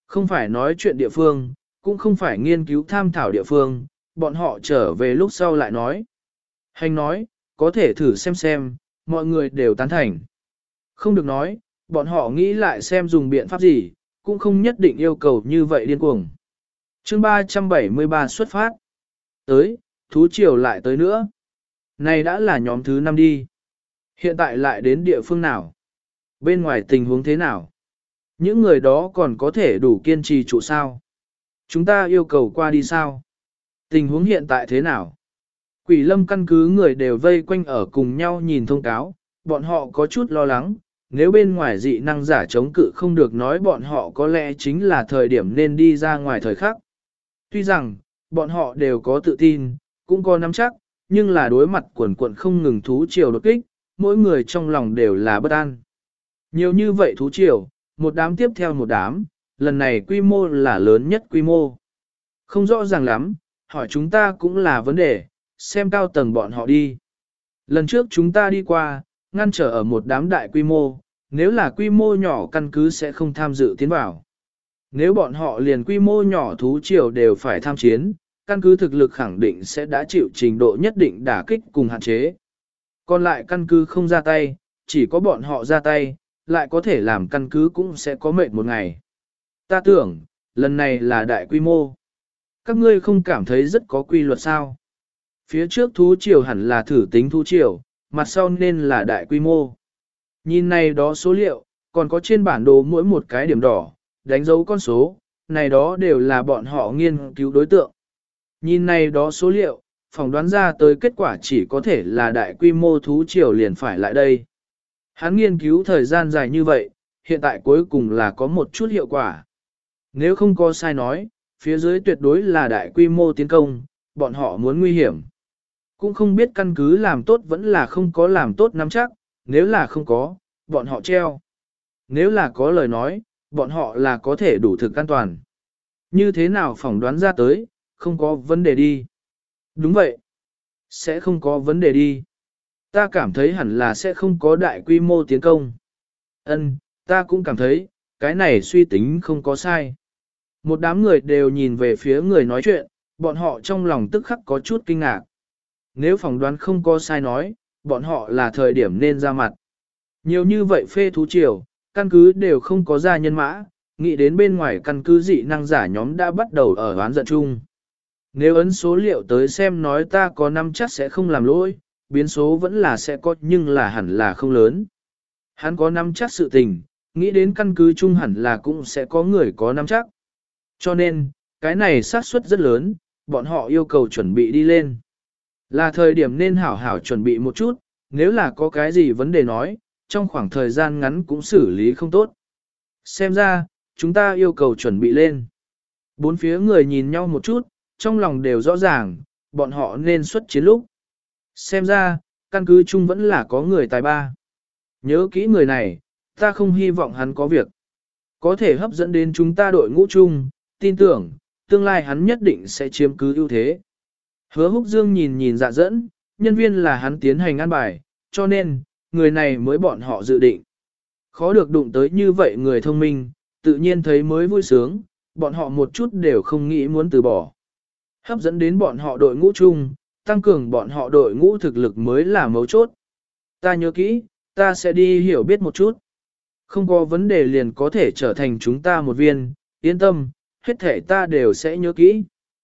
Không phải nói chuyện địa phương, cũng không phải nghiên cứu tham thảo địa phương, bọn họ trở về lúc sau lại nói. Hành nói, có thể thử xem xem, mọi người đều tán thành. Không được nói, bọn họ nghĩ lại xem dùng biện pháp gì, cũng không nhất định yêu cầu như vậy điên cuồng. chương ba trăm bảy mươi ba xuất phát. Tới, thú triều lại tới nữa. Này đã là nhóm thứ năm đi. Hiện tại lại đến địa phương nào? Bên ngoài tình huống thế nào? Những người đó còn có thể đủ kiên trì trụ sao? Chúng ta yêu cầu qua đi sao? Tình huống hiện tại thế nào? Quỷ lâm căn cứ người đều vây quanh ở cùng nhau nhìn thông cáo, bọn họ có chút lo lắng, nếu bên ngoài dị năng giả chống cự không được nói bọn họ có lẽ chính là thời điểm nên đi ra ngoài thời khắc. Tuy rằng, bọn họ đều có tự tin, cũng có nắm chắc, nhưng là đối mặt quần quần không ngừng thú triều đột kích, mỗi người trong lòng đều là bất an. Nhiều như vậy thú triều, một đám tiếp theo một đám, lần này quy mô là lớn nhất quy mô. Không rõ ràng lắm, hỏi chúng ta cũng là vấn đề, xem cao tầng bọn họ đi. Lần trước chúng ta đi qua, ngăn trở ở một đám đại quy mô, nếu là quy mô nhỏ căn cứ sẽ không tham dự tiến vào. Nếu bọn họ liền quy mô nhỏ thú triều đều phải tham chiến, căn cứ thực lực khẳng định sẽ đã chịu trình độ nhất định đả kích cùng hạn chế. Còn lại căn cứ không ra tay, chỉ có bọn họ ra tay, lại có thể làm căn cứ cũng sẽ có mệt một ngày. Ta tưởng, lần này là đại quy mô. Các ngươi không cảm thấy rất có quy luật sao? Phía trước thú triều hẳn là thử tính thú triều, mặt sau nên là đại quy mô. Nhìn này đó số liệu, còn có trên bản đồ mỗi một cái điểm đỏ, đánh dấu con số, này đó đều là bọn họ nghiên cứu đối tượng. Nhìn này đó số liệu, phỏng đoán ra tới kết quả chỉ có thể là đại quy mô thú triều liền phải lại đây. Hắn nghiên cứu thời gian dài như vậy, hiện tại cuối cùng là có một chút hiệu quả. Nếu không có sai nói, phía dưới tuyệt đối là đại quy mô tiến công, bọn họ muốn nguy hiểm. Cũng không biết căn cứ làm tốt vẫn là không có làm tốt nắm chắc, nếu là không có, bọn họ treo. Nếu là có lời nói, bọn họ là có thể đủ thực an toàn. Như thế nào phỏng đoán ra tới, không có vấn đề đi. Đúng vậy. Sẽ không có vấn đề đi. Ta cảm thấy hẳn là sẽ không có đại quy mô tiến công. Ân, ta cũng cảm thấy, cái này suy tính không có sai. Một đám người đều nhìn về phía người nói chuyện, bọn họ trong lòng tức khắc có chút kinh ngạc. Nếu phỏng đoán không có sai nói, bọn họ là thời điểm nên ra mặt. Nhiều như vậy phê thú triều, căn cứ đều không có ra nhân mã, nghĩ đến bên ngoài căn cứ dị năng giả nhóm đã bắt đầu ở oán giận chung. Nếu ấn số liệu tới xem nói ta có năm chắc sẽ không làm lỗi, biến số vẫn là sẽ có nhưng là hẳn là không lớn. Hắn có năm chắc sự tình, nghĩ đến căn cứ chung hẳn là cũng sẽ có người có năm chắc. Cho nên, cái này xác suất rất lớn, bọn họ yêu cầu chuẩn bị đi lên. Là thời điểm nên hảo hảo chuẩn bị một chút, nếu là có cái gì vấn đề nói, trong khoảng thời gian ngắn cũng xử lý không tốt. Xem ra, chúng ta yêu cầu chuẩn bị lên. Bốn phía người nhìn nhau một chút, trong lòng đều rõ ràng, bọn họ nên xuất chiến lúc. Xem ra, căn cứ chung vẫn là có người tài ba. Nhớ kỹ người này, ta không hy vọng hắn có việc. Có thể hấp dẫn đến chúng ta đội ngũ chung, tin tưởng, tương lai hắn nhất định sẽ chiếm cứ ưu thế. Hứa Húc Dương nhìn nhìn dạ dẫn, nhân viên là hắn tiến hành an bài, cho nên, người này mới bọn họ dự định. Khó được đụng tới như vậy người thông minh, tự nhiên thấy mới vui sướng, bọn họ một chút đều không nghĩ muốn từ bỏ. Hấp dẫn đến bọn họ đội ngũ chung, tăng cường bọn họ đội ngũ thực lực mới là mấu chốt. Ta nhớ kỹ, ta sẽ đi hiểu biết một chút. Không có vấn đề liền có thể trở thành chúng ta một viên, yên tâm, hết thể ta đều sẽ nhớ kỹ.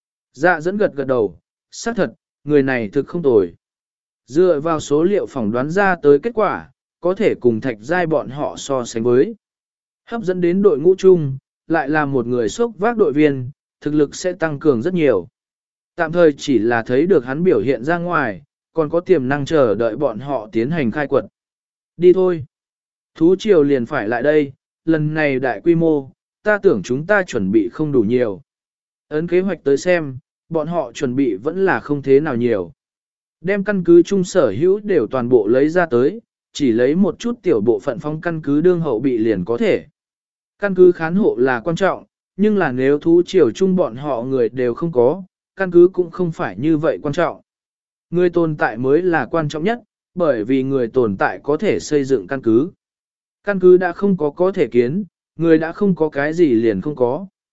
Dạ dẫn gật gật đầu, xác thật, người này thực không tồi. Dựa vào số liệu phỏng đoán ra tới kết quả, có thể cùng thạch giai bọn họ so sánh với. Hấp dẫn đến đội ngũ chung, lại là một người sốc vác đội viên, thực lực sẽ tăng cường rất nhiều. Tạm thời chỉ là thấy được hắn biểu hiện ra ngoài, còn có tiềm năng chờ đợi bọn họ tiến hành khai quật. Đi thôi. Thú triều liền phải lại đây, lần này đại quy mô, ta tưởng chúng ta chuẩn bị không đủ nhiều. Ấn kế hoạch tới xem, bọn họ chuẩn bị vẫn là không thế nào nhiều. Đem căn cứ chung sở hữu đều toàn bộ lấy ra tới, chỉ lấy một chút tiểu bộ phận phong căn cứ đương hậu bị liền có thể. Căn cứ khán hộ là quan trọng, nhưng là nếu thú triều chung bọn họ người đều không có, căn cứ cũng không phải như vậy quan trọng. Người tồn tại mới là quan trọng nhất, bởi vì người tồn tại có thể xây dựng căn cứ. Căn cứ đã không có có thể kiến, người đã không có cái gì liền không có.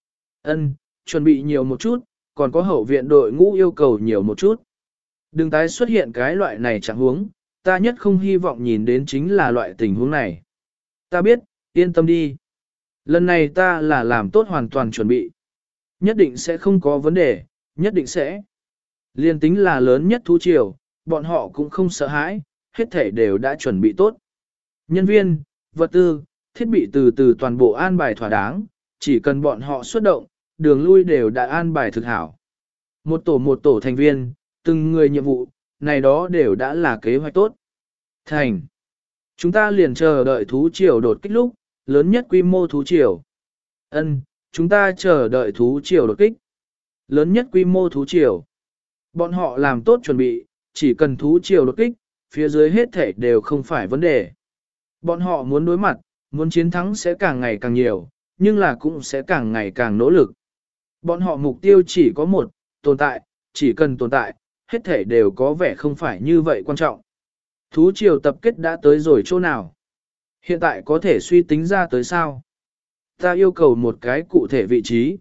Ân, chuẩn bị nhiều một chút, còn có hậu viện đội ngũ yêu cầu nhiều một chút. Đừng tái xuất hiện cái loại này chẳng huống, ta nhất không hy vọng nhìn đến chính là loại tình huống này. Ta biết, yên tâm đi. Lần này ta là làm tốt hoàn toàn chuẩn bị. Nhất định sẽ không có vấn đề, nhất định sẽ. Liên tính là lớn nhất thú triều, bọn họ cũng không sợ hãi, hết thể đều đã chuẩn bị tốt. Nhân viên, vật tư, thiết bị từ từ toàn bộ an bài thỏa đáng, chỉ cần bọn họ xuất động, đường lui đều đã an bài thực hảo. Một tổ một tổ thành viên, từng người nhiệm vụ, này đó đều đã là kế hoạch tốt. Thành. Chúng ta liền chờ đợi thú triều đột kích lúc, lớn nhất quy mô thú triều. Ân, chúng ta chờ đợi thú triều đột kích. Lớn nhất quy mô thú triều. Bọn họ làm tốt chuẩn bị, chỉ cần thú triều đột kích, phía dưới hết thể đều không phải vấn đề. Bọn họ muốn đối mặt, muốn chiến thắng sẽ càng ngày càng nhiều, nhưng là cũng sẽ càng ngày càng nỗ lực. Bọn họ mục tiêu chỉ có một, tồn tại, chỉ cần tồn tại, hết thể đều có vẻ không phải như vậy quan trọng. Thú triều tập kết đã tới rồi chỗ nào? Hiện tại có thể suy tính ra tới sao? Ta yêu cầu một cái cụ thể vị trí.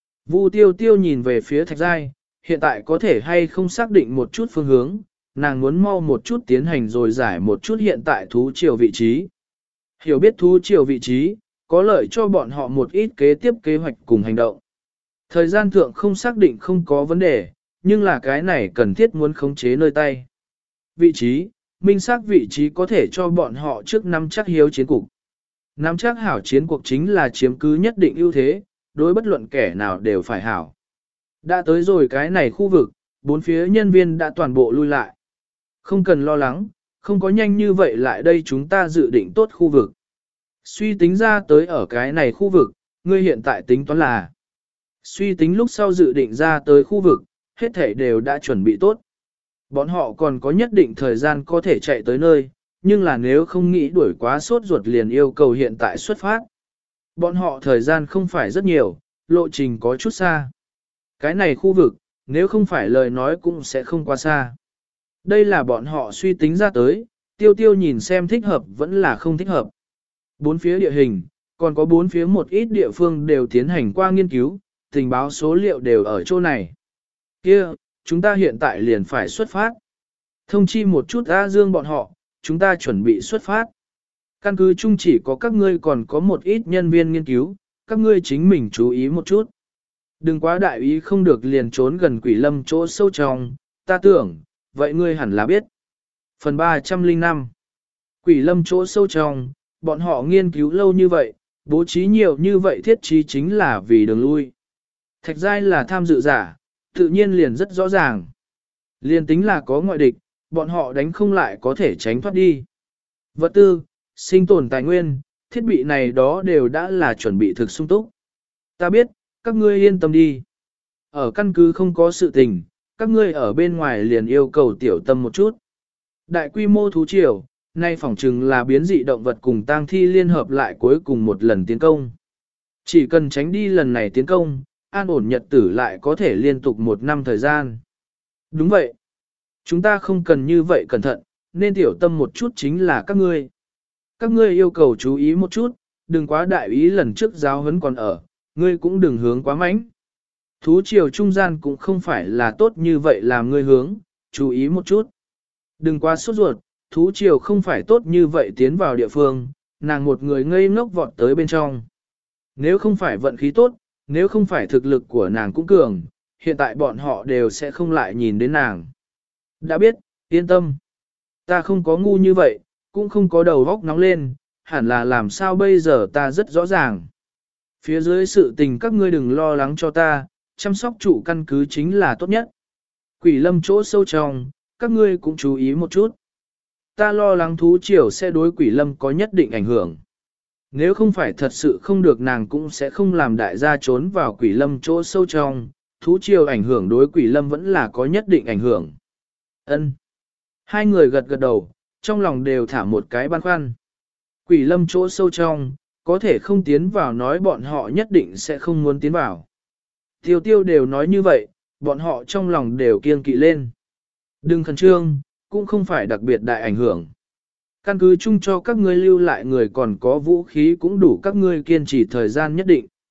Vu tiêu tiêu nhìn về phía Thạch Giai, hiện tại có thể hay không xác định một chút phương hướng, nàng muốn mau một chút tiến hành rồi giải một chút hiện tại thú triều vị trí. Hiểu biết thú triều vị trí, có lợi cho bọn họ một ít kế tiếp kế hoạch cùng hành động. Thời gian thượng không xác định không có vấn đề, nhưng là cái này cần thiết muốn khống chế nơi tay. Vị trí, minh xác vị trí có thể cho bọn họ trước nắm chắc hiếu chiến cục. Nắm chắc hảo chiến cuộc chính là chiếm cứ nhất định ưu thế, đối bất luận kẻ nào đều phải hảo. Đã tới rồi cái này khu vực, bốn phía nhân viên đã toàn bộ lui lại. Không cần lo lắng, không có nhanh như vậy lại đây chúng ta dự định tốt khu vực. Suy tính ra tới ở cái này khu vực, ngươi hiện tại tính toán là suy tính lúc sau dự định ra tới khu vực, hết thể đều đã chuẩn bị tốt. Bọn họ còn có nhất định thời gian có thể chạy tới nơi, nhưng là nếu không nghĩ đuổi quá sốt ruột liền yêu cầu hiện tại xuất phát. Bọn họ thời gian không phải rất nhiều, lộ trình có chút xa. Cái này khu vực, nếu không phải lời nói cũng sẽ không quá xa. Đây là bọn họ suy tính ra tới, tiêu tiêu nhìn xem thích hợp vẫn là không thích hợp. Bốn phía địa hình, còn có bốn phía một ít địa phương đều tiến hành qua nghiên cứu, tình báo số liệu đều ở chỗ này. Kia, chúng ta hiện tại liền phải xuất phát. Thông chi một chút A Dương bọn họ, chúng ta chuẩn bị xuất phát. Căn cứ chung chỉ có các ngươi còn có một ít nhân viên nghiên cứu, các ngươi chính mình chú ý một chút. Đừng quá đại ý không được liền trốn gần quỷ lâm chỗ sâu trong, ta tưởng, vậy ngươi hẳn là biết. Phần ba trăm lẻ năm Quỷ lâm chỗ sâu trong, bọn họ nghiên cứu lâu như vậy, bố trí nhiều như vậy thiết trí chính là vì đường lui. Thạch Giai là tham dự giả, tự nhiên liền rất rõ ràng. Liền tính là có ngoại địch, bọn họ đánh không lại có thể tránh thoát đi. Vật tư, sinh tồn tài nguyên, thiết bị này đó đều đã là chuẩn bị thực sung túc. Ta biết, các ngươi yên tâm đi. Ở căn cứ không có sự tình, các ngươi ở bên ngoài liền yêu cầu tiểu tâm một chút. Đại quy mô thú triều, nay phỏng chừng là biến dị động vật cùng tang thi liên hợp lại cuối cùng một lần tiến công. Chỉ cần tránh đi lần này tiến công, an ổn nhật tử lại có thể liên tục một năm thời gian. Đúng vậy. Chúng ta không cần như vậy cẩn thận, nên tiểu tâm một chút chính là các ngươi. Các ngươi yêu cầu chú ý một chút, đừng quá đại ý lần trước giáo huấn còn ở, ngươi cũng đừng hướng quá mạnh. Thú triều trung gian cũng không phải là tốt như vậy làm ngươi hướng, chú ý một chút. Đừng quá sốt ruột, thú triều không phải tốt như vậy tiến vào địa phương, nàng một người ngây ngốc vọt tới bên trong. Nếu không phải vận khí tốt, nếu không phải thực lực của nàng cũng cường, hiện tại bọn họ đều sẽ không lại nhìn đến nàng. Đã biết, yên tâm. Ta không có ngu như vậy, cũng không có đầu góc nóng lên, hẳn là làm sao bây giờ ta rất rõ ràng. Phía dưới sự tình các ngươi đừng lo lắng cho ta, chăm sóc chủ căn cứ chính là tốt nhất. Quỷ lâm chỗ sâu trong, các ngươi cũng chú ý một chút. Ta lo lắng thú triều sẽ đối quỷ lâm có nhất định ảnh hưởng. Nếu không phải thật sự không được nàng cũng sẽ không làm đại gia trốn vào quỷ lâm chỗ sâu trong, thú triều ảnh hưởng đối quỷ lâm vẫn là có nhất định ảnh hưởng. Ân. Hai người gật gật đầu, trong lòng đều thả một cái băn khoăn. Quỷ lâm chỗ sâu trong, có thể không tiến vào nói bọn họ nhất định sẽ không muốn tiến vào. Tiêu tiêu đều nói như vậy, bọn họ trong lòng đều kiêng kỵ lên. Đừng khẩn trương, cũng không phải đặc biệt đại ảnh hưởng. Căn cứ chung cho các ngươi lưu lại người còn có vũ khí cũng đủ các ngươi kiên trì thời gian nhất định.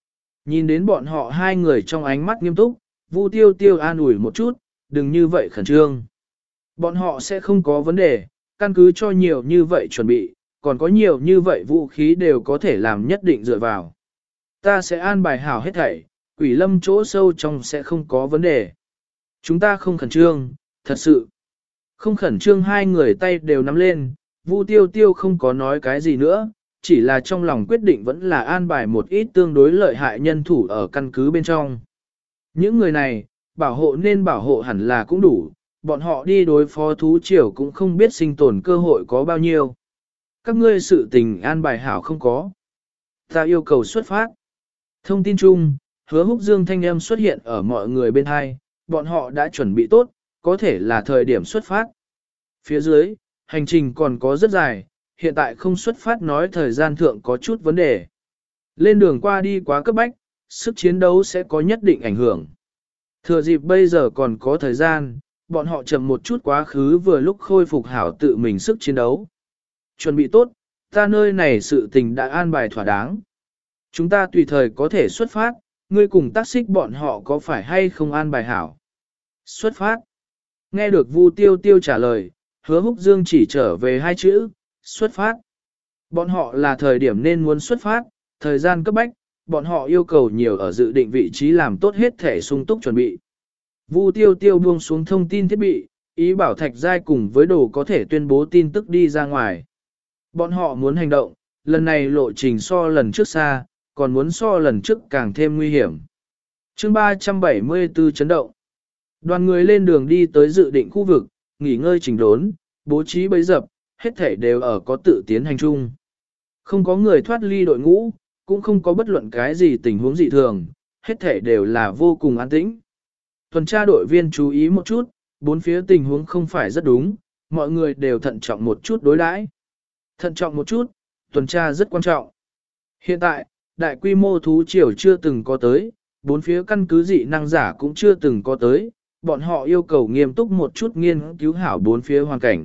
Nhìn đến bọn họ hai người trong ánh mắt nghiêm túc, Vu Tiêu Tiêu an ủi một chút, đừng như vậy khẩn trương. Bọn họ sẽ không có vấn đề, căn cứ cho nhiều như vậy chuẩn bị, còn có nhiều như vậy vũ khí đều có thể làm nhất định dựa vào. Ta sẽ an bài hảo hết thảy, quỷ lâm chỗ sâu trong sẽ không có vấn đề. Chúng ta không khẩn trương, thật sự. Không khẩn trương hai người tay đều nắm lên, Vu Tiêu Tiêu không có nói cái gì nữa, chỉ là trong lòng quyết định vẫn là an bài một ít tương đối lợi hại nhân thủ ở căn cứ bên trong. Những người này, bảo hộ nên bảo hộ hẳn là cũng đủ, bọn họ đi đối phó thú triều cũng không biết sinh tồn cơ hội có bao nhiêu. Các ngươi sự tình an bài hảo không có. Ta yêu cầu xuất phát. Thông tin chung, Hứa Húc Dương thanh âm xuất hiện ở mọi người bên hai, bọn họ đã chuẩn bị tốt, có thể là thời điểm xuất phát. Phía dưới, hành trình còn có rất dài, hiện tại không xuất phát nói thời gian thượng có chút vấn đề. Lên đường qua đi quá cấp bách, sức chiến đấu sẽ có nhất định ảnh hưởng. Thừa dịp bây giờ còn có thời gian, bọn họ chậm một chút quá khứ vừa lúc khôi phục hảo tự mình sức chiến đấu. Chuẩn bị tốt, ta nơi này sự tình đã an bài thỏa đáng. Chúng ta tùy thời có thể xuất phát, ngươi cùng tác xích bọn họ có phải hay không an bài hảo. Xuất phát. Nghe được Vu Tiêu Tiêu trả lời, Hứa Húc Dương chỉ trở về hai chữ, xuất phát. Bọn họ là thời điểm nên muốn xuất phát, thời gian cấp bách, bọn họ yêu cầu nhiều ở dự định vị trí làm tốt hết thể sung túc chuẩn bị. Vu Tiêu Tiêu buông xuống thông tin thiết bị, ý bảo Thạch Giai cùng với đồ có thể tuyên bố tin tức đi ra ngoài. Bọn họ muốn hành động, lần này lộ trình so lần trước xa, còn muốn so lần trước càng thêm nguy hiểm. chương ba trăm bảy mươi tư chấn động. Đoàn người lên đường đi tới dự định khu vực, nghỉ ngơi chỉnh đốn, bố trí bẫy dập, hết thể đều ở có tự tiến hành chung. Không có người thoát ly đội ngũ, cũng không có bất luận cái gì tình huống dị thường, hết thể đều là vô cùng an tĩnh. Tuần tra đội viên chú ý một chút, bốn phía tình huống không phải rất đúng, mọi người đều thận trọng một chút đối đãi. Thận trọng một chút, tuần tra rất quan trọng. Hiện tại, đại quy mô thú triều chưa từng có tới, bốn phía căn cứ dị năng giả cũng chưa từng có tới, bọn họ yêu cầu nghiêm túc một chút nghiên cứu hảo bốn phía hoàn cảnh.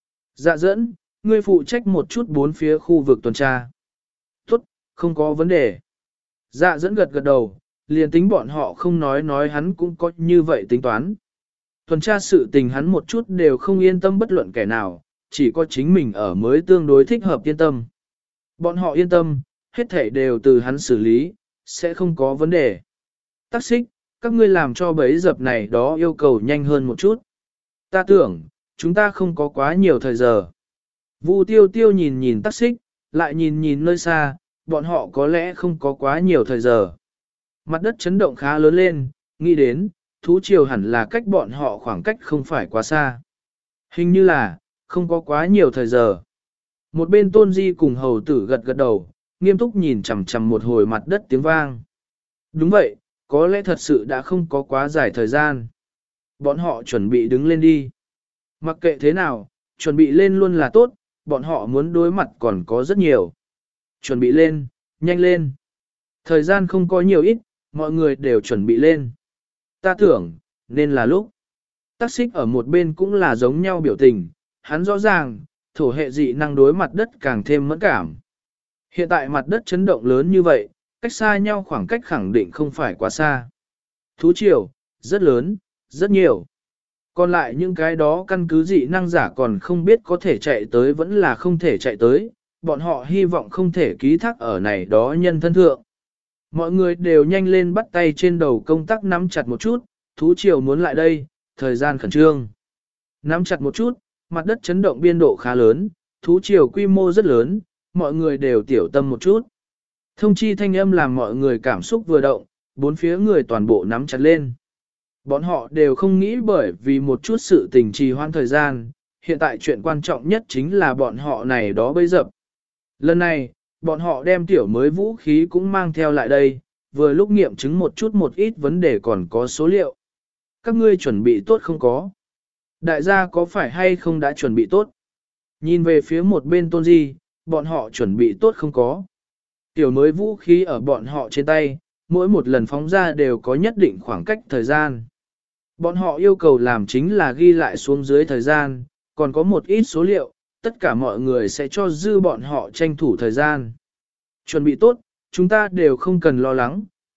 Dạ dẫn, ngươi phụ trách một chút bốn phía khu vực tuần tra. Tốt, không có vấn đề. Dạ dẫn gật gật đầu, liền tính bọn họ không nói nói hắn cũng có như vậy tính toán. Tuần tra sự tình hắn một chút đều không yên tâm bất luận kẻ nào, chỉ có chính mình ở mới tương đối thích hợp yên tâm. Bọn họ yên tâm, hết thảy đều từ hắn xử lý, sẽ không có vấn đề. Tắc xích, các ngươi làm cho bấy dập này đó yêu cầu nhanh hơn một chút. Ta tưởng, chúng ta không có quá nhiều thời giờ. Vu Tiêu Tiêu nhìn nhìn Tắc xích, lại nhìn nhìn nơi xa, bọn họ có lẽ không có quá nhiều thời giờ. Mặt đất chấn động khá lớn lên, nghĩ đến, thú triều hẳn là cách bọn họ khoảng cách không phải quá xa. Hình như là, không có quá nhiều thời giờ. Một bên Tôn Di cùng hầu tử gật gật đầu, nghiêm túc nhìn chằm chằm một hồi mặt đất tiếng vang. Đúng vậy, có lẽ thật sự đã không có quá dài thời gian. Bọn họ chuẩn bị đứng lên đi. Mặc kệ thế nào, chuẩn bị lên luôn là tốt, bọn họ muốn đối mặt còn có rất nhiều. Chuẩn bị lên, nhanh lên. Thời gian không có nhiều ít, mọi người đều chuẩn bị lên. Ta tưởng, nên là lúc. Tắc xích ở một bên cũng là giống nhau biểu tình, hắn rõ ràng, thổ hệ dị năng đối mặt đất càng thêm mẫn cảm. Hiện tại mặt đất chấn động lớn như vậy, cách xa nhau khoảng cách khẳng định không phải quá xa. Thú triều, rất lớn, rất nhiều. Còn lại những cái đó căn cứ dị năng giả còn không biết có thể chạy tới vẫn là không thể chạy tới, bọn họ hy vọng không thể ký thác ở này đó nhân thân thượng. Mọi người đều nhanh lên bắt tay trên đầu công tác nắm chặt một chút, thú triều muốn lại đây, thời gian khẩn trương. Nắm chặt một chút, mặt đất chấn động biên độ khá lớn, thú triều quy mô rất lớn, mọi người đều tiểu tâm một chút. Thông chi thanh âm làm mọi người cảm xúc vừa động, bốn phía người toàn bộ nắm chặt lên. Bọn họ đều không nghĩ bởi vì một chút sự tình trì hoãn thời gian, hiện tại chuyện quan trọng nhất chính là bọn họ này đó bấy dập. Lần này, bọn họ đem tiểu mới vũ khí cũng mang theo lại đây, vừa lúc nghiệm chứng một chút một ít vấn đề còn có số liệu. Các ngươi chuẩn bị tốt không có? Đại gia có phải hay không đã chuẩn bị tốt? Nhìn về phía một bên Tôn Di, bọn họ chuẩn bị tốt không có? Tiểu mới vũ khí ở bọn họ trên tay, mỗi một lần phóng ra đều có nhất định khoảng cách thời gian. Bọn họ yêu cầu làm chính là ghi lại xuống dưới thời gian, còn có một ít số liệu, tất cả mọi người sẽ cho dư bọn họ tranh thủ thời gian. Chuẩn bị tốt, chúng ta đều không cần lo lắng,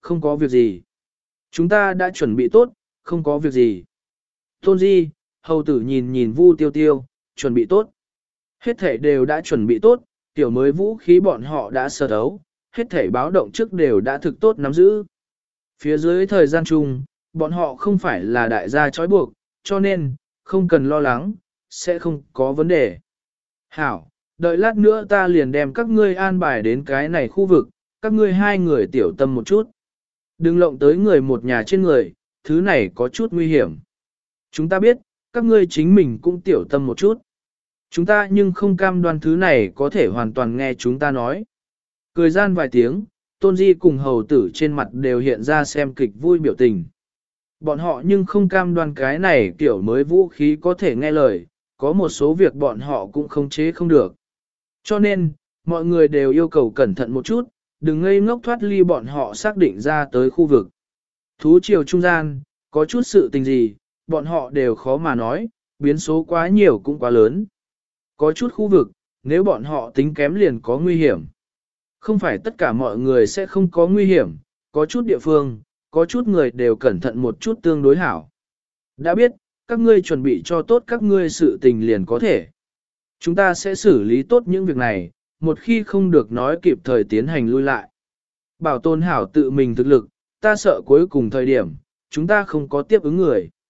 không có việc gì. Chúng ta đã chuẩn bị tốt, không có việc gì. Tôn Di, hầu tử nhìn nhìn Vu Tiêu Tiêu, chuẩn bị tốt. Hết thể đều đã chuẩn bị tốt, tiểu mới vũ khí bọn họ đã sơ đấu, hết thể báo động trước đều đã thực tốt nắm giữ. Phía dưới thời gian chung, bọn họ không phải là đại gia trói buộc, cho nên, không cần lo lắng, sẽ không có vấn đề. Hảo, đợi lát nữa ta liền đem các ngươi an bài đến cái này khu vực, các ngươi hai người tiểu tâm một chút. Đừng lộng tới người một nhà trên người, thứ này có chút nguy hiểm. Chúng ta biết, các ngươi chính mình cũng tiểu tâm một chút. Chúng ta nhưng không cam đoan thứ này có thể hoàn toàn nghe chúng ta nói. Cười gian vài tiếng, Tôn Di cùng hầu tử trên mặt đều hiện ra xem kịch vui biểu tình. Bọn họ nhưng không cam đoan cái này kiểu mới vũ khí có thể nghe lời, có một số việc bọn họ cũng không chế không được. Cho nên, mọi người đều yêu cầu cẩn thận một chút, đừng ngây ngốc thoát ly bọn họ xác định ra tới khu vực. Thú triều trung gian, có chút sự tình gì, bọn họ đều khó mà nói, biến số quá nhiều cũng quá lớn. Có chút khu vực, nếu bọn họ tính kém liền có nguy hiểm. Không phải tất cả mọi người sẽ không có nguy hiểm, có chút địa phương, có chút người đều cẩn thận một chút tương đối hảo. Đã biết, các ngươi chuẩn bị cho tốt các ngươi sự tình liền có thể. Chúng ta sẽ xử lý tốt những việc này, một khi không được nói kịp thời tiến hành lui lại. Bảo tồn hảo tự mình thực lực, ta sợ cuối cùng thời điểm, chúng ta không có tiếp ứng người.